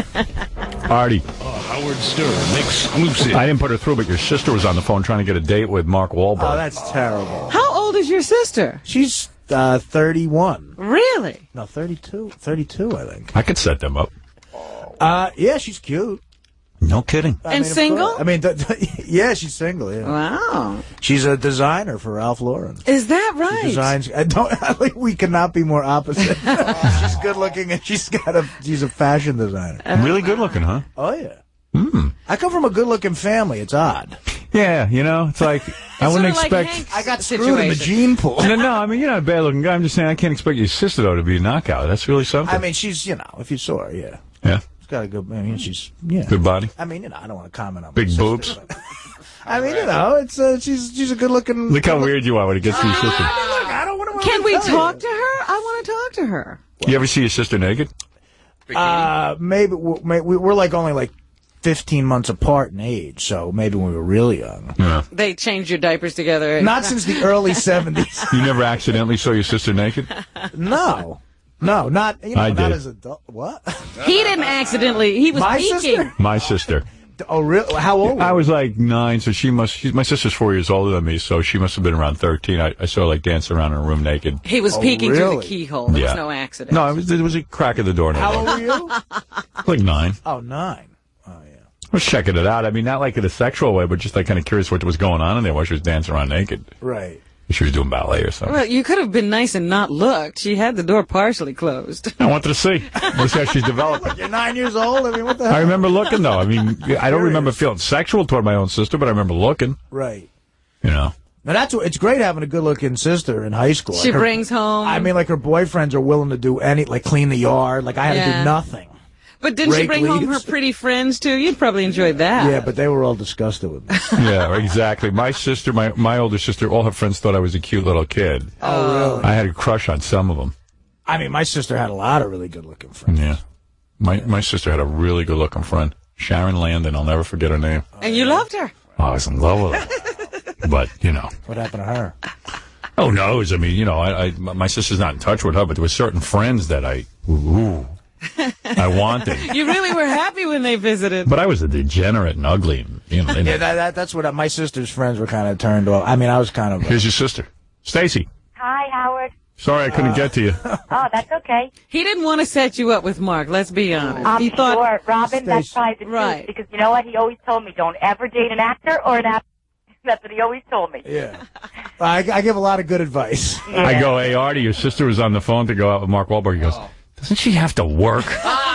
[SPEAKER 7] Artie.
[SPEAKER 27] Uh, Howard Stern exclusive.
[SPEAKER 7] I didn't put her through, but your sister was on the phone trying to get a date with Mark Wahlberg.
[SPEAKER 10] Oh, that's terrible.
[SPEAKER 2] How old is your sister?
[SPEAKER 10] She's uh, thirty-one.
[SPEAKER 2] Really?
[SPEAKER 10] No, thirty-two. thirty-two, I think.
[SPEAKER 7] I could set them up.
[SPEAKER 10] Uh, yeah, she's cute.
[SPEAKER 7] No kidding.
[SPEAKER 10] I
[SPEAKER 2] And
[SPEAKER 10] mean, of
[SPEAKER 2] single?
[SPEAKER 10] course. I mean, th- th- yeah, she's single, yeah.
[SPEAKER 2] Wow.
[SPEAKER 10] She's a designer for Ralph Lauren.
[SPEAKER 2] Is that right?
[SPEAKER 10] She designs. I don't. I think we cannot be more opposite. She's good looking, and she's got a. She's a fashion designer.
[SPEAKER 7] Really good looking, huh?
[SPEAKER 10] Oh yeah.
[SPEAKER 7] Hmm.
[SPEAKER 10] I come from a good looking family. It's odd.
[SPEAKER 7] Yeah, you know, it's like I wouldn't
[SPEAKER 2] Sort of like
[SPEAKER 7] expect.
[SPEAKER 2] Hank's
[SPEAKER 10] I got screwed in the
[SPEAKER 2] situation.
[SPEAKER 10] gene pool.
[SPEAKER 7] No, no, I mean you're not a bad looking guy. I'm just saying I can't expect your sister though to be a knockout. That's really something.
[SPEAKER 10] I mean, she's you know, if you saw her, yeah,
[SPEAKER 7] yeah,
[SPEAKER 10] she's got a good. I mean, she's yeah,
[SPEAKER 7] good body,
[SPEAKER 10] I mean, you know, I don't want to comment on
[SPEAKER 7] big
[SPEAKER 10] my
[SPEAKER 7] boobs.
[SPEAKER 10] sister, but- I mean, you know, it's uh, she's she's a good looking.
[SPEAKER 7] Look how weird you are when it gets to your sister.
[SPEAKER 10] I don't want to.
[SPEAKER 2] Can we talk to her? I want to talk to her.
[SPEAKER 7] You ever see your sister naked?
[SPEAKER 10] Uh, maybe we're, maybe we're like only like fifteen months apart in age, so maybe when we were really young.
[SPEAKER 7] Yeah.
[SPEAKER 2] They changed your diapers together.
[SPEAKER 10] Not since the early seventies.
[SPEAKER 7] You never accidentally saw your sister naked?
[SPEAKER 10] No, no, not you know,
[SPEAKER 7] I
[SPEAKER 10] not
[SPEAKER 7] did.
[SPEAKER 10] as adult. What?
[SPEAKER 2] He didn't accidentally. He was
[SPEAKER 10] My
[SPEAKER 2] peeking.
[SPEAKER 10] sister?
[SPEAKER 7] My sister.
[SPEAKER 10] Oh, really? How old?
[SPEAKER 7] I was like nine, so she must. She's, my sister's four years older than me, so she must have been around thirteen. I, I saw her like dancing around in a room naked.
[SPEAKER 2] He was
[SPEAKER 10] Oh,
[SPEAKER 2] peeking through
[SPEAKER 10] really?
[SPEAKER 2] the keyhole. There
[SPEAKER 7] Yeah.
[SPEAKER 2] was no accident.
[SPEAKER 7] No, it was, it was a crack at the door.
[SPEAKER 10] How old were you?
[SPEAKER 7] Like nine.
[SPEAKER 10] Oh, nine.
[SPEAKER 7] I was checking it out. I mean, not like in a sexual way, but just like kind of curious what was going on in there while she was dancing around naked.
[SPEAKER 10] Right.
[SPEAKER 7] She was doing ballet or something.
[SPEAKER 2] Well, you could have been nice and not looked. She had the door partially closed.
[SPEAKER 7] I wanted to see. Let's see how she's developing.
[SPEAKER 10] You're nine years old. I mean, what the hell?
[SPEAKER 7] I remember looking, though. I mean, I don't remember feeling sexual toward my own sister, but I remember looking.
[SPEAKER 10] Right.
[SPEAKER 7] You know.
[SPEAKER 10] Now that's what, it's great having a good-looking sister in high school.
[SPEAKER 2] She
[SPEAKER 10] Like her-
[SPEAKER 2] brings home.
[SPEAKER 10] I mean, like her boyfriends are willing to do any, like clean the yard. Like I had to
[SPEAKER 2] Yeah.
[SPEAKER 10] do nothing.
[SPEAKER 2] But didn't she
[SPEAKER 10] rake
[SPEAKER 2] bring home her
[SPEAKER 10] leaves.
[SPEAKER 2] pretty friends, too? You'd probably enjoyed that.
[SPEAKER 10] Yeah, but they were all disgusted with me.
[SPEAKER 7] Yeah, exactly. My sister, my, my older sister, all her friends thought I was a cute little kid.
[SPEAKER 10] Oh, really?
[SPEAKER 7] I had a crush on some of them.
[SPEAKER 10] I mean, my sister had a lot of really good-looking friends.
[SPEAKER 7] Yeah. My my sister had a really good-looking friend, Sharon Landon. I'll never forget her name.
[SPEAKER 2] And you loved her.
[SPEAKER 7] Oh, I was in love with her. But, you know.
[SPEAKER 10] What happened to her?
[SPEAKER 7] Oh, knows. I mean, you know, I, I my sister's not in touch with her, but there were certain friends that I, ooh, I wanted.
[SPEAKER 2] You really were happy when they visited.
[SPEAKER 7] But I was a degenerate and ugly. And, you know, and
[SPEAKER 10] Yeah, that, that, that's what I, my sister's friends were kind of turned off. I mean, I was kind of.
[SPEAKER 7] Here's your sister, Stacy.
[SPEAKER 11] Hi, Howard.
[SPEAKER 7] Sorry I couldn't get to you.
[SPEAKER 11] Oh, that's okay.
[SPEAKER 2] He didn't want to set you up with Mark, let's be honest.
[SPEAKER 11] I'm
[SPEAKER 2] he thought,
[SPEAKER 11] sure, Robin, that's
[SPEAKER 10] Stacy.
[SPEAKER 11] probably the truth.
[SPEAKER 2] Right.
[SPEAKER 11] Because you know what? He always told me, don't ever date an actor or an actor. That's what he always told me.
[SPEAKER 10] Yeah. I, I give a lot of good advice.
[SPEAKER 7] I go, hey, Artie, your sister was on the phone to go out with Mark Wahlberg. He goes, doesn't she have to work?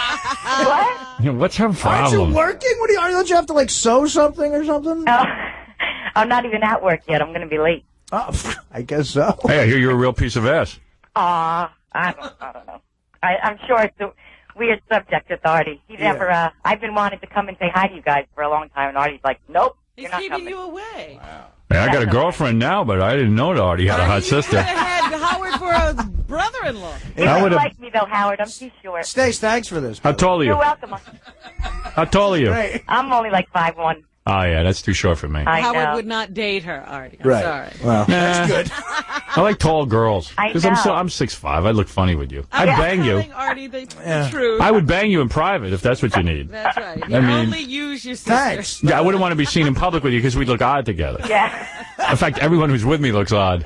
[SPEAKER 11] What?
[SPEAKER 7] You know, what's her
[SPEAKER 10] Aren't
[SPEAKER 7] problem?
[SPEAKER 10] you working? What do you, don't you have to like sew something or something?
[SPEAKER 11] Oh, I'm not even at work yet. I'm going to be late.
[SPEAKER 10] Oh, I guess so.
[SPEAKER 7] Hey, I hear you're a real piece of ass.
[SPEAKER 11] Aw, I don't, I don't know. I, I'm sure it's a weird subject with Artie. He
[SPEAKER 10] Yeah.
[SPEAKER 11] never, uh, I've been wanting to come and say hi to you guys for a long time, and Artie's like, nope,
[SPEAKER 2] he's
[SPEAKER 11] you're not
[SPEAKER 2] keeping
[SPEAKER 11] coming.
[SPEAKER 2] you away.
[SPEAKER 7] Hey, I got a girlfriend now, but I didn't know that Artie had a hot
[SPEAKER 2] You could
[SPEAKER 7] sister.
[SPEAKER 2] have had Howard for a brother-in-law.
[SPEAKER 11] You
[SPEAKER 7] I
[SPEAKER 11] don't
[SPEAKER 7] would've-
[SPEAKER 11] like me, though, Howard. I'm too short.
[SPEAKER 10] Stace, thanks for this.
[SPEAKER 7] How tall are you?
[SPEAKER 11] You're welcome.
[SPEAKER 7] How tall are you?
[SPEAKER 10] Hey.
[SPEAKER 11] I'm only like five one.
[SPEAKER 7] Oh, yeah, that's too short for me.
[SPEAKER 11] I
[SPEAKER 2] Howard
[SPEAKER 11] know.
[SPEAKER 2] would not date her, Artie. I'm
[SPEAKER 7] Right.
[SPEAKER 2] sorry.
[SPEAKER 7] Well,
[SPEAKER 18] that's good.
[SPEAKER 7] I like tall girls.
[SPEAKER 11] I
[SPEAKER 7] Because I'm,
[SPEAKER 11] know.
[SPEAKER 7] so, I'm six five. I'd look funny with you. I'd
[SPEAKER 2] I'm
[SPEAKER 7] bang you.
[SPEAKER 2] telling Artie the, the truth.
[SPEAKER 7] I would bang you in private if that's what you need.
[SPEAKER 2] That's right. You
[SPEAKER 7] I mean-
[SPEAKER 2] only use your sister.
[SPEAKER 7] Yeah, I wouldn't want to be seen in public with you because we'd look odd together.
[SPEAKER 11] Yeah.
[SPEAKER 7] In fact, everyone who's with me looks odd.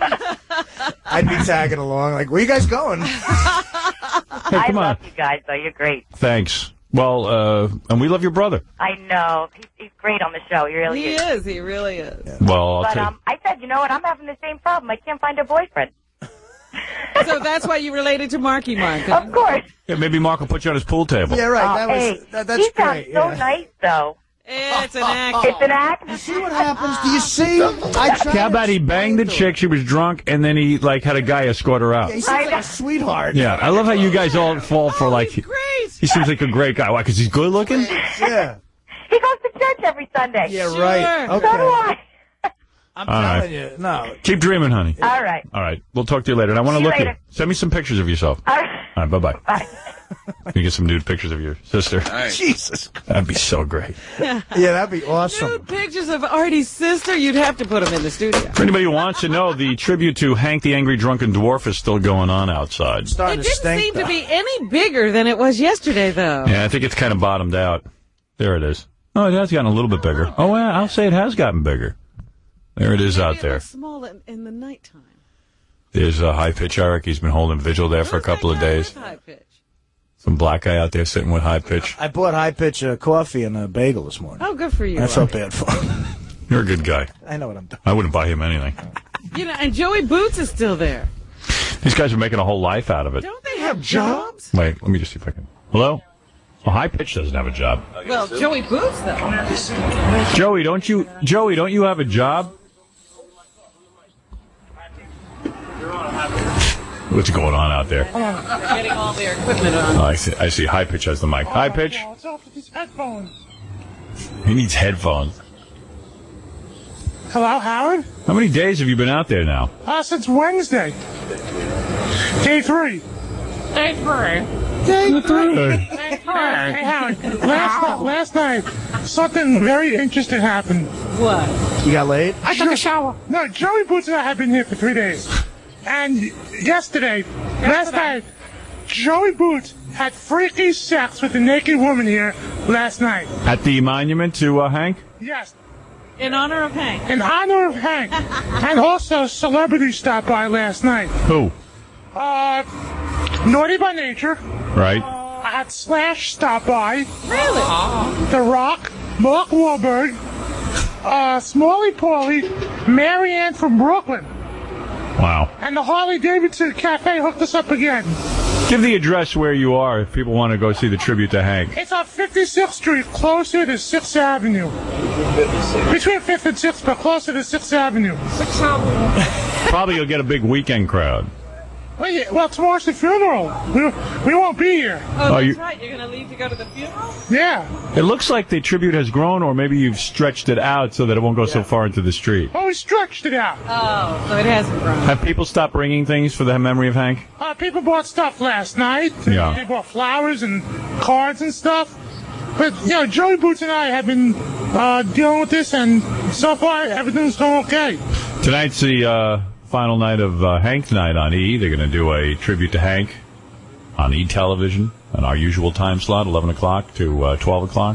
[SPEAKER 5] I'd be tagging along like, where you guys going?
[SPEAKER 7] Hey,
[SPEAKER 11] I
[SPEAKER 7] come on.
[SPEAKER 11] love you guys, though. You're great.
[SPEAKER 7] Thanks. Well, uh, and we love your brother.
[SPEAKER 11] I know. He's, he's great on the show. He really
[SPEAKER 2] He
[SPEAKER 11] is.
[SPEAKER 2] is. He really is.
[SPEAKER 7] Well, I'll
[SPEAKER 11] But
[SPEAKER 7] tell you.
[SPEAKER 11] um, I said, you know what? I'm having the same problem. I can't find a boyfriend.
[SPEAKER 2] So that's why you related to Marky Mark. huh?
[SPEAKER 11] Of course.
[SPEAKER 7] Yeah, maybe Mark will put you on his pool table.
[SPEAKER 5] Yeah, right.
[SPEAKER 11] Oh,
[SPEAKER 5] That was
[SPEAKER 11] hey,
[SPEAKER 5] that, that's
[SPEAKER 11] he sounds
[SPEAKER 5] great.
[SPEAKER 11] so
[SPEAKER 5] yeah.
[SPEAKER 11] nice, though.
[SPEAKER 2] It's an act.
[SPEAKER 11] It's an act.
[SPEAKER 5] You see what happens? Do you see? I tried
[SPEAKER 7] How about he banged the chick, she was drunk, and then he, like, had a guy escort her out?
[SPEAKER 5] Yeah, he seems like a sweetheart.
[SPEAKER 7] Yeah, I love how you guys all fall for, like, he,
[SPEAKER 2] Great.
[SPEAKER 7] he seems like a great guy. Why, because he's good looking?
[SPEAKER 5] Yeah.
[SPEAKER 11] He goes to church every Sunday.
[SPEAKER 5] Yeah,
[SPEAKER 2] Sure.
[SPEAKER 5] right.
[SPEAKER 11] So do
[SPEAKER 5] Okay.
[SPEAKER 11] I.
[SPEAKER 5] I'm
[SPEAKER 7] All right.
[SPEAKER 5] telling you. No.
[SPEAKER 7] Keep dreaming, honey.
[SPEAKER 11] All right.
[SPEAKER 7] All right, we'll talk to you later. And I want
[SPEAKER 11] See
[SPEAKER 7] to
[SPEAKER 11] you
[SPEAKER 7] look at
[SPEAKER 11] later.
[SPEAKER 7] Send me some pictures of yourself.
[SPEAKER 11] All right.
[SPEAKER 7] All right, bye-bye.
[SPEAKER 11] Bye.
[SPEAKER 7] You get some nude pictures of your sister.
[SPEAKER 5] Jesus.
[SPEAKER 7] That'd be so great.
[SPEAKER 5] Yeah, that'd be awesome.
[SPEAKER 2] Nude pictures of Artie's sister. You'd have to put them in the studio.
[SPEAKER 7] For anybody who wants to know, the tribute to Hank the Angry Drunken Dwarf is still going on outside.
[SPEAKER 5] Starting
[SPEAKER 2] It
[SPEAKER 5] to
[SPEAKER 2] didn't
[SPEAKER 5] stink.
[SPEAKER 2] seem
[SPEAKER 5] though.
[SPEAKER 2] to be any bigger than it was yesterday, though.
[SPEAKER 7] Yeah, I think it's kind of bottomed out. There it is. Oh, it has gotten a little bit bigger. Oh, yeah, I'll say it has gotten bigger. There it is out
[SPEAKER 2] Maybe it
[SPEAKER 7] there.
[SPEAKER 2] looks small in, in the nighttime.
[SPEAKER 7] There's a high pitch Eric. He's been holding vigil there for a couple of days.
[SPEAKER 2] High pitch.
[SPEAKER 7] Some black guy out there sitting with high pitch.
[SPEAKER 5] I bought high pitch uh, coffee and a bagel this morning.
[SPEAKER 2] Oh, good for you.
[SPEAKER 5] I felt bad for him.
[SPEAKER 7] You're a good guy.
[SPEAKER 5] I know what I'm doing.
[SPEAKER 7] I wouldn't buy him anything.
[SPEAKER 2] You know, and Joey Boots is still there.
[SPEAKER 7] These guys are making a whole life out of it.
[SPEAKER 2] Don't they have jobs?
[SPEAKER 7] Wait, let me just see if I can. Hello? Well, high pitch doesn't have a job.
[SPEAKER 2] Well, Joey Boots, though.
[SPEAKER 7] Joey, don't you? Joey, don't you have a job? What's going on out there?
[SPEAKER 2] They're getting all their equipment on.
[SPEAKER 7] Oh, I see. I see. High pitch has the mic. High pitch.
[SPEAKER 6] What's up with these headphones?
[SPEAKER 7] He needs headphones.
[SPEAKER 6] Hello, Howard?
[SPEAKER 7] How many days have you been out there now?
[SPEAKER 6] Uh, since Wednesday. Day three. Day three.
[SPEAKER 5] Day three.
[SPEAKER 6] Hey, hey, Howard. Last, night, last night, something very interesting happened.
[SPEAKER 2] What?
[SPEAKER 5] You got laid?
[SPEAKER 6] I took a shower. No, Joey Boots and I have been here for three days. And yesterday, last night, Joey Boots had freaky sex with a naked woman here last night.
[SPEAKER 7] At the monument to uh, Hank?
[SPEAKER 6] Yes.
[SPEAKER 2] In honor of Hank.
[SPEAKER 6] In honor of Hank. And also, celebrities stopped by last night.
[SPEAKER 7] Who?
[SPEAKER 6] Uh, Naughty by Nature.
[SPEAKER 7] Right.
[SPEAKER 6] I had Slash stop by.
[SPEAKER 2] Really?
[SPEAKER 6] The Rock, Mark Wahlberg, uh, Smalley Pauly, Marianne from Brooklyn,
[SPEAKER 7] Wow.
[SPEAKER 6] and the Harley Davidson Cafe hooked us up again.
[SPEAKER 7] Give the address where you are if people want to go see the tribute to Hank.
[SPEAKER 6] It's on fifty-sixth Street, closer to sixth Avenue. Between fifth and sixth, but closer to sixth Avenue. sixth Avenue.
[SPEAKER 7] Probably you'll get a big weekend crowd.
[SPEAKER 6] Well, yeah, well, tomorrow's the funeral. We, we won't be here.
[SPEAKER 2] Oh, that's
[SPEAKER 7] Oh, you-
[SPEAKER 2] right. You're going to leave to go to the funeral?
[SPEAKER 6] Yeah.
[SPEAKER 7] It looks like the tribute has grown, or maybe you've stretched it out so that it won't go so far into the street.
[SPEAKER 6] Oh, we stretched it out.
[SPEAKER 2] Oh, so it hasn't grown.
[SPEAKER 7] Have people stopped bringing things for the memory of Hank?
[SPEAKER 6] Uh, people bought stuff last night.
[SPEAKER 7] Yeah.
[SPEAKER 6] They bought flowers and cards and stuff. But, you know, Joey Boots and I have been uh, dealing with this, and so far everything's going okay.
[SPEAKER 7] Tonight's the uh, final night of uh, Hank Night on E! They're going to do a tribute to Hank on E! Television on our usual time slot, eleven o'clock to uh, twelve o'clock.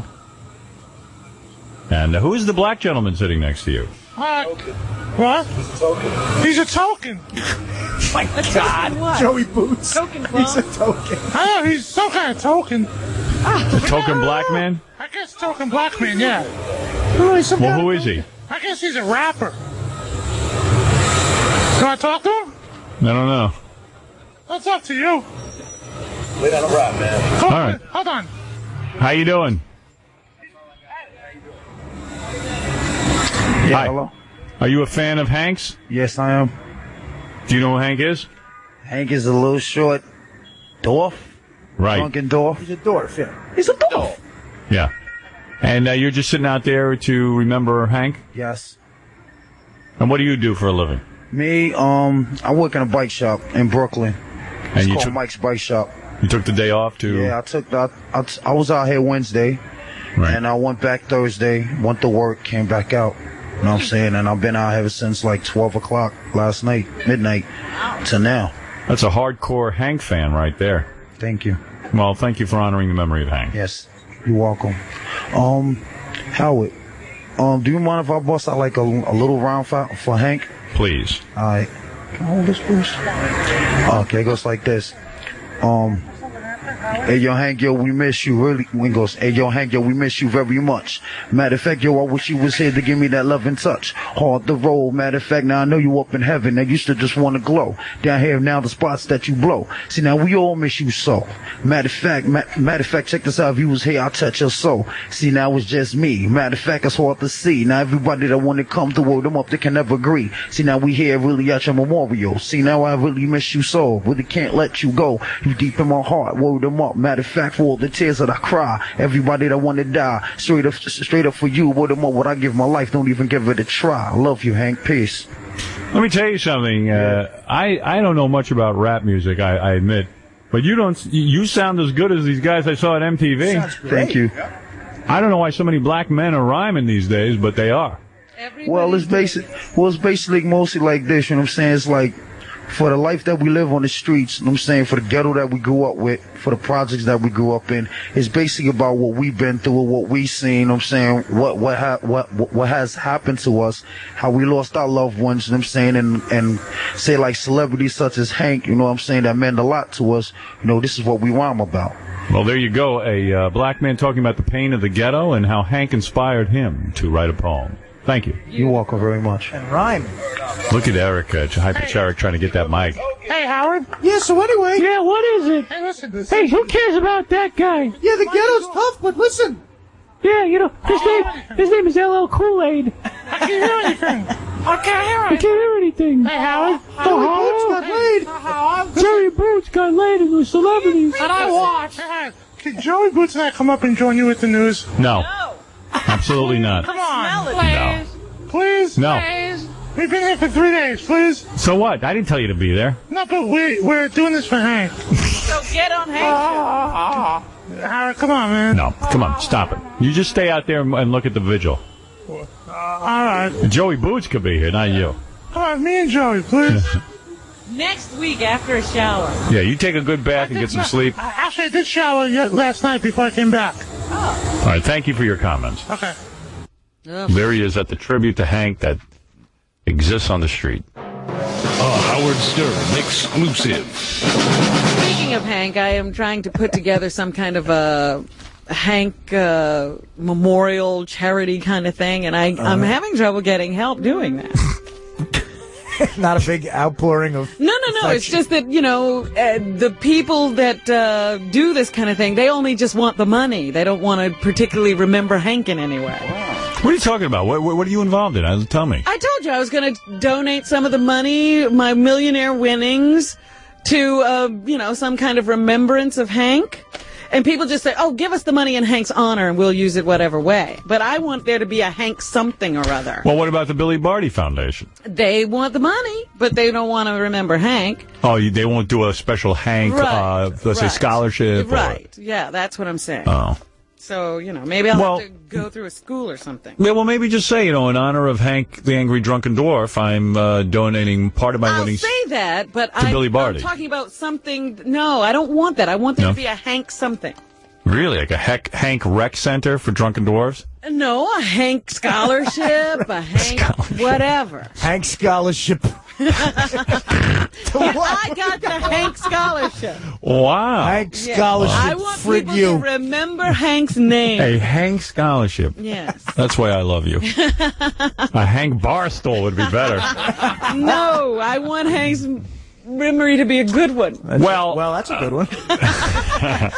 [SPEAKER 7] And uh, who is the black gentleman sitting next to you?
[SPEAKER 6] Uh, what? He's a token.
[SPEAKER 5] My God. Joey Boots.
[SPEAKER 2] Token
[SPEAKER 5] He's a token.
[SPEAKER 6] I know, he's some kind of token.
[SPEAKER 7] The token black man?
[SPEAKER 6] I guess token black man, yeah. Oh, he's some
[SPEAKER 7] Well,
[SPEAKER 6] kind
[SPEAKER 7] who
[SPEAKER 6] of-
[SPEAKER 7] is he?
[SPEAKER 6] I guess he's a rapper. Can I talk to him?
[SPEAKER 7] I don't know.
[SPEAKER 6] I'll talk to you.
[SPEAKER 15] Wait on a rap, man.
[SPEAKER 6] Hold
[SPEAKER 7] All
[SPEAKER 6] on.
[SPEAKER 7] right.
[SPEAKER 6] Hold on.
[SPEAKER 7] How you doing?
[SPEAKER 21] Yeah,
[SPEAKER 7] Hi.
[SPEAKER 21] hello?
[SPEAKER 7] Are you a fan of Hank's?
[SPEAKER 21] Yes, I am.
[SPEAKER 7] Do you know who Hank is?
[SPEAKER 21] Hank is a little short dwarf.
[SPEAKER 7] Right.
[SPEAKER 21] Drunken dwarf.
[SPEAKER 5] He's a dwarf, yeah.
[SPEAKER 21] He's a dwarf.
[SPEAKER 7] Yeah. And uh, you're just sitting out there to remember Hank?
[SPEAKER 21] Yes.
[SPEAKER 7] And what do you do for a living?
[SPEAKER 21] Me, um, I work in a bike shop in Brooklyn.
[SPEAKER 7] And
[SPEAKER 21] It's
[SPEAKER 7] you
[SPEAKER 21] called
[SPEAKER 7] took-
[SPEAKER 21] Mike's Bike Shop.
[SPEAKER 7] You took the day off to...
[SPEAKER 21] Yeah, I took that. I, I was out here Wednesday,
[SPEAKER 7] Right.
[SPEAKER 10] And I went back Thursday, went to work, came back out. You know what I'm saying? And I've been out ever since like twelve o'clock last night, midnight, to now.
[SPEAKER 7] That's a hardcore Hank fan right there.
[SPEAKER 10] Thank you.
[SPEAKER 7] Well, thank you for honoring the memory of Hank.
[SPEAKER 10] Yes, you're welcome. Um, Howard, um, do you mind if I bust out like a, a little round for, for Hank?
[SPEAKER 7] Please.
[SPEAKER 10] All right. Can I hold this, please? Okay, it goes like this. Um, hey, yo, Hank, yo, we miss you, really. When it goes, hey, yo, Hank, yo, we miss you very much. Matter of fact, yo, I wish you was here to give me that love and touch. Hard to roll. Matter of fact, now I know you up in heaven. I used to just want to glow. Down here now, the spots that you blow. See, now we all miss you so. Matter of fact, ma- matter of fact, check this out. If you was here, I'll touch your soul. See, now it's just me. Matter of fact, it's hard to see. Now everybody that want to come to word them up, they can never agree. See, now we here really at your memorial. See, now I really miss you so. Really can't let you go. You deep in my heart, word them up. Matter of fact, for all the tears that I cry, everybody that want to die, straight up, straight up for you, word them up. What I give my life, don't even give it a try. I love you, Hank. Peace.
[SPEAKER 7] Let me tell you something. Uh, I I don't know much about rap music, I, I admit, but you don't. You sound as good as these guys I saw at M T V.
[SPEAKER 10] Thank you.
[SPEAKER 7] I don't know why so many black men are rhyming these days, but they are.
[SPEAKER 10] Well, it's basic. Well, it's basically mostly like this. You know what I'm saying? It's like for the life that we live on the streets. You know what I'm saying? For the ghetto that we grew up with, for the projects that we grew up in, it's basically about what we've been through, what we seen. You know what I'm saying? What what ha- what what has happened to us? How we lost our loved ones. You know what I'm saying? And and say like celebrities such as Hank. You know what I'm saying? That meant a lot to us. You know, this is what we rhyme about.
[SPEAKER 7] Well, there you go. A uh, black man talking about the pain of the ghetto and how Hank inspired him to write a poem. Thank you.
[SPEAKER 10] You're welcome very much.
[SPEAKER 5] And rhyme.
[SPEAKER 7] Look at Eric, uh, Hypercharic, trying to get that mic.
[SPEAKER 6] Hey, Howard.
[SPEAKER 5] Yeah, so anyway.
[SPEAKER 6] Yeah, what is it? Hey, listen. listen. Hey, who cares about that guy?
[SPEAKER 5] Yeah, the ghetto's tough, but listen.
[SPEAKER 6] Yeah, you know, his name his name is L L Cool Aid. I can't hear anything. I can't hear anything. I can't hear anything. Hey, Howard.
[SPEAKER 5] Joey Boots got laid.
[SPEAKER 6] Howard. Joey Boots got laid with celebrities. And I watched. Can Joey Boots and I come up and join you with the news?
[SPEAKER 7] No. Absolutely not.
[SPEAKER 6] Come on,
[SPEAKER 7] No.
[SPEAKER 6] please. Please.
[SPEAKER 7] No.
[SPEAKER 6] Please. We've been here for three days, please.
[SPEAKER 7] So what? I didn't tell you to be there.
[SPEAKER 6] No, but we, we're doing this for Hank.
[SPEAKER 2] So get on Hank.
[SPEAKER 6] Uh, Howard, come on, man.
[SPEAKER 7] No, come on, stop it. You just stay out there and, and look at the vigil.
[SPEAKER 6] Uh, all right.
[SPEAKER 7] Joey Boots could be here, not you.
[SPEAKER 6] Come on, me and Joey, please.
[SPEAKER 2] Next week after a shower.
[SPEAKER 7] Yeah, you take a good bath and get some sleep.
[SPEAKER 6] I- Actually, I did shower yet last night before I came back.
[SPEAKER 7] All right, thank you for your comments.
[SPEAKER 6] Okay.
[SPEAKER 7] There he is at the tribute to Hank that exists on the street.
[SPEAKER 27] A Howard Stern exclusive.
[SPEAKER 2] Speaking of Hank, I am trying to put together some kind of a Hank uh, memorial charity kind of thing, and I, I'm having trouble getting help doing that.
[SPEAKER 5] Not a big outpouring of.
[SPEAKER 2] No, no, no. It's just that, you know, uh, the people that uh, do this kind of thing, they only just want the money. They don't want to particularly remember Hank in any way.
[SPEAKER 7] What are you talking about? What, what, what are you involved in? Uh, Tell me.
[SPEAKER 2] I told you I was going to donate some of the money, my millionaire winnings, to, uh, you know, some kind of remembrance of Hank. And people just say, oh, give us the money in Hank's honor and we'll use it whatever way. But I want there to be a Hank something or other.
[SPEAKER 7] Well, what about the Billy Barty Foundation?
[SPEAKER 2] They want the money, but they don't want to remember Hank.
[SPEAKER 7] Oh, you, they won't do a special Hank,
[SPEAKER 2] Right,
[SPEAKER 7] uh, let's say,
[SPEAKER 2] right.
[SPEAKER 7] scholarship?
[SPEAKER 2] Right. Yeah, that's what I'm saying.
[SPEAKER 7] Or, oh.
[SPEAKER 2] So, you know, maybe I'll
[SPEAKER 7] Well-
[SPEAKER 2] have to go through a school or something.
[SPEAKER 7] Yeah, well, maybe just say, you know, in honor of Hank the Angry Drunken Dwarf, I'm uh, donating part of my
[SPEAKER 2] I'll
[SPEAKER 7] winnings.
[SPEAKER 2] say that, but
[SPEAKER 7] to
[SPEAKER 2] I,
[SPEAKER 7] Billy Barty.
[SPEAKER 2] I'm talking about something. No, I don't want that. I want there
[SPEAKER 7] No?
[SPEAKER 2] to be a Hank something.
[SPEAKER 7] Really? Like a heck, Hank Rec Center for Drunken Dwarves?
[SPEAKER 2] No, a Hank scholarship, a Hank whatever.
[SPEAKER 5] Hank scholarship.
[SPEAKER 2] I got the Hank scholarship.
[SPEAKER 7] Wow.
[SPEAKER 5] Hank
[SPEAKER 2] Yeah.
[SPEAKER 5] scholarship.
[SPEAKER 2] I want
[SPEAKER 5] frig
[SPEAKER 2] people
[SPEAKER 5] you.
[SPEAKER 2] to remember Hank's name.
[SPEAKER 7] A Hank scholarship.
[SPEAKER 2] Yes.
[SPEAKER 7] That's why I love you. A Hank Barstool would be better.
[SPEAKER 2] No, I want Hank's memory to be a good one.
[SPEAKER 7] Well,
[SPEAKER 5] well, that's a good one.
[SPEAKER 7] uh,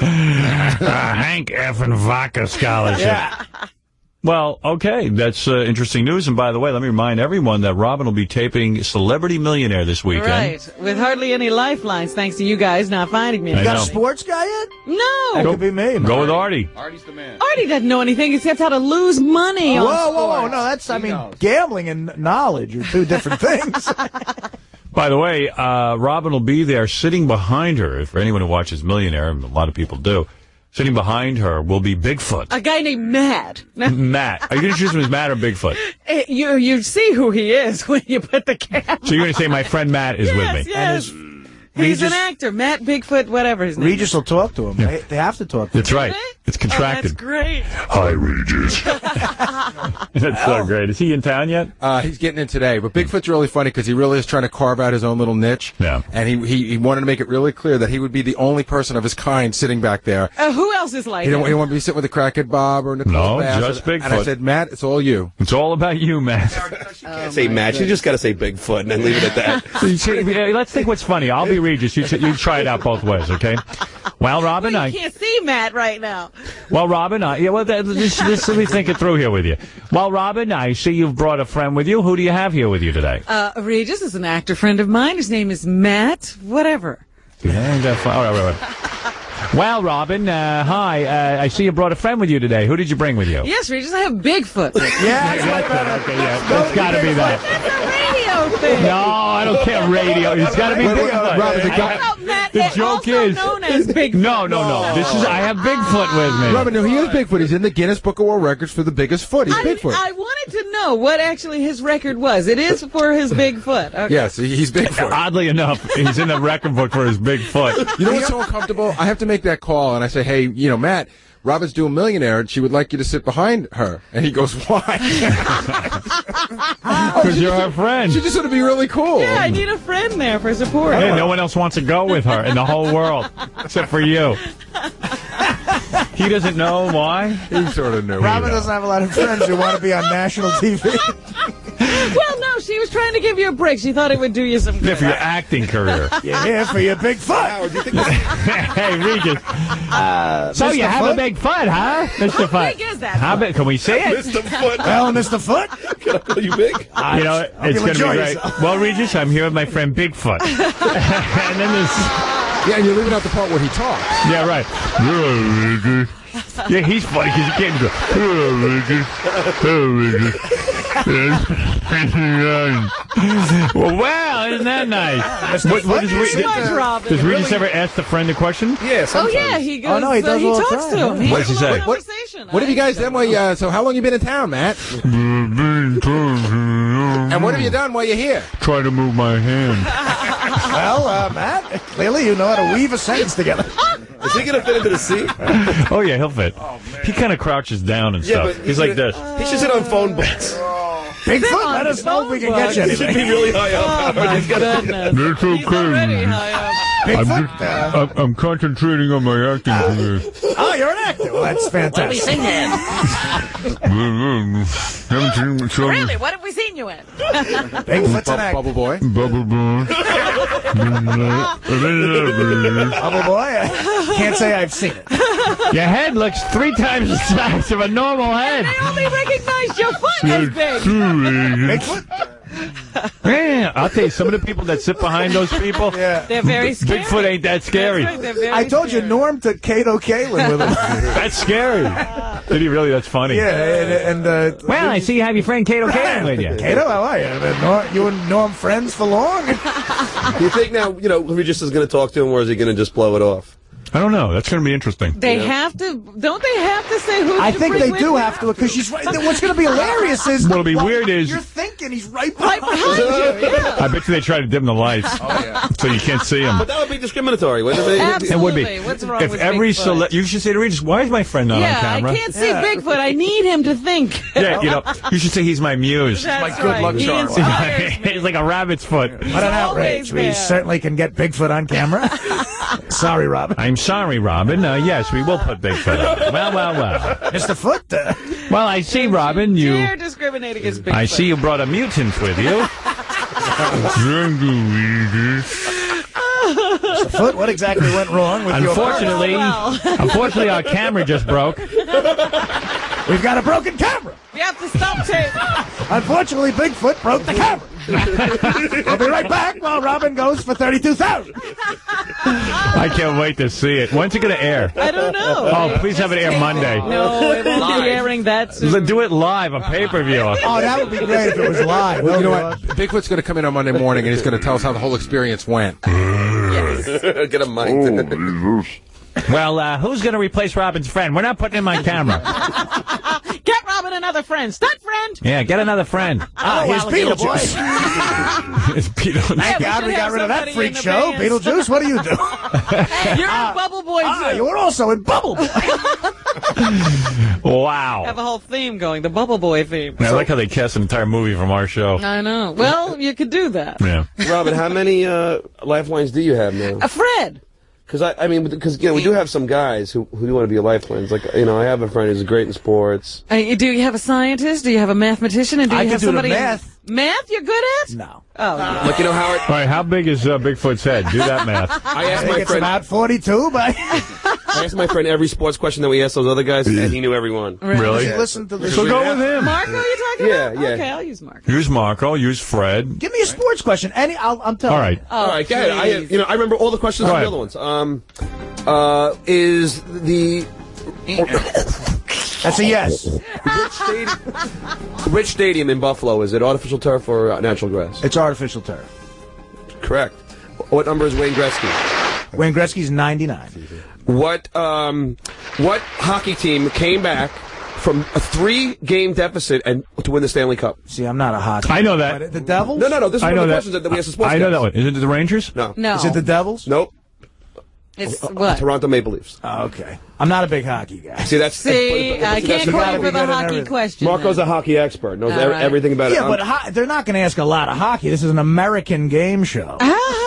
[SPEAKER 7] Hank F. and Vodka scholarship.
[SPEAKER 5] Yeah.
[SPEAKER 7] Well, okay, that's uh, interesting news. And by the way, let me remind everyone that Robin will be taping Celebrity Millionaire this weekend.
[SPEAKER 2] Right, with hardly any lifelines, thanks to you guys not finding me.
[SPEAKER 7] I
[SPEAKER 5] You got
[SPEAKER 7] know.
[SPEAKER 5] a sports guy yet?
[SPEAKER 2] No.
[SPEAKER 5] That
[SPEAKER 7] Go-
[SPEAKER 5] could be me.
[SPEAKER 7] Go with Artie.
[SPEAKER 27] Artie's the man.
[SPEAKER 2] Artie doesn't know anything except how to lose money
[SPEAKER 5] Whoa,
[SPEAKER 2] on
[SPEAKER 5] whoa, whoa!
[SPEAKER 2] sports.
[SPEAKER 5] No, that's I mean, gambling and knowledge are two different things.
[SPEAKER 7] By the way, uh, Robin will be there sitting behind her. For anyone who watches Millionaire, and a lot of people do, sitting behind her will be Bigfoot.
[SPEAKER 2] A guy named Matt.
[SPEAKER 7] Matt. Are you going to choose him as Matt or Bigfoot?
[SPEAKER 2] Eh, You you see who he is when you put the camera.
[SPEAKER 7] So you're going to say my friend Matt is
[SPEAKER 2] yes,
[SPEAKER 7] with me.
[SPEAKER 2] Yes. He's
[SPEAKER 5] Regis-
[SPEAKER 2] an actor. Matt Bigfoot, whatever his name
[SPEAKER 5] Regis
[SPEAKER 2] is.
[SPEAKER 5] will talk to him. They, they have to talk to
[SPEAKER 7] That's
[SPEAKER 5] him.
[SPEAKER 7] right. It's contracted.
[SPEAKER 2] Oh, that's great.
[SPEAKER 7] Hi, Regis. That's so great. Is he in town yet?
[SPEAKER 18] Uh, he's getting in today, but Bigfoot's really funny because he really is trying to carve out his own little niche.
[SPEAKER 7] Yeah.
[SPEAKER 18] And he, he, he wanted to make it really clear that he would be the only person of his kind sitting back there.
[SPEAKER 2] Uh, who else is like
[SPEAKER 18] He
[SPEAKER 2] him?
[SPEAKER 18] don't, he won't be sitting with a crackhead Bob or Nicole
[SPEAKER 7] No,
[SPEAKER 18] Bass.
[SPEAKER 7] just Bigfoot.
[SPEAKER 18] And I said, Matt, it's all you.
[SPEAKER 7] It's all about you, Matt.
[SPEAKER 1] Can't say Matt. You just got to say Bigfoot and then leave it at that.
[SPEAKER 7] You see, let's think what's funny. I'll be Regis. You, you try it out both ways, okay? Well, Robin,
[SPEAKER 2] Well,
[SPEAKER 7] I...
[SPEAKER 2] you can't see Matt right now.
[SPEAKER 7] Well, Robin, I... Yeah, well, that, this, this, let me think it through here with you. Well, Robin, I see you've brought a friend with you. Who do you have here with you today?
[SPEAKER 2] Uh, Regis is an actor friend of mine. His name is Matt. Whatever.
[SPEAKER 7] Yeah, that's- all right, all right. Well, Robin, uh, hi. Uh, I see you brought a friend with you today. Who did you bring with you?
[SPEAKER 2] Yes, Regis, I have Bigfoot.
[SPEAKER 5] Yeah, that's
[SPEAKER 7] That's it. Okay, yeah. That's got to be that.
[SPEAKER 2] Radio thing.
[SPEAKER 7] No, I don't care radio. It's got to be
[SPEAKER 18] Wait, wait,
[SPEAKER 7] Bigfoot.
[SPEAKER 18] Robin, the guy-
[SPEAKER 2] Oh, Matt,
[SPEAKER 7] The
[SPEAKER 2] eh,
[SPEAKER 7] joke
[SPEAKER 2] also
[SPEAKER 7] is...
[SPEAKER 2] known as Bigfoot.
[SPEAKER 7] No, no, no. This is... I have Bigfoot with me.
[SPEAKER 18] Robin, no, he is Bigfoot. He's in the Guinness Book of World Records for the biggest foot. He's
[SPEAKER 2] I,
[SPEAKER 18] Bigfoot.
[SPEAKER 2] I wanted to know what actually his record was. It is for his big foot. Okay.
[SPEAKER 18] Yes, he- he's Bigfoot.
[SPEAKER 7] Oddly enough, he's in the record book for his big foot.
[SPEAKER 18] You know what's so uncomfortable? I have to make that call, and I say, hey, you know, Matt, Robin's doing Millionaire, and she would like you to sit behind her. And he goes, why?
[SPEAKER 7] Because you're our friend.
[SPEAKER 18] She just want to be really cool.
[SPEAKER 2] Yeah, I need a friend there for support.
[SPEAKER 7] Hey, no one else wants to go with her in the whole world except for you. He doesn't know why.
[SPEAKER 18] He sort of knew.
[SPEAKER 5] Robin doesn't have a lot of friends who want to be on national T V.
[SPEAKER 2] Well, no, she was trying to give you a break. She thought it would do you some good.
[SPEAKER 7] Yeah, for your acting career.
[SPEAKER 5] You're here for your big foot.
[SPEAKER 7] Hey, Regis.
[SPEAKER 5] Uh,
[SPEAKER 7] So
[SPEAKER 5] Mister
[SPEAKER 7] you have
[SPEAKER 5] Foot?
[SPEAKER 7] a big foot, huh, Mister
[SPEAKER 2] How
[SPEAKER 7] Foot?
[SPEAKER 2] big is that?
[SPEAKER 7] How big? Can we see it?
[SPEAKER 1] Mister Foot.
[SPEAKER 5] Well, Mister Foot.
[SPEAKER 1] Can I call you big?
[SPEAKER 7] You know,
[SPEAKER 5] Hope
[SPEAKER 7] it's
[SPEAKER 5] you
[SPEAKER 7] going to be
[SPEAKER 5] enjoy
[SPEAKER 7] great.
[SPEAKER 5] yourself.
[SPEAKER 7] Well, Regis, I'm here with my friend Bigfoot. And then there's...
[SPEAKER 18] Yeah, and you're leaving out the part where he talks.
[SPEAKER 7] Yeah, right. Yeah, Regis. Yeah, he's funny because he can't go. Hello, Regis. Hello, Regis. Well, wow, isn't that nice? What, what does,
[SPEAKER 2] Thank you
[SPEAKER 7] Re-
[SPEAKER 2] so much, Robin.
[SPEAKER 7] does Regis ever ask the friend a question?
[SPEAKER 1] Yeah,
[SPEAKER 2] Oh,
[SPEAKER 1] sometimes.
[SPEAKER 2] yeah, he goes,
[SPEAKER 5] Oh, no, he
[SPEAKER 2] uh,
[SPEAKER 5] does
[SPEAKER 2] he
[SPEAKER 5] all the
[SPEAKER 2] talks
[SPEAKER 5] time.
[SPEAKER 2] to him. He
[SPEAKER 7] What
[SPEAKER 2] has
[SPEAKER 7] does he
[SPEAKER 2] a little
[SPEAKER 7] say?
[SPEAKER 18] What,
[SPEAKER 2] conversation.
[SPEAKER 18] what have you guys done while you, uh, so how long you been in town, Matt? And what have you done while you're here?
[SPEAKER 7] Try to move my hand.
[SPEAKER 5] Well, uh, Matt, clearly you know how to weave a sentence together.
[SPEAKER 1] Is he going to fit into the seat?
[SPEAKER 7] Oh, yeah, he'll fit. He kind of crouches down and
[SPEAKER 1] Yeah,
[SPEAKER 7] stuff.
[SPEAKER 1] but
[SPEAKER 7] He's like this.
[SPEAKER 1] He should sit on phone books.
[SPEAKER 5] Bigfoot, let us know if we can get you
[SPEAKER 1] He should
[SPEAKER 5] anything.
[SPEAKER 1] be really high up.
[SPEAKER 2] Oh, my
[SPEAKER 1] He's gotta-
[SPEAKER 2] goodness.
[SPEAKER 7] That's
[SPEAKER 2] He's already high up.
[SPEAKER 7] I'm,
[SPEAKER 5] Bigfoot.
[SPEAKER 7] just,
[SPEAKER 5] Uh,
[SPEAKER 7] I'm, I'm concentrating on my acting career.
[SPEAKER 5] oh, you're an actor. Well, that's fantastic.
[SPEAKER 2] Sing then.
[SPEAKER 7] Haven't seen some
[SPEAKER 2] Really? What have we seen you in?
[SPEAKER 5] Bigfoot's an actor.
[SPEAKER 18] Bubble Boy.
[SPEAKER 7] Bubble Boy.
[SPEAKER 5] Bubble Boy, I can't say I've seen it.
[SPEAKER 7] Your head looks three times the size of a normal head.
[SPEAKER 2] They only recognize your foot as big.
[SPEAKER 5] Bigfoot?
[SPEAKER 7] Yeah, I'll tell you, some of the people that sit behind those people,
[SPEAKER 5] Yeah.
[SPEAKER 2] They're very scary.
[SPEAKER 7] Bigfoot ain't that scary.
[SPEAKER 2] That's right, they're very
[SPEAKER 5] I told you,
[SPEAKER 2] scary.
[SPEAKER 5] Norm took Kato Kalin with him.
[SPEAKER 7] That's scary. Did he really? That's funny.
[SPEAKER 5] Yeah, and, and uh,
[SPEAKER 7] Well, I see you have your friend Kato Kato with you.
[SPEAKER 5] Kato, how are you? Uh, Norm, you and Norm friends for long?
[SPEAKER 1] Do you think now, you know, Regis is going to talk to him, or is he going to just blow it off?
[SPEAKER 7] I don't know. That's going to be interesting.
[SPEAKER 2] They have to, don't they have to say who
[SPEAKER 5] I
[SPEAKER 2] to
[SPEAKER 5] think
[SPEAKER 2] bring
[SPEAKER 5] they
[SPEAKER 2] with
[SPEAKER 5] do
[SPEAKER 2] you?
[SPEAKER 5] have to, because she's right. What's going to be hilarious is
[SPEAKER 7] What'll be
[SPEAKER 5] while
[SPEAKER 7] weird is-
[SPEAKER 5] you're thinking he's right
[SPEAKER 2] Right
[SPEAKER 5] behind,
[SPEAKER 2] behind you, yeah.
[SPEAKER 7] I bet you they try to dim the lights so you can't see him.
[SPEAKER 1] But that would be discriminatory, wouldn't it?
[SPEAKER 7] It would be.
[SPEAKER 2] Absolutely. What's wrong
[SPEAKER 7] If
[SPEAKER 2] with
[SPEAKER 7] every
[SPEAKER 2] Bigfoot?
[SPEAKER 7] cele- you should say to Regis, why is my friend not
[SPEAKER 2] Yeah,
[SPEAKER 7] on camera?
[SPEAKER 2] I can't see Bigfoot. I need him to think.
[SPEAKER 7] Yeah, you know, you should say he's my muse.
[SPEAKER 2] That's
[SPEAKER 5] good
[SPEAKER 2] right.
[SPEAKER 5] luck
[SPEAKER 2] He
[SPEAKER 5] charm.
[SPEAKER 2] inspires me.
[SPEAKER 7] He's like a rabbit's foot.
[SPEAKER 5] What an outrage.
[SPEAKER 2] always
[SPEAKER 5] We
[SPEAKER 2] there.
[SPEAKER 5] certainly can get Bigfoot on camera. Sorry, Robin.
[SPEAKER 7] I'm sorry, Robin. Uh, yes, we will put Bigfoot on. Well, well, well.
[SPEAKER 5] Mister Foot, uh,
[SPEAKER 7] Well, I see, Robin, you...
[SPEAKER 2] Dare discriminate against Bigfoot.
[SPEAKER 7] I see you brought a mutant with you.
[SPEAKER 5] Mister Foot, what exactly went wrong with
[SPEAKER 7] Unfortunately,
[SPEAKER 5] your
[SPEAKER 2] Oh, well.
[SPEAKER 7] unfortunately, our camera just broke.
[SPEAKER 5] We've got a broken camera.
[SPEAKER 2] We have to stop tape.
[SPEAKER 5] Unfortunately, Bigfoot broke the camera. We'll be right back while Robin goes for thirty-two thousand.
[SPEAKER 7] I can't wait to see it. When's it going to air?
[SPEAKER 2] I don't know.
[SPEAKER 7] Oh, please have it air Monday.
[SPEAKER 2] No, it won't be airing that soon.
[SPEAKER 7] Let's do it live, a pay-per-view.
[SPEAKER 5] Oh, that would be great if it was live.
[SPEAKER 18] Well, you know
[SPEAKER 5] Oh,
[SPEAKER 18] what? Bigfoot's going to come in on Monday morning, and he's going to tell us how the whole experience went.
[SPEAKER 1] Get a mic.
[SPEAKER 8] Well, uh, who's going to replace Robin's friend? We're not putting him on camera.
[SPEAKER 2] Get Robin another friend. Stunt friend.
[SPEAKER 8] Yeah, get another friend.
[SPEAKER 5] Ah, here's Beetlejuice.
[SPEAKER 8] It's Beetlejuice.
[SPEAKER 5] Thank
[SPEAKER 2] we
[SPEAKER 5] God
[SPEAKER 2] should
[SPEAKER 5] we got
[SPEAKER 2] have
[SPEAKER 5] rid of that
[SPEAKER 2] somebody
[SPEAKER 5] freak
[SPEAKER 2] in the
[SPEAKER 5] show.
[SPEAKER 2] bands.
[SPEAKER 5] Beetlejuice, what do you do?
[SPEAKER 2] You're in Bubble Boy
[SPEAKER 5] Ah,
[SPEAKER 2] too.
[SPEAKER 5] you were also in Bubble Boy.
[SPEAKER 8] Wow.
[SPEAKER 2] Have a whole theme going, the Bubble Boy theme.
[SPEAKER 7] I like how they cast an entire movie from our show.
[SPEAKER 2] I know. Well, you could do that.
[SPEAKER 7] Yeah.
[SPEAKER 1] Robin, how many uh, lifelines do you have now?
[SPEAKER 2] A Fred.
[SPEAKER 1] Because I, I mean, because you know, we do have some guys who who do want to be lifelines. Like, you know, I have a friend who's great in sports.
[SPEAKER 2] Uh, do you have a scientist? Do you have a mathematician? And do you
[SPEAKER 5] I
[SPEAKER 2] have
[SPEAKER 5] can do the
[SPEAKER 2] somebody in-
[SPEAKER 5] math.
[SPEAKER 2] Math you're good at?
[SPEAKER 5] No.
[SPEAKER 2] Oh, yeah.
[SPEAKER 1] Like, you know, Howard.
[SPEAKER 7] All right, how big is uh, Bigfoot's head? Do that math.
[SPEAKER 1] I
[SPEAKER 5] I
[SPEAKER 1] asked
[SPEAKER 5] think
[SPEAKER 1] my
[SPEAKER 5] it's
[SPEAKER 1] friend.
[SPEAKER 5] about forty-two, but
[SPEAKER 1] I asked my friend every sports question that we asked those other guys, and he knew every one.
[SPEAKER 7] Really?
[SPEAKER 5] you listen to this.
[SPEAKER 7] So go with him.
[SPEAKER 2] Marco, you talking
[SPEAKER 1] Yeah,
[SPEAKER 2] about?
[SPEAKER 1] yeah.
[SPEAKER 2] Okay, I'll use Marco.
[SPEAKER 7] Use Marco. Use Fred.
[SPEAKER 5] Give me a sports question. Any, I'll, I'm telling
[SPEAKER 7] All right.
[SPEAKER 5] you.
[SPEAKER 2] Oh,
[SPEAKER 1] All right, go ahead. I,
[SPEAKER 2] please.
[SPEAKER 1] you know, I remember all the questions
[SPEAKER 7] Go
[SPEAKER 1] from the
[SPEAKER 7] ahead.
[SPEAKER 1] other ones. Um, uh, is the
[SPEAKER 5] That's a yes.
[SPEAKER 1] which stadium, which stadium in Buffalo, is it artificial turf or uh, natural grass?
[SPEAKER 5] It's artificial turf.
[SPEAKER 1] Correct. What number is Wayne Gretzky?
[SPEAKER 5] Wayne Gretzky's ninety-nine.
[SPEAKER 1] What um, what hockey team came back from a three-game deficit and to win the Stanley Cup?
[SPEAKER 5] See, I'm not a hockey.
[SPEAKER 7] I know that.
[SPEAKER 5] But the Devils?
[SPEAKER 1] No, no, no. This is
[SPEAKER 7] I
[SPEAKER 1] one
[SPEAKER 7] know
[SPEAKER 1] of the
[SPEAKER 7] that.
[SPEAKER 1] questions that, that we asked the sports
[SPEAKER 7] I know
[SPEAKER 1] guys.
[SPEAKER 7] that one. Is it the Rangers?
[SPEAKER 1] No.
[SPEAKER 2] No.
[SPEAKER 5] Is it the Devils?
[SPEAKER 1] Nope.
[SPEAKER 2] It's
[SPEAKER 1] Uh,
[SPEAKER 2] what?
[SPEAKER 1] Toronto Maple Leafs.
[SPEAKER 5] Oh, okay. I'm not a big hockey guy.
[SPEAKER 1] See, that's
[SPEAKER 2] See,
[SPEAKER 1] but- but-
[SPEAKER 2] I
[SPEAKER 1] but-
[SPEAKER 2] can't
[SPEAKER 1] that's-
[SPEAKER 2] call you
[SPEAKER 5] be
[SPEAKER 2] for the
[SPEAKER 5] good at
[SPEAKER 2] hockey
[SPEAKER 5] everything.
[SPEAKER 2] question.
[SPEAKER 1] Marco's
[SPEAKER 2] then.
[SPEAKER 1] a hockey expert. Knows
[SPEAKER 2] All
[SPEAKER 1] ev-
[SPEAKER 2] right.
[SPEAKER 1] everything about it.
[SPEAKER 5] Yeah,
[SPEAKER 1] Um,
[SPEAKER 5] but ho- they're not going to ask a lot of hockey. This is an American game show.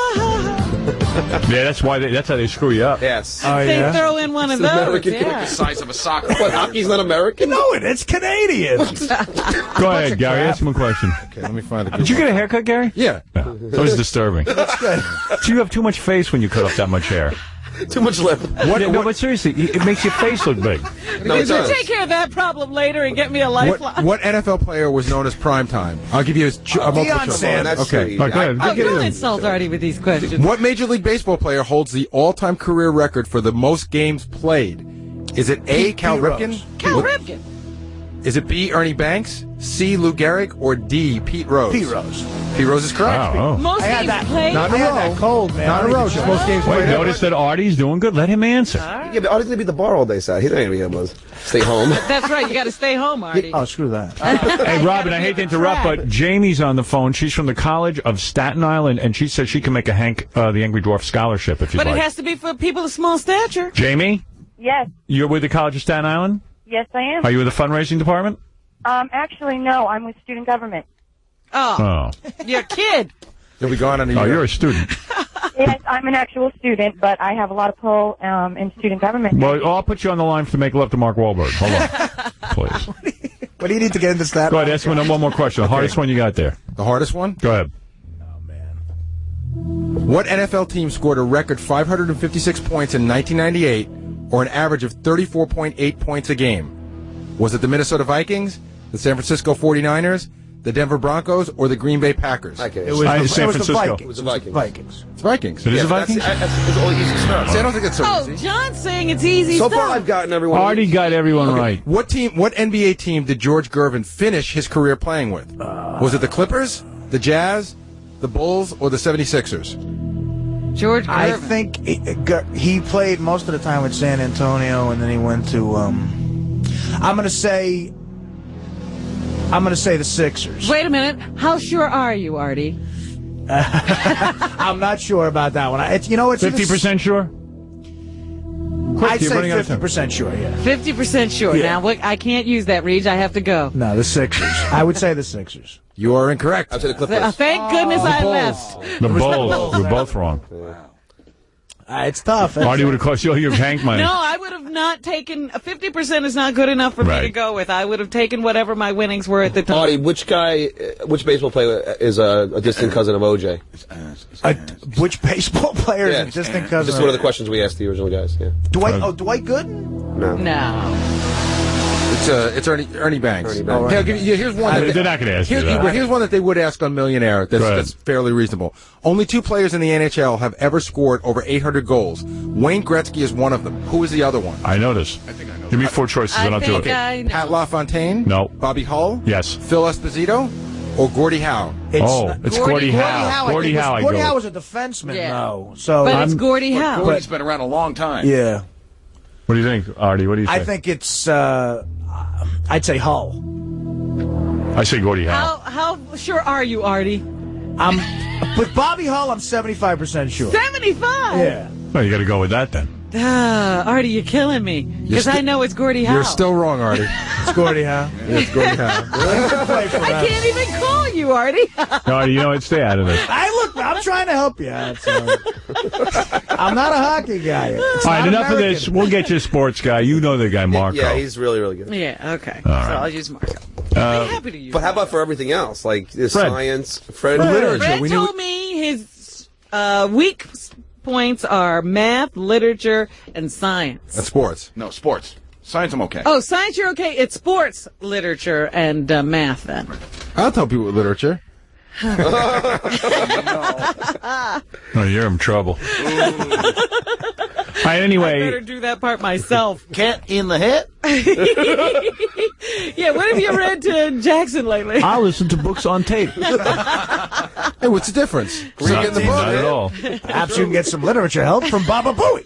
[SPEAKER 7] Yeah, that's why. They, that's how they screw you up.
[SPEAKER 1] yes.
[SPEAKER 5] Oh,
[SPEAKER 2] They
[SPEAKER 5] yeah?
[SPEAKER 2] throw in one of
[SPEAKER 1] It's
[SPEAKER 2] those.
[SPEAKER 1] American
[SPEAKER 2] Yeah.
[SPEAKER 18] size of a soccer.
[SPEAKER 1] What, hockey's not American?
[SPEAKER 5] No, it. It's Canadian.
[SPEAKER 7] Go ahead, Gary.
[SPEAKER 5] crap.
[SPEAKER 7] Ask him a question.
[SPEAKER 18] Okay, let me find a good
[SPEAKER 7] Did you
[SPEAKER 18] one.
[SPEAKER 7] get a haircut, Gary?
[SPEAKER 18] Yeah.
[SPEAKER 7] Yeah. That was disturbing.
[SPEAKER 5] That's good.
[SPEAKER 7] So you have too much face when you cut off that much hair.
[SPEAKER 1] Too much lip.
[SPEAKER 7] What, no, but seriously, it makes your face look big.
[SPEAKER 1] No, it
[SPEAKER 2] Did you
[SPEAKER 1] does.
[SPEAKER 2] take care of that problem later and get me a
[SPEAKER 18] What,
[SPEAKER 2] lifeline?
[SPEAKER 18] what N F L player was known as primetime? I'll give you a, ch- a multiple
[SPEAKER 5] Deion
[SPEAKER 18] choice.
[SPEAKER 5] Sanders.
[SPEAKER 1] That's
[SPEAKER 18] Okay.
[SPEAKER 1] sweet.
[SPEAKER 7] All right, go ahead.
[SPEAKER 2] Oh,
[SPEAKER 7] Get
[SPEAKER 2] don't
[SPEAKER 7] in.
[SPEAKER 2] insult Artie with these questions.
[SPEAKER 18] What Major League Baseball player holds the all-time career record for the most games played? Is it A,
[SPEAKER 5] Pete-
[SPEAKER 18] Cal
[SPEAKER 5] Pete
[SPEAKER 18] Ripken?
[SPEAKER 5] Rose.
[SPEAKER 2] Cal Ripken.
[SPEAKER 18] Is it B, Ernie Banks, C, Lou Gehrig, or D, Pete Rose?
[SPEAKER 5] Pete Rose.
[SPEAKER 18] Pete Rose is correct.
[SPEAKER 7] Wow, oh.
[SPEAKER 2] Most
[SPEAKER 5] I had
[SPEAKER 2] games
[SPEAKER 5] that.
[SPEAKER 2] played.
[SPEAKER 18] Not
[SPEAKER 5] I
[SPEAKER 18] in a
[SPEAKER 5] had
[SPEAKER 18] row.
[SPEAKER 5] that cold, man.
[SPEAKER 18] Not in a row. Just most games
[SPEAKER 7] Wait,
[SPEAKER 18] played.
[SPEAKER 7] notice that Artie's doing good. Let him answer.
[SPEAKER 1] Yeah, but Artie's gonna be at the bar all day, Sal. He's not gonna be able to stay home.
[SPEAKER 2] That's right. You got to stay home, Artie.
[SPEAKER 5] Oh, screw that.
[SPEAKER 7] Hey, Robin, I
[SPEAKER 2] be
[SPEAKER 7] hate to
[SPEAKER 2] at the
[SPEAKER 7] interrupt,
[SPEAKER 2] track.
[SPEAKER 7] but Jamie's on the phone. She's from the College of Staten Island, and she says she can make a Hank uh, the Angry Dwarf scholarship if you'd
[SPEAKER 2] But
[SPEAKER 7] like.
[SPEAKER 2] it has to be for people of small stature.
[SPEAKER 7] Jamie,
[SPEAKER 11] Yes,
[SPEAKER 7] you're with the College of Staten Island?
[SPEAKER 11] yes, I am.
[SPEAKER 7] Are you with the fundraising department?
[SPEAKER 11] Um, actually, no, I'm with student government.
[SPEAKER 2] Oh,
[SPEAKER 7] Oh.
[SPEAKER 2] you're a kid.
[SPEAKER 18] You'll be gone in a
[SPEAKER 7] Oh,
[SPEAKER 18] year.
[SPEAKER 7] you're a student.
[SPEAKER 11] Yes, I'm an actual student, but I have a lot of pull um, in student government.
[SPEAKER 7] Well, I'll put you on the line to make love to Mark Wahlberg. Hold on, please.
[SPEAKER 5] What do you need to get into that?
[SPEAKER 7] Go ahead, ask him one more question. The hardest one you got there.
[SPEAKER 18] The hardest one?
[SPEAKER 7] Go ahead.
[SPEAKER 18] What N F L team scored a record five hundred fifty-six points in nineteen ninety-eight, or an average of thirty-four point eight points a game? Was it the Minnesota Vikings, the San Francisco forty-niners, the Denver Broncos, or the Green Bay Packers?
[SPEAKER 1] Okay.
[SPEAKER 5] It was,
[SPEAKER 7] I-
[SPEAKER 5] the,
[SPEAKER 7] San
[SPEAKER 5] it was the
[SPEAKER 7] Francisco.
[SPEAKER 5] Vikings.
[SPEAKER 1] It was the Vikings.
[SPEAKER 5] Vikings.
[SPEAKER 18] It's Vikings.
[SPEAKER 7] It is
[SPEAKER 1] Yeah,
[SPEAKER 7] the
[SPEAKER 1] but that's,
[SPEAKER 7] Vikings?
[SPEAKER 1] that's, that's all easy stuff.
[SPEAKER 18] See, I don't think it's so
[SPEAKER 2] Oh,
[SPEAKER 18] easy.
[SPEAKER 2] John's saying it's easy
[SPEAKER 1] So
[SPEAKER 2] stuff.
[SPEAKER 1] far, I've gotten everyone.
[SPEAKER 7] Artie got everyone
[SPEAKER 18] Okay,
[SPEAKER 7] right.
[SPEAKER 18] What team? What N B A team did George Gervin finish his career playing with? Was it the Clippers, the Jazz, the Bulls, or the seventy-sixers?
[SPEAKER 2] George
[SPEAKER 5] I
[SPEAKER 2] Gervin.
[SPEAKER 5] think he, he played most of the time with San Antonio, and then he went to. Um, I'm going to say. I'm going to say the Sixers.
[SPEAKER 2] Wait a minute. How sure are you, Artie?
[SPEAKER 5] I'm not sure about that one. I- It's you know it's
[SPEAKER 7] Fifty percent sure. Quick,
[SPEAKER 5] I'd
[SPEAKER 7] you're
[SPEAKER 5] say
[SPEAKER 7] running out of time.
[SPEAKER 5] fifty percent sure. Yeah.
[SPEAKER 2] Fifty percent sure.
[SPEAKER 5] Yeah.
[SPEAKER 2] Now, what, I can't use that, Reach. I have to go.
[SPEAKER 5] No, the Sixers. I would say the Sixers.
[SPEAKER 18] You are incorrect.
[SPEAKER 1] I'll say the Clippers.
[SPEAKER 2] Uh, thank goodness I left.
[SPEAKER 7] The Bulls. We're both wrong.
[SPEAKER 5] Uh, it's tough.
[SPEAKER 7] Artie would have cost you all your Hank money.
[SPEAKER 2] No, I would have not taken. Fifty percent is not good enough for me
[SPEAKER 7] Right.
[SPEAKER 2] to go with. I would have taken whatever my winnings were at the time.
[SPEAKER 1] Artie, which guy, uh, which baseball player is a, a distant cousin of O J?
[SPEAKER 5] Uh, which baseball player
[SPEAKER 1] Yeah.
[SPEAKER 5] is a distant cousin?
[SPEAKER 1] Just one of the questions we asked the original guys. Yeah.
[SPEAKER 5] Dwight. Oh, Dwight Gooden.
[SPEAKER 1] No.
[SPEAKER 2] No.
[SPEAKER 18] It's uh, it's Ernie Ernie Banks.
[SPEAKER 1] Ernie Banks.
[SPEAKER 18] Hey, I'll give you, here's one.
[SPEAKER 7] I-
[SPEAKER 18] that
[SPEAKER 7] they're not gonna ask you
[SPEAKER 18] here's,
[SPEAKER 7] that.
[SPEAKER 18] but here's one that they would ask on Millionaire. That's,
[SPEAKER 7] Go ahead.
[SPEAKER 18] that's fairly reasonable. Only two players in the N H L have ever scored over eight hundred goals. Wayne Gretzky is one of them. Who is the other one?
[SPEAKER 7] I know this. Give me four choices and
[SPEAKER 2] I
[SPEAKER 7] I'll do
[SPEAKER 2] think
[SPEAKER 7] it.
[SPEAKER 2] I know.
[SPEAKER 18] Pat LaFontaine?
[SPEAKER 7] No.
[SPEAKER 18] Bobby Hull?
[SPEAKER 7] Yes.
[SPEAKER 18] Phil Esposito? Or Gordie Howe?
[SPEAKER 5] It's
[SPEAKER 7] Oh,
[SPEAKER 5] not-
[SPEAKER 7] it's Gordie Howe.
[SPEAKER 5] I
[SPEAKER 7] Gordie
[SPEAKER 5] think it was-
[SPEAKER 7] Howe, I
[SPEAKER 5] Gordie
[SPEAKER 7] go
[SPEAKER 5] Howe
[SPEAKER 7] with.
[SPEAKER 5] was a defenseman,
[SPEAKER 2] Yeah.
[SPEAKER 5] though. So
[SPEAKER 2] But
[SPEAKER 7] I'm-
[SPEAKER 2] it's Gordie Howe.
[SPEAKER 18] Gordie's been around a long time.
[SPEAKER 5] yeah.
[SPEAKER 7] What do you think, Artie? What do you think?
[SPEAKER 5] I think it's, uh, I'd say Hull.
[SPEAKER 7] I say Gordie Howe.
[SPEAKER 2] How how sure are you, Artie?
[SPEAKER 5] I'm with Bobby Hull. I'm seventy-five percent sure.
[SPEAKER 2] seventy-five.
[SPEAKER 5] Yeah.
[SPEAKER 7] Well, you got to go with that then.
[SPEAKER 2] Ah, Artie, you're killing me because
[SPEAKER 18] sti-
[SPEAKER 2] I know it's Gordie Howe.
[SPEAKER 18] You're still wrong, Artie.
[SPEAKER 5] It's Gordie Howe.
[SPEAKER 18] Yeah, it's Gordie Howe.
[SPEAKER 2] I can't even call you, Artie.
[SPEAKER 7] Artie, you know what? Stay out of it.
[SPEAKER 5] I look. I'm trying to help you out. So. I'm not a hockey guy. It's
[SPEAKER 7] All right,
[SPEAKER 5] not
[SPEAKER 7] enough
[SPEAKER 5] American.
[SPEAKER 7] of this. We'll get you a sports guy. You know the guy, Marco.
[SPEAKER 1] Yeah, he's really, really good.
[SPEAKER 2] Yeah, okay.
[SPEAKER 7] All
[SPEAKER 2] so
[SPEAKER 7] right.
[SPEAKER 2] I'll use Marco.
[SPEAKER 7] Uh,
[SPEAKER 2] I'm happy to use
[SPEAKER 1] But how about for everything else, like the
[SPEAKER 7] Fred.
[SPEAKER 1] science, Fred,
[SPEAKER 2] Fred,
[SPEAKER 1] literature?
[SPEAKER 2] Fred
[SPEAKER 1] we
[SPEAKER 2] told
[SPEAKER 1] knew.
[SPEAKER 2] me his uh, weak s- points are math, literature, and science.
[SPEAKER 18] That's sports.
[SPEAKER 9] No, sports. Science, I'm okay.
[SPEAKER 2] Oh, science, you're okay. It's sports, literature, and uh, math, then.
[SPEAKER 18] I'll tell people with literature.
[SPEAKER 7] Oh, you're in trouble. All right, anyway.
[SPEAKER 2] I better do that part myself.
[SPEAKER 10] Cat in the head?
[SPEAKER 2] Yeah, what have you read to Jackson lately?
[SPEAKER 8] I listen to books on tape.
[SPEAKER 18] Hey, what's the difference? Read
[SPEAKER 7] Not,
[SPEAKER 18] it in the
[SPEAKER 7] not
[SPEAKER 18] book.
[SPEAKER 7] at all.
[SPEAKER 5] Perhaps you can get some literature help from Baba Booey.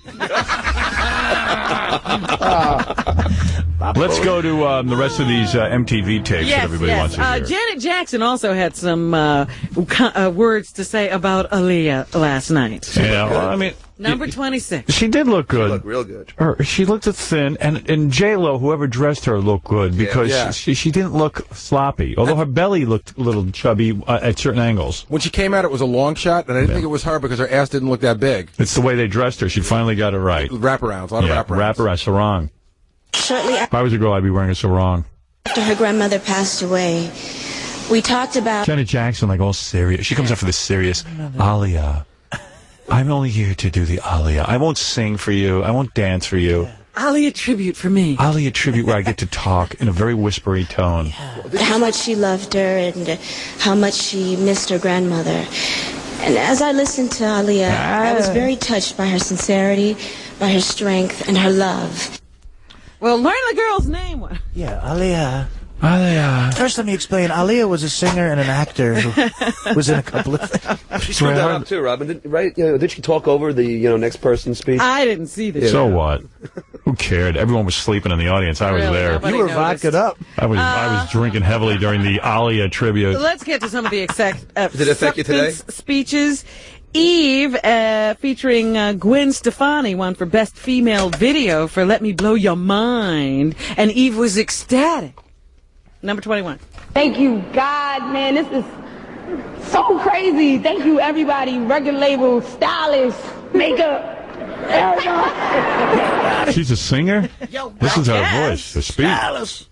[SPEAKER 7] Let's go to um, the rest of these uh, M T V tapes
[SPEAKER 2] yes,
[SPEAKER 7] that everybody
[SPEAKER 2] yes.
[SPEAKER 7] wants to
[SPEAKER 2] Uh,
[SPEAKER 7] hear.
[SPEAKER 2] Janet Jackson also had some uh, co- uh, words to say about Aaliyah last night.
[SPEAKER 7] Yeah, well, I mean,
[SPEAKER 2] Number twenty-six.
[SPEAKER 7] she did look good.
[SPEAKER 1] She looked real good.
[SPEAKER 7] Her, she looked thin, and and J Lo, whoever dressed her, looked good because
[SPEAKER 18] Yeah.
[SPEAKER 7] She, she didn't look sloppy. Although her belly looked a little chubby uh, at certain angles.
[SPEAKER 18] When she came out, it was a long shot, and I didn't think it was her because her ass didn't look that big.
[SPEAKER 7] It's the way they dressed her. She finally got it right.
[SPEAKER 18] Wraparounds, a lot
[SPEAKER 7] Yeah,
[SPEAKER 18] of wraparounds.
[SPEAKER 7] wraparound, sarong.
[SPEAKER 12] Shortly
[SPEAKER 7] If I was a girl, I'd be wearing a sarong.
[SPEAKER 12] after her grandmother passed away, we talked about
[SPEAKER 7] Janet Jackson, like all serious. She comes out for the serious Aliyah. I'm only here to do the Aliyah. I won't sing for you. I won't dance for you.
[SPEAKER 2] Aaliyah tribute for me.
[SPEAKER 7] Aliyah tribute where I get to talk in a very whispery tone.
[SPEAKER 12] how much she loved her and how much she missed her grandmother. And as I listened to Aaliyah, I was very touched by her sincerity, by her strength, and her love.
[SPEAKER 2] Well, learn the girl's name.
[SPEAKER 5] Yeah, Aaliyah.
[SPEAKER 7] Aliyah.
[SPEAKER 5] First, let me explain. Aaliyah was a singer and an actor who was in a couple of things.
[SPEAKER 1] She screwed that up too, Robin. Did, right? You know, did she talk over the you know next person's speech?
[SPEAKER 2] I didn't see this.
[SPEAKER 7] So what? Who cared? Everyone was sleeping in the audience. I was
[SPEAKER 2] Really,
[SPEAKER 7] there.
[SPEAKER 2] nobody
[SPEAKER 5] You were
[SPEAKER 2] noticed.
[SPEAKER 5] vodka'd up.
[SPEAKER 7] I was I was drinking heavily during the Aliyah tribute.
[SPEAKER 2] Let's get to some of the exact uh,
[SPEAKER 1] Did it affect you today?
[SPEAKER 2] acceptance speeches. Eve, uh, featuring uh, Gwen Stefani, won for Best Female Video for Let Me Blow Your Mind. And Eve was ecstatic. Number twenty-one.
[SPEAKER 13] Thank you, God, man. This is so crazy. Thank you, everybody. Record label, stylists, makeup. everyone.
[SPEAKER 7] She's a singer? Listen to her voice, her speech.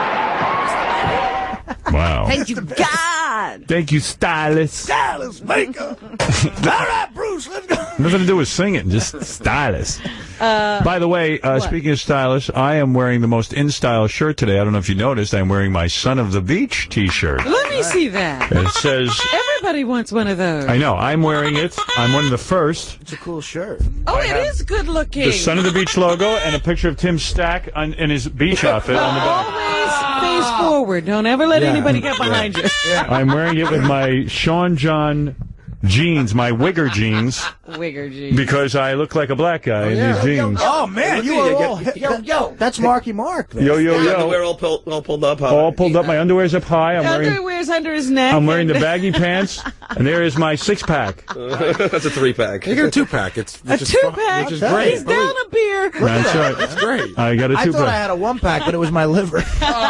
[SPEAKER 7] Wow.
[SPEAKER 2] Thank you, God.
[SPEAKER 7] Thank you, stylist.
[SPEAKER 5] Stylist, makeup. All right, Bruce, let's go.
[SPEAKER 7] Nothing to do with singing, just stylist.
[SPEAKER 2] Uh,
[SPEAKER 7] By the way, uh, speaking of stylists, I am wearing the most in-style shirt today. I don't know if you noticed. I'm wearing my Son of the Beach T-shirt.
[SPEAKER 2] Let me see that.
[SPEAKER 7] It says,
[SPEAKER 2] Everybody wants one of those.
[SPEAKER 7] I know, I'm wearing it. I'm one of the first.
[SPEAKER 5] It's a cool shirt.
[SPEAKER 2] Oh, it is good looking.
[SPEAKER 7] The Son of the Beach logo and a picture of Tim Stack on, in his beach outfit on the back.
[SPEAKER 2] Always face forward. Don't ever let
[SPEAKER 7] Yeah.
[SPEAKER 2] anybody get behind you.
[SPEAKER 7] I'm wearing it with my Sean John jeans, my Wigger jeans,
[SPEAKER 2] Wigger jeans.
[SPEAKER 7] because I look like a black guy in these jeans.
[SPEAKER 5] Oh, man, you are all... Yo, yo. That's Marky Mark.
[SPEAKER 7] Yo, yo,
[SPEAKER 1] The
[SPEAKER 7] yo.
[SPEAKER 1] underwear all pulled, all pulled up. Huh?
[SPEAKER 7] All pulled up. My underwear's up high. I'm wearing...
[SPEAKER 2] Underwear's under his neck.
[SPEAKER 7] I'm wearing the
[SPEAKER 2] and-
[SPEAKER 7] baggy pants, and there is my six pack.
[SPEAKER 1] That's a three pack.
[SPEAKER 18] You get a two pack. It's
[SPEAKER 2] A
[SPEAKER 18] which is
[SPEAKER 2] two
[SPEAKER 18] fu-
[SPEAKER 2] pack.
[SPEAKER 18] which is great.
[SPEAKER 2] He's down a beer.
[SPEAKER 7] That's right.
[SPEAKER 18] That's great.
[SPEAKER 7] I got a
[SPEAKER 5] I
[SPEAKER 7] two
[SPEAKER 5] thought I
[SPEAKER 7] pack.
[SPEAKER 5] had a one pack, but it was my liver.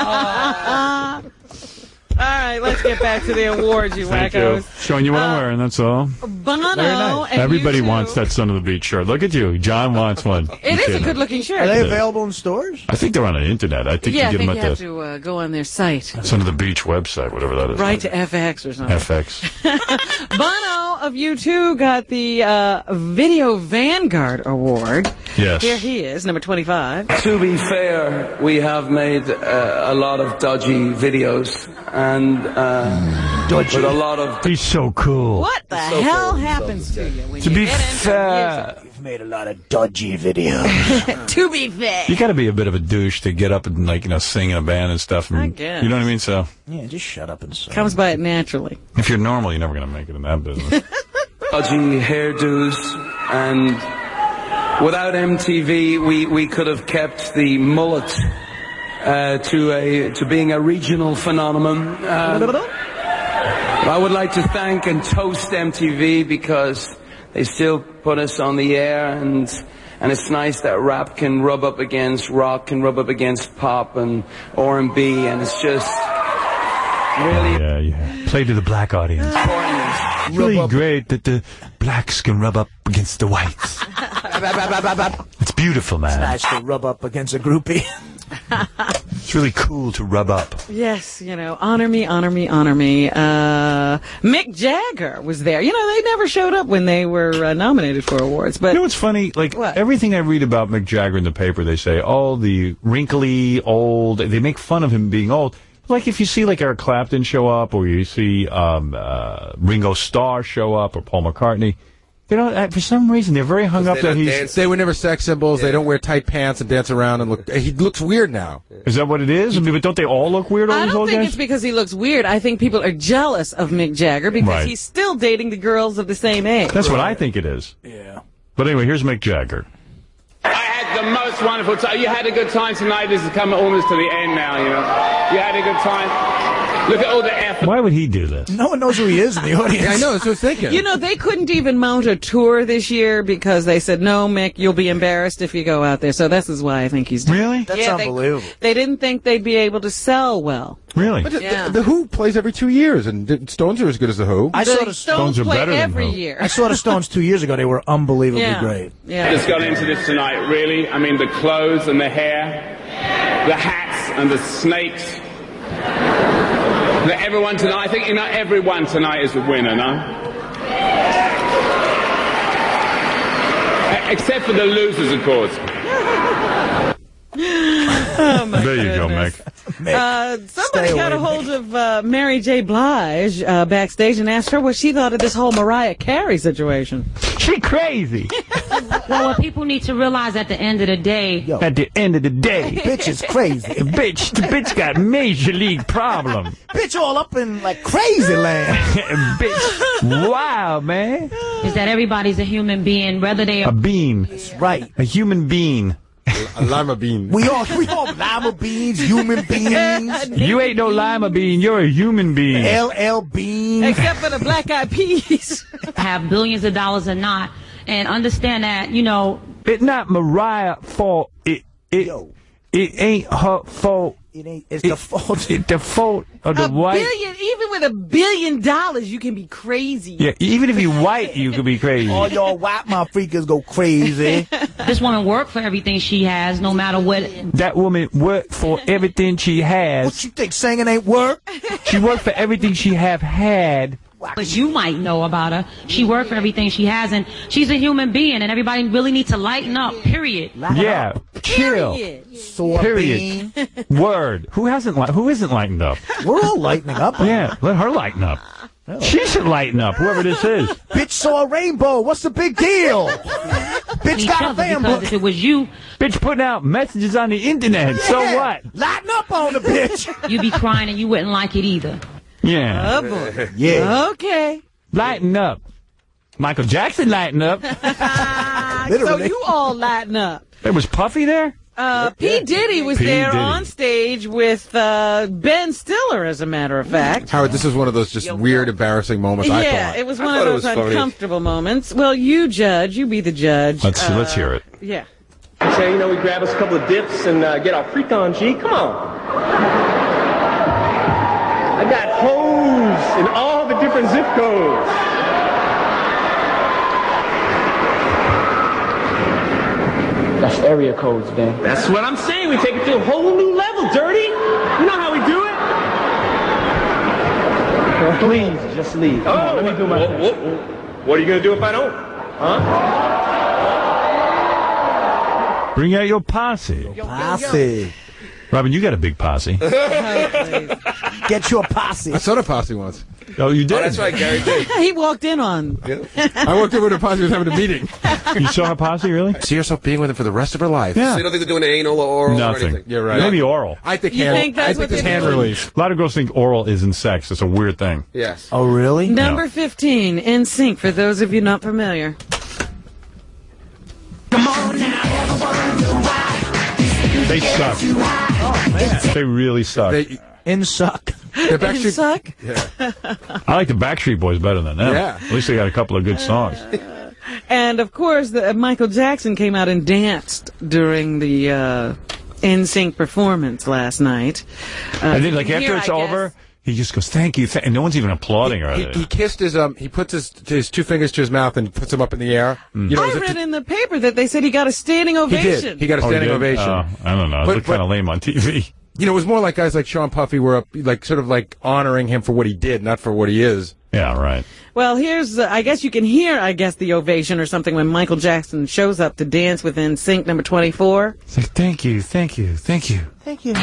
[SPEAKER 2] All right, let's get back to the awards, you
[SPEAKER 7] Thank
[SPEAKER 2] wackos.
[SPEAKER 7] you. Showing you what I'm wearing. That's all.
[SPEAKER 2] Bono
[SPEAKER 5] Very nice.
[SPEAKER 2] and
[SPEAKER 7] Everybody
[SPEAKER 2] U two.
[SPEAKER 7] wants that Son of the Beach shirt. Look at you. John wants one.
[SPEAKER 2] It is a good looking shirt.
[SPEAKER 5] Are they available in stores?
[SPEAKER 7] I think they're on the internet. I think
[SPEAKER 2] yeah, I
[SPEAKER 7] you give
[SPEAKER 2] think
[SPEAKER 7] them
[SPEAKER 2] you
[SPEAKER 7] at
[SPEAKER 2] have
[SPEAKER 7] the
[SPEAKER 2] to uh, go on their site.
[SPEAKER 7] Son of the Beach website, whatever that is.
[SPEAKER 2] Right to F X or something.
[SPEAKER 7] F X.
[SPEAKER 2] Bono of U two got the uh, Video Vanguard Award.
[SPEAKER 7] Yes.
[SPEAKER 2] Here he is, number twenty-five.
[SPEAKER 3] To be fair, we have made uh, a lot of dodgy videos and uh, with a lot of.
[SPEAKER 7] He's so cool.
[SPEAKER 2] What the hell happens to you when
[SPEAKER 7] To
[SPEAKER 2] you
[SPEAKER 7] be
[SPEAKER 2] get into
[SPEAKER 7] fair,
[SPEAKER 5] You've made a lot of dodgy videos.
[SPEAKER 2] music? To be fair.
[SPEAKER 7] you got to be a bit of a douche to get up and like you know sing in a band and stuff. And,
[SPEAKER 2] I guess.
[SPEAKER 7] You know what I mean? So
[SPEAKER 5] Yeah, just shut up and sing.
[SPEAKER 2] Comes by it naturally.
[SPEAKER 7] if you're normal, you're never gonna make it in that business.
[SPEAKER 3] dodgy hairdos and without M T V, we, we could have kept the mullet uh, to a to being a regional phenomenon. Uh, I would like to thank and toast M T V because they still put us on the air, and and it's nice that rap can rub up against rock, can rub up against pop and R and B, and it's just really
[SPEAKER 8] yeah, yeah. Play to the black audience. It's really great that the blacks can rub up against the whites. It's beautiful, man.
[SPEAKER 5] It's nice to rub up against a groupie.
[SPEAKER 8] It's really cool to rub up.
[SPEAKER 2] Yes, you know, honor me, honor me, honor me. Uh, Mick Jagger was there. You know, they never showed up when they were uh, nominated for awards. But
[SPEAKER 8] you know what's funny? Like,
[SPEAKER 2] what?
[SPEAKER 8] Everything I read about Mick Jagger in the paper, they say, oh, the wrinkly, old, they make fun of him being old. Like, if you see, like, Eric Clapton show up, or you see um, uh, Ringo Starr show up, or Paul McCartney, you know, uh, for some reason, they're very hung up that he's...
[SPEAKER 18] They were never sex symbols. Yeah. They don't wear tight pants and dance around and look... He looks weird now.
[SPEAKER 8] Is that what it is? I mean, but don't they all look weird, all
[SPEAKER 2] I
[SPEAKER 8] these
[SPEAKER 2] don't
[SPEAKER 8] old
[SPEAKER 2] think
[SPEAKER 8] guys?
[SPEAKER 2] it's because he looks weird. I think people are jealous of Mick Jagger because
[SPEAKER 8] Right.
[SPEAKER 2] he's still dating the girls of the same age.
[SPEAKER 8] That's what I think it is.
[SPEAKER 5] Yeah.
[SPEAKER 8] But anyway, here's Mick Jagger.
[SPEAKER 4] I had the most wonderful time. You had a good time tonight. This is coming almost to the end now, you know. You had a good time. Look at all the effort.
[SPEAKER 8] Why would he do this?
[SPEAKER 5] No one knows who he is in the audience.
[SPEAKER 18] Yeah, I know. That's what I was thinking.
[SPEAKER 2] You know, they couldn't even mount a tour this year because they said, no, Mick, you'll be embarrassed if you go out there. So this is why I think he's doing
[SPEAKER 8] Really?
[SPEAKER 5] That's
[SPEAKER 2] yeah,
[SPEAKER 5] unbelievable.
[SPEAKER 2] They, they didn't think they'd be able to sell well.
[SPEAKER 8] Really?
[SPEAKER 18] But the,
[SPEAKER 2] Yeah.
[SPEAKER 18] the, the Who plays every two years, and the Stones are as good as the Who.
[SPEAKER 5] I
[SPEAKER 2] The
[SPEAKER 5] saw the
[SPEAKER 2] Stones
[SPEAKER 8] Stones are
[SPEAKER 2] play
[SPEAKER 8] better than
[SPEAKER 2] every
[SPEAKER 8] Who.
[SPEAKER 2] year.
[SPEAKER 5] I saw the Stones two years ago. They were unbelievably
[SPEAKER 2] Yeah.
[SPEAKER 5] great.
[SPEAKER 2] Yeah.
[SPEAKER 4] Just got into this tonight, really. I mean, the clothes and the hair, the hats and the snakes. That everyone tonight, I think, you know, everyone tonight is a winner, no? E- Except for the losers, of course.
[SPEAKER 2] Oh, my
[SPEAKER 8] There you go,
[SPEAKER 2] goodness.
[SPEAKER 8] Mick.
[SPEAKER 2] Uh, somebody
[SPEAKER 5] Stay
[SPEAKER 2] got a
[SPEAKER 5] away,
[SPEAKER 2] hold of uh, Mary J. Blige uh, backstage and asked her what she thought of this whole Mariah Carey situation.
[SPEAKER 8] She crazy.
[SPEAKER 14] Well, what people need to realize at the end of the day,
[SPEAKER 5] Yo,
[SPEAKER 8] At the end of the day,
[SPEAKER 5] bitch is crazy.
[SPEAKER 8] bitch, the bitch got major league problem.
[SPEAKER 5] Bitch all up in like crazy land.
[SPEAKER 8] Bitch, wow, man.
[SPEAKER 14] is that everybody's a human being, whether they
[SPEAKER 8] A
[SPEAKER 14] are.
[SPEAKER 8] bean,
[SPEAKER 5] That's right.
[SPEAKER 8] a human being.
[SPEAKER 18] A lima bean.
[SPEAKER 5] We all we all lima beans, human beings,
[SPEAKER 8] You ain't no lima bean. You're a human being.
[SPEAKER 5] L L beans.
[SPEAKER 2] Except for the Black Eyed Peas.
[SPEAKER 14] have billions of dollars or not, and understand that, you know,
[SPEAKER 8] It's not Mariah fault. It it
[SPEAKER 5] Yo.
[SPEAKER 8] it ain't her fault.
[SPEAKER 5] It ain't. It's
[SPEAKER 8] It-
[SPEAKER 5] the fault.
[SPEAKER 8] It's the fault of the
[SPEAKER 2] A
[SPEAKER 8] white.
[SPEAKER 2] billion, even with a billion dollars, you can be crazy.
[SPEAKER 8] Yeah, even if you white, you could be crazy.
[SPEAKER 5] All y'all white motherfuckers go crazy.
[SPEAKER 14] this woman worked for everything she has, no matter what.
[SPEAKER 8] That woman worked for everything she
[SPEAKER 5] What
[SPEAKER 8] has.
[SPEAKER 5] you think singing ain't work?
[SPEAKER 8] She worked for everything she have had.
[SPEAKER 14] But you might know about her. She worked for everything she has, and she's a human being, and everybody really needs to lighten up, period.
[SPEAKER 8] Yeah, chill.
[SPEAKER 5] Sore
[SPEAKER 8] Period.
[SPEAKER 5] bean.
[SPEAKER 8] Word. Who hasn't li- Who isn't lightened up?
[SPEAKER 5] We're all lightening up.
[SPEAKER 8] Yeah, let her lighten up. She should lighten up, whoever this is.
[SPEAKER 5] Bitch saw a rainbow. What's the big deal? Bitch
[SPEAKER 14] Each
[SPEAKER 5] got a
[SPEAKER 14] other,
[SPEAKER 5] fan
[SPEAKER 14] because
[SPEAKER 5] book.
[SPEAKER 14] if it was you,
[SPEAKER 8] Bitch putting out messages on the internet. So
[SPEAKER 5] Yeah.
[SPEAKER 8] what?
[SPEAKER 5] Lighten up on the bitch.
[SPEAKER 14] you'd be crying and you wouldn't like it either.
[SPEAKER 8] Yeah.
[SPEAKER 2] Oh, boy.
[SPEAKER 5] Yeah.
[SPEAKER 2] Okay.
[SPEAKER 8] Lighten up. Michael Jackson lighten up.
[SPEAKER 2] So
[SPEAKER 5] Literally.
[SPEAKER 2] you all lighten up.
[SPEAKER 8] There was Puffy there?
[SPEAKER 2] Uh, P. Diddy was
[SPEAKER 8] P.
[SPEAKER 2] there
[SPEAKER 8] Diddy.
[SPEAKER 2] on stage with uh, Ben Stiller, as a matter of fact.
[SPEAKER 18] Howard, this is one of those just weird, embarrassing moments, I
[SPEAKER 2] Yeah,
[SPEAKER 18] thought.
[SPEAKER 2] it was one of those uncomfortable moments. Well, you judge. You be the judge.
[SPEAKER 8] Let's
[SPEAKER 2] Uh,
[SPEAKER 8] let's hear it.
[SPEAKER 2] Yeah.
[SPEAKER 15] Say, you know, we grab us a couple of dips and uh, get our freak on, G. Come on. I got hoes in all the different zip codes. That's area codes, man. That's what I'm saying. We take it to a whole new level, Dirty. You know how we do it? Please, just leave. Come on, let me do my thing. What, what, what are you going to do if I don't? Huh?
[SPEAKER 8] Bring out your posse.
[SPEAKER 5] Posse.
[SPEAKER 8] Robin, you got a big posse.
[SPEAKER 5] Get your posse.
[SPEAKER 18] I saw the posse once.
[SPEAKER 8] Oh, you did?
[SPEAKER 18] Oh, that's right, Gary did.
[SPEAKER 2] He walked in on.
[SPEAKER 18] I walked over to the posse was having a meeting.
[SPEAKER 8] You saw her posse, really?
[SPEAKER 18] See yourself being with him for the rest of her life.
[SPEAKER 8] Yeah.
[SPEAKER 1] So you don't think they're doing anal or oral or
[SPEAKER 8] Nothing.
[SPEAKER 1] anything?
[SPEAKER 18] You're right.
[SPEAKER 8] Maybe oral.
[SPEAKER 18] I think
[SPEAKER 2] You
[SPEAKER 18] hand,
[SPEAKER 2] think that's
[SPEAKER 18] I think
[SPEAKER 2] what
[SPEAKER 18] there's
[SPEAKER 2] they're
[SPEAKER 18] hand
[SPEAKER 2] doing?
[SPEAKER 18] release.
[SPEAKER 8] A lot of girls think oral isn't sex. It's a weird thing.
[SPEAKER 1] Yes.
[SPEAKER 5] Oh, really?
[SPEAKER 2] Number fifteen, N Sync, for those of you not familiar.
[SPEAKER 25] Good morning.
[SPEAKER 8] They suck.
[SPEAKER 5] Oh, man.
[SPEAKER 8] They really suck.
[SPEAKER 18] They,
[SPEAKER 5] In suck.
[SPEAKER 18] the Backstreet,
[SPEAKER 2] suck?
[SPEAKER 18] Yeah.
[SPEAKER 8] I like the Backstreet Boys better than them.
[SPEAKER 18] Yeah.
[SPEAKER 8] At least they got a couple of good songs.
[SPEAKER 2] And, of course, the, uh, Michael Jackson came out and danced during the uh, N Sync performance last night. Uh,
[SPEAKER 8] and then, like, after
[SPEAKER 2] here,
[SPEAKER 8] it's
[SPEAKER 2] I
[SPEAKER 8] over,
[SPEAKER 2] guess,
[SPEAKER 8] he just goes, thank you. Th-, and no one's even applauding or
[SPEAKER 18] He,
[SPEAKER 8] anything.
[SPEAKER 18] he kissed his um. He puts his his two fingers to his mouth and puts them up in the air.
[SPEAKER 8] Mm.
[SPEAKER 18] You know,
[SPEAKER 2] I
[SPEAKER 18] as if
[SPEAKER 2] read
[SPEAKER 18] to-
[SPEAKER 2] in the paper that they said he got a standing
[SPEAKER 18] he
[SPEAKER 2] ovation.
[SPEAKER 18] did. He got a
[SPEAKER 8] Oh, he
[SPEAKER 18] standing
[SPEAKER 8] did?
[SPEAKER 18] ovation.
[SPEAKER 8] Oh, I don't know. It
[SPEAKER 18] But-
[SPEAKER 8] looked
[SPEAKER 18] but-
[SPEAKER 8] kind of lame on T V.
[SPEAKER 18] You know, it was more like guys like Sean Puffy were up, like sort of like honoring him for what he did, not for what he is.
[SPEAKER 8] Yeah, right.
[SPEAKER 2] Well, here's, uh, I guess you can hear, I guess, the ovation or something when Michael Jackson shows up to dance with N Sync number twenty-four.
[SPEAKER 8] It's like, thank you, thank you, thank you.
[SPEAKER 5] Thank you.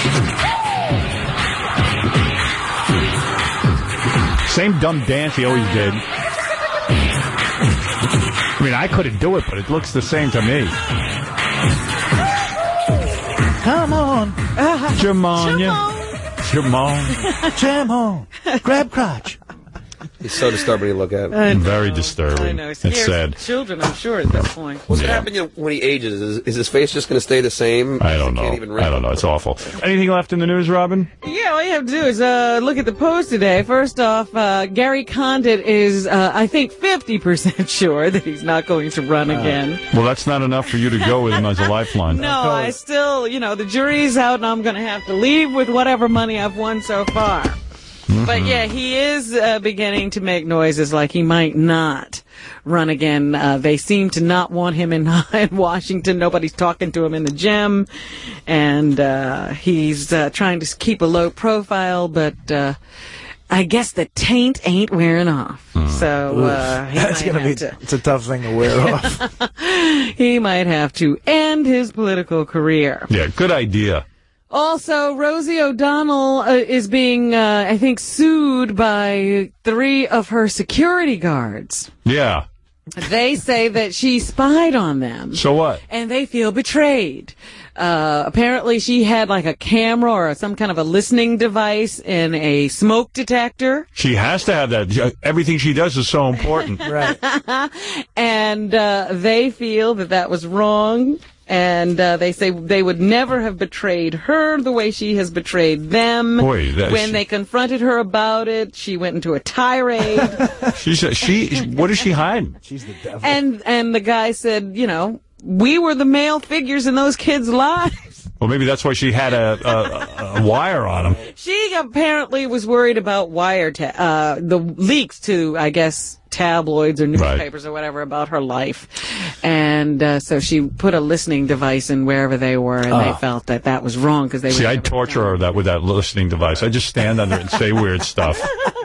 [SPEAKER 8] Same dumb dance he always did. I mean, I couldn't do it, but it looks the same to me.
[SPEAKER 5] Come on.
[SPEAKER 8] Jamon, Jamon.
[SPEAKER 5] Jam on. Grab crotch.
[SPEAKER 1] He's so disturbing to look at.
[SPEAKER 2] I know.
[SPEAKER 8] Very disturbing.
[SPEAKER 2] I know. It
[SPEAKER 8] It's
[SPEAKER 2] scares
[SPEAKER 8] sad.
[SPEAKER 2] children, I'm sure, at this point.
[SPEAKER 1] What's
[SPEAKER 8] Yeah.
[SPEAKER 1] going to happen you know, when he ages? Is, is his face just going to stay the same?
[SPEAKER 8] I don't
[SPEAKER 1] He can't
[SPEAKER 8] know.
[SPEAKER 1] even
[SPEAKER 8] I don't know. It's awful. Anything left in the news, Robin?
[SPEAKER 2] Yeah, all you have to do is uh, look at the Post today. First off, uh, Gary Condit is, uh, I think, fifty percent sure that he's not going to run again.
[SPEAKER 8] Well, that's not enough for you to go with him as a lifeline.
[SPEAKER 2] No, I still, you know, the jury's out and I'm going to have to leave with whatever money I've won so far.
[SPEAKER 8] Mm-hmm.
[SPEAKER 2] But yeah, he is uh, beginning to make noises like he might not run again. Uh, they seem to not want him in, in Washington. Nobody's talking to him in the gym. And uh, he's uh, trying to keep a low profile, but uh, I guess the taint ain't wearing off. So uh, he
[SPEAKER 5] That's
[SPEAKER 2] might
[SPEAKER 5] gonna be.
[SPEAKER 2] have to,
[SPEAKER 5] It's a tough thing to wear off.
[SPEAKER 2] he might have to end his political career.
[SPEAKER 8] Yeah, good idea.
[SPEAKER 2] Also, Rosie O'Donnell uh, is being, uh, I think, sued by three of her security guards.
[SPEAKER 8] Yeah.
[SPEAKER 2] They say that she spied on them.
[SPEAKER 8] So what?
[SPEAKER 2] And they feel betrayed. Uh, apparently she had like a camera or some kind of a listening device in a smoke detector.
[SPEAKER 8] She has to have that. Everything she does is so important.
[SPEAKER 5] Right.
[SPEAKER 2] And uh, they feel that that was wrong. And uh, they say they would never have betrayed her the way she has betrayed them.
[SPEAKER 8] Boy, that-
[SPEAKER 2] when
[SPEAKER 8] she-
[SPEAKER 2] they confronted her about it, she went into a tirade.
[SPEAKER 8] She's she. What is she hiding?
[SPEAKER 5] She's the devil.
[SPEAKER 2] and and the guy said, you know, we were the male figures in those kids' lives.
[SPEAKER 8] Well, maybe that's why she had a, a, a wire on him.
[SPEAKER 2] She apparently was worried about wireta- uh, the leaks to, I guess, tabloids or newspapers or whatever about her life. And uh, so she put a listening device in wherever they were, and
[SPEAKER 8] Oh.
[SPEAKER 2] they felt that that was wrong because they
[SPEAKER 8] See,
[SPEAKER 2] would
[SPEAKER 8] I'd
[SPEAKER 2] never-
[SPEAKER 8] torture her that with that listening device. I'd just stand under it and say weird stuff.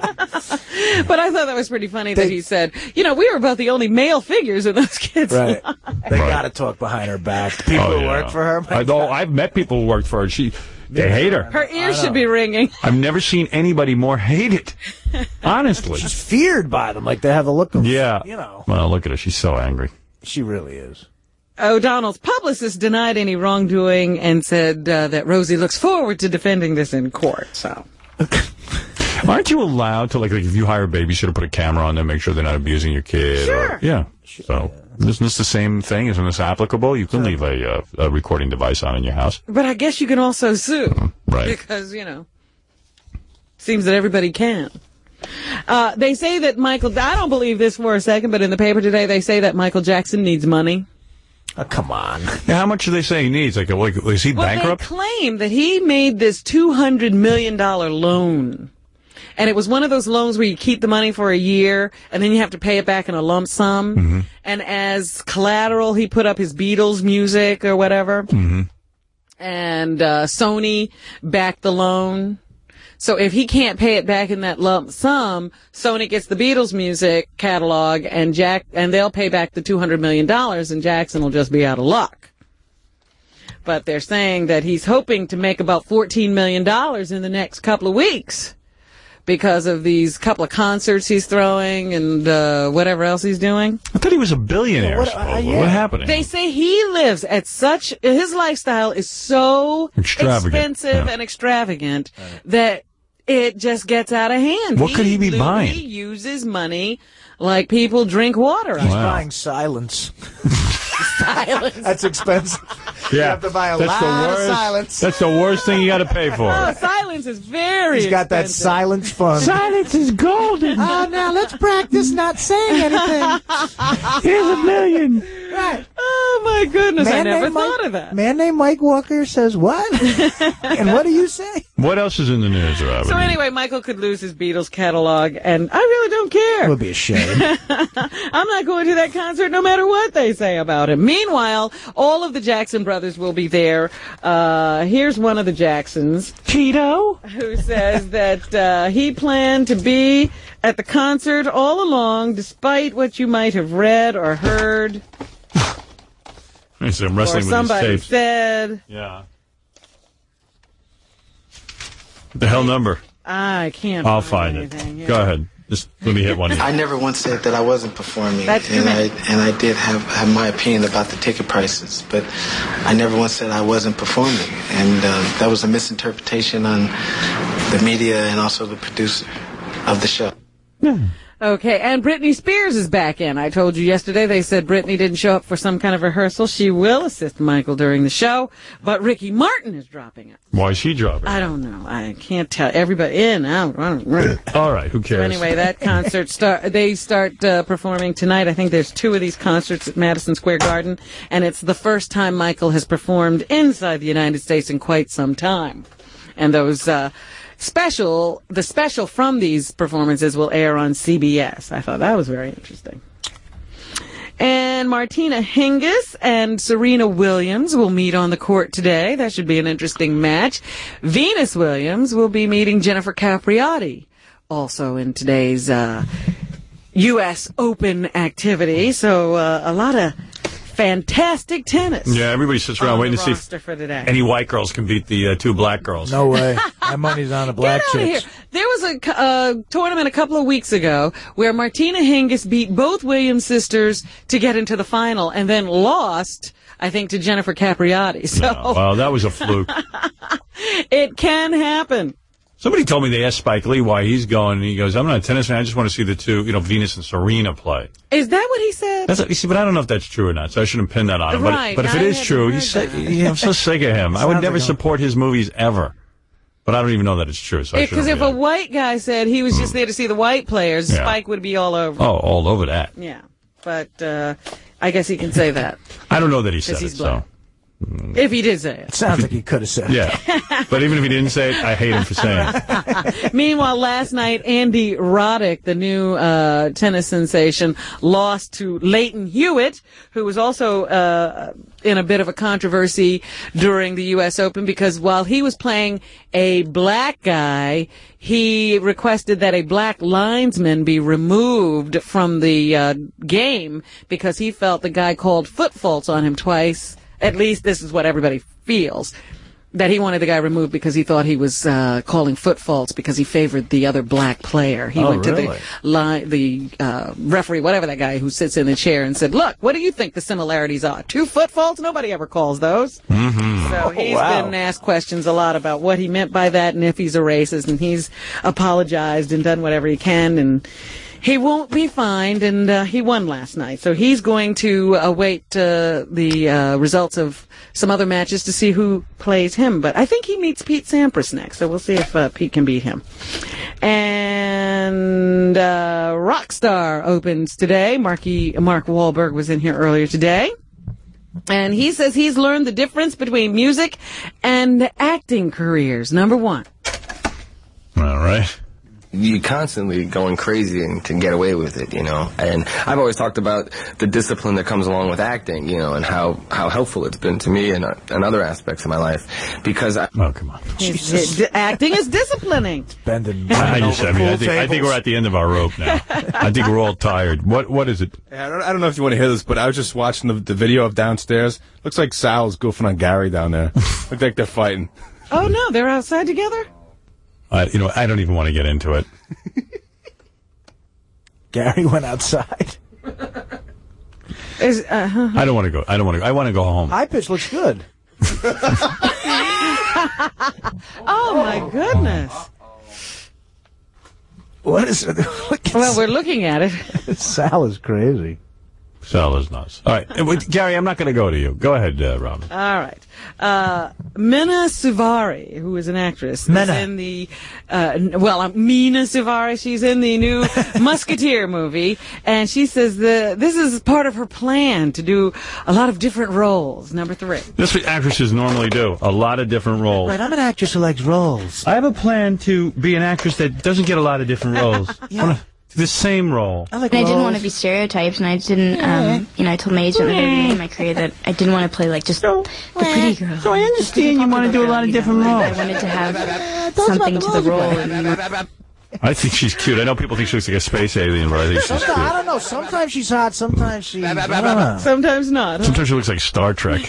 [SPEAKER 2] But I thought that was pretty funny that he said, you know, we were about the only male figures in those kids'
[SPEAKER 5] Right.
[SPEAKER 2] lives.
[SPEAKER 5] They
[SPEAKER 8] Right.
[SPEAKER 5] got to talk behind her back. The people
[SPEAKER 8] Oh,
[SPEAKER 5] who
[SPEAKER 8] yeah.
[SPEAKER 5] work for her.
[SPEAKER 8] I, though I've met people who worked for her. She, they hate her.
[SPEAKER 2] Her ears should be ringing.
[SPEAKER 8] I've never seen anybody more hated. Honestly.
[SPEAKER 5] She's feared by them. Like they have the look of,
[SPEAKER 8] Yeah.
[SPEAKER 5] you know.
[SPEAKER 8] Well, look at her. She's so angry.
[SPEAKER 5] She really is.
[SPEAKER 2] O'Donnell's publicist denied any wrongdoing and said uh, that Rosie looks forward to defending this in court. So,
[SPEAKER 8] Aren't you allowed to, like, like if you hire a babysitter, put a camera on them, make sure they're not abusing your kid?
[SPEAKER 2] Sure.
[SPEAKER 8] Or, yeah. So, isn't this the same thing? Isn't this applicable? You can leave a, uh, a recording device on in your house.
[SPEAKER 2] but I guess you can also sue,
[SPEAKER 8] Right.
[SPEAKER 2] because you know, seems that everybody can. Uh, they say that Michael. I don't believe this for a second, but in the paper today they say that Michael Jackson needs money.
[SPEAKER 5] Oh, come on.
[SPEAKER 8] Yeah, how much do they say he needs? Like, like is he
[SPEAKER 2] Well,
[SPEAKER 8] bankrupt?
[SPEAKER 2] they claim that he made this two hundred million dollar loan. And it was one of those loans where you keep the money for a year and then you have to pay it back in a lump sum.
[SPEAKER 8] Mm-hmm.
[SPEAKER 2] And as collateral, he put up his Beatles music or whatever.
[SPEAKER 8] Mm-hmm.
[SPEAKER 2] And uh, Sony backed the loan. So if he can't pay it back in that lump sum, Sony gets the Beatles music catalog and Jack, and they'll pay back the two hundred million dollars and Jackson will just be out of luck. But they're saying that he's hoping to make about fourteen million dollars in the next couple of weeks because of these couple of concerts he's throwing and uh, whatever else he's doing.
[SPEAKER 8] I thought he was a billionaire.
[SPEAKER 5] What- uh,
[SPEAKER 8] supposedly.
[SPEAKER 5] yeah.
[SPEAKER 8] What happened? to him?
[SPEAKER 2] They say he lives at such, his lifestyle is so
[SPEAKER 8] Extravagant,
[SPEAKER 2] expensive
[SPEAKER 8] yeah.
[SPEAKER 2] and extravagant that it just gets out of hand.
[SPEAKER 8] What could he be
[SPEAKER 2] literally
[SPEAKER 8] buying?
[SPEAKER 2] uses money like people drink water.
[SPEAKER 5] He's
[SPEAKER 8] Wow.
[SPEAKER 5] buying silence.
[SPEAKER 2] Silence.
[SPEAKER 5] That's expensive.
[SPEAKER 8] Yeah.
[SPEAKER 5] You have to buy a
[SPEAKER 8] That's
[SPEAKER 5] lot
[SPEAKER 8] the
[SPEAKER 5] of
[SPEAKER 8] worst,
[SPEAKER 5] silence.
[SPEAKER 8] That's the worst thing you got to pay for.
[SPEAKER 2] Oh, silence is very
[SPEAKER 5] He's got that
[SPEAKER 2] expensive.
[SPEAKER 5] silence fund.
[SPEAKER 8] Silence is golden.
[SPEAKER 5] Oh, now let's practice not saying anything.
[SPEAKER 8] Here's a million.
[SPEAKER 5] Right.
[SPEAKER 2] Oh, my goodness. I never
[SPEAKER 5] named
[SPEAKER 2] thought
[SPEAKER 5] Mike,
[SPEAKER 2] of that.
[SPEAKER 5] Man named Mike Walker says what? And what do you say?
[SPEAKER 8] What else is in the news, Robin?
[SPEAKER 2] So anyway, Michael could lose his Beatles catalog, and I really don't care.
[SPEAKER 5] It would be a shame.
[SPEAKER 2] I'm not going to that concert no matter what they say about him. Meanwhile, all of the Jackson brothers will be there. Uh, here's one of the Jacksons,
[SPEAKER 5] Cheeto,
[SPEAKER 2] who says that uh, he planned to be at the concert all along, despite what you might have read or heard.
[SPEAKER 8] I see, I'm wrestling
[SPEAKER 2] or
[SPEAKER 8] with
[SPEAKER 2] somebody
[SPEAKER 8] these tapes.
[SPEAKER 2] said.
[SPEAKER 8] Yeah. The hell number?
[SPEAKER 2] I can't.
[SPEAKER 8] I'll find,
[SPEAKER 2] find
[SPEAKER 8] it.
[SPEAKER 2] anything, yeah.
[SPEAKER 8] Go ahead. Just let me hit one.
[SPEAKER 16] I never once said that I wasn't performing,
[SPEAKER 2] That's
[SPEAKER 16] and I
[SPEAKER 2] correct.
[SPEAKER 16] and I did have, have my opinion about the ticket prices, but I never once said I wasn't performing, and uh, that was a misinterpretation on the media and also the producer of the show.
[SPEAKER 2] Okay, and Britney Spears is back in. I told you yesterday they said Britney didn't show up for some kind of rehearsal. She will assist Michael during the show, but Ricky Martin is dropping it.
[SPEAKER 8] Why is she dropping?
[SPEAKER 2] I don't know. I can't tell. Everybody in, out. I don't know.
[SPEAKER 8] All right, who cares?
[SPEAKER 2] So anyway, that concert start. They start uh, performing tonight. I think there's two of these concerts at Madison Square Garden, and it's the first time Michael has performed inside the United States in quite some time. And those uh, special, the special from these performances will air on C B S. I thought that was very interesting. And Martina Hingis and Serena Williams will meet on the court today. That should be an interesting match. Venus Williams will be meeting Jennifer Capriati, also in today's uh, U S Open activity. So uh, a lot of fantastic tennis.
[SPEAKER 8] Yeah, everybody sits around
[SPEAKER 2] on
[SPEAKER 8] waiting
[SPEAKER 2] the
[SPEAKER 8] to
[SPEAKER 2] roster
[SPEAKER 8] see
[SPEAKER 2] for today.
[SPEAKER 8] if any white girls can beat the uh, two black girls.
[SPEAKER 5] No way. My money's on the black
[SPEAKER 2] Get out of
[SPEAKER 5] chicks.
[SPEAKER 2] here. There was a uh, tournament a couple of weeks ago where Martina Hingis beat both Williams sisters to get into the final and then lost, I think, to Jennifer Capriati. So
[SPEAKER 8] No, well, that was a fluke.
[SPEAKER 2] it can happen.
[SPEAKER 8] Somebody told me they asked Spike Lee why he's going, and he goes, I'm not a tennis fan. I just want to see the two, you know, Venus and Serena play.
[SPEAKER 2] Is that what he said?
[SPEAKER 8] That's a, you see, but I don't know if that's true or not, so I shouldn't pin that on him.
[SPEAKER 2] Right,
[SPEAKER 8] But, but if it
[SPEAKER 2] I
[SPEAKER 8] is
[SPEAKER 2] hadn't
[SPEAKER 8] true,
[SPEAKER 2] heard
[SPEAKER 8] he's so,
[SPEAKER 2] that.
[SPEAKER 8] yeah, I'm so sick of him. I would
[SPEAKER 5] Sounds
[SPEAKER 8] never
[SPEAKER 5] like a-
[SPEAKER 8] support his movies ever. But I don't even know that it's true, so I
[SPEAKER 2] Because
[SPEAKER 8] shouldn't
[SPEAKER 2] if a
[SPEAKER 8] react.
[SPEAKER 2] white guy said he was just there to see the white players,
[SPEAKER 8] Yeah.
[SPEAKER 2] Spike would be all over.
[SPEAKER 8] Oh, all over that.
[SPEAKER 2] Yeah, but uh, I guess he can say that
[SPEAKER 8] I don't know that he said
[SPEAKER 2] 'cause
[SPEAKER 8] it,
[SPEAKER 2] he's
[SPEAKER 8] so.
[SPEAKER 2] black. If he did say it.
[SPEAKER 5] It sounds like he could have said it.
[SPEAKER 8] Yeah. But even if he didn't say it, I hate him for saying it.
[SPEAKER 2] Meanwhile, last night, Andy Roddick, the new uh, tennis sensation, lost to Leighton Hewitt, who was also uh, in a bit of a controversy during the U S Open because while he was playing a black guy, he requested that a black linesman be removed from the uh, game because he felt the guy called foot faults on him twice. At least this is what everybody feels. That he wanted the guy removed because he thought he was uh, calling foot faults because he favored the other black player. He
[SPEAKER 8] Oh,
[SPEAKER 2] went
[SPEAKER 8] really?
[SPEAKER 2] to the li- the uh, referee, whatever that guy who sits in the chair, and said, "Look, what do you think the similarities are? Two foot faults? Nobody ever calls those."
[SPEAKER 8] Mm-hmm.
[SPEAKER 2] So he's
[SPEAKER 5] wow.
[SPEAKER 2] been asked questions a lot about what he meant by that and if he's a racist, and he's apologized and done whatever he can, and he won't be fined, and uh, he won last night. So he's going to await uh, the uh, results of some other matches to see who plays him. But I think he meets Pete Sampras next, so we'll see if uh, Pete can beat him. And uh, Rockstar opens today. Marky, Mark Wahlberg was in here earlier today. And he says he's learned the difference between music and acting careers. Number one.
[SPEAKER 8] All right.
[SPEAKER 17] You're constantly going crazy and to get away with it, you know. And I've always talked about the discipline that comes along with acting, you know, and how, how helpful it's been to me and, uh, and other aspects of my life. Because I...
[SPEAKER 8] Oh, come on.
[SPEAKER 2] He's, it, acting is disciplining.
[SPEAKER 5] Bending.
[SPEAKER 8] I, just, I mean, I think, I think we're at the end of our rope now. I think we're all tired. What, what is it?
[SPEAKER 18] Yeah, I, don't, I don't know if you want to hear this, but I was just watching the, the video of downstairs. Looks like Sal's goofing on Gary down there. Looks like they're fighting.
[SPEAKER 2] Oh, no, they're outside together?
[SPEAKER 8] I, you know, I don't even want to get into it.
[SPEAKER 5] Gary went outside.
[SPEAKER 2] Is, uh, huh.
[SPEAKER 8] I don't want to go. I don't want to go. I want to go home.
[SPEAKER 5] High pitch looks good.
[SPEAKER 2] Oh, my goodness.
[SPEAKER 5] What is it?
[SPEAKER 2] Well, we're looking at it.
[SPEAKER 5] Sal is crazy.
[SPEAKER 8] Sal is nuts. All right. And with, Gary, I'm not going to go to you. Go ahead, uh, Robin.
[SPEAKER 2] All right. Uh, Mina Suvari, who is an actress,
[SPEAKER 5] Mena.
[SPEAKER 2] is in the, uh, n- well, uh, Mina Suvari, she's in the new Musketeer movie, and she says the this is part of her plan to do a lot of different roles. Number three.
[SPEAKER 8] That's what actresses normally do. A lot of different roles.
[SPEAKER 5] Right, I'm an actress who likes roles.
[SPEAKER 8] I have a plan to be an actress that doesn't get a lot of different roles.
[SPEAKER 5] Yeah.
[SPEAKER 8] I wanna- the same role.
[SPEAKER 5] I like
[SPEAKER 19] And I didn't
[SPEAKER 5] roles.
[SPEAKER 19] want to be stereotyped, and I didn't, um, you know, I told my agent at the beginning of my career that I didn't want to play, like, just the pretty girl.
[SPEAKER 8] So I understand you want to do a lot of different roles.
[SPEAKER 19] I wanted to have something to the role. And,
[SPEAKER 8] I think she's cute. I know people think she looks like a space alien, but I think she's
[SPEAKER 5] Sometimes, I
[SPEAKER 8] cute.
[SPEAKER 5] don't know. Sometimes she's hot. Sometimes she's. I don't know.
[SPEAKER 2] Sometimes not. huh?
[SPEAKER 8] Sometimes she looks like Star Trek.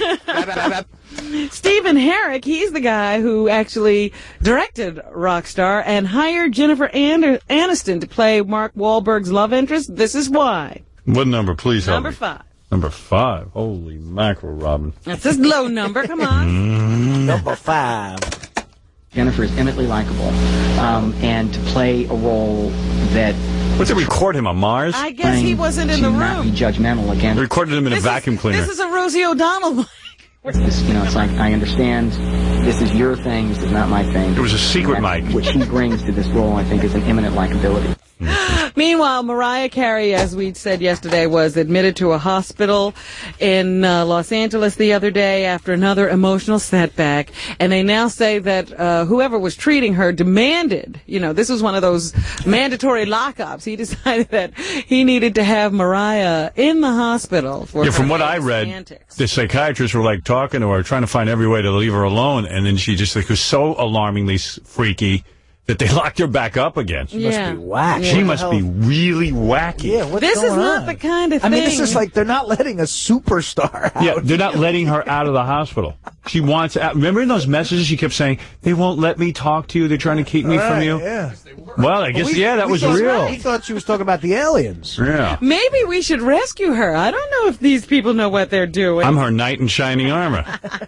[SPEAKER 2] Stephen Herrick, he's the guy who actually directed Rockstar and hired Jennifer Ander- Aniston to play Mark Wahlberg's love interest. This is why.
[SPEAKER 8] What number, please? help
[SPEAKER 2] Number
[SPEAKER 8] me.
[SPEAKER 2] five.
[SPEAKER 8] Number five. Holy mackerel, Robin.
[SPEAKER 2] That's this low number. Come on.
[SPEAKER 5] Number five.
[SPEAKER 20] Jennifer is eminently likable, um, and to play a role that...
[SPEAKER 8] What, did they record him on Mars?
[SPEAKER 2] I guess he wasn't in the
[SPEAKER 20] to not be
[SPEAKER 2] room.
[SPEAKER 20] judgmental again.
[SPEAKER 8] They recorded him in
[SPEAKER 2] This
[SPEAKER 8] a vacuum
[SPEAKER 2] is,
[SPEAKER 8] cleaner.
[SPEAKER 2] This is a Rosie O'Donnell.
[SPEAKER 20] This, you know, it's like, I understand this is your thing, this is not my thing.
[SPEAKER 8] It was a secret
[SPEAKER 20] That-
[SPEAKER 8] mic.
[SPEAKER 20] What she brings to this role, I think, is an eminent likability.
[SPEAKER 2] Meanwhile, Mariah Carey, as we said yesterday, was admitted to a hospital in uh, Los Angeles the other day after another emotional setback. And they now say that uh, whoever was treating her demanded, you know, this was one of those mandatory lockups. He decided that he needed to have Mariah in the hospital for
[SPEAKER 8] Yeah, from
[SPEAKER 2] her
[SPEAKER 8] what I
[SPEAKER 2] latest
[SPEAKER 8] read,
[SPEAKER 2] antics.
[SPEAKER 8] the psychiatrists were like talking to her, trying to find every way to leave her alone, and then she just like was so alarmingly s- freaky that they locked her back up again.
[SPEAKER 5] She must
[SPEAKER 2] Yeah.
[SPEAKER 5] be whack.
[SPEAKER 8] She
[SPEAKER 5] What
[SPEAKER 8] must
[SPEAKER 5] the
[SPEAKER 8] be
[SPEAKER 5] hell?
[SPEAKER 8] really wacky.
[SPEAKER 5] Yeah, what's
[SPEAKER 2] This is
[SPEAKER 5] going
[SPEAKER 2] not
[SPEAKER 5] on?
[SPEAKER 2] the kind of
[SPEAKER 5] I mean,
[SPEAKER 2] thing-
[SPEAKER 5] this is like they're not letting a superstar out.
[SPEAKER 8] Yeah, they're not letting her out of the hospital. She wants out. Remember in those messages she kept saying, they won't let me talk to you, they're trying to keep me from
[SPEAKER 5] Right,
[SPEAKER 8] you?
[SPEAKER 5] Yeah.
[SPEAKER 8] Well, I guess,
[SPEAKER 5] We-
[SPEAKER 8] yeah, that
[SPEAKER 5] we
[SPEAKER 8] was
[SPEAKER 5] thought-
[SPEAKER 8] real.
[SPEAKER 5] We thought she was talking about the aliens.
[SPEAKER 8] Yeah.
[SPEAKER 2] Maybe we should rescue her. I don't know if these people know what they're doing.
[SPEAKER 8] I'm her knight in shining armor.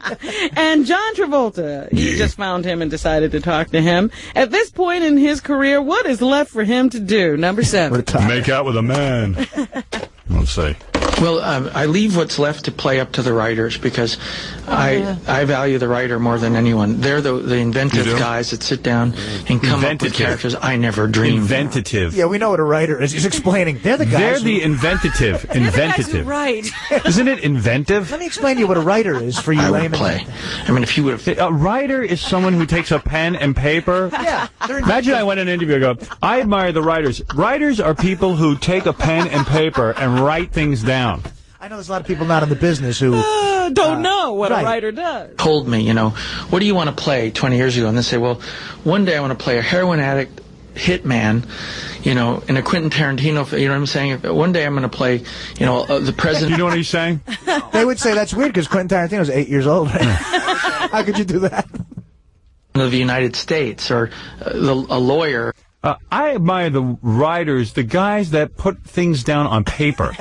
[SPEAKER 2] And John Travolta, you just found him and decided to talk to him. At this point in his career, what is left for him to do? Number seven.
[SPEAKER 8] Make out with a man. Let's see.
[SPEAKER 21] Well, um, I leave what's left to play up to the writers because I I value the writer more than anyone. They're the the inventive
[SPEAKER 8] You do?
[SPEAKER 21] guys that sit down and come up with
[SPEAKER 8] Inventative.
[SPEAKER 21] characters I never dreamed.
[SPEAKER 8] Inventative.
[SPEAKER 5] Yeah, we know what a writer is. He's explaining. They're the guys.
[SPEAKER 8] They're
[SPEAKER 5] who-
[SPEAKER 8] the inventative. Inventative.
[SPEAKER 2] Right.
[SPEAKER 8] Isn't it inventive?
[SPEAKER 5] Let me explain to you what a writer is for you
[SPEAKER 21] I would
[SPEAKER 5] laymen.
[SPEAKER 21] play. I mean, if you would have.
[SPEAKER 8] A writer is someone who takes a pen and paper.
[SPEAKER 5] Yeah. they're
[SPEAKER 8] Imagine I went in an interview and go, I admire the writers. Writers are people who take a pen and paper and write things down.
[SPEAKER 5] I know there's a lot of people not in the business who
[SPEAKER 2] Uh, don't
[SPEAKER 5] Uh,
[SPEAKER 2] know what
[SPEAKER 5] right.
[SPEAKER 2] a writer does.
[SPEAKER 21] Told me, you know, what do you want to play twenty years ago? And they say, well, one day I want to play a heroin addict hitman, you know, in a Quentin Tarantino, you know what I'm saying? One day I'm going to play, you know, uh, the president.
[SPEAKER 8] You know what he's saying?
[SPEAKER 5] they would say that's weird because Quentin Tarantino's eight years old. How could you do that?
[SPEAKER 21] of the United States or uh, the, a lawyer.
[SPEAKER 8] Uh, I admire the writers, the guys that put things down on paper.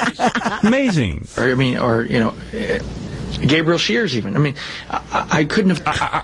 [SPEAKER 8] Amazing.
[SPEAKER 21] Or, I mean, or, you know, uh, Gabriel Shears even. I mean, I, I couldn't have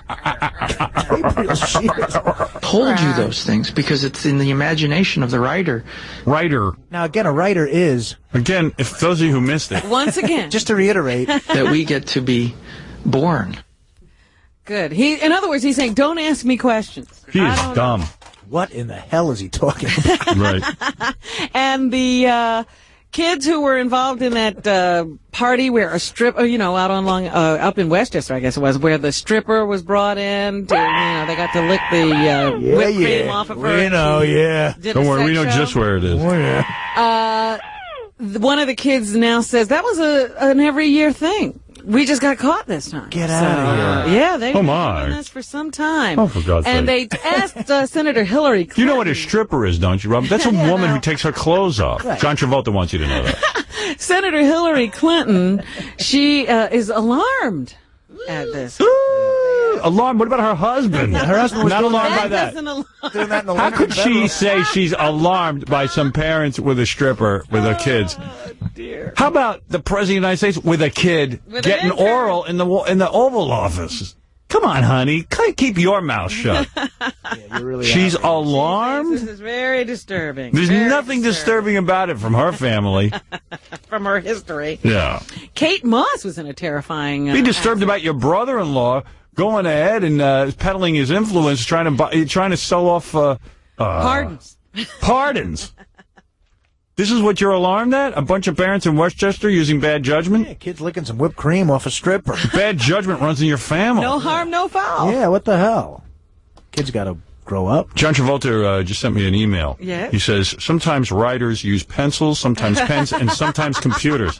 [SPEAKER 21] told you those things because it's in the imagination of the writer.
[SPEAKER 8] Writer.
[SPEAKER 5] Now, again, a writer is...
[SPEAKER 8] Again, if those of you who missed it.
[SPEAKER 2] Once again.
[SPEAKER 5] Just to reiterate.
[SPEAKER 21] that we get to be born.
[SPEAKER 2] Good. He, in other words, he's saying, don't ask me questions.
[SPEAKER 8] He is dumb.
[SPEAKER 5] Know. What in the hell is he talking about?
[SPEAKER 8] Right.
[SPEAKER 2] And the uh, kids who were involved in that uh, party where a strip, you know, out on Long, uh, up in Westchester, I guess it was, where the stripper was brought in. To, you know, they got to lick the uh,
[SPEAKER 5] yeah,
[SPEAKER 2] whipped
[SPEAKER 5] yeah.
[SPEAKER 2] cream off of her.
[SPEAKER 5] We know, yeah.
[SPEAKER 8] Don't worry, we know
[SPEAKER 2] show.
[SPEAKER 8] just where it is.
[SPEAKER 5] Oh, yeah.
[SPEAKER 2] Uh, th- one of the kids now says that was a an every year thing. We just got caught this time.
[SPEAKER 5] Get
[SPEAKER 2] so,
[SPEAKER 5] out of here.
[SPEAKER 2] Uh, yeah, they've
[SPEAKER 8] Oh,
[SPEAKER 2] been
[SPEAKER 8] my.
[SPEAKER 2] doing this for some time.
[SPEAKER 8] Oh, for God's
[SPEAKER 2] and
[SPEAKER 8] sake.
[SPEAKER 2] they asked uh, Senator Hillary Clinton.
[SPEAKER 8] You know what a stripper is, don't you, Rob? That's a
[SPEAKER 2] Yeah,
[SPEAKER 8] woman
[SPEAKER 2] no.
[SPEAKER 8] who takes her clothes off.
[SPEAKER 2] Right.
[SPEAKER 8] John Travolta wants you to know that.
[SPEAKER 2] Senator Hillary Clinton, she uh, is alarmed at this.
[SPEAKER 8] Alarmed? What about her husband?
[SPEAKER 5] Her husband was
[SPEAKER 8] Not
[SPEAKER 5] doing
[SPEAKER 8] alarmed
[SPEAKER 5] that.
[SPEAKER 8] by that.
[SPEAKER 2] Doesn't alarm.
[SPEAKER 5] Doing that in the
[SPEAKER 8] How
[SPEAKER 5] living
[SPEAKER 8] could
[SPEAKER 5] room
[SPEAKER 8] she
[SPEAKER 5] bedroom.
[SPEAKER 8] say she's alarmed by some parents with a stripper with their kids?
[SPEAKER 2] Dear.
[SPEAKER 8] How about the President of the United States with a kid
[SPEAKER 2] With an
[SPEAKER 8] getting
[SPEAKER 2] intern.
[SPEAKER 8] oral in the wa- in the Oval Office? Come on, honey. Keep your mouth shut.
[SPEAKER 5] Yeah, you really
[SPEAKER 8] She's
[SPEAKER 5] are.
[SPEAKER 8] alarmed?
[SPEAKER 2] This is very disturbing.
[SPEAKER 8] There's
[SPEAKER 2] Very
[SPEAKER 8] nothing disturbing about it from her family.
[SPEAKER 2] From her history.
[SPEAKER 8] Yeah.
[SPEAKER 2] Kate Moss was in a terrifying... Uh,
[SPEAKER 8] Be disturbed about your brother-in-law going ahead and uh, peddling his influence, trying to buy, trying to sell off... Uh, uh,
[SPEAKER 2] Pardons.
[SPEAKER 8] Pardons. This is what you're alarmed at? A bunch of parents in Westchester using bad judgment?
[SPEAKER 5] Yeah, kids licking some whipped cream off a stripper.
[SPEAKER 8] Bad judgment runs in your family.
[SPEAKER 2] No harm, no foul.
[SPEAKER 5] Yeah, what the hell? Kids got to grow up.
[SPEAKER 8] John Travolta uh, just sent me an email.
[SPEAKER 2] Yes?
[SPEAKER 8] He says, sometimes writers use pencils, sometimes pens, and sometimes computers.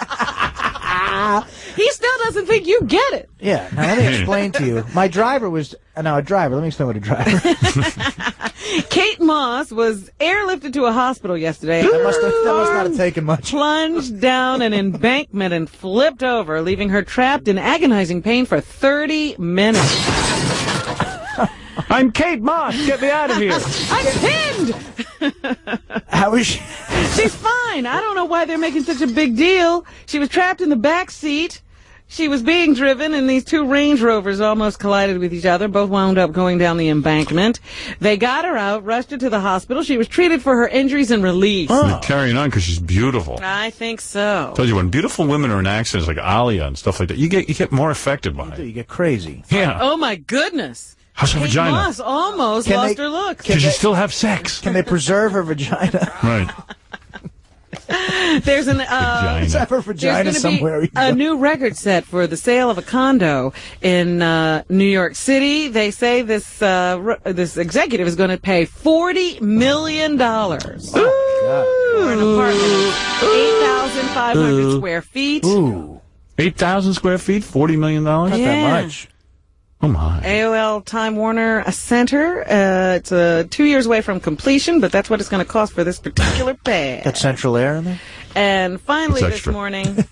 [SPEAKER 2] He still doesn't think you get it.
[SPEAKER 5] Yeah, now let me explain to you. My driver was... Uh, no, a driver. Let me explain what a driver...
[SPEAKER 2] Kate Moss was airlifted to a hospital yesterday.
[SPEAKER 5] That must, have, that must not have taken much.
[SPEAKER 2] Plunged down an embankment and flipped over, leaving her trapped in agonizing pain for thirty minutes.
[SPEAKER 8] I'm Kate Moss. Get me out of here.
[SPEAKER 2] I'm pinned.
[SPEAKER 5] How is she?
[SPEAKER 2] She's fine. I don't know why they're making such a big deal. She was trapped in the back seat. She was being driven, and these two Range Rovers almost collided with each other. Both wound up going down the embankment. They got her out, rushed her to the hospital. She was treated for her injuries and released.
[SPEAKER 8] Oh. Carrying on because she's beautiful.
[SPEAKER 2] I think so.
[SPEAKER 8] I told you, when beautiful women are in accidents like Alia and stuff like that, you get you get more affected by
[SPEAKER 5] You
[SPEAKER 8] it.
[SPEAKER 5] do, you get crazy.
[SPEAKER 8] Yeah.
[SPEAKER 2] Oh, my goodness.
[SPEAKER 8] How's her
[SPEAKER 2] Kate
[SPEAKER 8] vagina?
[SPEAKER 2] Moss almost
[SPEAKER 5] Can
[SPEAKER 2] lost
[SPEAKER 5] they-
[SPEAKER 2] her looks.
[SPEAKER 8] Does she still have sex?
[SPEAKER 5] Can they preserve her vagina?
[SPEAKER 8] Right.
[SPEAKER 2] There's an uh,
[SPEAKER 5] Let's have her vagina
[SPEAKER 2] there's gonna
[SPEAKER 5] somewhere.
[SPEAKER 2] be a new record set for the sale of a condo in uh, New York City. They say this uh, r- this executive is going to pay forty million dollars for an apartment, eight thousand five hundred
[SPEAKER 8] Ooh.
[SPEAKER 2] square feet.
[SPEAKER 5] Ooh,
[SPEAKER 8] eight thousand square feet, forty million dollars?
[SPEAKER 5] not
[SPEAKER 2] Yeah.
[SPEAKER 5] that much.
[SPEAKER 8] Oh, my.
[SPEAKER 2] A O L Time Warner Center. Uh, it's uh, two years away from completion, but that's what it's going to cost for this particular pad.
[SPEAKER 5] Got central air in there?
[SPEAKER 2] And finally,
[SPEAKER 8] It's
[SPEAKER 2] this
[SPEAKER 8] extra.
[SPEAKER 2] morning,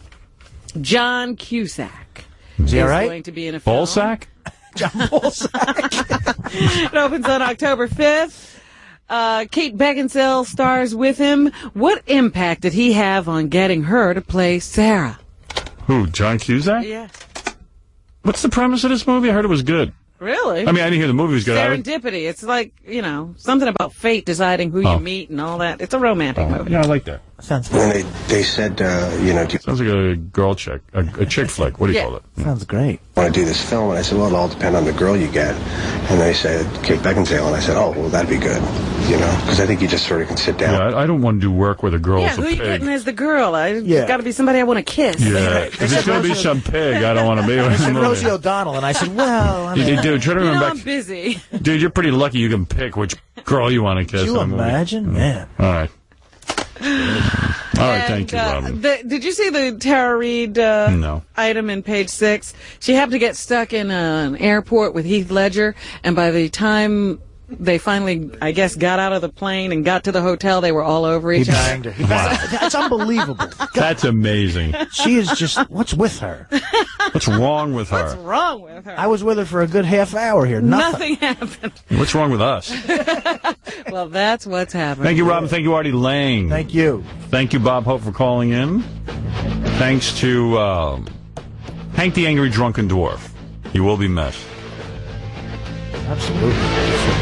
[SPEAKER 2] John Cusack
[SPEAKER 5] Is he all right?
[SPEAKER 2] going to be in a film.
[SPEAKER 8] Ballsack?
[SPEAKER 5] John Bolsack.
[SPEAKER 2] It opens on October fifth. Uh, Kate Beckinsale stars with him. What impact did he have on getting her to play Sarah?
[SPEAKER 8] Who, John Cusack?
[SPEAKER 2] Yes.
[SPEAKER 8] What's the premise of this movie? I heard it was good.
[SPEAKER 2] Really?
[SPEAKER 8] I mean, I didn't hear the movie was good. I-
[SPEAKER 2] Serendipity. It's like, you know, something about fate deciding who
[SPEAKER 8] Oh.
[SPEAKER 2] you meet and all that. It's a romantic movie.
[SPEAKER 8] Yeah, I like that.
[SPEAKER 5] Sounds
[SPEAKER 6] And they, they said, uh, you know, do you
[SPEAKER 8] Sounds like a girl chick, a, a chick flick. What do you
[SPEAKER 2] Yeah.
[SPEAKER 8] call it?
[SPEAKER 5] Sounds great.
[SPEAKER 6] want to do this film? And I said, well, it'll all depend on the girl you get. And they said, Kate Beckinsale. And I said, oh, well, that'd be good, you know, because I think you just sort of can sit down.
[SPEAKER 8] Yeah, I, I don't want to do work where the girl's
[SPEAKER 2] Yeah,
[SPEAKER 8] a
[SPEAKER 2] who you
[SPEAKER 8] pig.
[SPEAKER 2] getting as the girl? I,
[SPEAKER 5] Yeah.
[SPEAKER 2] It's got to be somebody I want to kiss.
[SPEAKER 8] Yeah, if it's going to be some pig, I don't want to be
[SPEAKER 5] I
[SPEAKER 8] with
[SPEAKER 5] said
[SPEAKER 8] him.
[SPEAKER 5] Rosie O'Donnell, and I said, well, I
[SPEAKER 8] You,
[SPEAKER 5] mean,
[SPEAKER 8] you- dude, try to
[SPEAKER 2] You know,
[SPEAKER 8] remember
[SPEAKER 2] I'm
[SPEAKER 8] back.
[SPEAKER 2] busy.
[SPEAKER 8] Dude, you're pretty lucky you can pick which girl you want to kiss.
[SPEAKER 5] could you
[SPEAKER 8] in a movie.
[SPEAKER 5] imagine? Man.
[SPEAKER 8] All right. All right, thank you,
[SPEAKER 2] And, uh,
[SPEAKER 8] Robin.
[SPEAKER 2] the, did you see the Tara Reid uh,
[SPEAKER 8] No.
[SPEAKER 2] item in page six? She happened to get stuck in uh, an airport with Heath Ledger, and by the time they finally, I guess, got out of the plane and got to the hotel, they were all over
[SPEAKER 5] He
[SPEAKER 2] each other.
[SPEAKER 5] banged her. He banged her. That's unbelievable.
[SPEAKER 8] That's amazing.
[SPEAKER 5] She is just, what's with her?
[SPEAKER 8] What's wrong with
[SPEAKER 2] What's
[SPEAKER 8] her?
[SPEAKER 2] wrong with her?
[SPEAKER 5] I was with her for a good half hour here. Nothing.
[SPEAKER 2] Nothing happened.
[SPEAKER 8] What's wrong with us?
[SPEAKER 2] Well, that's what's happening.
[SPEAKER 8] Thank you, Robin. Thank you, Artie Lang.
[SPEAKER 5] Thank you.
[SPEAKER 8] Thank you, Bob Hope, for calling in. Thanks to um, Hank the Angry Drunken Dwarf. He will be missed.
[SPEAKER 5] Absolutely.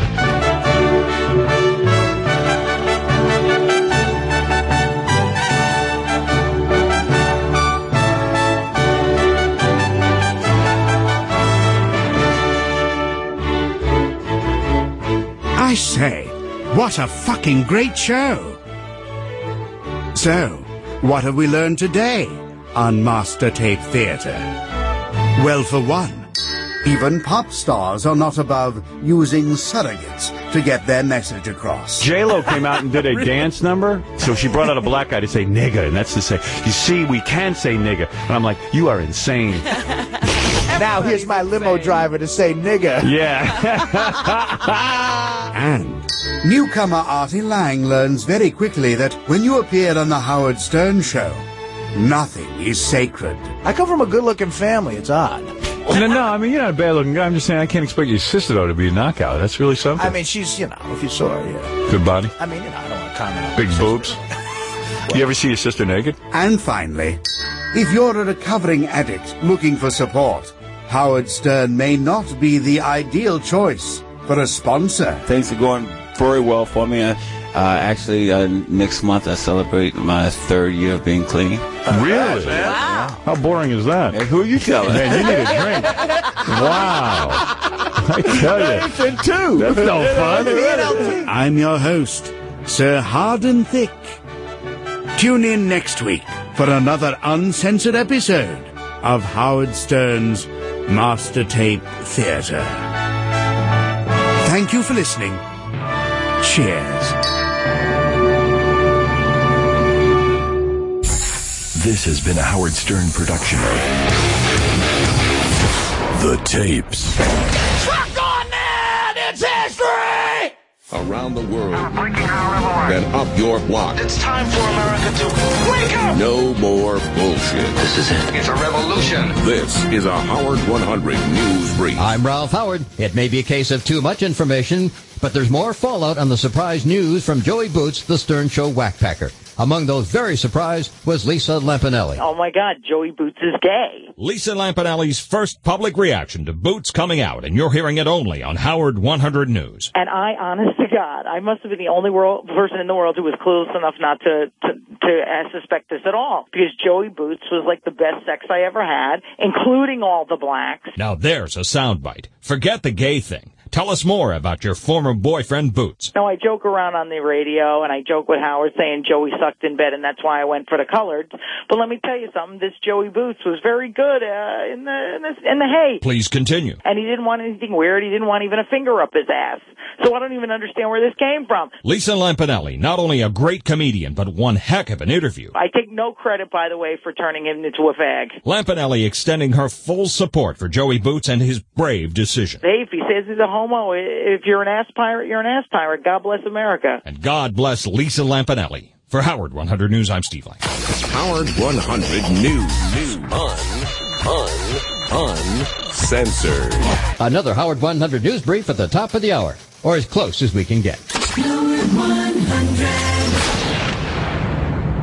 [SPEAKER 11] I say, what a fucking great show! So, what have we learned today on Master Tape Theatre? Well, for one, even pop stars are not above using surrogates to get their message across.
[SPEAKER 8] J-Lo came out and did a dance number, so she brought out a black guy to say nigga, and that's to say, you see, we can say nigga. And I'm like, you are insane.
[SPEAKER 5] Now here's my limo driver to say nigga.
[SPEAKER 8] Yeah.
[SPEAKER 11] And newcomer Artie Lang learns very quickly that when you appear on the Howard Stern Show, nothing is sacred.
[SPEAKER 5] I come from a good-looking family. It's odd.
[SPEAKER 8] no, no, I mean, you're not a bad-looking guy. I'm just saying I can't expect your sister, though, to be a knockout. That's really something.
[SPEAKER 5] I mean, she's, you know, if you saw her, yeah.
[SPEAKER 8] Good body.
[SPEAKER 5] I mean, you know, I don't want to comment on
[SPEAKER 8] Big
[SPEAKER 5] her
[SPEAKER 8] boobs. You ever see your sister naked?
[SPEAKER 11] And finally, if you're a recovering addict looking for support, Howard Stern may not be the ideal choice for a sponsor.
[SPEAKER 9] Things are going very well for me. Uh, uh, actually, uh, next month I celebrate my third year of being clean.
[SPEAKER 8] Really? Wow. How boring is that?
[SPEAKER 9] Hey, who are you telling?
[SPEAKER 8] Man, you need a drink. Wow. I tell you.
[SPEAKER 9] Too.
[SPEAKER 8] That's no fun.
[SPEAKER 11] I'm your host, Sir Hardin Thick. Tune in next week for another uncensored episode of Howard Stern's Master Tape Theater. Thank you for listening. Cheers.
[SPEAKER 10] This has been a Howard Stern production. The Tapes.
[SPEAKER 25] Truck on that! It's history!
[SPEAKER 22] Around the world, then up your block.
[SPEAKER 16] It's time for America to wake up!
[SPEAKER 22] No more bullshit.
[SPEAKER 16] This is it. It's a revolution.
[SPEAKER 22] This is a Howard one hundred News Brief.
[SPEAKER 23] I'm Ralph Howard. It may be a case of too much information, but there's more fallout on the surprise news from Joey Boots, the Stern Show whackpacker. Among those very surprised was Lisa Lampanelli.
[SPEAKER 24] Oh, my God, Joey Boots is gay.
[SPEAKER 26] Lisa Lampanelli's first public reaction to Boots coming out, and you're hearing it only on Howard one hundred News.
[SPEAKER 24] And I, honest to God, I must have been the only world, person in the world who was clueless enough not to, to, to uh, suspect this at all. Because Joey Boots was like the best sex I ever had, including all the blacks.
[SPEAKER 26] Now there's a soundbite. Forget the gay thing. Tell us more about your former boyfriend, Boots.
[SPEAKER 24] No, I joke around on the radio, and I joke with Howard saying Joey sucked in bed, and that's why I went for the coloreds. But let me tell you something. This Joey Boots was very good uh, in the in the, in the hay.
[SPEAKER 26] Please continue.
[SPEAKER 24] And he didn't want anything weird. He didn't want even a finger up his ass. So I don't even understand where this came from.
[SPEAKER 26] Lisa Lampanelli, not only a great comedian, but one heck of an interview.
[SPEAKER 24] I take no credit, by the way, for turning him into a fag.
[SPEAKER 26] Lampanelli extending her full support for Joey Boots and his brave decision.
[SPEAKER 24] Hey, if he says he's a homo, if you're an ass pirate, you're an ass pirate. God bless America.
[SPEAKER 26] And God bless Lisa Lampanelli. For Howard one hundred News, I'm Steve Lang.
[SPEAKER 22] Howard one hundred News. News. Un, un, uncensored.
[SPEAKER 23] Another Howard one hundred News Brief at the top of the hour, or as close as we can get.
[SPEAKER 25] Howard one